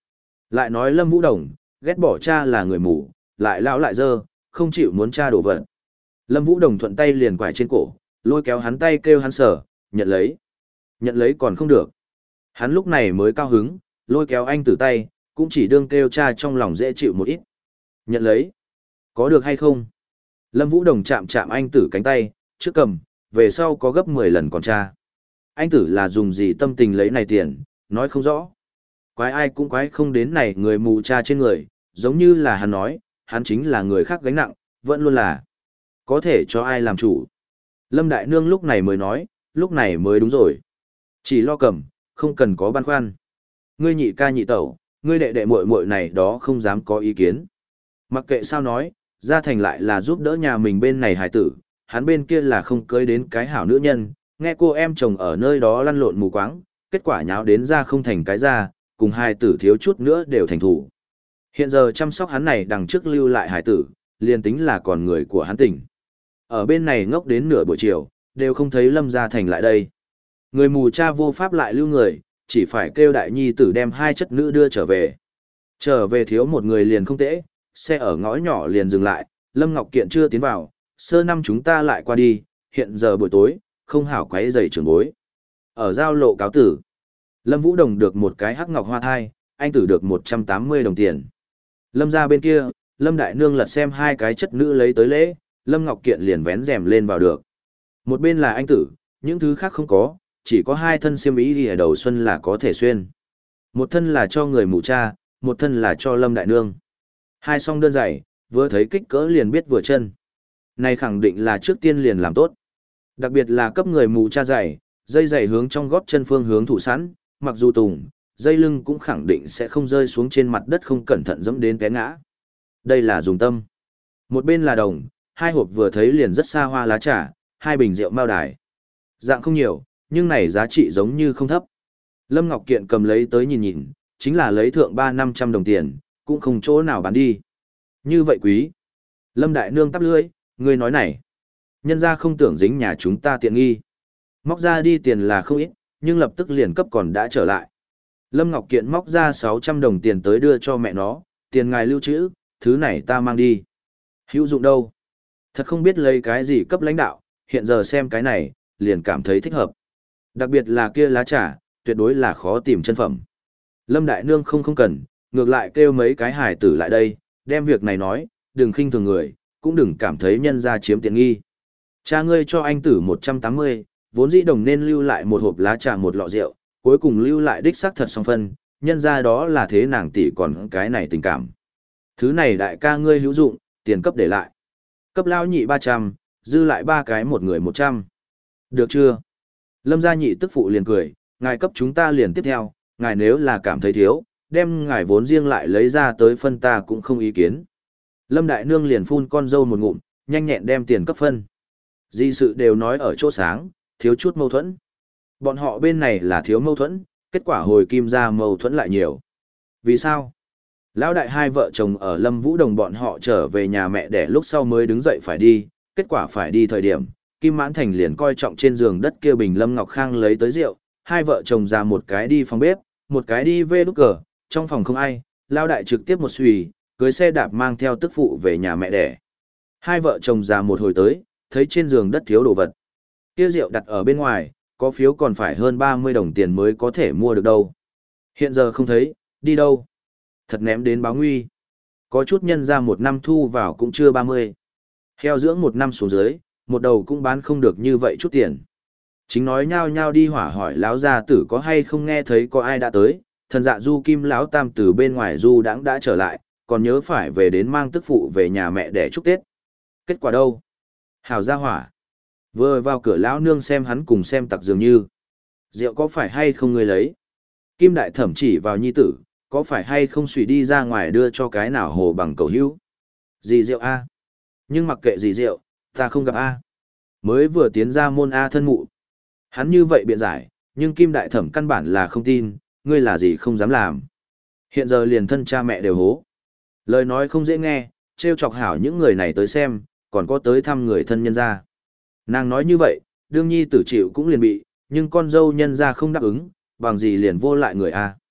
Lại nói Lâm Vũ Đồng, ghét bỏ cha là người mù, lại lão lại dơ, không chịu muốn cha đổ vật. Lâm Vũ Đồng thuận tay liền quải trên cổ, lôi kéo hắn tay kêu hắn sở, nhận lấy. Nhận lấy còn không được. Hắn lúc này mới cao hứng, lôi kéo anh tử tay, cũng chỉ đương kêu cha trong lòng dễ chịu một ít. Nhận lấy. Có được hay không? Lâm Vũ Đồng chạm chạm anh tử cánh tay, trước cầm, về sau có gấp mười lần còn cha. Anh tử là dùng gì tâm tình lấy này tiền, nói không rõ. Quái ai cũng quái không đến này người mù cha trên người, giống như là hắn nói, hắn chính là người khác gánh nặng, vẫn luôn là. Có thể cho ai làm chủ. Lâm Đại Nương lúc này mới nói, lúc này mới đúng rồi. Chỉ lo cầm, không cần có băn khoăn. Ngươi nhị ca nhị tẩu, ngươi đệ đệ muội muội này đó không dám có ý kiến. Mặc kệ sao nói, gia thành lại là giúp đỡ nhà mình bên này hài tử, hắn bên kia là không cưới đến cái hảo nữ nhân, nghe cô em chồng ở nơi đó lăn lộn mù quáng, kết quả nháo đến ra không thành cái ra, cùng hài tử thiếu chút nữa đều thành thủ. Hiện giờ chăm sóc hắn này đằng trước lưu lại hài tử, liền tính là còn người của hắn tỉnh. Ở bên này ngốc đến nửa buổi chiều, đều không thấy Lâm Gia Thành lại đây. Người mù cha vô pháp lại lưu người, chỉ phải kêu đại nhi tử đem hai chất nữ đưa trở về. Trở về thiếu một người liền không tễ, xe ở ngõ nhỏ liền dừng lại, Lâm Ngọc Kiện chưa tiến vào, sơ năm chúng ta lại qua đi, hiện giờ buổi tối, không hảo quấy giày trưởng bối. Ở giao lộ cáo tử, Lâm Vũ Đồng được một cái hắc ngọc hoa thai, anh tử được một trăm tám mươi đồng tiền. Lâm ra bên kia, Lâm Đại Nương lật xem hai cái chất nữ lấy tới lễ, Lâm Ngọc Kiện liền vén rèm lên vào được. Một bên là anh tử, những thứ khác không có, chỉ có hai thân xiêm y đi ở đầu xuân là có thể xuyên. Một thân là cho người mù cha, một thân là cho Lâm Đại Nương. Hai song đơn giày, vừa thấy kích cỡ liền biết vừa chân. Này khẳng định là trước tiên liền làm tốt. Đặc biệt là cấp người mù cha giày, dây giày hướng trong gót chân phương hướng thủ sẵn, mặc dù tùng, dây lưng cũng khẳng định sẽ không rơi xuống trên mặt đất không cẩn thận dẫm đến té ngã. Đây là dùng tâm. Một bên là đồng, hai hộp vừa thấy liền rất xa hoa lá trà, hai bình rượu mao đài. Dạng không nhiều, nhưng này giá trị giống như không thấp. Lâm Ngọc Kiện cầm lấy tới nhìn nhìn, chính là lấy thượng ba năm trăm đồng tiền, cũng không chỗ nào bán đi. Như vậy quý. Lâm Đại Nương tắp lưỡi, người nói này. Nhân ra không tưởng dính nhà chúng ta tiện nghi. Móc ra đi tiền là không ít, nhưng lập tức liền cấp còn đã trở lại. Lâm Ngọc Kiện móc ra sáu trăm đồng tiền tới đưa cho mẹ nó, tiền ngài lưu trữ, thứ này ta mang đi. Hữu dụng đâu? Thật không biết lấy cái gì cấp lãnh đạo, hiện giờ xem cái này, liền cảm thấy thích hợp. Đặc biệt là kia lá trà, tuyệt đối là khó tìm chân phẩm. Lâm Đại Nương không không cần, ngược lại kêu mấy cái hài tử lại đây, đem việc này nói, đừng khinh thường người, cũng đừng cảm thấy nhân ra chiếm tiện nghi. Cha ngươi cho anh tử một trăm tám mươi, vốn dĩ đồng nên lưu lại một hộp lá trà một lọ rượu, cuối cùng lưu lại đích xác thật song phân, nhân ra đó là thế nàng tỷ còn cái này tình cảm. Thứ này đại ca ngươi hữu dụng, tiền cấp để lại. Cấp lao nhị ba trăm, dư lại ba cái một người một trăm. Được chưa? Lâm gia nhị tức phụ liền cười, ngài cấp chúng ta liền tiếp theo, ngài nếu là cảm thấy thiếu, đem ngài vốn riêng lại lấy ra tới phân ta cũng không ý kiến. Lâm Đại Nương liền phun con dâu một ngụm, nhanh nhẹn đem tiền cấp phân. Di sự đều nói ở chỗ sáng, thiếu chút mâu thuẫn. Bọn họ bên này là thiếu mâu thuẫn, kết quả hồi kim ra mâu thuẫn lại nhiều. Vì sao? Lão đại hai vợ chồng ở Lâm Vũ Đồng bọn họ trở về nhà mẹ để lúc sau mới đứng dậy phải đi, kết quả phải đi thời điểm, Kim Mãn Thành liền coi trọng trên giường đất kia bình Lâm Ngọc Khang lấy tới rượu, hai vợ chồng ra một cái đi phòng bếp, một cái đi về đúc cờ, trong phòng không ai, Lão đại trực tiếp một xùy, cưới xe đạp mang theo tức phụ về nhà mẹ đẻ. Hai vợ chồng ra một hồi tới, thấy trên giường đất thiếu đồ vật. Kia rượu đặt ở bên ngoài, có phiếu còn phải hơn ba mươi đồng tiền mới có thể mua được đâu. Hiện giờ không thấy, đi đâu? Thật ném đến báo nguy. Có chút nhân ra một năm thu vào cũng chưa ba mươi. Heo dưỡng một năm xuống dưới, một đầu cũng bán không được như vậy chút tiền. Chính nói nhao nhao đi hỏa hỏi lão gia tử có hay không nghe thấy có ai đã tới, thần dạ du kim lão tam từ bên ngoài du đãng đã trở lại, còn nhớ phải về đến mang tức phụ về nhà mẹ để chúc Tết. Kết quả đâu? Hảo gia hỏa. Vừa vào cửa lão nương xem hắn cùng xem tặc dường như. Rượu có phải hay không người lấy? Kim đại thẩm chỉ vào nhi tử, có phải hay không suy đi ra ngoài đưa cho cái nào hồ bằng cầu hữu? Gì rượu A? Nhưng mặc kệ gì rượu, ta không gặp A. Mới vừa tiến ra môn A thân mụ. Hắn như vậy biện giải, nhưng Kim đại thẩm căn bản là không tin, ngươi là gì không dám làm. Hiện giờ liền thân cha mẹ đều hố. Lời nói không dễ nghe, trêu chọc hảo những người này tới xem, còn có tới thăm người thân nhân ra. Nàng nói như vậy, đương nhi tử chịu cũng liền bị, nhưng con dâu nhân ra không đáp ứng, bằng gì liền vô lại người A.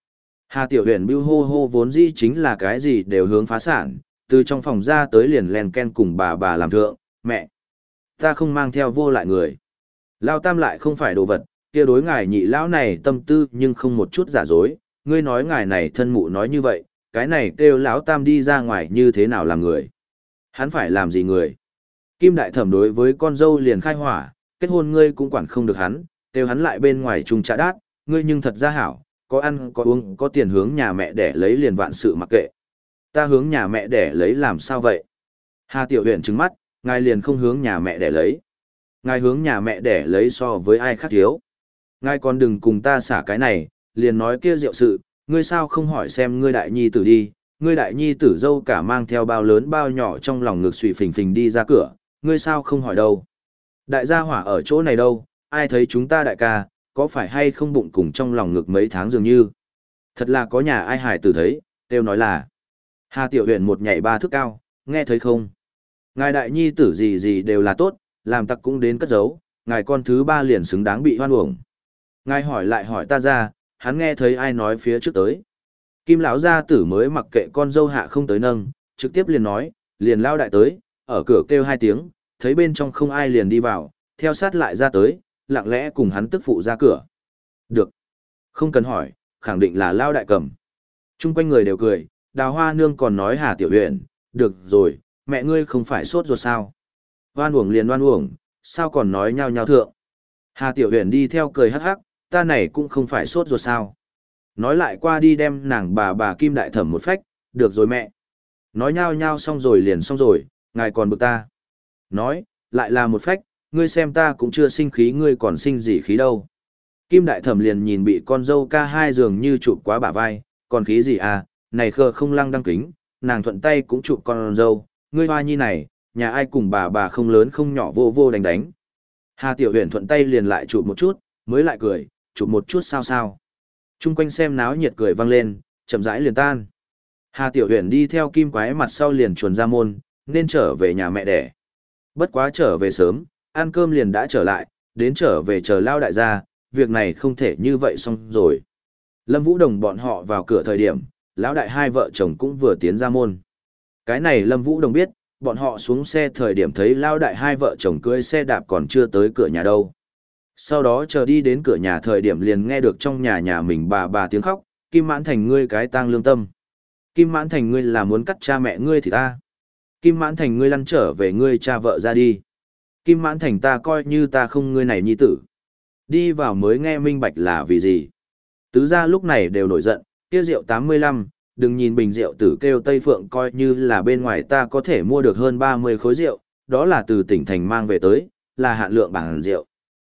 Hà Tiểu Huyền bưu hô hô vốn dĩ chính là cái gì đều hướng phá sản, từ trong phòng ra tới liền len ken cùng bà bà làm thượng, mẹ. Ta không mang theo vô lại người. Lao Tam lại không phải đồ vật, kia đối ngài nhị lão này tâm tư nhưng không một chút giả dối, ngươi nói ngài này thân mụ nói như vậy, cái này kêu lão Tam đi ra ngoài như thế nào làm người. Hắn phải làm gì người? Kim Đại Thẩm đối với con dâu liền khai hỏa, kết hôn ngươi cũng quản không được hắn, kêu hắn lại bên ngoài trùng trạ đát, ngươi nhưng thật ra hảo, có ăn có uống có tiền hướng nhà mẹ để lấy liền vạn sự mặc kệ. Ta hướng nhà mẹ để lấy làm sao vậy? Hà Tiểu Huyền trừng mắt, ngài liền không hướng nhà mẹ để lấy. Ngài hướng nhà mẹ để lấy so với ai khác thiếu. Ngài còn đừng cùng ta xả cái này, liền nói kia rượu sự, ngươi sao không hỏi xem ngươi đại nhi tử đi, ngươi đại nhi tử dâu cả mang theo bao lớn bao nhỏ trong lòng ngực xùy phình phình đi ra cửa, ngươi sao không hỏi đâu. Đại gia hỏa ở chỗ này đâu, ai thấy chúng ta đại ca, có phải hay không bụng cùng trong lòng ngực mấy tháng dường như. Thật là có nhà ai hải tử thấy, kêu nói là. Hà Tiểu Huyền một nhảy ba thước cao, nghe thấy không? Ngài đại nhi tử gì gì đều là tốt, làm tặc cũng đến cất giấu, ngài con thứ ba liền xứng đáng bị hoan uổng. Ngài hỏi lại hỏi ta ra, hắn nghe thấy ai nói phía trước tới. Kim lão gia tử mới mặc kệ con dâu hạ không tới nâng, trực tiếp liền nói, liền lao đại tới, ở cửa kêu hai tiếng, thấy bên trong không ai liền đi vào, theo sát lại ra tới, lặng lẽ cùng hắn tức phụ ra cửa. Được. Không cần hỏi, khẳng định là lao đại cầm. Trung quanh người đều cười, Đào Hoa Nương còn nói Hà Tiểu Huyền, được rồi, mẹ ngươi không phải sốt ruột sao. Oan uổng liền oan uổng, sao còn nói nhau nhau thượng. Hà Tiểu Huyền đi theo cười hắc hắc, ta này cũng không phải sốt ruột sao. Nói lại qua đi đem nàng bà bà Kim Đại Thẩm một phách, được rồi mẹ. Nói nhau nhau xong rồi liền xong rồi, ngài còn bực ta. Nói, lại là một phách, ngươi xem ta cũng chưa sinh khí ngươi còn sinh gì khí đâu. Kim Đại Thẩm liền nhìn bị con dâu ca hai dường như chụp quá bả vai, còn khí gì à, này khờ không lăng đăng kính, nàng thuận tay cũng chụp con dâu, ngươi hoa nhi này, nhà ai cùng bà bà không lớn không nhỏ vô vô đánh đánh. Hà Tiểu Huyền thuận tay liền lại chụp một chút, mới lại cười, chụp một chút sao sao. Trung quanh xem náo nhiệt cười vang lên, chậm rãi liền tan. Hà Tiểu Huyền đi theo Kim Quái mặt sau liền chuồn ra môn, nên trở về nhà mẹ đẻ. Bất quá trở về sớm, ăn cơm liền đã trở lại, đến trở về chờ lao đại gia, việc này không thể như vậy xong rồi. Lâm Vũ Đồng bọn họ vào cửa thời điểm, lão đại hai vợ chồng cũng vừa tiến ra môn. Cái này Lâm Vũ Đồng biết, bọn họ xuống xe thời điểm thấy lao đại hai vợ chồng cưỡi xe đạp còn chưa tới cửa nhà đâu. Sau đó chờ đi đến cửa nhà thời điểm liền nghe được trong nhà nhà mình bà bà tiếng khóc, Kim Mãn Thành ngươi cái tang lương tâm. Kim Mãn Thành ngươi là muốn cắt cha mẹ ngươi thì ta. Kim Mãn Thành ngươi lăn trở về ngươi cha vợ ra đi. Kim Mãn Thành ta coi như ta không ngươi này nhi tử. Đi vào mới nghe minh bạch là vì gì. Tứ gia lúc này đều nổi giận, kia rượu tám mươi lăm, đừng nhìn bình rượu tử kêu Tây Phượng coi như là bên ngoài ta có thể mua được hơn ba mươi khối rượu, đó là từ tỉnh thành mang về tới, là hạn lượng bảng rượu.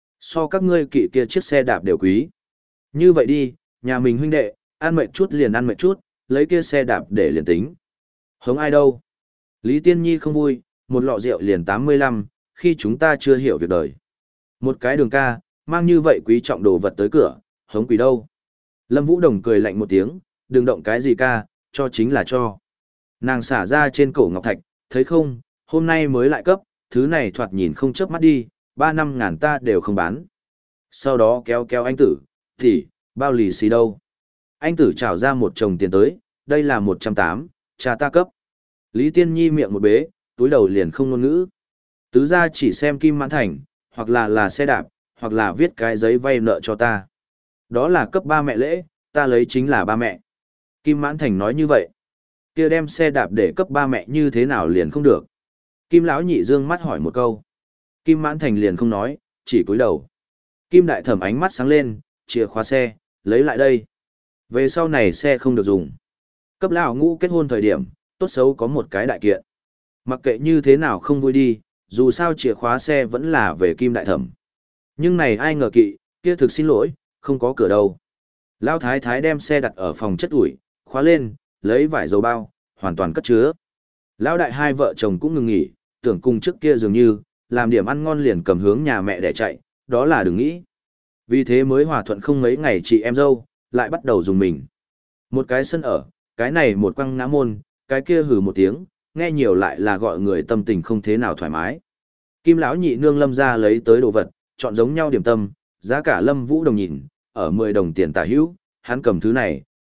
So các ngươi kỵ kia chiếc xe đạp đều quý. Như vậy đi, nhà mình huynh đệ, ăn mệt chút liền ăn mệt chút, lấy kia xe đạp để liền tính. Hống ai đâu? Lý Tiên Nhi không vui, một lọ rượu liền tám mươi lăm, khi chúng ta chưa hiểu việc đời. Một cái đường ca, mang như vậy quý trọng đồ vật tới cửa, hống quỷ đâu? Lâm Vũ Đồng cười lạnh một tiếng, đừng động cái gì ca, cho chính là cho. Nàng xả ra trên cổ ngọc thạch, thấy không, hôm nay mới lại cấp, thứ này thoạt nhìn không chớp mắt đi, ba năm ngàn ta đều không bán. Sau đó kéo kéo anh tử, thì, bao lì xì đâu. Anh tử trào ra một chồng tiền tới, đây là một trăm tám, cha ta cấp. Lý Tiên Nhi miệng một bế, túi đầu liền không ngôn ngữ. Tứ ra chỉ xem Kim Mãn Thành, hoặc là là xe đạp, hoặc là viết cái giấy vay nợ cho ta. Đó là cấp ba mẹ lễ, ta lấy chính là ba mẹ. Kim Mãn Thành nói như vậy. Kia đem xe đạp để cấp ba mẹ như thế nào liền không được. Kim Lão Nhị dương mắt hỏi một câu. Kim Mãn Thành liền không nói, chỉ cúi đầu. Kim Đại Thẩm ánh mắt sáng lên, chìa khóa xe, lấy lại đây. Về sau này xe không được dùng. Cấp lão ngũ kết hôn thời điểm, tốt xấu có một cái đại kiện. Mặc kệ như thế nào không vui đi, dù sao chìa khóa xe vẫn là về Kim Đại Thẩm. Nhưng này ai ngờ kỵ, kia thực xin lỗi, không có cửa đâu. Lão Thái Thái đem xe đặt ở phòng chất ủi, khóa lên, lấy vải dầu bao, hoàn toàn cất chứa. Lão đại hai vợ chồng cũng ngừng nghỉ, tưởng cùng trước kia dường như, làm điểm ăn ngon liền cầm hướng nhà mẹ để chạy, đó là đừng nghĩ. Vì thế mới hòa thuận không mấy ngày chị em dâu, lại bắt đầu dùng mình. Một cái sân ở, cái này một quăng ngã môn, cái kia hừ một tiếng, nghe nhiều lại là gọi người tâm tình không thế nào thoải mái. Kim Lão Nhị nương Lâm ra lấy tới đồ vật, chọn giống nhau điểm tâm, giá cả Lâm Vũ Đồng nhìn, ở mười đồng tiền tả hữu, hắn cầm thứ này,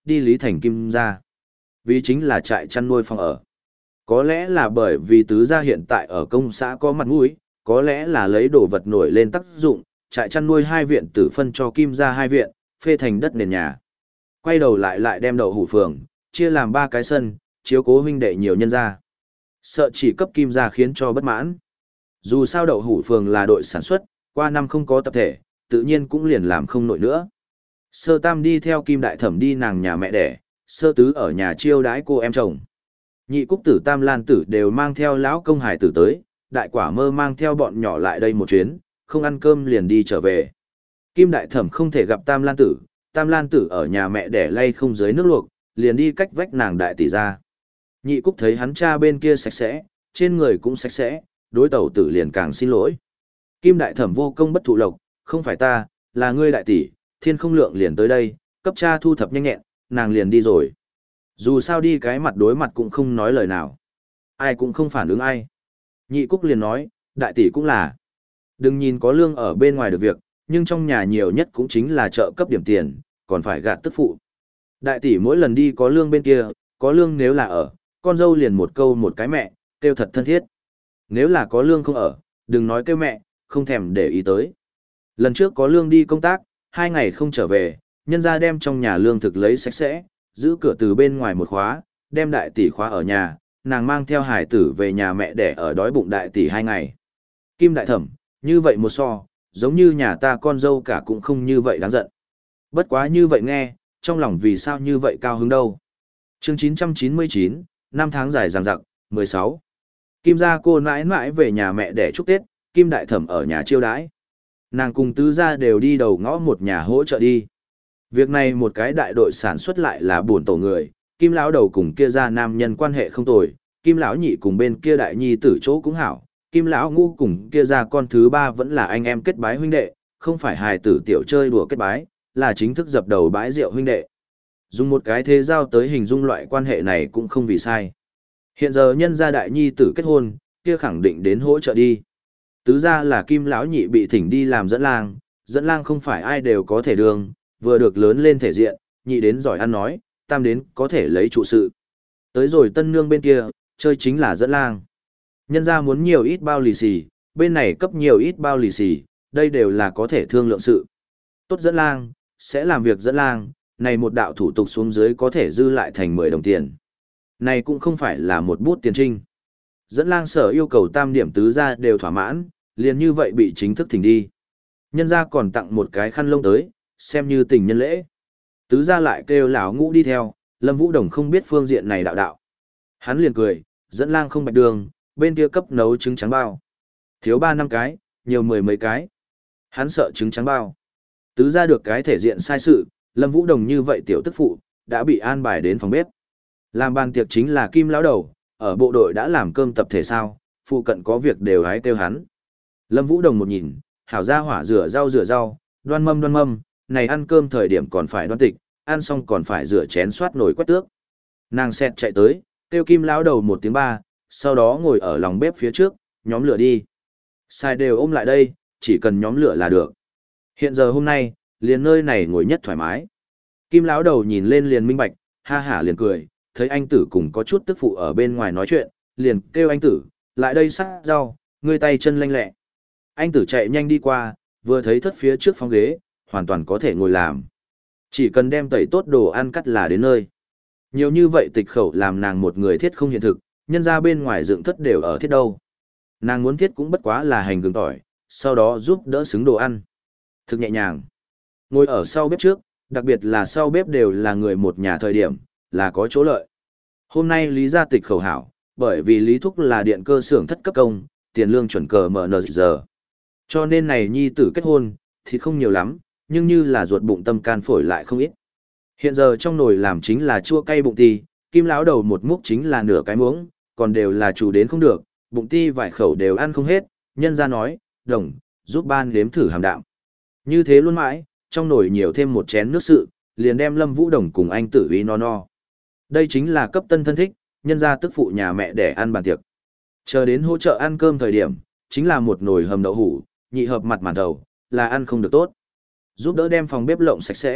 đi Lý Thành Kim gia. Vì chính là trại chăn nuôi phòng ở. Có lẽ là bởi vì tứ gia hiện tại ở công xã có mặt mũi, có lẽ là lấy đồ vật nổi lên tác dụng, trại chăn nuôi hai viện tử phân cho Kim gia hai viện, phê thành đất nền nhà. Quay đầu lại lại đem đậu hủ phường, chia làm ba cái sân, chiếu cố huynh đệ nhiều nhân gia. Sợ chỉ cấp Kim gia khiến cho bất mãn. Dù sao đậu hủ phường là đội sản xuất, qua năm không có tập thể, tự nhiên cũng liền làm không nổi nữa. Sơ tam đi theo Kim đại thẩm đi nàng nhà mẹ đẻ, sơ tứ ở nhà chiêu đãi cô em chồng. Nhị cúc tử tam lan tử đều mang theo lão công hải tử tới, đại quả mơ mang theo bọn nhỏ lại đây một chuyến, không ăn cơm liền đi trở về. Kim đại thẩm không thể gặp tam lan tử, tam lan tử ở nhà mẹ đẻ lay không dưới nước luộc, liền đi cách vách nàng đại tỷ ra. Nhị cúc thấy hắn cha bên kia sạch sẽ, trên người cũng sạch sẽ, đối tẩu tử liền càng xin lỗi. Kim đại thẩm vô công bất thụ lộc, không phải ta, là ngươi đại tỷ, thiên không lượng liền tới đây, cấp cha thu thập nhanh nhẹn, nàng liền đi rồi. Dù sao đi cái mặt đối mặt cũng không nói lời nào. Ai cũng không phản ứng ai. Nhị cúc liền nói, đại tỷ cũng là. Đừng nhìn có lương ở bên ngoài được việc, nhưng trong nhà nhiều nhất cũng chính là trợ cấp điểm tiền, còn phải gạt tức phụ. Đại tỷ mỗi lần đi có lương bên kia, có lương nếu là ở, con dâu liền một câu một cái mẹ, kêu thật thân thiết. Nếu là có lương không ở, đừng nói kêu mẹ, không thèm để ý tới. Lần trước có lương đi công tác, hai ngày không trở về, nhân ra đem trong nhà lương thực lấy sạch sẽ, giữ cửa từ bên ngoài một khóa, đem đại tỷ khóa ở nhà, nàng mang theo hải tử về nhà mẹ để ở đói bụng đại tỷ hai ngày. Kim đại thẩm, như vậy một so, giống như nhà ta con dâu cả cũng không như vậy đáng giận. Bất quá như vậy nghe, trong lòng vì sao như vậy cao hứng đâu. Chương chín trăm chín mươi chín, năm tháng dài dằng dặc, mười sáu. Kim gia cô mãi mãi về nhà mẹ để chúc Tết, Kim đại thẩm ở nhà chiêu đãi. Nàng cùng tứ gia đều đi đầu ngõ một nhà hỗ trợ đi. Việc này một cái đại đội sản xuất lại là buồn tổ người, Kim lão đầu cùng kia gia nam nhân quan hệ không tồi, Kim lão nhị cùng bên kia đại nhi tử chỗ cũng hảo, Kim lão ngu cùng kia gia con thứ ba vẫn là anh em kết bái huynh đệ, không phải hài tử tiểu chơi đùa kết bái, là chính thức dập đầu bái rượu huynh đệ. Dùng một cái thế giao tới hình dung loại quan hệ này cũng không vì sai. Hiện giờ nhân gia đại nhi tử kết hôn, kia khẳng định đến hỗ trợ đi. Tứ gia là Kim lão nhị bị thỉnh đi làm dẫn lang, dẫn lang không phải ai đều có thể đường, vừa được lớn lên thể diện, nhị đến giỏi ăn nói, tam đến có thể lấy trụ sự. Tới rồi tân nương bên kia, chơi chính là dẫn lang. Nhân gia muốn nhiều ít bao lì xì, bên này cấp nhiều ít bao lì xì, đây đều là có thể thương lượng sự. Tốt dẫn lang, sẽ làm việc dẫn lang, này một đạo thủ tục xuống dưới có thể dư lại thành mười đồng tiền. Này cũng không phải là một bút tiền trinh. Dẫn lang sở yêu cầu tam điểm tứ gia đều thỏa mãn, liền như vậy bị chính thức thỉnh đi. Nhân gia còn tặng một cái khăn lông tới, xem như tình nhân lễ. Tứ gia lại kêu lão ngũ đi theo, Lâm Vũ Đồng không biết phương diện này đạo đạo. Hắn liền cười, dẫn lang không bạch đường, bên kia cấp nấu trứng trắng bao. Thiếu ba năm cái, nhiều mười mấy cái. Hắn sợ trứng trắng bao. Tứ gia được cái thể diện sai sự, Lâm Vũ Đồng như vậy tiểu tức phụ, đã bị an bài đến phòng bếp. Làm bàn tiệc chính là Kim lão đầu, ở bộ đội đã làm cơm tập thể sao, phụ cận có việc đều hái kêu hắn. Lâm Vũ Đồng một nhìn, hảo ra hỏa rửa rau rửa rau, đoan mâm đoan mâm, này ăn cơm thời điểm còn phải đoan tịch, ăn xong còn phải rửa chén soát nồi quét tước. Nàng xẹt chạy tới, kêu Kim lão đầu một tiếng ba, sau đó ngồi ở lòng bếp phía trước, nhóm lửa đi. Sai đều ôm lại đây, chỉ cần nhóm lửa là được. Hiện giờ hôm nay, liền nơi này ngồi nhất thoải mái. Kim lão đầu nhìn lên liền minh bạch, ha hả liền cười, thấy anh tử cùng có chút tức phụ ở bên ngoài nói chuyện, liền kêu anh tử, lại đây sát rau, ngươi tay chân lanh lẹ. Anh tử chạy nhanh đi qua, vừa thấy thất phía trước phóng ghế, hoàn toàn có thể ngồi làm. Chỉ cần đem tẩy tốt đồ ăn cắt là đến nơi. Nhiều như vậy tịch khẩu làm nàng một người thiết không hiện thực, nhân ra bên ngoài dựng thất đều ở thiết đâu. Nàng muốn thiết cũng bất quá là hành gừng tỏi, sau đó giúp đỡ xứng đồ ăn. Thực nhẹ nhàng. Ngồi ở sau bếp trước, đặc biệt là sau bếp đều là người một nhà thời điểm, là có chỗ lợi. Hôm nay Lý gia tịch khẩu hảo, bởi vì Lý Thúc là điện cơ xưởng thất cấp công, tiền lương chuẩn cờ mở nờ giờ. Cho nên này nhi tử kết hôn, thì không nhiều lắm, nhưng như là ruột bụng tâm can phổi lại không ít. Hiện giờ trong nồi làm chính là chua cay bụng ti, Kim lão đầu một múc chính là nửa cái muỗng, còn đều là chủ đến không được, bụng ti vài khẩu đều ăn không hết, nhân ra nói, đồng, giúp ban nếm thử hàm đạm. Như thế luôn mãi, trong nồi nhiều thêm một chén nước sự, liền đem Lâm Vũ Đồng cùng anh tử uy no no. Đây chính là cấp tân thân thích, nhân ra tức phụ nhà mẹ để ăn bàn tiệc. Chờ đến hỗ trợ ăn cơm thời điểm, chính là một nồi hầm đậu hủ, nhị hợp mặt màn đầu, là ăn không được tốt. Giúp đỡ đem phòng bếp lộng sạch sẽ,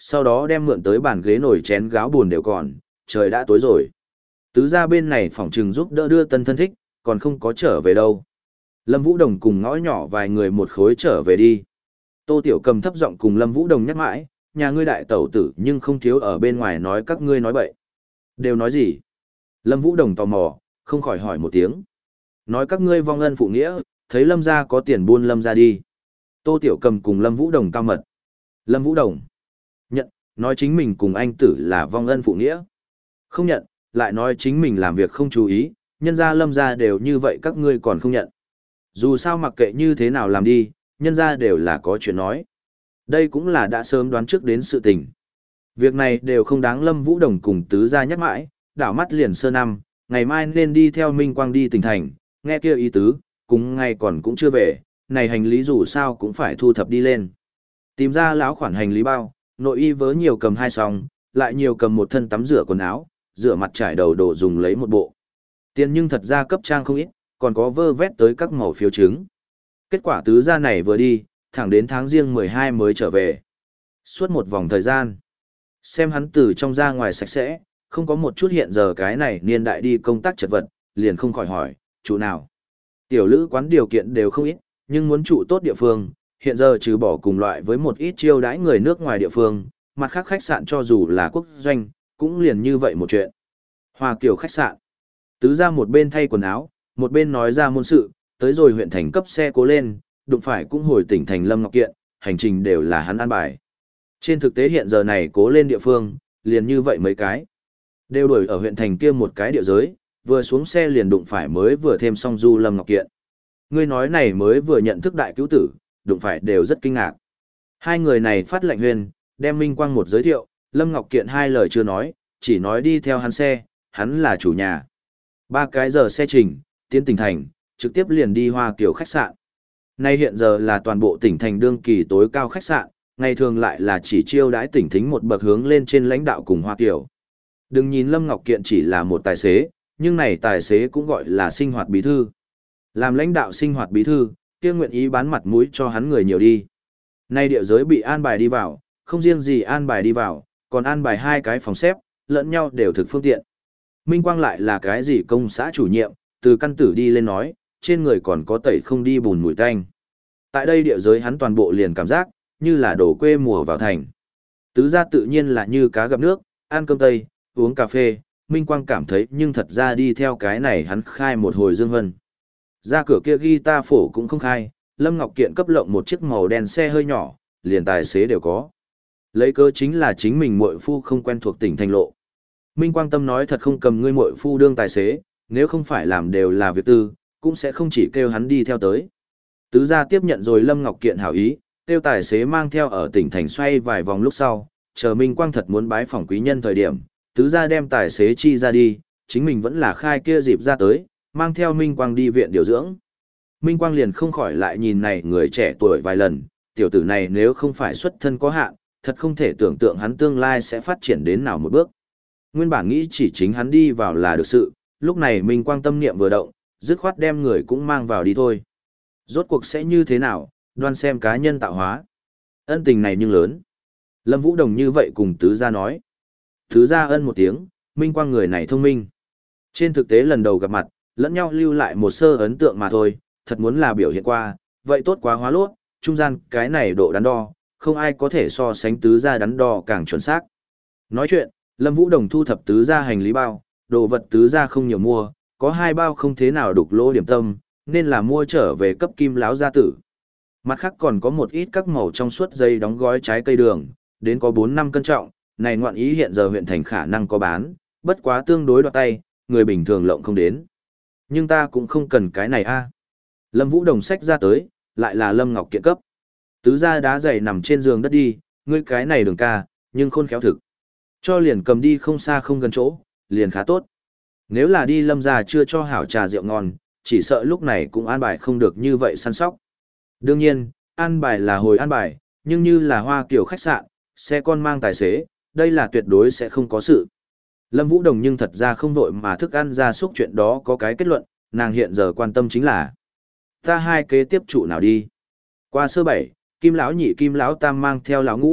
sau đó đem mượn tới bàn ghế nồi chén gáo buồn đều còn, trời đã tối rồi. Tứ gia bên này phỏng trừng giúp đỡ đưa tân thân thích, còn không có trở về đâu. Lâm Vũ Đồng cùng ngõ nhỏ vài người một khối trở về đi. Tô Tiểu Cầm thấp giọng cùng Lâm Vũ Đồng nhắc mãi, nhà ngươi đại tẩu tử nhưng không thiếu ở bên ngoài nói các ngươi nói bậy. Đều nói gì? Lâm Vũ Đồng tò mò, không khỏi hỏi một tiếng. Nói các ngươi vong ân phụ nghĩa, thấy Lâm gia có tiền buôn Lâm gia đi. Tô Tiểu Cầm cùng Lâm Vũ Đồng cao mật. Lâm Vũ Đồng nhận, nói chính mình cùng anh tử là vong ân phụ nghĩa. Không nhận, lại nói chính mình làm việc không chú ý, nhân gia Lâm gia đều như vậy các ngươi còn không nhận. Dù sao mặc kệ như thế nào làm đi, nhân gia đều là có chuyện nói. Đây cũng là đã sớm đoán trước đến sự tình. Việc này đều không đáng Lâm Vũ Đồng cùng tứ gia nhắc mãi, đảo mắt liền sơ năm, ngày mai nên đi theo Minh Quang đi tỉnh thành, nghe kia ý tứ, cùng ngày còn cũng chưa về, này hành lý dù sao cũng phải thu thập đi lên. Tìm ra lão khoản hành lý bao, nội y vớ nhiều cầm hai song, lại nhiều cầm một thân tắm rửa quần áo, rửa mặt trải đầu đồ dùng lấy một bộ. Tiền nhưng thật ra cấp trang không ít, còn có vơ vét tới các màu phiếu chứng. Kết quả tứ gia này vừa đi, thẳng đến tháng riêng mười hai mới trở về. Suốt một vòng thời gian, xem hắn từ trong ra ngoài sạch sẽ, không có một chút hiện giờ cái này niên đại đi công tác chật vật, liền không khỏi hỏi, chủ nào. Tiểu lữ quán điều kiện đều không ít, nhưng muốn trụ tốt địa phương, hiện giờ trừ bỏ cùng loại với một ít chiêu đãi người nước ngoài địa phương, mặt khác khách sạn cho dù là quốc doanh, cũng liền như vậy một chuyện. Hoa Kiều khách sạn. Tứ ra một bên thay quần áo, một bên nói ra môn sự, tới rồi huyện thành cấp xe cố lên, đụng phải cũng hồi tỉnh thành Lâm Ngọc Kiện, hành trình đều là hắn an bài. Trên thực tế hiện giờ này cố lên địa phương, liền như vậy mấy cái. Đều đuổi ở huyện thành kia một cái địa giới, vừa xuống xe liền đụng phải mới vừa thêm xong du Lâm Ngọc Kiện. Ngươi nói này mới vừa nhận thức đại cứu tử, đụng phải đều rất kinh ngạc. Hai người này phát lệnh huyền, đem Minh Quang một giới thiệu, Lâm Ngọc Kiện hai lời chưa nói, chỉ nói đi theo hắn xe, hắn là chủ nhà. Ba cái giờ xe trình, tiến tỉnh thành, trực tiếp liền đi Hoa Kiều khách sạn. Nay hiện giờ là toàn bộ tỉnh thành đương kỳ tối cao khách sạn, ngày thường lại là chỉ chiêu đãi tỉnh thính một bậc hướng lên trên lãnh đạo cùng Hoa Kiều. Đừng nhìn Lâm Ngọc Kiện chỉ là một tài xế, nhưng này tài xế cũng gọi là sinh hoạt bí thư. Làm lãnh đạo sinh hoạt bí thư, kia nguyện ý bán mặt mũi cho hắn người nhiều đi. Nay địa giới bị an bài đi vào, không riêng gì an bài đi vào, còn an bài hai cái phòng xếp, lẫn nhau đều thực phương tiện. Minh Quang lại là cái gì công xã chủ nhiệm, từ căn tử đi lên nói, trên người còn có tẩy không đi bùn mùi tanh. Tại đây địa giới hắn toàn bộ liền cảm giác, như là đổ quê mùa vào thành. Tứ gia tự nhiên là như cá gặp nước, ăn cơm tây, uống cà phê, Minh Quang cảm thấy nhưng thật ra đi theo cái này hắn khai một hồi dương hân. Ra cửa kia guitar phổ cũng không khai, Lâm Ngọc Kiện cấp lộng một chiếc màu đen xe hơi nhỏ, liền tài xế đều có. Lấy cớ chính là chính mình muội phu không quen thuộc tỉnh thành lộ. Minh Quang tâm nói thật không cầm ngươi muội phu đương tài xế, nếu không phải làm đều là việc tư, cũng sẽ không chỉ kêu hắn đi theo tới. Tứ gia tiếp nhận rồi Lâm Ngọc Kiện hảo ý, kêu tài xế mang theo ở tỉnh thành xoay vài vòng lúc sau, chờ Minh Quang thật muốn bái phỏng quý nhân thời điểm, tứ gia đem tài xế chi ra đi, chính mình vẫn là khai kia dịp ra tới, mang theo Minh Quang đi viện điều dưỡng. Minh Quang liền không khỏi lại nhìn này người trẻ tuổi vài lần, tiểu tử này nếu không phải xuất thân có hạn, thật không thể tưởng tượng hắn tương lai sẽ phát triển đến nào một bước. Nguyên bản nghĩ chỉ chính hắn đi vào là được sự, lúc này Minh Quang tâm niệm vừa động, dứt khoát đem người cũng mang vào đi thôi. Rốt cuộc sẽ như thế nào, đoan xem cá nhân tạo hóa. Ân tình này nhưng lớn. Lâm Vũ Đồng như vậy cùng tứ gia nói. Tứ gia ân một tiếng, Minh Quang người này thông minh. Trên thực tế lần đầu gặp mặt, lẫn nhau lưu lại một sơ ấn tượng mà thôi, thật muốn là biểu hiện qua, vậy tốt quá hóa lốt, trung gian cái này độ đắn đo, không ai có thể so sánh tứ gia đắn đo càng chuẩn xác. Nói chuyện, Lâm Vũ Đồng thu thập tứ gia hành lý bao, đồ vật tứ gia không nhiều mua, có hai bao không thế nào đục lỗ điểm tâm, nên là mua trở về cấp kim láo gia tử. Mặt khác còn có một ít các màu trong suốt dây đóng gói trái cây đường, đến có bốn năm cân trọng, này ngoạn ý hiện giờ huyện thành khả năng có bán, bất quá tương đối đoạt tay, người bình thường lộng không đến. Nhưng ta cũng không cần cái này a. Lâm Vũ Đồng xách ra tới, lại là Lâm Ngọc Kiện cấp. Tứ gia đá dày nằm trên giường đất đi, ngươi cái này đường ca, nhưng khôn khéo thực. Cho liền cầm đi không xa không gần chỗ, liền khá tốt. Nếu là đi Lâm gia chưa cho hảo trà rượu ngon, chỉ sợ lúc này cũng an bài không được như vậy săn sóc. Đương nhiên, an bài là hồi an bài, nhưng như là Hoa Kiều khách sạn, xe con mang tài xế, đây là tuyệt đối sẽ không có sự. Lâm Vũ Đồng nhưng thật ra không vội mà thức ăn ra súc chuyện đó có cái kết luận, nàng hiện giờ quan tâm chính là ta hai kế tiếp trụ nào đi. Qua sơ bảy, Kim lão nhị Kim lão tam mang theo lão ngũ,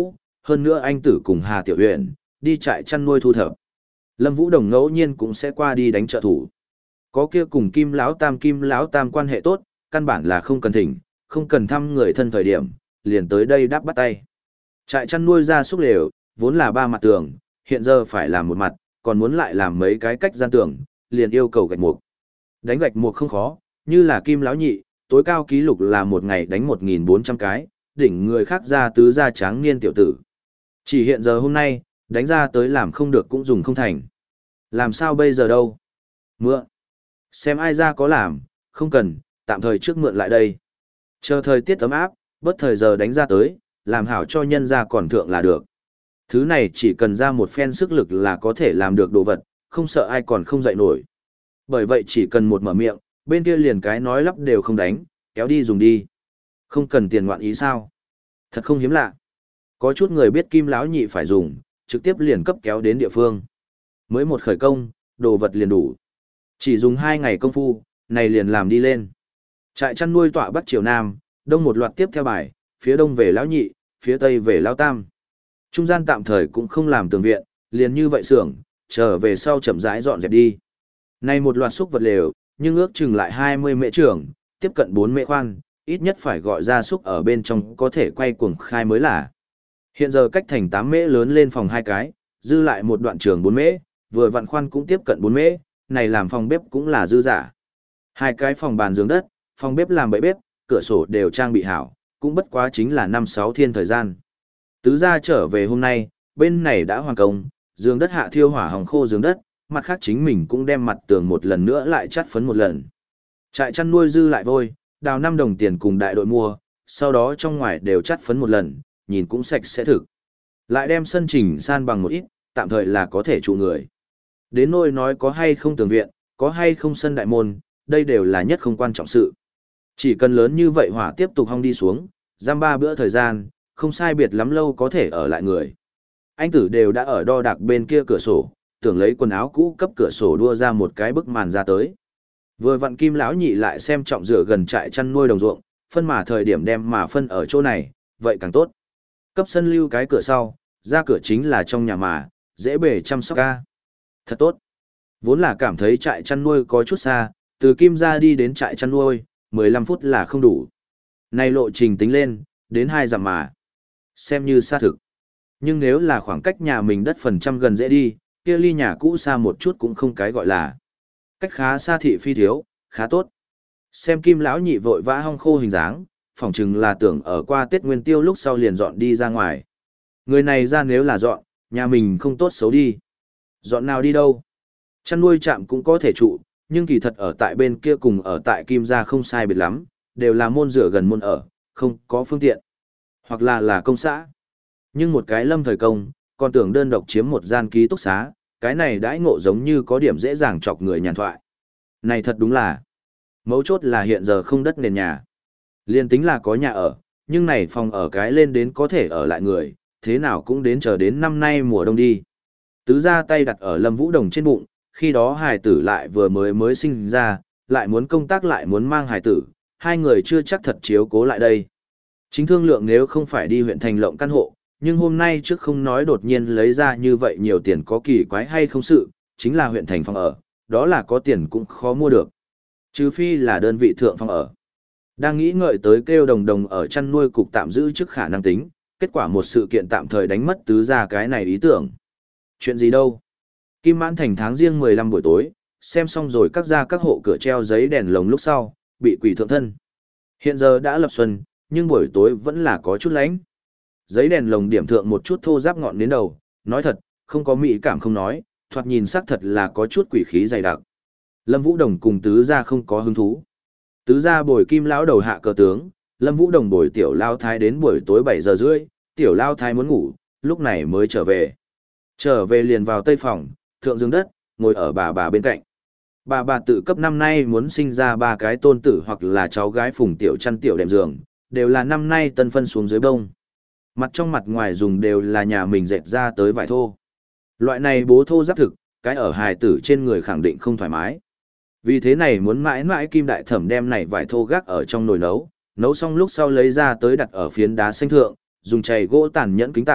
hơn nữa anh tử cùng Hà Tiểu Huyền, đi trại chăn nuôi thu thập. Lâm Vũ Đồng ngẫu nhiên cũng sẽ qua đi đánh trợ thủ. Có kia cùng Kim Lão Tam Kim Lão Tam quan hệ tốt, căn bản là không cần thỉnh, không cần thăm người thân thời điểm, liền tới đây đáp bắt tay. Trại chăn nuôi gia súc lều, vốn là ba mặt tường, hiện giờ phải làm một mặt, còn muốn lại làm mấy cái cách gian tường, liền yêu cầu gạch mục. Đánh gạch mục không khó, như là Kim Lão Nhị, tối cao ký lục là một ngày đánh một nghìn bốn trăm cái, đỉnh người khác ra tứ gia tráng niên tiểu tử. Chỉ hiện giờ hôm nay, đánh ra tới làm không được cũng dùng không thành. Làm sao bây giờ đâu? Mượn. Xem ai ra có làm, không cần, tạm thời trước mượn lại đây. Chờ thời tiết ấm áp, bất thời giờ đánh ra tới, làm hảo cho nhân ra còn thượng là được. Thứ này chỉ cần ra một phen sức lực là có thể làm được đồ vật, không sợ ai còn không dậy nổi. Bởi vậy chỉ cần một mở miệng, bên kia liền cái nói lắp đều không đánh, kéo đi dùng đi. Không cần tiền ngoạn ý sao? Thật không hiếm lạ. Có chút người biết Kim Lão Nhị phải dùng, trực tiếp liền cấp kéo đến địa phương. Mới một khởi công, đồ vật liền đủ. Chỉ dùng hai ngày công phu, này liền làm đi lên. Trại chăn nuôi tọa bắc triều nam, đông một loạt tiếp theo bài, phía đông về Lão Nhị, phía tây về Lão Tam. Trung gian tạm thời cũng không làm tường viện, liền như vậy xưởng, trở về sau chậm rãi dọn dẹp đi. Này một loạt xúc vật lều, nhưng ước chừng lại hai mươi mễ trưởng, tiếp cận bốn mễ khoan, ít nhất phải gọi ra xúc ở bên trong có thể quay cuồng khai mới là. Hiện giờ cách thành tám mễ lớn lên phòng hai cái, dư lại một đoạn trường bốn mễ, vừa vặn khoan cũng tiếp cận bốn mễ, này làm phòng bếp cũng là dư giả. Hai cái phòng bàn giường đất, phòng bếp làm bậy bếp, cửa sổ đều trang bị hảo, cũng bất quá chính là năm sáu thiên thời gian. Tứ gia trở về hôm nay, bên này đã hoàn công, giường đất hạ thiêu hỏa hồng khô giường đất, mặt khác chính mình cũng đem mặt tường một lần nữa lại chắt phấn một lần. Trại chăn nuôi dư lại vôi, đào năm đồng tiền cùng đại đội mua, sau đó trong ngoài đều chắt phấn một lần, nhìn cũng sạch sẽ thực. Lại đem sân chỉnh san bằng một ít, tạm thời là có thể trụ người. Đến nôi nói có hay không tường viện, có hay không sân đại môn, đây đều là nhất không quan trọng sự. Chỉ cần lớn như vậy hỏa tiếp tục hong đi xuống, giam ba bữa thời gian, không sai biệt lắm lâu có thể ở lại người. Anh tử đều đã ở đo đạc bên kia cửa sổ, tưởng lấy quần áo cũ cấp cửa sổ đua ra một cái bức màn ra tới. Vừa vặn Kim Lão Nhị lại xem trọng dựa gần trại chăn nuôi đồng ruộng, phân mà thời điểm đem mà phân ở chỗ này, vậy càng tốt. Cấp sân lưu cái cửa sau, ra cửa chính là trong nhà mà, dễ bề chăm sóc ca. Thật tốt. Vốn là cảm thấy trại chăn nuôi có chút xa, từ Kim ra đi đến trại chăn nuôi, mười lăm phút là không đủ. Này lộ trình tính lên, đến hai dặm mà. Xem như xa thực. Nhưng nếu là khoảng cách nhà mình đất phần trăm gần dễ đi, kia ly nhà cũ xa một chút cũng không cái gọi là. Cách khá xa thị phi thiếu, khá tốt. Xem Kim Lão Nhị vội vã hong khô hình dáng, phỏng chừng là tưởng ở qua Tết Nguyên Tiêu lúc sau liền dọn đi ra ngoài. Người này ra nếu là dọn, nhà mình không tốt xấu đi. Dọn nào đi đâu? Chăn nuôi trạm cũng có thể trụ, nhưng kỳ thật ở tại bên kia cùng ở tại Kim gia không sai biệt lắm, đều là môn rửa gần môn ở, không có phương tiện. Hoặc là là công xã. Nhưng một cái lâm thời công, còn tưởng đơn độc chiếm một gian ký túc xá, cái này đãi ngộ giống như có điểm dễ dàng chọc người nhàn thoại. Này thật đúng là, mấu chốt là hiện giờ không đất nền nhà. Liên tính là có nhà ở, nhưng này phòng ở cái lên đến có thể ở lại người, thế nào cũng đến chờ đến năm nay mùa đông đi. Tứ ra tay đặt ở Lâm Vũ Đồng trên bụng, khi đó hài tử lại vừa mới mới sinh ra, lại muốn công tác lại muốn mang hài tử, hai người chưa chắc thật chiếu cố lại đây. Chính thương lượng nếu không phải đi huyện thành lộng căn hộ, nhưng hôm nay trước không nói đột nhiên lấy ra như vậy nhiều tiền có kỳ quái hay không sự, chính là huyện thành phòng ở, đó là có tiền cũng khó mua được. Trừ phi là đơn vị thượng phòng ở. Đang nghĩ ngợi tới kêu đồng đồng ở chăn nuôi cục tạm giữ trước khả năng tính, kết quả một sự kiện tạm thời đánh mất tứ ra cái này ý tưởng. Chuyện gì đâu? Kim Mãn Thành tháng riêng mười lăm buổi tối, xem xong rồi các gia các hộ cửa treo giấy đèn lồng lúc sau, bị quỷ thượng thân. Hiện giờ đã lập xuân, nhưng buổi tối vẫn là có chút lạnh. Giấy đèn lồng điểm thượng một chút thô ráp ngọn đến đầu, nói thật, không có mỹ cảm không nói, thoạt nhìn xác thật là có chút quỷ khí dày đặc. Lâm Vũ Đồng cùng tứ gia không có hứng thú. Tứ gia bồi Kim lão đầu hạ cờ tướng, Lâm Vũ Đồng bồi tiểu lao thái đến buổi tối bảy giờ rưỡi, tiểu lao thái muốn ngủ, lúc này mới trở về. Trở về liền vào tây phòng, thượng giường đất, ngồi ở bà bà bên cạnh. Bà bà tự cấp năm nay muốn sinh ra ba cái tôn tử hoặc là cháu gái phùng tiểu chăn tiểu đệm giường, đều là năm nay tân phân xuống dưới bông. Mặt trong mặt ngoài dùng đều là nhà mình dệt ra tới vải thô. Loại này bố thô giáp thực, cái ở hài tử trên người khẳng định không thoải mái. Vì thế này muốn mãi mãi Kim đại thẩm đem này vải thô gác ở trong nồi nấu, nấu xong lúc sau lấy ra tới đặt ở phiến đá xanh thượng, dùng chày gỗ tàn nhẫn kính tạp,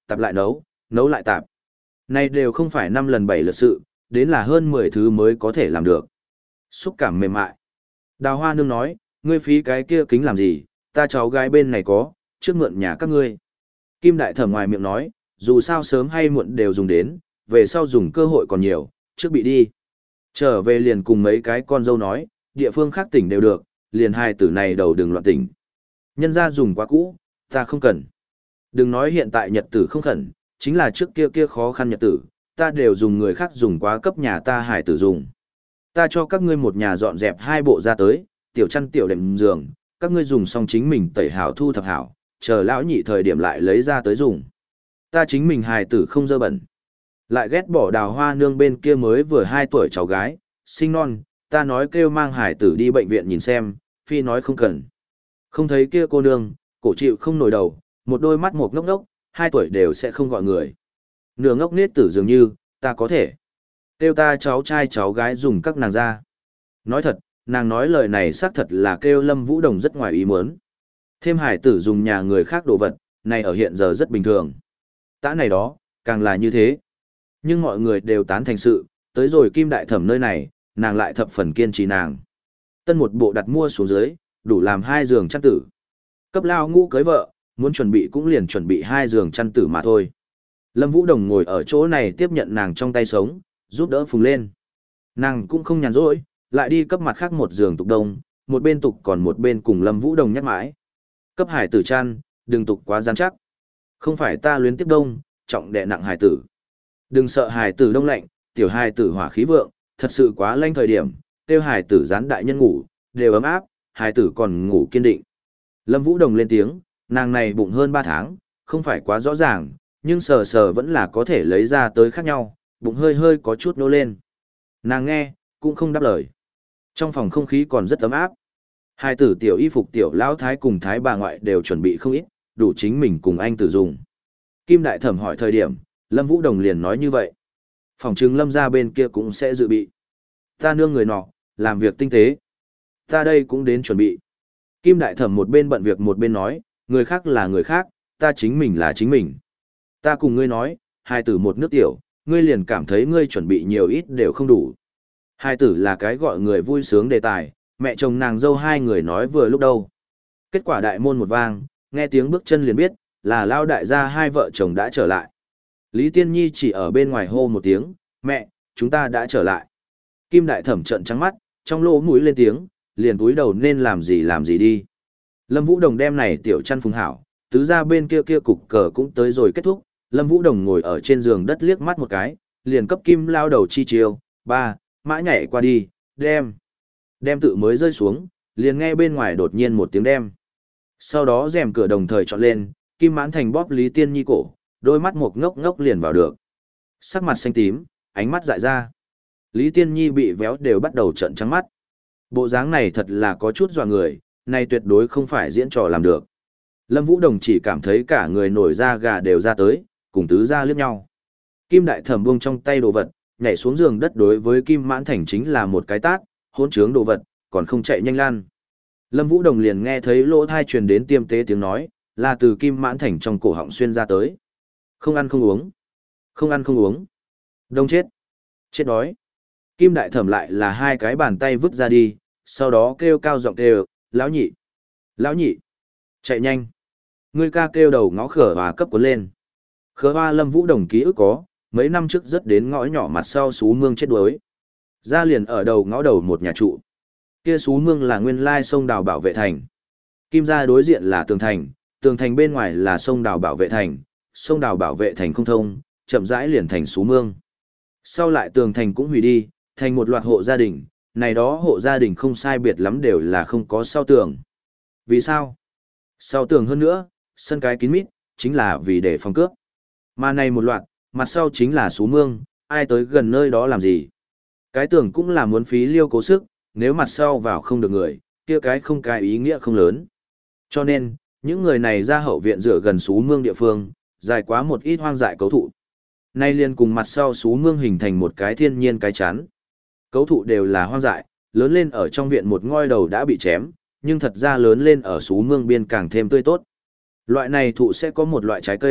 tạp lại nấu, nấu lại tạp. Này đều không phải năm lần bảy lượt sự, đến là hơn mười thứ mới có thể làm được. Xúc cảm mềm mại. Đào Hoa Nương nói, ngươi phí cái kia kính làm gì, ta cháu gái bên này có, trước mượn nhà các ngươi. Kim Đại Thẩm ngoài miệng nói, dù sao sớm hay muộn đều dùng đến, về sau dùng cơ hội còn nhiều, trước bị đi. Trở về liền cùng mấy cái con dâu nói, địa phương khác tỉnh đều được, liền hai tử này đầu đừng loạn tỉnh. Nhân ra dùng quá cũ, ta không cần. Đừng nói hiện tại nhật tử không khẩn, chính là trước kia kia khó khăn nhật tử, ta đều dùng người khác dùng quá cấp nhà ta hải tử dùng. Ta cho các ngươi một nhà dọn dẹp hai bộ ra tới, tiểu chăn tiểu đệm giường, các ngươi dùng xong chính mình tẩy hảo thu thập hảo, chờ lão nhị thời điểm lại lấy ra tới dùng. Ta chính mình hài tử không dơ bẩn. Lại ghét bỏ Đào Hoa Nương bên kia mới vừa hai tuổi cháu gái, sinh non, ta nói kêu mang hài tử đi bệnh viện nhìn xem, phi nói không cần. Không thấy kia cô nương, cổ chịu không nổi đầu, một đôi mắt một ngốc ngốc, hai tuổi đều sẽ không gọi người. Nửa ngốc nết tử dường như, ta có thể. Kêu ta cháu trai cháu gái dùng các nàng ra. Nói thật, nàng nói lời này xác thật là kêu Lâm Vũ Đồng rất ngoài ý muốn. Thêm hải tử dùng nhà người khác đồ vật, này ở hiện giờ rất bình thường. Tã này đó, càng là như thế. Nhưng mọi người đều tán thành sự, tới rồi Kim Đại Thẩm nơi này, nàng lại thập phần kiên trì nàng. Tân một bộ đặt mua xuống dưới, đủ làm hai giường chăn tử. Cấp lao ngũ cưới vợ, muốn chuẩn bị cũng liền chuẩn bị hai giường chăn tử mà thôi. Lâm Vũ Đồng ngồi ở chỗ này tiếp nhận nàng trong tay sống, giúp đỡ phùng lên. Nàng cũng không nhàn rỗi, lại đi cấp mặt khác một giường tục đông, một bên tục còn một bên cùng Lâm Vũ Đồng nhắc mãi. Cấp hải tử chăn, đừng tục quá gian chắc. Không phải ta luyến tiếp đông, trọng đè nặng hải tử. Đừng sợ hải tử đông lạnh, tiểu hải tử hỏa khí vượng, thật sự quá lanh thời điểm, tiêu hải tử gián đại nhân ngủ, đều ấm áp, hải tử còn ngủ kiên định. Lâm Vũ Đồng lên tiếng, nàng này bụng hơn ba tháng, không phải quá rõ ràng, nhưng sờ sờ vẫn là có thể lấy ra tới khác nhau, bụng hơi hơi có chút nô lên. Nàng nghe, cũng không đáp lời. Trong phòng không khí còn rất ấm áp. Hai tử tiểu y phục tiểu lão thái cùng thái bà ngoại đều chuẩn bị không ít, đủ chính mình cùng anh tử dùng. Kim Đại Thẩm hỏi thời điểm, Lâm Vũ Đồng liền nói như vậy. Phòng trưng Lâm ra bên kia cũng sẽ dự bị. Ta nương người nọ, làm việc tinh tế. Ta đây cũng đến chuẩn bị. Kim Đại Thẩm một bên bận việc một bên nói, người khác là người khác, ta chính mình là chính mình. Ta cùng ngươi nói, hai tử một nước tiểu, ngươi liền cảm thấy ngươi chuẩn bị nhiều ít đều không đủ. Hai tử là cái gọi người vui sướng đề tài, mẹ chồng nàng dâu hai người nói vừa lúc đâu. Kết quả đại môn một vang, nghe tiếng bước chân liền biết, là lao đại gia hai vợ chồng đã trở lại. Lý Tiên Nhi chỉ ở bên ngoài hô một tiếng, mẹ, chúng ta đã trở lại. Kim Đại Thẩm trợn trắng mắt, trong lỗ mũi lên tiếng, liền túi đầu nên làm gì làm gì đi. Lâm Vũ Đồng đem này tiểu chăn phùng hảo, tứ ra bên kia kia cục cờ cũng tới rồi kết thúc. Lâm Vũ Đồng ngồi ở trên giường đất liếc mắt một cái, liền cấp Kim lao đầu chi chiêu, ba, mã nhảy qua đi, đem. Đem tự mới rơi xuống, liền nghe bên ngoài đột nhiên một tiếng đem. Sau đó rèm cửa đồng thời chọn lên, Kim Mãn Thành bóp Lý Tiên Nhi cổ, đôi mắt một ngốc ngốc liền vào được. Sắc mặt xanh tím, ánh mắt dại ra. Lý Tiên Nhi bị véo đều bắt đầu trợn trắng mắt. Bộ dáng này thật là có chút dọa người, này tuyệt đối không phải diễn trò làm được. Lâm Vũ Đồng chỉ cảm thấy cả người nổi da gà đều ra tới, cùng tứ ra liếc nhau. Kim Đại Thẩm buông trong tay đồ vật, nhảy xuống giường đất đối với Kim Mãn Thành chính là một cái tát, hỗn trướng đồ vật, còn không chạy nhanh lan. Lâm Vũ Đồng liền nghe thấy lỗ thai truyền đến tiêm tế tiếng nói, là từ Kim Mãn Thành trong cổ họng xuyên ra tới. Không ăn không uống. Không ăn không uống. Đông chết. Chết đói. Kim Đại Thẩm lại là hai cái bàn tay vứt ra đi, sau đó kêu cao giọng kêu, lão nhị. Lão nhị. Chạy nhanh. Ngươi ca kêu đầu ngõ khở và cấp cuốn lên. Khở hoa Lâm Vũ Đồng ký ức có, mấy năm trước rất đến ngõ nhỏ mặt sau xú mương chết đuối. Ra liền ở đầu ngõ đầu một nhà trụ. Kia xú mương là nguyên lai sông đào bảo vệ thành. Kim gia đối diện là tường thành, tường thành bên ngoài là sông đào bảo vệ thành, sông đào bảo vệ thành không thông, chậm rãi liền thành xú mương. Sau lại tường thành cũng hủy đi, thành một loạt hộ gia đình, này đó hộ gia đình không sai biệt lắm đều là không có sau tường. Vì sao? Sau tường hơn nữa, sân cái kín mít, chính là vì để phòng cướp. Mà này một loạt, mặt sau chính là xú mương, ai tới gần nơi đó làm gì? Cái tường cũng là muốn phí liêu cố sức, nếu mặt sau vào không được người, kia cái không cái ý nghĩa không lớn. Cho nên, những người này ra hậu viện dựa gần xú mương địa phương, dài quá một ít hoang dại cấu thụ. Nay liền cùng mặt sau xú mương hình thành một cái thiên nhiên cái chắn. Cấu thụ đều là hoang dại, lớn lên ở trong viện một ngôi đầu đã bị chém, nhưng thật ra lớn lên ở xú mương biên càng thêm tươi tốt. Loại này thụ sẽ có một loại trái cây,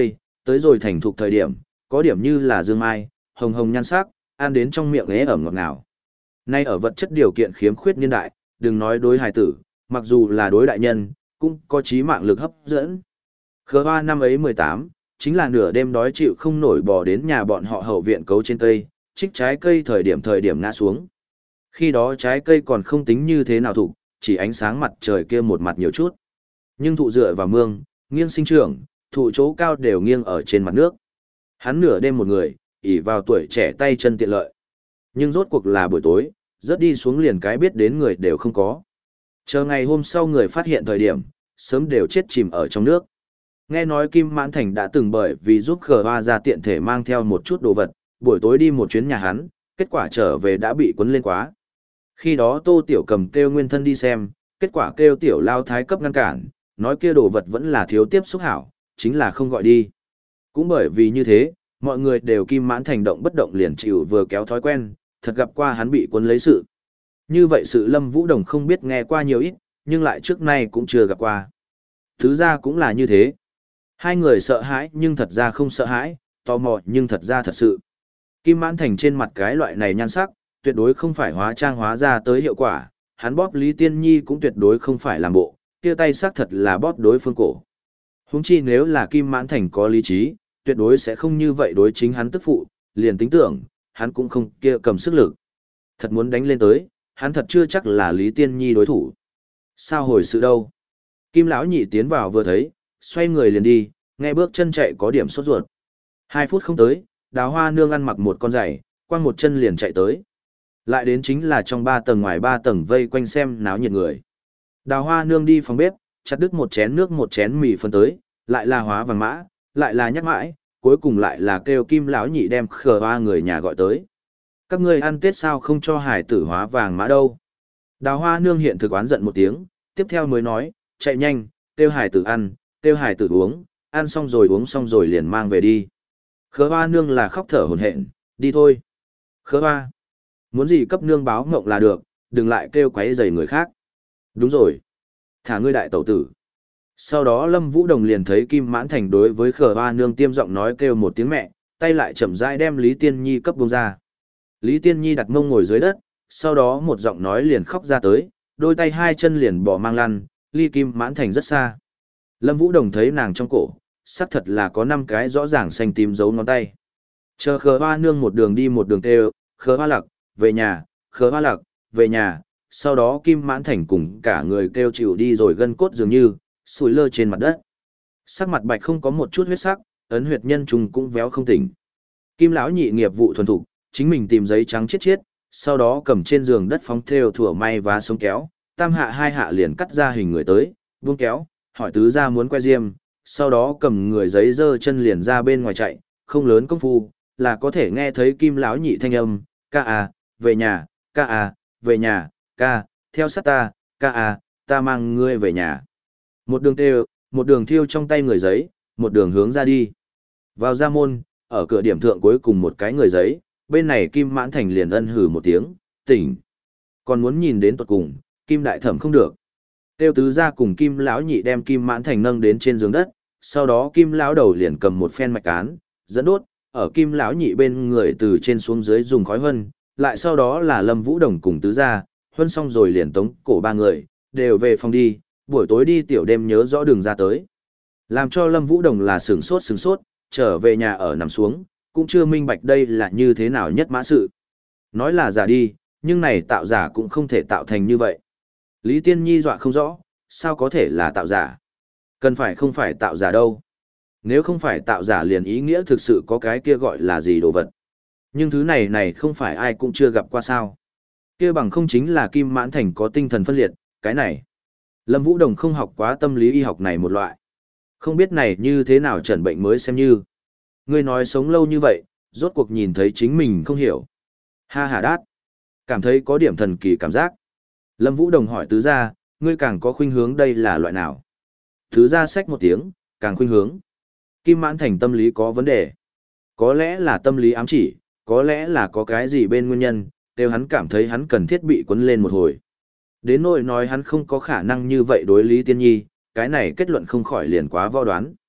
tới rồi thành thục thời điểm, có điểm như là dương mai, hồng hồng nhan sắc, ăn đến trong miệng ế ẩm ngọt ngào. Nay ở vật chất điều kiện khiếm khuyết niên đại, đừng nói đối hài tử, mặc dù là đối đại nhân, cũng có chí mạng lực hấp dẫn. Khờ hoa năm ấy mười tám, chính là nửa đêm đói chịu không nổi bò đến nhà bọn họ hậu viện cấu trên cây, trích trái cây thời điểm thời điểm ngã xuống. Khi đó trái cây còn không tính như thế nào thụ, chỉ ánh sáng mặt trời kia một mặt nhiều chút. Nhưng thụ dựa vào mương, nghiêng sinh trưởng, thụ chỗ cao đều nghiêng ở trên mặt nước. Hắn nửa đêm một người, ỉ vào tuổi trẻ tay chân tiện lợi. Nhưng rốt cuộc là buổi tối, rớt đi xuống liền cái biết đến người đều không có. Chờ ngày hôm sau người phát hiện thời điểm, sớm đều chết chìm ở trong nước. Nghe nói Kim Mãn Thành đã từng bởi vì giúp khờ hoa ra tiện thể mang theo một chút đồ vật, buổi tối đi một chuyến nhà hắn, kết quả trở về đã bị cuốn lên quá. Khi đó Tô Tiểu Cầm kêu nguyên thân đi xem, kết quả kêu Tiểu Lao Thái cấp ngăn cản, nói kia đồ vật vẫn là thiếu tiếp xúc hảo, chính là không gọi đi. Cũng bởi vì như thế, mọi người đều Kim Mãn Thành động bất động liền chịu vừa kéo thói quen, thật gặp qua hắn bị cuốn lấy sự. Như vậy sự Lâm Vũ Đồng không biết nghe qua nhiều ít, nhưng lại trước nay cũng chưa gặp qua. Thứ ra cũng là như thế. Hai người sợ hãi nhưng thật ra không sợ hãi, tò mò nhưng thật ra thật sự. Kim Mãn Thành trên mặt cái loại này nhan sắc, tuyệt đối không phải hóa trang hóa ra tới hiệu quả, hắn bóp Lý Tiên Nhi cũng tuyệt đối không phải làm bộ, kia tay sắc thật là bóp đối phương cổ. Huống chi nếu là Kim Mãn Thành có lý trí, tuyệt đối sẽ không như vậy đối chính hắn tức phụ, liền tính tưởng, hắn cũng không kia cầm sức lực. Thật muốn đánh lên tới, hắn thật chưa chắc là Lý Tiên Nhi đối thủ. Sao hồi sự đâu? Kim lão nhị tiến vào vừa thấy, xoay người liền đi, nghe bước chân chạy có điểm sốt ruột. Hai phút không tới, Đào Hoa Nương ăn mặc một con giày, quăng một chân liền chạy tới. Lại đến chính là trong ba tầng ngoài ba tầng vây quanh xem náo nhiệt người. Đào Hoa Nương đi phòng bếp, chặt đứt một chén nước một chén mì phân tới, lại là hóa vàng mã, lại là nhắc mãi, cuối cùng lại là kêu Kim lão nhị đem khờ hoa người nhà gọi tới. Các ngươi ăn Tết sao không cho hải tử hóa vàng mã đâu? Đào Hoa Nương hiện thực oán giận một tiếng, tiếp theo mới nói, chạy nhanh, kêu hải tử ăn, kêu hải tử uống, ăn xong rồi uống xong rồi liền mang về đi. Khờ hoa nương là khóc thở hổn hển, đi thôi. Khờ hoa, muốn gì cấp nương báo ngộng là được, đừng lại kêu quấy rầy người khác. Đúng rồi, thả ngươi đại tẩu tử. Sau đó Lâm Vũ Đồng liền thấy Kim Mãn Thành đối với khờ hoa nương tiêm giọng nói kêu một tiếng mẹ, tay lại chậm rãi đem Lý Tiên Nhi cấp buông ra. Lý Tiên Nhi đặt mông ngồi dưới đất, sau đó một giọng nói liền khóc ra tới, đôi tay hai chân liền bỏ mang lăn, ly Kim Mãn Thành rất xa. Lâm Vũ Đồng thấy nàng trong cổ, xác thật là có năm cái rõ ràng xanh tím dấu ngón tay. Chờ khờ hoa nương một đường đi một đường kêu, khờ hoa lặc, về nhà, khờ hoa lặc, về nhà, sau đó Kim Mãn Thành cùng cả người kêu chịu đi rồi gân cốt dường như, sủi lơ trên mặt đất. Sắc mặt bạch không có một chút huyết sắc, ấn huyệt nhân trùng cũng véo không tỉnh. Kim lão nhị nghiệp vụ thuần thục, chính mình tìm giấy trắng chiết chiết, sau đó cầm trên giường đất phóng thêu thủa may và sống kéo, tam hạ hai hạ liền cắt ra hình người tới, buông kéo, hỏi tứ gia muốn que diêm, sau đó cầm người giấy dơ chân liền ra bên ngoài chạy, không lớn công phu, là có thể nghe thấy Kim lão nhị thanh âm, ca à, về nhà, ca à, về nhà, ca, theo sát ta, ca à, ta mang ngươi về nhà. Một đường têu, một đường thiêu trong tay người giấy, một đường hướng ra đi. Vào ra môn, ở cửa điểm thượng cuối cùng một cái người giấy, bên này Kim Mãn Thành liền ân hừ một tiếng, tỉnh. Còn muốn nhìn đến tuột cùng, Kim Đại Thẩm không được. Tiêu tứ gia cùng Kim lão nhị đem Kim Mãn Thành nâng đến trên giường đất, sau đó Kim lão đầu liền cầm một phen mạch cán, dẫn đốt, ở Kim lão nhị bên người từ trên xuống dưới dùng khói huân, lại sau đó là Lâm Vũ Đồng cùng tứ gia, huân xong rồi liền tống cổ ba người, đều về phòng đi, buổi tối đi tiểu đêm nhớ rõ đường ra tới. Làm cho Lâm Vũ Đồng là sửng sốt sửng sốt, trở về nhà ở nằm xuống, cũng chưa minh bạch đây là như thế nào nhất mã sự. Nói là giả đi, nhưng này tạo giả cũng không thể tạo thành như vậy. Lý Tiên Nhi dọa không rõ, sao có thể là tạo giả? Cần phải không phải tạo giả đâu. Nếu không phải tạo giả liền ý nghĩa thực sự có cái kia gọi là gì đồ vật. Nhưng thứ này này không phải ai cũng chưa gặp qua sao. Kia bằng không chính là Kim Mãn Thành có tinh thần phân liệt, cái này. Lâm Vũ Đồng không học quá tâm lý y học này một loại. Không biết này như thế nào chẩn bệnh mới xem như. Ngươi nói sống lâu như vậy, rốt cuộc nhìn thấy chính mình không hiểu. Ha ha đát. Cảm thấy có điểm thần kỳ cảm giác. Lâm Vũ Đồng hỏi tứ gia, ngươi càng có khuynh hướng đây là loại nào? Tứ gia xách một tiếng, càng khuynh hướng. Kim Mãn Thành tâm lý có vấn đề. Có lẽ là tâm lý ám chỉ, có lẽ là có cái gì bên nguyên nhân, đều hắn cảm thấy hắn cần thiết bị quấn lên một hồi. Đến nỗi nói hắn không có khả năng như vậy đối Lý Tiên Nhi, cái này kết luận không khỏi liền quá vo đoán.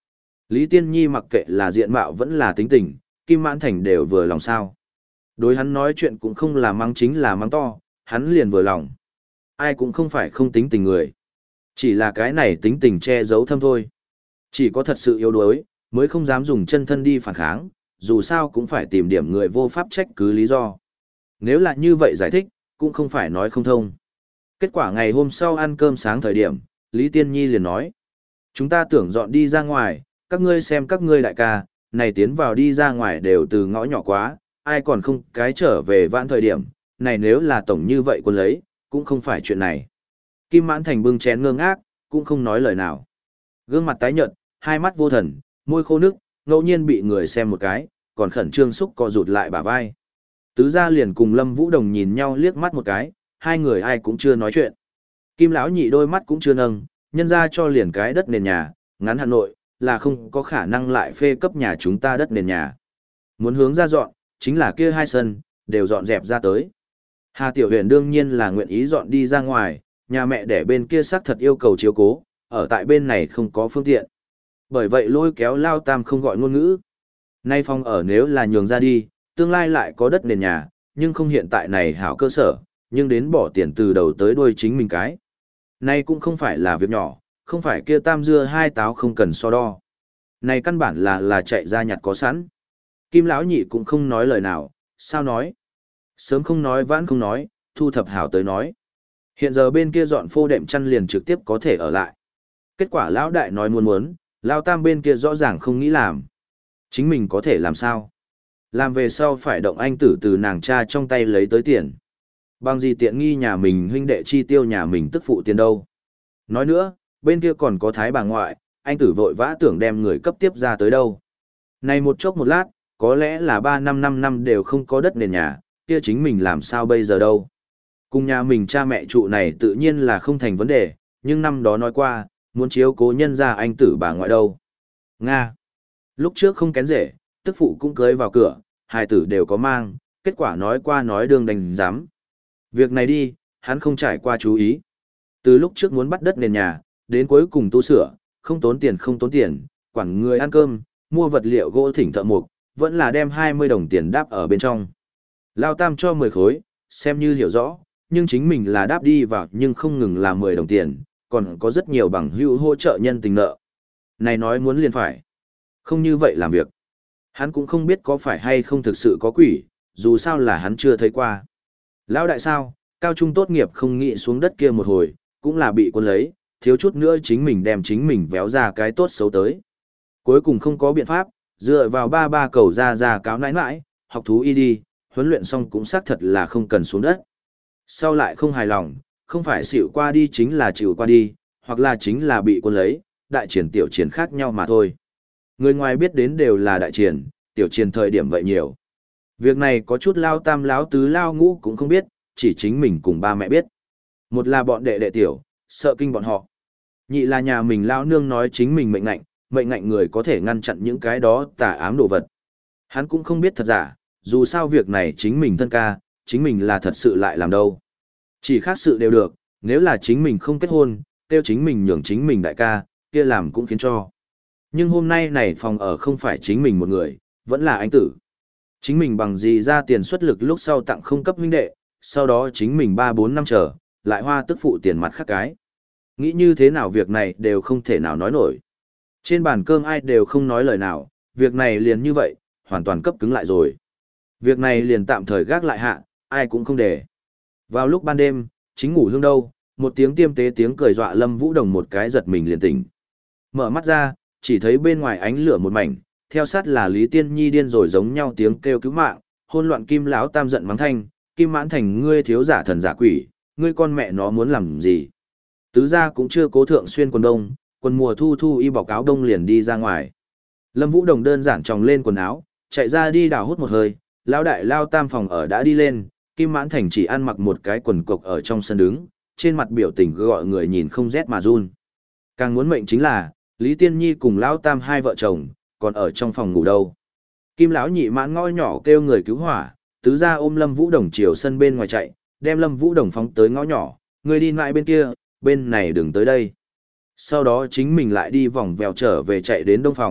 Lý Tiên Nhi mặc kệ là diện mạo vẫn là tính tình, Kim Mãn Thành đều vừa lòng sao. Đối hắn nói chuyện cũng không là mắng chính là mắng to, hắn liền vừa lòng. Ai cũng không phải không tính tình người. Chỉ là cái này tính tình che giấu thâm thôi. Chỉ có thật sự yếu đuối, mới không dám dùng chân thân đi phản kháng, dù sao cũng phải tìm điểm người vô pháp trách cứ lý do. Nếu là như vậy giải thích, cũng không phải nói không thông. Kết quả ngày hôm sau ăn cơm sáng thời điểm, Lý Tiên Nhi liền nói. Chúng ta tưởng dọn đi ra ngoài, các ngươi xem các ngươi đại ca, này tiến vào đi ra ngoài đều từ ngõ nhỏ quá, ai còn không cái trở về vãn thời điểm, này nếu là tổng như vậy quân lấy, cũng không phải chuyện này. Kim Mãn Thành bưng chén ngơ ngác, cũng không nói lời nào. Gương mặt tái nhợt, hai mắt vô thần, môi khô nước, ngẫu nhiên bị người xem một cái, còn khẩn trương xúc co rụt lại bả vai. Tứ gia liền cùng Lâm Vũ Đồng nhìn nhau liếc mắt một cái, hai người ai cũng chưa nói chuyện. Kim lão nhị đôi mắt cũng chưa nâng, nhân ra cho liền cái đất nền nhà, ngắn Hà Nội, là không có khả năng lại phê cấp nhà chúng ta đất nền nhà. Muốn hướng ra dọn, chính là kia hai sân, đều dọn dẹp ra tới. Hà Tiểu Huyền đương nhiên là nguyện ý dọn đi ra ngoài, nhà mẹ đẻ bên kia xác thật yêu cầu chiếu cố, ở tại bên này không có phương tiện. Bởi vậy lôi kéo Lao Tam không gọi ngôn ngữ. Nay phòng ở nếu là nhường ra đi, tương lai lại có đất nền nhà, nhưng không hiện tại này hảo cơ sở, nhưng đến bỏ tiền từ đầu tới đuôi chính mình cái. Nay cũng không phải là việc nhỏ, không phải kia tam dưa hai táo không cần so đo. Này căn bản là là chạy ra nhặt có sẵn. Kim lão nhị cũng không nói lời nào, sao nói? Sớm không nói vãn không nói, thu thập hảo tới nói. Hiện giờ bên kia dọn phô đệm chăn liền trực tiếp có thể ở lại. Kết quả lão đại nói muốn muốn, lão tam bên kia rõ ràng không nghĩ làm. Chính mình có thể làm sao? Làm về sau phải động anh tử từ nàng cha trong tay lấy tới tiền. Bằng gì tiện nghi nhà mình huynh đệ chi tiêu nhà mình tức phụ tiền đâu. Nói nữa, bên kia còn có thái bà ngoại, anh tử vội vã tưởng đem người cấp tiếp ra tới đâu. Này một chốc một lát, có lẽ là ba năm năm năm đều không có đất nền nhà, kia chính mình làm sao bây giờ đâu. Cùng nhà mình cha mẹ trụ này tự nhiên là không thành vấn đề, nhưng năm đó nói qua, muốn chiếu cố nhân ra anh tử bà ngoại đâu. Nga. Lúc trước không kén rể, tức phụ cũng cưới vào cửa, hai tử đều có mang, kết quả nói qua nói đường đành dám. Việc này đi, hắn không trải qua chú ý. Từ lúc trước muốn bắt đất nền nhà, đến cuối cùng tu sửa, không tốn tiền không tốn tiền, quản người ăn cơm, mua vật liệu gỗ thỉnh thợ mộc, vẫn là đem hai mươi đồng tiền đáp ở bên trong. Lao Tam cho mười khối, xem như hiểu rõ, nhưng chính mình là đáp đi vào nhưng không ngừng là mười đồng tiền, còn có rất nhiều bằng hữu hỗ trợ nhân tình nợ. Này nói muốn liền phải. Không như vậy làm việc. Hắn cũng không biết có phải hay không thực sự có quỷ, dù sao là hắn chưa thấy qua. Lão đại sao, cao trung tốt nghiệp không nghĩ xuống đất kia một hồi, cũng là bị quân lấy, thiếu chút nữa chính mình đem chính mình véo ra cái tốt xấu tới. Cuối cùng không có biện pháp, dựa vào ba ba cầu ra ra cáo nãi nãi, học thú y đi, huấn luyện xong cũng xác thật là không cần xuống đất. Sau lại không hài lòng, không phải xỉu qua đi chính là chịu qua đi, hoặc là chính là bị quân lấy, đại triển tiểu triển khác nhau mà thôi. Người ngoài biết đến đều là đại triển, tiểu triển thời điểm vậy nhiều. Việc này có chút lao tam láo tứ lao ngũ cũng không biết, chỉ chính mình cùng ba mẹ biết. Một là bọn đệ đệ tiểu, sợ kinh bọn họ. Nhị là nhà mình lao nương nói chính mình mệnh ngạnh, mệnh ngạnh người có thể ngăn chặn những cái đó tà ám đồ vật. Hắn cũng không biết thật giả, dù sao việc này chính mình thân ca, chính mình là thật sự lại làm đâu. Chỉ khác sự đều được, nếu là chính mình không kết hôn, tiêu chính mình nhường chính mình đại ca, kia làm cũng khiến cho. Nhưng hôm nay này phòng ở không phải chính mình một người, vẫn là anh tử. Chính mình bằng gì ra tiền xuất lực lúc sau tặng không cấp huynh đệ, sau đó chính mình ba bốn năm chờ, lại hoa tức phụ tiền mặt khác cái. Nghĩ như thế nào việc này đều không thể nào nói nổi. Trên bàn cơm ai đều không nói lời nào, việc này liền như vậy, hoàn toàn cấp cứng lại rồi. Việc này liền tạm thời gác lại hạ, ai cũng không để. Vào lúc ban đêm, chính ngủ hương đâu, một tiếng tiêm tế tiếng cười dọa Lâm Vũ Đồng một cái giật mình liền tỉnh. Mở mắt ra, chỉ thấy bên ngoài ánh lửa một mảnh, theo sát là Lý Tiên Nhi điên rồi giống nhau tiếng kêu cứu mạng, hôn loạn Kim lão tam giận mắng thanh, Kim Mãn Thành ngươi thiếu giả thần giả quỷ, ngươi con mẹ nó muốn làm gì? Tứ gia cũng chưa cố thượng xuyên quần đông, quần mùa thu thu y bọc áo đông liền đi ra ngoài. Lâm Vũ Đồng đơn giản tròng lên quần áo, chạy ra đi đào hút một hơi, lão đại lao tam phòng ở đã đi lên, Kim Mãn Thành chỉ ăn mặc một cái quần cộc ở trong sân đứng, trên mặt biểu tình gọi người nhìn không rét mà run. Càng muốn mệnh chính là, Lý Tiên Nhi cùng lão tam hai vợ chồng, còn ở trong phòng ngủ đâu. Kim lão nhị mãn ngõ nhỏ kêu người cứu hỏa, tứ gia ôm Lâm Vũ Đồng chiều sân bên ngoài chạy, đem Lâm Vũ Đồng phóng tới ngõ nhỏ, người đi lại bên kia, bên này đừng tới đây. Sau đó chính mình lại đi vòng vèo trở về chạy đến đông phòng,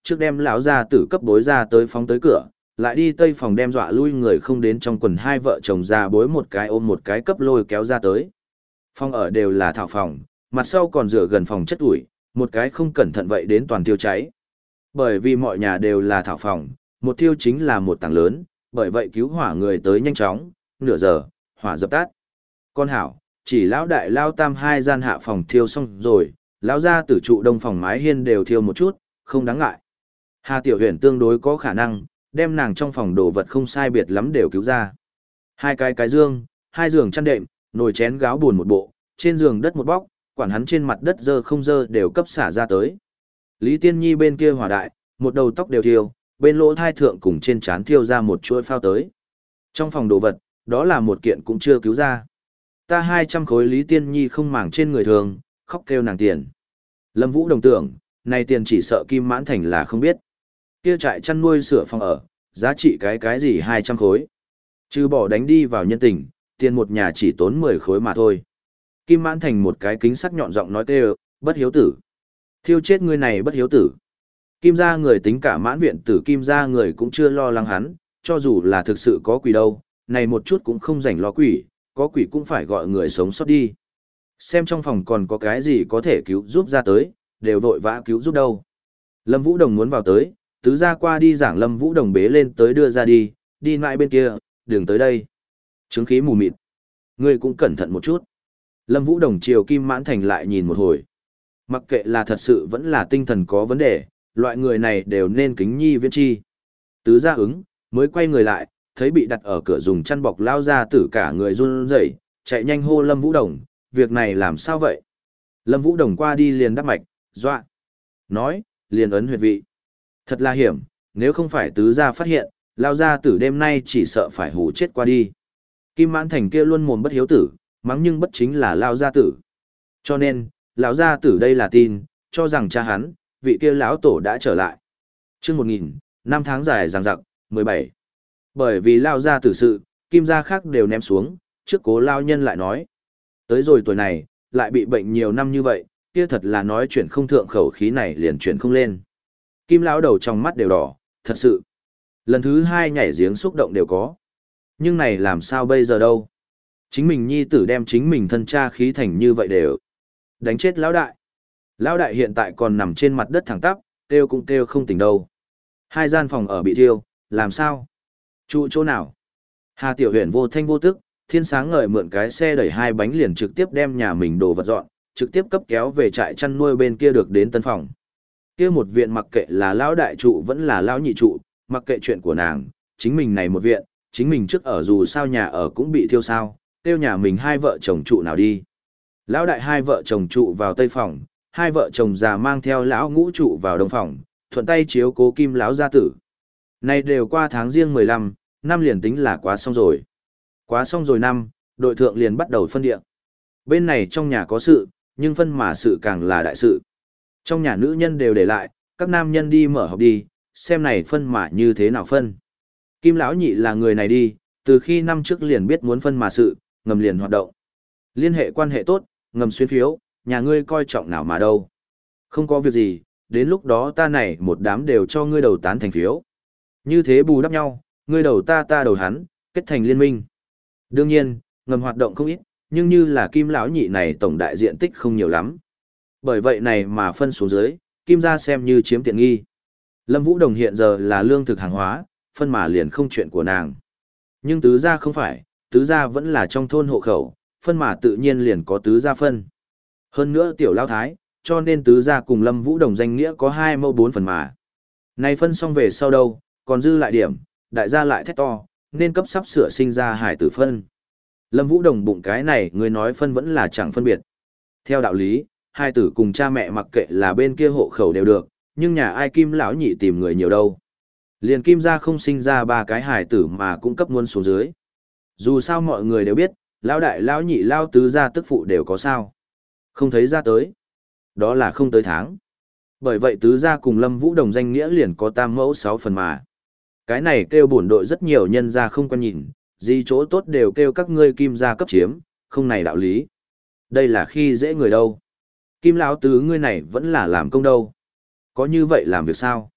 trước đem lão gia tử cấp bối ra tới phóng tới cửa, lại đi tây phòng đem dọa lui người không đến trong quần hai vợ chồng già bối một cái ôm một cái cấp lôi kéo ra tới. Phòng ở đều là thảo phòng, mặt sau còn rửa gần phòng chất ủi, một cái không cẩn thận vậy đến toàn tiêu cháy. Bởi vì mọi nhà đều là thảo phòng, một thiêu chính là một tảng lớn, bởi vậy cứu hỏa người tới nhanh chóng, nửa giờ, hỏa dập tắt. Con hảo, chỉ lão đại lao tam hai gian hạ phòng thiêu xong rồi, lão gia tử trụ đông phòng mái hiên đều thiêu một chút, không đáng ngại. Hà Tiểu Huyền tương đối có khả năng, đem nàng trong phòng đồ vật không sai biệt lắm đều cứu ra. Hai cái cái dương, hai giường chăn đệm, nồi chén gáo buồn một bộ, trên giường đất một bóc, quản hắn trên mặt đất dơ không dơ đều cấp xả ra tới. Lý Tiên Nhi bên kia hỏa đại, một đầu tóc đều thiêu, bên lỗ thai thượng cùng trên trán thiêu ra một chuỗi phao tới. Trong phòng đồ vật, đó là một kiện cũng chưa cứu ra. Ta hai trăm khối Lý Tiên Nhi không màng trên người thường, khóc kêu nàng tiền. Lâm Vũ đồng tưởng, này tiền chỉ sợ Kim Mãn Thành là không biết. Kia trại chăn nuôi sửa phòng ở, giá trị cái cái gì hai trăm khối. Trừ bỏ đánh đi vào nhân tình, tiền một nhà chỉ tốn mười khối mà thôi. Kim Mãn Thành một cái kính sắc nhọn giọng nói kêu, bất hiếu tử. Thiêu chết người này bất hiếu tử. Kim gia người tính cả mãn viện tử Kim gia người cũng chưa lo lắng hắn, cho dù là thực sự có quỷ đâu, này một chút cũng không rảnh lo quỷ, có quỷ cũng phải gọi người sống sót đi. Xem trong phòng còn có cái gì có thể cứu giúp ra tới, đều vội vã cứu giúp đâu. Lâm Vũ Đồng muốn vào tới, tứ gia qua đi giảng Lâm Vũ Đồng bế lên tới đưa ra đi, đi mãi bên kia, đừng tới đây. Chứng khí mù mịt. Ngươi cũng cẩn thận một chút. Lâm Vũ Đồng chiều Kim Mãn Thành lại nhìn một hồi. Mặc kệ là thật sự vẫn là tinh thần có vấn đề, loại người này đều nên kính nhi viễn chi. Tứ gia ứng, mới quay người lại, thấy bị đặt ở cửa dùng chăn bọc lao ra tử cả người run rẩy, chạy nhanh hô Lâm Vũ Đồng, việc này làm sao vậy? Lâm Vũ Đồng qua đi liền đắp mạch, dọa. Nói, liền ấn huyệt vị. Thật là hiểm, nếu không phải tứ gia phát hiện, lao ra tử đêm nay chỉ sợ phải hù chết qua đi. Kim Mãn Thành kia luôn mồm bất hiếu tử, mắng nhưng bất chính là lao gia tử. Cho nên, lão gia tử đây là tin, cho rằng cha hắn, vị kia lão tổ đã trở lại. Chương một nghìn, năm tháng dài dằng dặc, mười bảy. Bởi vì lao gia tử sự, Kim gia khác đều ném xuống, trước cố lao nhân lại nói. Tới rồi tuổi này, lại bị bệnh nhiều năm như vậy, kia thật là nói chuyện không thượng khẩu khí này liền chuyển không lên. Kim lão đầu trong mắt đều đỏ, thật sự. Lần thứ hai nhảy giếng xúc động đều có. Nhưng này làm sao bây giờ đâu? Chính mình nhi tử đem chính mình thân cha khí thành như vậy đều. Đánh chết lão đại. Lão đại hiện tại còn nằm trên mặt đất thẳng tắp, kêu cũng kêu không tỉnh đâu. Hai gian phòng ở bị thiêu, làm sao? Trụ chỗ nào? Hà Tiểu Huyền vô thanh vô tức, thiên sáng ngời mượn cái xe đẩy hai bánh liền trực tiếp đem nhà mình đồ vật dọn, trực tiếp cấp kéo về trại chăn nuôi bên kia được đến tân phòng. Kia một viện mặc kệ là lão đại trụ vẫn là lão nhị trụ, mặc kệ chuyện của nàng, chính mình này một viện, chính mình trước ở dù sao nhà ở cũng bị thiêu sao, tiêu nhà mình hai vợ chồng trụ nào đi. Lão đại hai vợ chồng trụ vào tây phòng, hai vợ chồng già mang theo lão ngũ trụ vào đông phòng, thuận tay chiếu cố Kim lão gia tử. Này đều qua tháng riêng mười lăm, năm liền tính là quá xong rồi. Quá xong rồi năm, đội thượng liền bắt đầu phân địa. Bên này trong nhà có sự, nhưng phân mà sự càng là đại sự. Trong nhà nữ nhân đều để lại, các nam nhân đi mở họp đi, xem này phân mà như thế nào phân. Kim lão nhị là người này đi, từ khi năm trước liền biết muốn phân mà sự, ngầm liền hoạt động. Liên hệ quan hệ tốt, ngầm xuyên phiếu, nhà ngươi coi trọng nào mà đâu. Không có việc gì, đến lúc đó ta này một đám đều cho ngươi đầu tán thành phiếu. Như thế bù đắp nhau, ngươi đầu ta ta đầu hắn, kết thành liên minh. Đương nhiên, ngầm hoạt động không ít, nhưng như là Kim lão nhị này tổng đại diện tích không nhiều lắm. Bởi vậy này mà phân xuống dưới, Kim gia xem như chiếm tiện nghi. Lâm Vũ Đồng hiện giờ là lương thực hàng hóa, phân mà liền không chuyện của nàng. Nhưng tứ gia không phải, tứ gia vẫn là trong thôn hộ khẩu, phân mà tự nhiên liền có tứ gia phân. Hơn nữa tiểu lao thái, cho nên tứ gia cùng Lâm Vũ Đồng danh nghĩa có hai mẫu bốn phần mà. Này phân xong về sau đâu, còn dư lại điểm, đại gia lại thét to, nên cấp sắp sửa sinh ra hải tử phân. Lâm Vũ Đồng bụng cái này người nói phân vẫn là chẳng phân biệt. Theo đạo lý, hai tử cùng cha mẹ mặc kệ là bên kia hộ khẩu đều được, nhưng nhà ai Kim lão nhị tìm người nhiều đâu. Liền Kim gia không sinh ra ba cái hải tử mà cũng cấp luôn xuống dưới. Dù sao mọi người đều biết, lão đại lão nhị lão tứ gia tức phụ đều có sao. Không thấy ra tới. Đó là không tới tháng. Bởi vậy tứ gia cùng Lâm Vũ Đồng danh nghĩa liền có tam mẫu sáu phần mà. Cái này kêu bổn đội rất nhiều nhân gia không quan nhìn, gì chỗ tốt đều kêu các ngươi Kim gia cấp chiếm, không này đạo lý. Đây là khi dễ người đâu. Kim lão tứ ngươi này vẫn là làm công đâu. Có như vậy làm việc sao?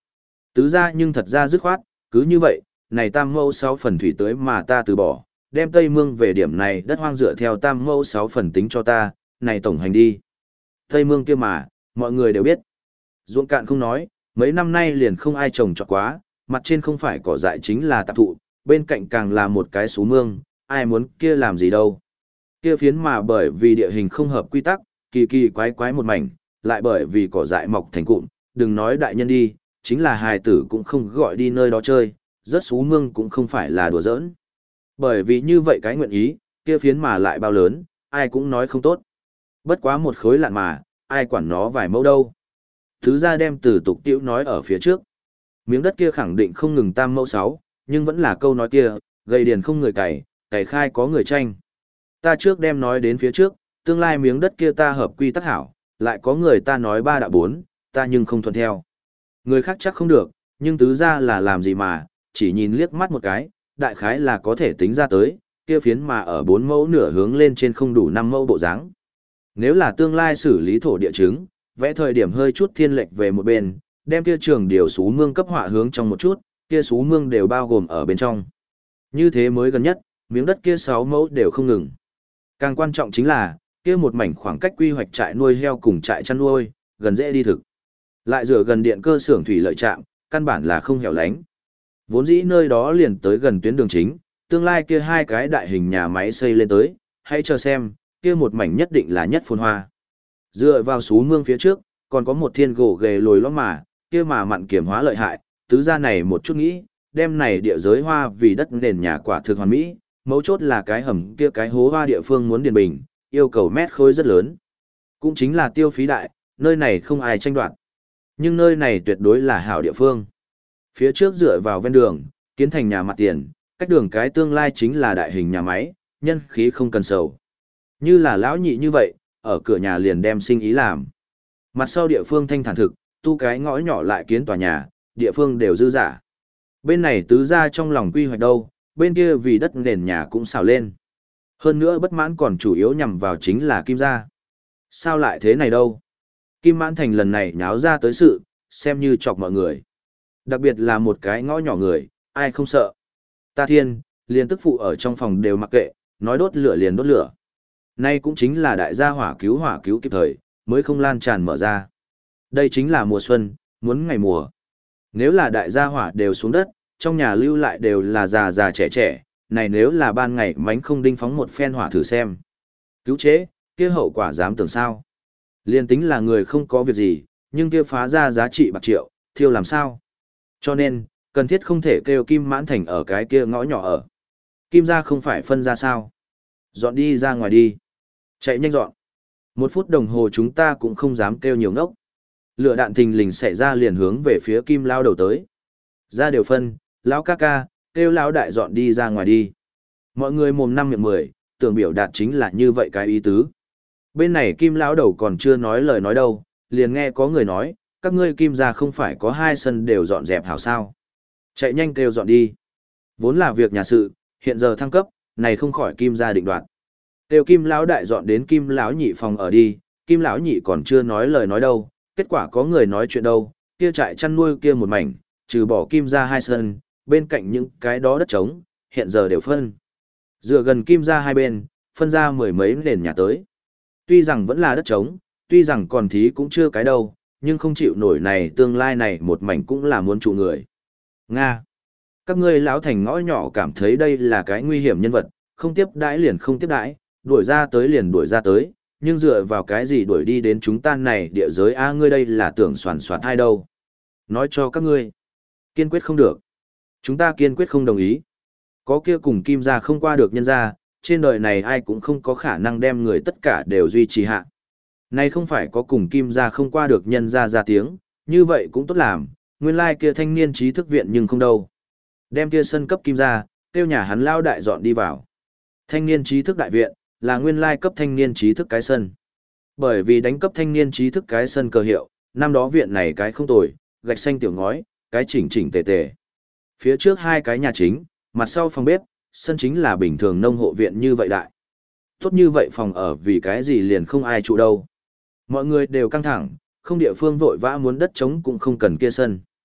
Tứ ra nhưng thật ra dứt khoát, cứ như vậy, này tam mẫu sáu phần thủy tưới mà ta từ bỏ, đem Tây Mương về điểm này đất hoang dựa theo tam mẫu sáu phần tính cho ta, này tổng hành đi. Tây Mương kia mà, mọi người đều biết. Ruộng cạn không nói, mấy năm nay liền không ai trồng trọt quá, mặt trên không phải cỏ dại chính là tạp thụ, bên cạnh càng là một cái xú mương, ai muốn kia làm gì đâu. Kia phiến mà bởi vì địa hình không hợp quy tắc, kỳ kỳ quái quái một mảnh, lại bởi vì cỏ dại mọc thành cụm, đừng nói đại nhân đi, chính là hài tử cũng không gọi đi nơi đó chơi, rất xú mương cũng không phải là đùa giỡn. Bởi vì như vậy cái nguyện ý, kia phiến mà lại bao lớn, ai cũng nói không tốt. Bất quá một khối lạn mà, ai quản nó vài mẫu đâu. Thứ ra đem từ tục tiễu nói ở phía trước. Miếng đất kia khẳng định không ngừng tam mẫu sáu, nhưng vẫn là câu nói kia, gây điền không người cày, cày khai có người tranh. Ta trước đem nói đến phía trước, tương lai miếng đất kia ta hợp quy tắc hảo, lại có người ta nói ba đã bốn, ta nhưng không thuận theo. Người khác chắc không được, nhưng tứ ra là làm gì mà, chỉ nhìn liếc mắt một cái, đại khái là có thể tính ra tới, kia phiến mà ở bốn mẫu nửa hướng lên trên không đủ năm mẫu bộ dáng. Nếu là tương lai xử lý thổ địa chứng, vẽ thời điểm hơi chút thiên lệch về một bên, đem kia trường điều xú mương cấp họa hướng trong một chút, kia xú mương đều bao gồm ở bên trong. Như thế mới gần nhất, miếng đất kia sáu mẫu đều không ngừng. Càng quan trọng chính là, kia một mảnh khoảng cách quy hoạch trại nuôi heo cùng trại chăn nuôi, gần dễ đi thực. Lại dựa gần điện cơ xưởng thủy lợi trạm, căn bản là không hẻo lánh. Vốn dĩ nơi đó liền tới gần tuyến đường chính, tương lai kia hai cái đại hình nhà máy xây lên tới, hãy chờ xem, kia một mảnh nhất định là nhất phồn hoa. Dựa vào xú mương phía trước, còn có một thiên gỗ ghề lồi lõm mà, kia mà mặn kiểm hóa lợi hại, tứ gia này một chút nghĩ, đem này địa giới hoa vì đất nền nhà quả thực hoàn mỹ, mấu chốt là cái hầm kia cái hố hoa địa phương muốn điền bình, yêu cầu mét khối rất lớn. Cũng chính là tiêu phí đại, nơi này không ai tranh đoạt. Nhưng nơi này tuyệt đối là hảo địa phương. Phía trước dựa vào ven đường, kiến thành nhà mặt tiền, cách đường cái tương lai chính là đại hình nhà máy, nhân khí không cần sầu. Như là lão nhị như vậy, ở cửa nhà liền đem sinh ý làm. Mặt sau địa phương thanh thản thực, tu cái ngõ nhỏ lại kiến tòa nhà, địa phương đều dư giả. Bên này tứ ra trong lòng quy hoạch đâu, bên kia vì đất nền nhà cũng xào lên. Hơn nữa bất mãn còn chủ yếu nhằm vào chính là Kim gia. Sao lại thế này đâu? Kim Mãn Thành lần này nháo ra tới sự, xem như chọc mọi người. Đặc biệt là một cái ngõ nhỏ người, ai không sợ. Ta thiên, liền tức phụ ở trong phòng đều mặc kệ, nói đốt lửa liền đốt lửa. Nay cũng chính là đại gia hỏa cứu hỏa cứu kịp thời, mới không lan tràn mở ra. Đây chính là mùa xuân, muốn ngày mùa. Nếu là đại gia hỏa đều xuống đất, trong nhà lưu lại đều là già già trẻ trẻ, này nếu là ban ngày mánh không đinh phóng một phen hỏa thử xem. Cứu chế, kia hậu quả dám tưởng sao. Liên tính là người không có việc gì, nhưng kia phá ra giá trị bạc triệu, thiêu làm sao. Cho nên, cần thiết không thể kêu Kim Mãn Thành ở cái kia ngõ nhỏ ở. Kim ra không phải phân ra sao. Dọn đi ra ngoài đi. Chạy nhanh dọn. Một phút đồng hồ chúng ta cũng không dám kêu nhiều ngốc. Lửa đạn thình lình xảy ra liền hướng về phía Kim lao đầu tới. Ra đều phân, lão ca ca, kêu lão đại dọn đi ra ngoài đi. Mọi người mồm năm miệng mười, tưởng biểu đạt chính là như vậy cái ý tứ. Bên này Kim lão đầu còn chưa nói lời nói đâu, liền nghe có người nói, các ngươi Kim gia không phải có hai sân đều dọn dẹp hảo sao. Chạy nhanh kêu dọn đi. Vốn là việc nhà sự, hiện giờ thăng cấp, này không khỏi Kim gia định đoạt. Kêu Kim lão đại dọn đến Kim lão nhị phòng ở đi, Kim lão nhị còn chưa nói lời nói đâu, kết quả có người nói chuyện đâu, kia trại chăn nuôi kia một mảnh, trừ bỏ Kim gia hai sân, bên cạnh những cái đó đất trống, hiện giờ đều phân. Dựa gần Kim gia hai bên, phân ra mười mấy nền nhà tới. Tuy rằng vẫn là đất trống, tuy rằng còn thí cũng chưa cái đâu, nhưng không chịu nổi này tương lai này một mảnh cũng là muốn trụ người. Nga. Các ngươi lão thành ngõ nhỏ cảm thấy đây là cái nguy hiểm nhân vật, không tiếp đãi liền không tiếp đãi, đuổi ra tới liền đuổi ra tới, nhưng dựa vào cái gì đuổi đi đến chúng ta này địa giới a ngươi đây là tưởng soàn soạt ai đâu. Nói cho các ngươi, kiên quyết không được. Chúng ta kiên quyết không đồng ý. Có kia cùng Kim gia không qua được nhân gia, trên đời này ai cũng không có khả năng đem người tất cả đều duy trì hạ. Này không phải có cùng Kim gia không qua được nhân gia ra tiếng, như vậy cũng tốt làm, nguyên lai like kia thanh niên trí thức viện nhưng không đâu. Đem kia sân cấp Kim gia, tiêu nhà hắn lao đại dọn đi vào. Thanh niên trí thức đại viện, là nguyên lai like cấp thanh niên trí thức cái sân. Bởi vì đánh cấp thanh niên trí thức cái sân cờ hiệu, năm đó viện này cái không tồi, gạch xanh tiểu ngói, cái chỉnh chỉnh tề tề. Phía trước hai cái nhà chính, mặt sau phòng bếp, sân chính là bình thường nông hộ viện như vậy đại. Tốt như vậy phòng ở vì cái gì liền không ai trụ đâu. Mọi người đều căng thẳng, không địa phương vội vã muốn đất trống cũng không cần kia sân.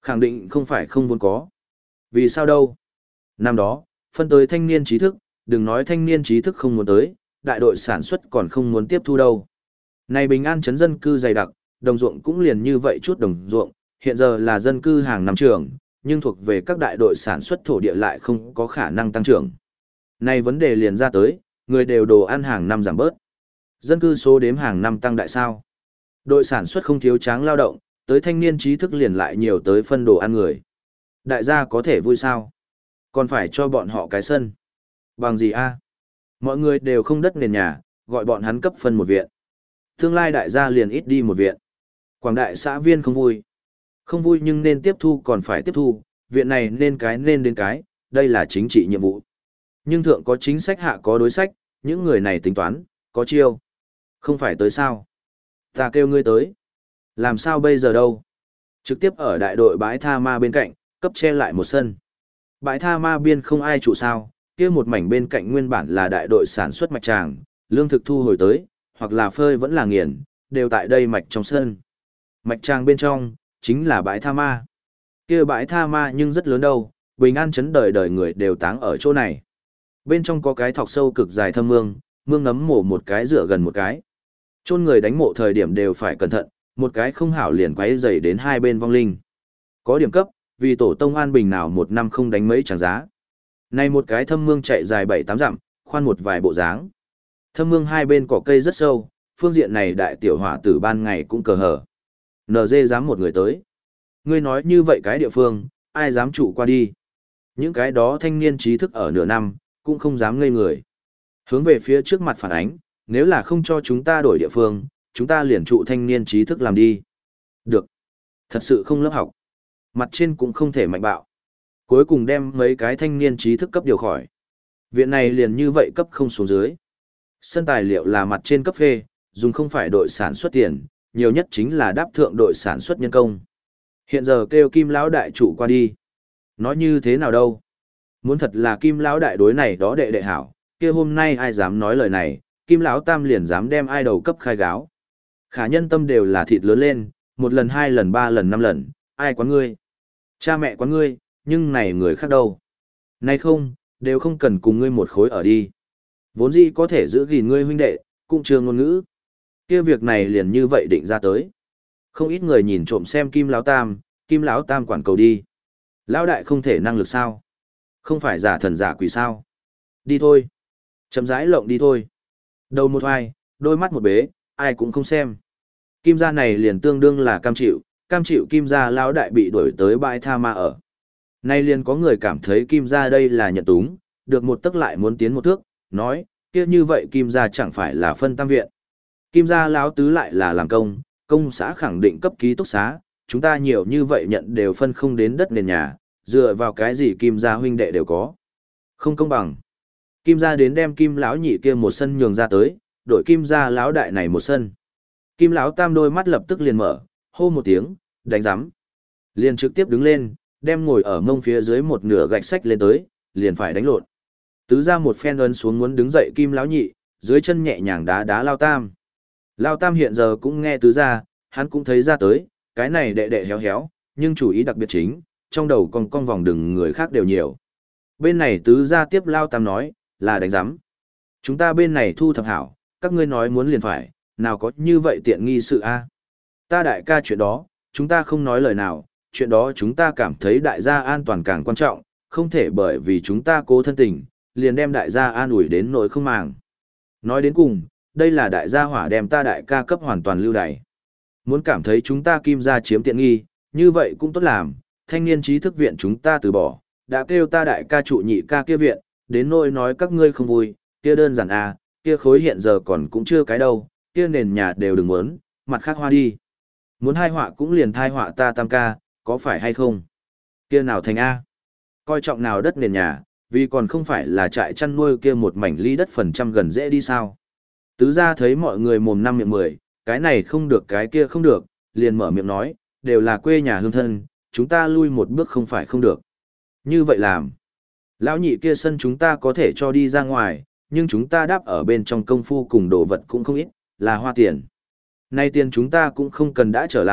Khẳng định không phải không vốn có. Vì sao đâu? Năm đó, phân tới thanh niên trí thức, đừng nói thanh niên trí thức không muốn tới, đại đội sản xuất còn không muốn tiếp thu đâu. Này Bình An trấn dân cư dày đặc, đồng ruộng cũng liền như vậy chút đồng ruộng, hiện giờ là dân cư hàng năm trưởng, nhưng thuộc về các đại đội sản xuất thổ địa lại không có khả năng tăng trưởng. Này vấn đề liền ra tới, người đều đồ ăn hàng năm giảm bớt. Dân cư số đếm hàng năm tăng đại sao? Đội sản xuất không thiếu tráng lao động, tới thanh niên trí thức liền lại nhiều tới phân đồ ăn người. Đại gia có thể vui sao? Còn phải cho bọn họ cái sân. Bằng gì a? Mọi người đều không đất nền nhà, gọi bọn hắn cấp phân một viện. Tương lai đại gia liền ít đi một viện. Quảng đại xã viên không vui. Không vui nhưng nên tiếp thu còn phải tiếp thu, viện này nên cái nên đến cái, đây là chính trị nhiệm vụ. Nhưng thượng có chính sách hạ có đối sách, những người này tính toán, có chiêu. Không phải tới sao? Ta kêu ngươi tới. Làm sao bây giờ đâu? Trực tiếp ở đại đội bãi tha ma bên cạnh, cấp che lại một sân. Bãi tha ma biên không ai trụ sao, kia một mảnh bên cạnh nguyên bản là đại đội sản xuất mạch tràng, lương thực thu hồi tới, hoặc là phơi vẫn là nghiền, đều tại đây mạch trong sân. Mạch tràng bên trong, chính là bãi tha ma. Kia bãi tha ma nhưng rất lớn đâu, Bình An trấn đời đời người đều táng ở chỗ này. Bên trong có cái thọc sâu cực dài thâm mương, mương nấm mổ một cái rửa gần một cái. Chôn người đánh mộ thời điểm đều phải cẩn thận, một cái không hảo liền quấy dày đến hai bên vong linh. Có điểm cấp, vì tổ tông an bình nào một năm không đánh mấy chẳng giá. Này một cái thâm mương chạy dài bảy tám dặm, khoan một vài bộ dáng. Thâm mương hai bên cỏ cây rất sâu, phương diện này đại tiểu hỏa tử ban ngày cũng cờ hở. en giê dám một người tới. Ngươi nói như vậy cái địa phương, ai dám trụ qua đi. Những cái đó thanh niên trí thức ở nửa năm, cũng không dám ngây người. Hướng về phía trước mặt phản ánh, nếu là không cho chúng ta đổi địa phương, chúng ta liền trụ thanh niên trí thức làm đi. Được. Thật sự không lớp học. Mặt trên cũng không thể mạnh bạo. Cuối cùng đem mấy cái thanh niên trí thức cấp điều khỏi. Viện này liền như vậy cấp không xuống dưới. Sân tài liệu là mặt trên cấp phê, dùng không phải đội sản xuất tiền, nhiều nhất chính là đáp thượng đội sản xuất nhân công. Hiện giờ kêu Kim lão đại trụ qua đi. Nói như thế nào đâu? Muốn thật là Kim lão đại đối này đó đệ đệ hảo, kia hôm nay ai dám nói lời này, Kim lão tam liền dám đem ai đầu cấp khai gáo. Khả nhân tâm đều là thịt lớn lên, một lần hai lần ba lần năm lần, ai quán ngươi? Cha mẹ quán ngươi, nhưng này người khác đâu? Này không, đều không cần cùng ngươi một khối ở đi. Vốn dĩ có thể giữ gìn ngươi huynh đệ, cũng chưa ngôn ngữ. Kia việc này liền như vậy định ra tới. Không ít người nhìn trộm xem Kim lão tam, Kim lão tam quản cầu đi. Lão đại không thể năng lực sao? Không phải giả thần giả quỷ sao? Đi thôi. Chậm rãi lộng đi thôi. Đầu một hoài, đôi mắt một bế, ai cũng không xem. Kim gia này liền tương đương là cam chịu, cam chịu Kim gia lão đại bị đuổi tới bãi tha ma ở. Nay liền có người cảm thấy Kim gia đây là nhận túng, được một tức lại muốn tiến một thước, nói, kia như vậy Kim gia chẳng phải là phân tam viện. Kim gia lão tứ lại là làm công, công xã khẳng định cấp ký túc xá, chúng ta nhiều như vậy nhận đều phân không đến đất nền nhà, dựa vào cái gì Kim gia huynh đệ đều có. Không công bằng. Kim gia đến đem Kim lão nhị kia một sân nhường ra tới, đổi Kim gia lão đại này một sân. Kim lão tam đôi mắt lập tức liền mở, hô một tiếng, đánh giám. Liền trực tiếp đứng lên, đem ngồi ở mông phía dưới một nửa gạch sách lên tới, liền phải đánh lộn. Tứ ra một phen ấn xuống muốn đứng dậy Kim lão nhị, dưới chân nhẹ nhàng đá đá Lao Tam. Lao Tam hiện giờ cũng nghe tứ ra, hắn cũng thấy ra tới, cái này đệ đệ héo héo, nhưng chủ ý đặc biệt chính, trong đầu còn con vòng đừng người khác đều nhiều. Bên này tứ ra tiếp Lao Tam nói, là đánh giám. Chúng ta bên này thu thập hảo, các ngươi nói muốn liền phải, nào có như vậy tiện nghi sự a? Ta đại ca chuyện đó, chúng ta không nói lời nào, chuyện đó chúng ta cảm thấy đại gia an toàn càng quan trọng, không thể bởi vì chúng ta cố thân tình, liền đem đại gia an ủi đến nỗi không màng. Nói đến cùng, đây là đại gia hỏa đem ta đại ca cấp hoàn toàn lưu đày. Muốn cảm thấy chúng ta Kim gia chiếm tiện nghi, như vậy cũng tốt làm, thanh niên trí thức viện chúng ta từ bỏ, đã kêu ta đại ca trụ nhị ca kia viện, đến nỗi nói các ngươi không vui, kia đơn giản à, kia khối hiện giờ còn cũng chưa cái đâu, kia nền nhà đều đừng muốn, mặt khác hoa đi. Muốn hai họa cũng liền thai họa ta tam ca, có phải hay không? Kia nào thành A? Coi trọng nào đất nền nhà, vì còn không phải là trại chăn nuôi kia một mảnh ly đất phần trăm gần dễ đi sao? Tứ ra thấy mọi người mồm năm miệng mười, cái này không được cái kia không được, liền mở miệng nói, đều là quê nhà hương thân, chúng ta lui một bước không phải không được. Như vậy làm. Lão nhị kia sân chúng ta có thể cho đi ra ngoài, nhưng chúng ta đáp ở bên trong công phu cùng đồ vật cũng không ít, là hoa tiền. Nay tiền chúng ta cũng không cần đã trở lại,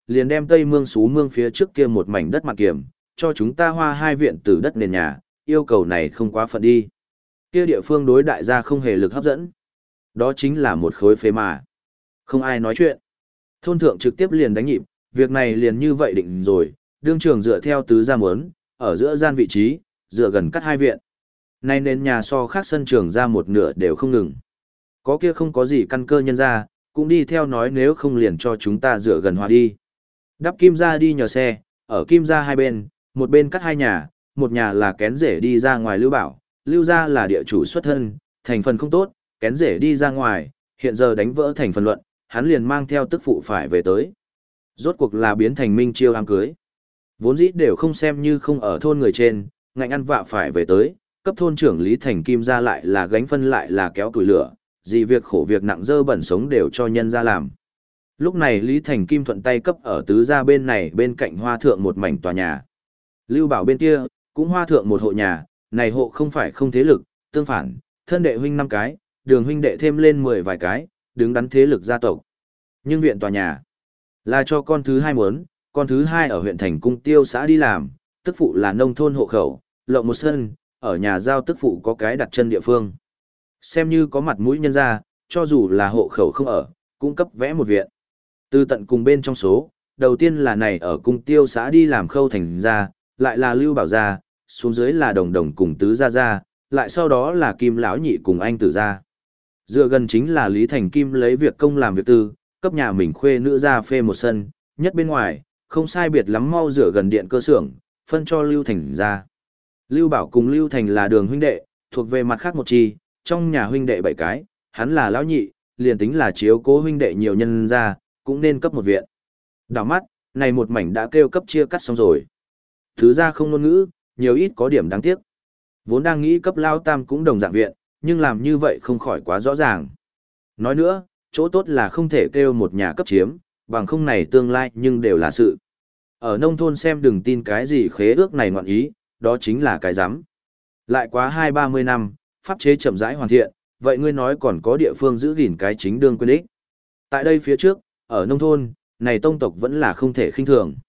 liền đem Tây Mương Xú Mương phía trước kia một mảnh đất mặt kiểm, cho chúng ta hoa hai viện từ đất nền nhà, yêu cầu này không quá phận đi. Kia địa phương đối đại gia không hề lực hấp dẫn. Đó chính là một khối phế mà. Không ai nói chuyện. Thôn thượng trực tiếp liền đánh nhịp, việc này liền như vậy định rồi, đương trường dựa theo tứ gia muốn, ở giữa gian vị trí, dựa gần cắt hai viện. Nay nên nhà so khác sân trường ra một nửa đều không ngừng. Có kia không có gì căn cơ nhân ra, cũng đi theo nói nếu không liền cho chúng ta dựa gần hòa đi. Đắp kim ra đi nhờ xe, ở kim ra hai bên, một bên cắt hai nhà, một nhà là kén rể đi ra ngoài lưu bảo, lưu ra là địa chủ xuất thân, thành phần không tốt, kén rể đi ra ngoài, hiện giờ đánh vỡ thành phần luận, hắn liền mang theo tức phụ phải về tới. Rốt cuộc là biến thành minh chiêu ám cưới. Vốn dĩ đều không xem như không ở thôn người trên, ngạnh ăn vạ phải về tới, cấp thôn trưởng Lý Thành Kim ra lại là gánh phân lại là kéo củi lửa, gì việc khổ việc nặng dơ bẩn sống đều cho nhân ra làm. Lúc này Lý Thành Kim thuận tay cấp ở tứ gia bên này bên cạnh hoa thượng một mảnh tòa nhà. Lưu Bảo bên kia, cũng hoa thượng một hộ nhà, này hộ không phải không thế lực, tương phản, thân đệ huynh năm cái, đường huynh đệ thêm lên mười vài cái, đứng đắn thế lực gia tộc. Nhưng viện tòa nhà là cho con thứ hai muốn, con thứ hai ở huyện thành cung tiêu xã đi làm, tức phụ là nông thôn hộ khẩu, lộng một sân, ở nhà giao tức phụ có cái đặt chân địa phương. Xem như có mặt mũi nhân ra, cho dù là hộ khẩu không ở, cũng cấp vẽ một viện. Từ tận cùng bên trong số, đầu tiên là này ở cung tiêu xã đi làm khâu thành ra, lại là Lưu Bảo gia, xuống dưới là đồng đồng cùng tứ gia gia, lại sau đó là Kim lão nhị cùng anh tử gia. Dựa gần chính là Lý Thành Kim lấy việc công làm việc tư, cấp nhà mình khuê nữ ra phê một sân, nhất bên ngoài, không sai biệt lắm mau rửa gần điện cơ xưởng, phân cho Lưu Thành ra. Lưu Bảo cùng Lưu Thành là đường huynh đệ, thuộc về mặt khác một chi, trong nhà huynh đệ bảy cái, hắn là lão nhị, liền tính là chiếu cố huynh đệ nhiều nhân ra, cũng nên cấp một viện. Đảo mắt, này một mảnh đã kêu cấp chia cắt xong rồi. Thứ ra không ngôn ngữ, nhiều ít có điểm đáng tiếc. Vốn đang nghĩ cấp lao tam cũng đồng dạng viện, nhưng làm như vậy không khỏi quá rõ ràng. Nói nữa, chỗ tốt là không thể kêu một nhà cấp chiếm, bằng không này tương lai nhưng đều là sự. Ở nông thôn xem đừng tin cái gì khế ước này ngoạn ý, đó chính là cái giám. Lại quá hai ba mươi năm, pháp chế chậm rãi hoàn thiện, vậy ngươi nói còn có địa phương giữ gìn cái chính đương quyền ích. Tại đây phía trước, ở nông thôn, này tông tộc vẫn là không thể khinh thường.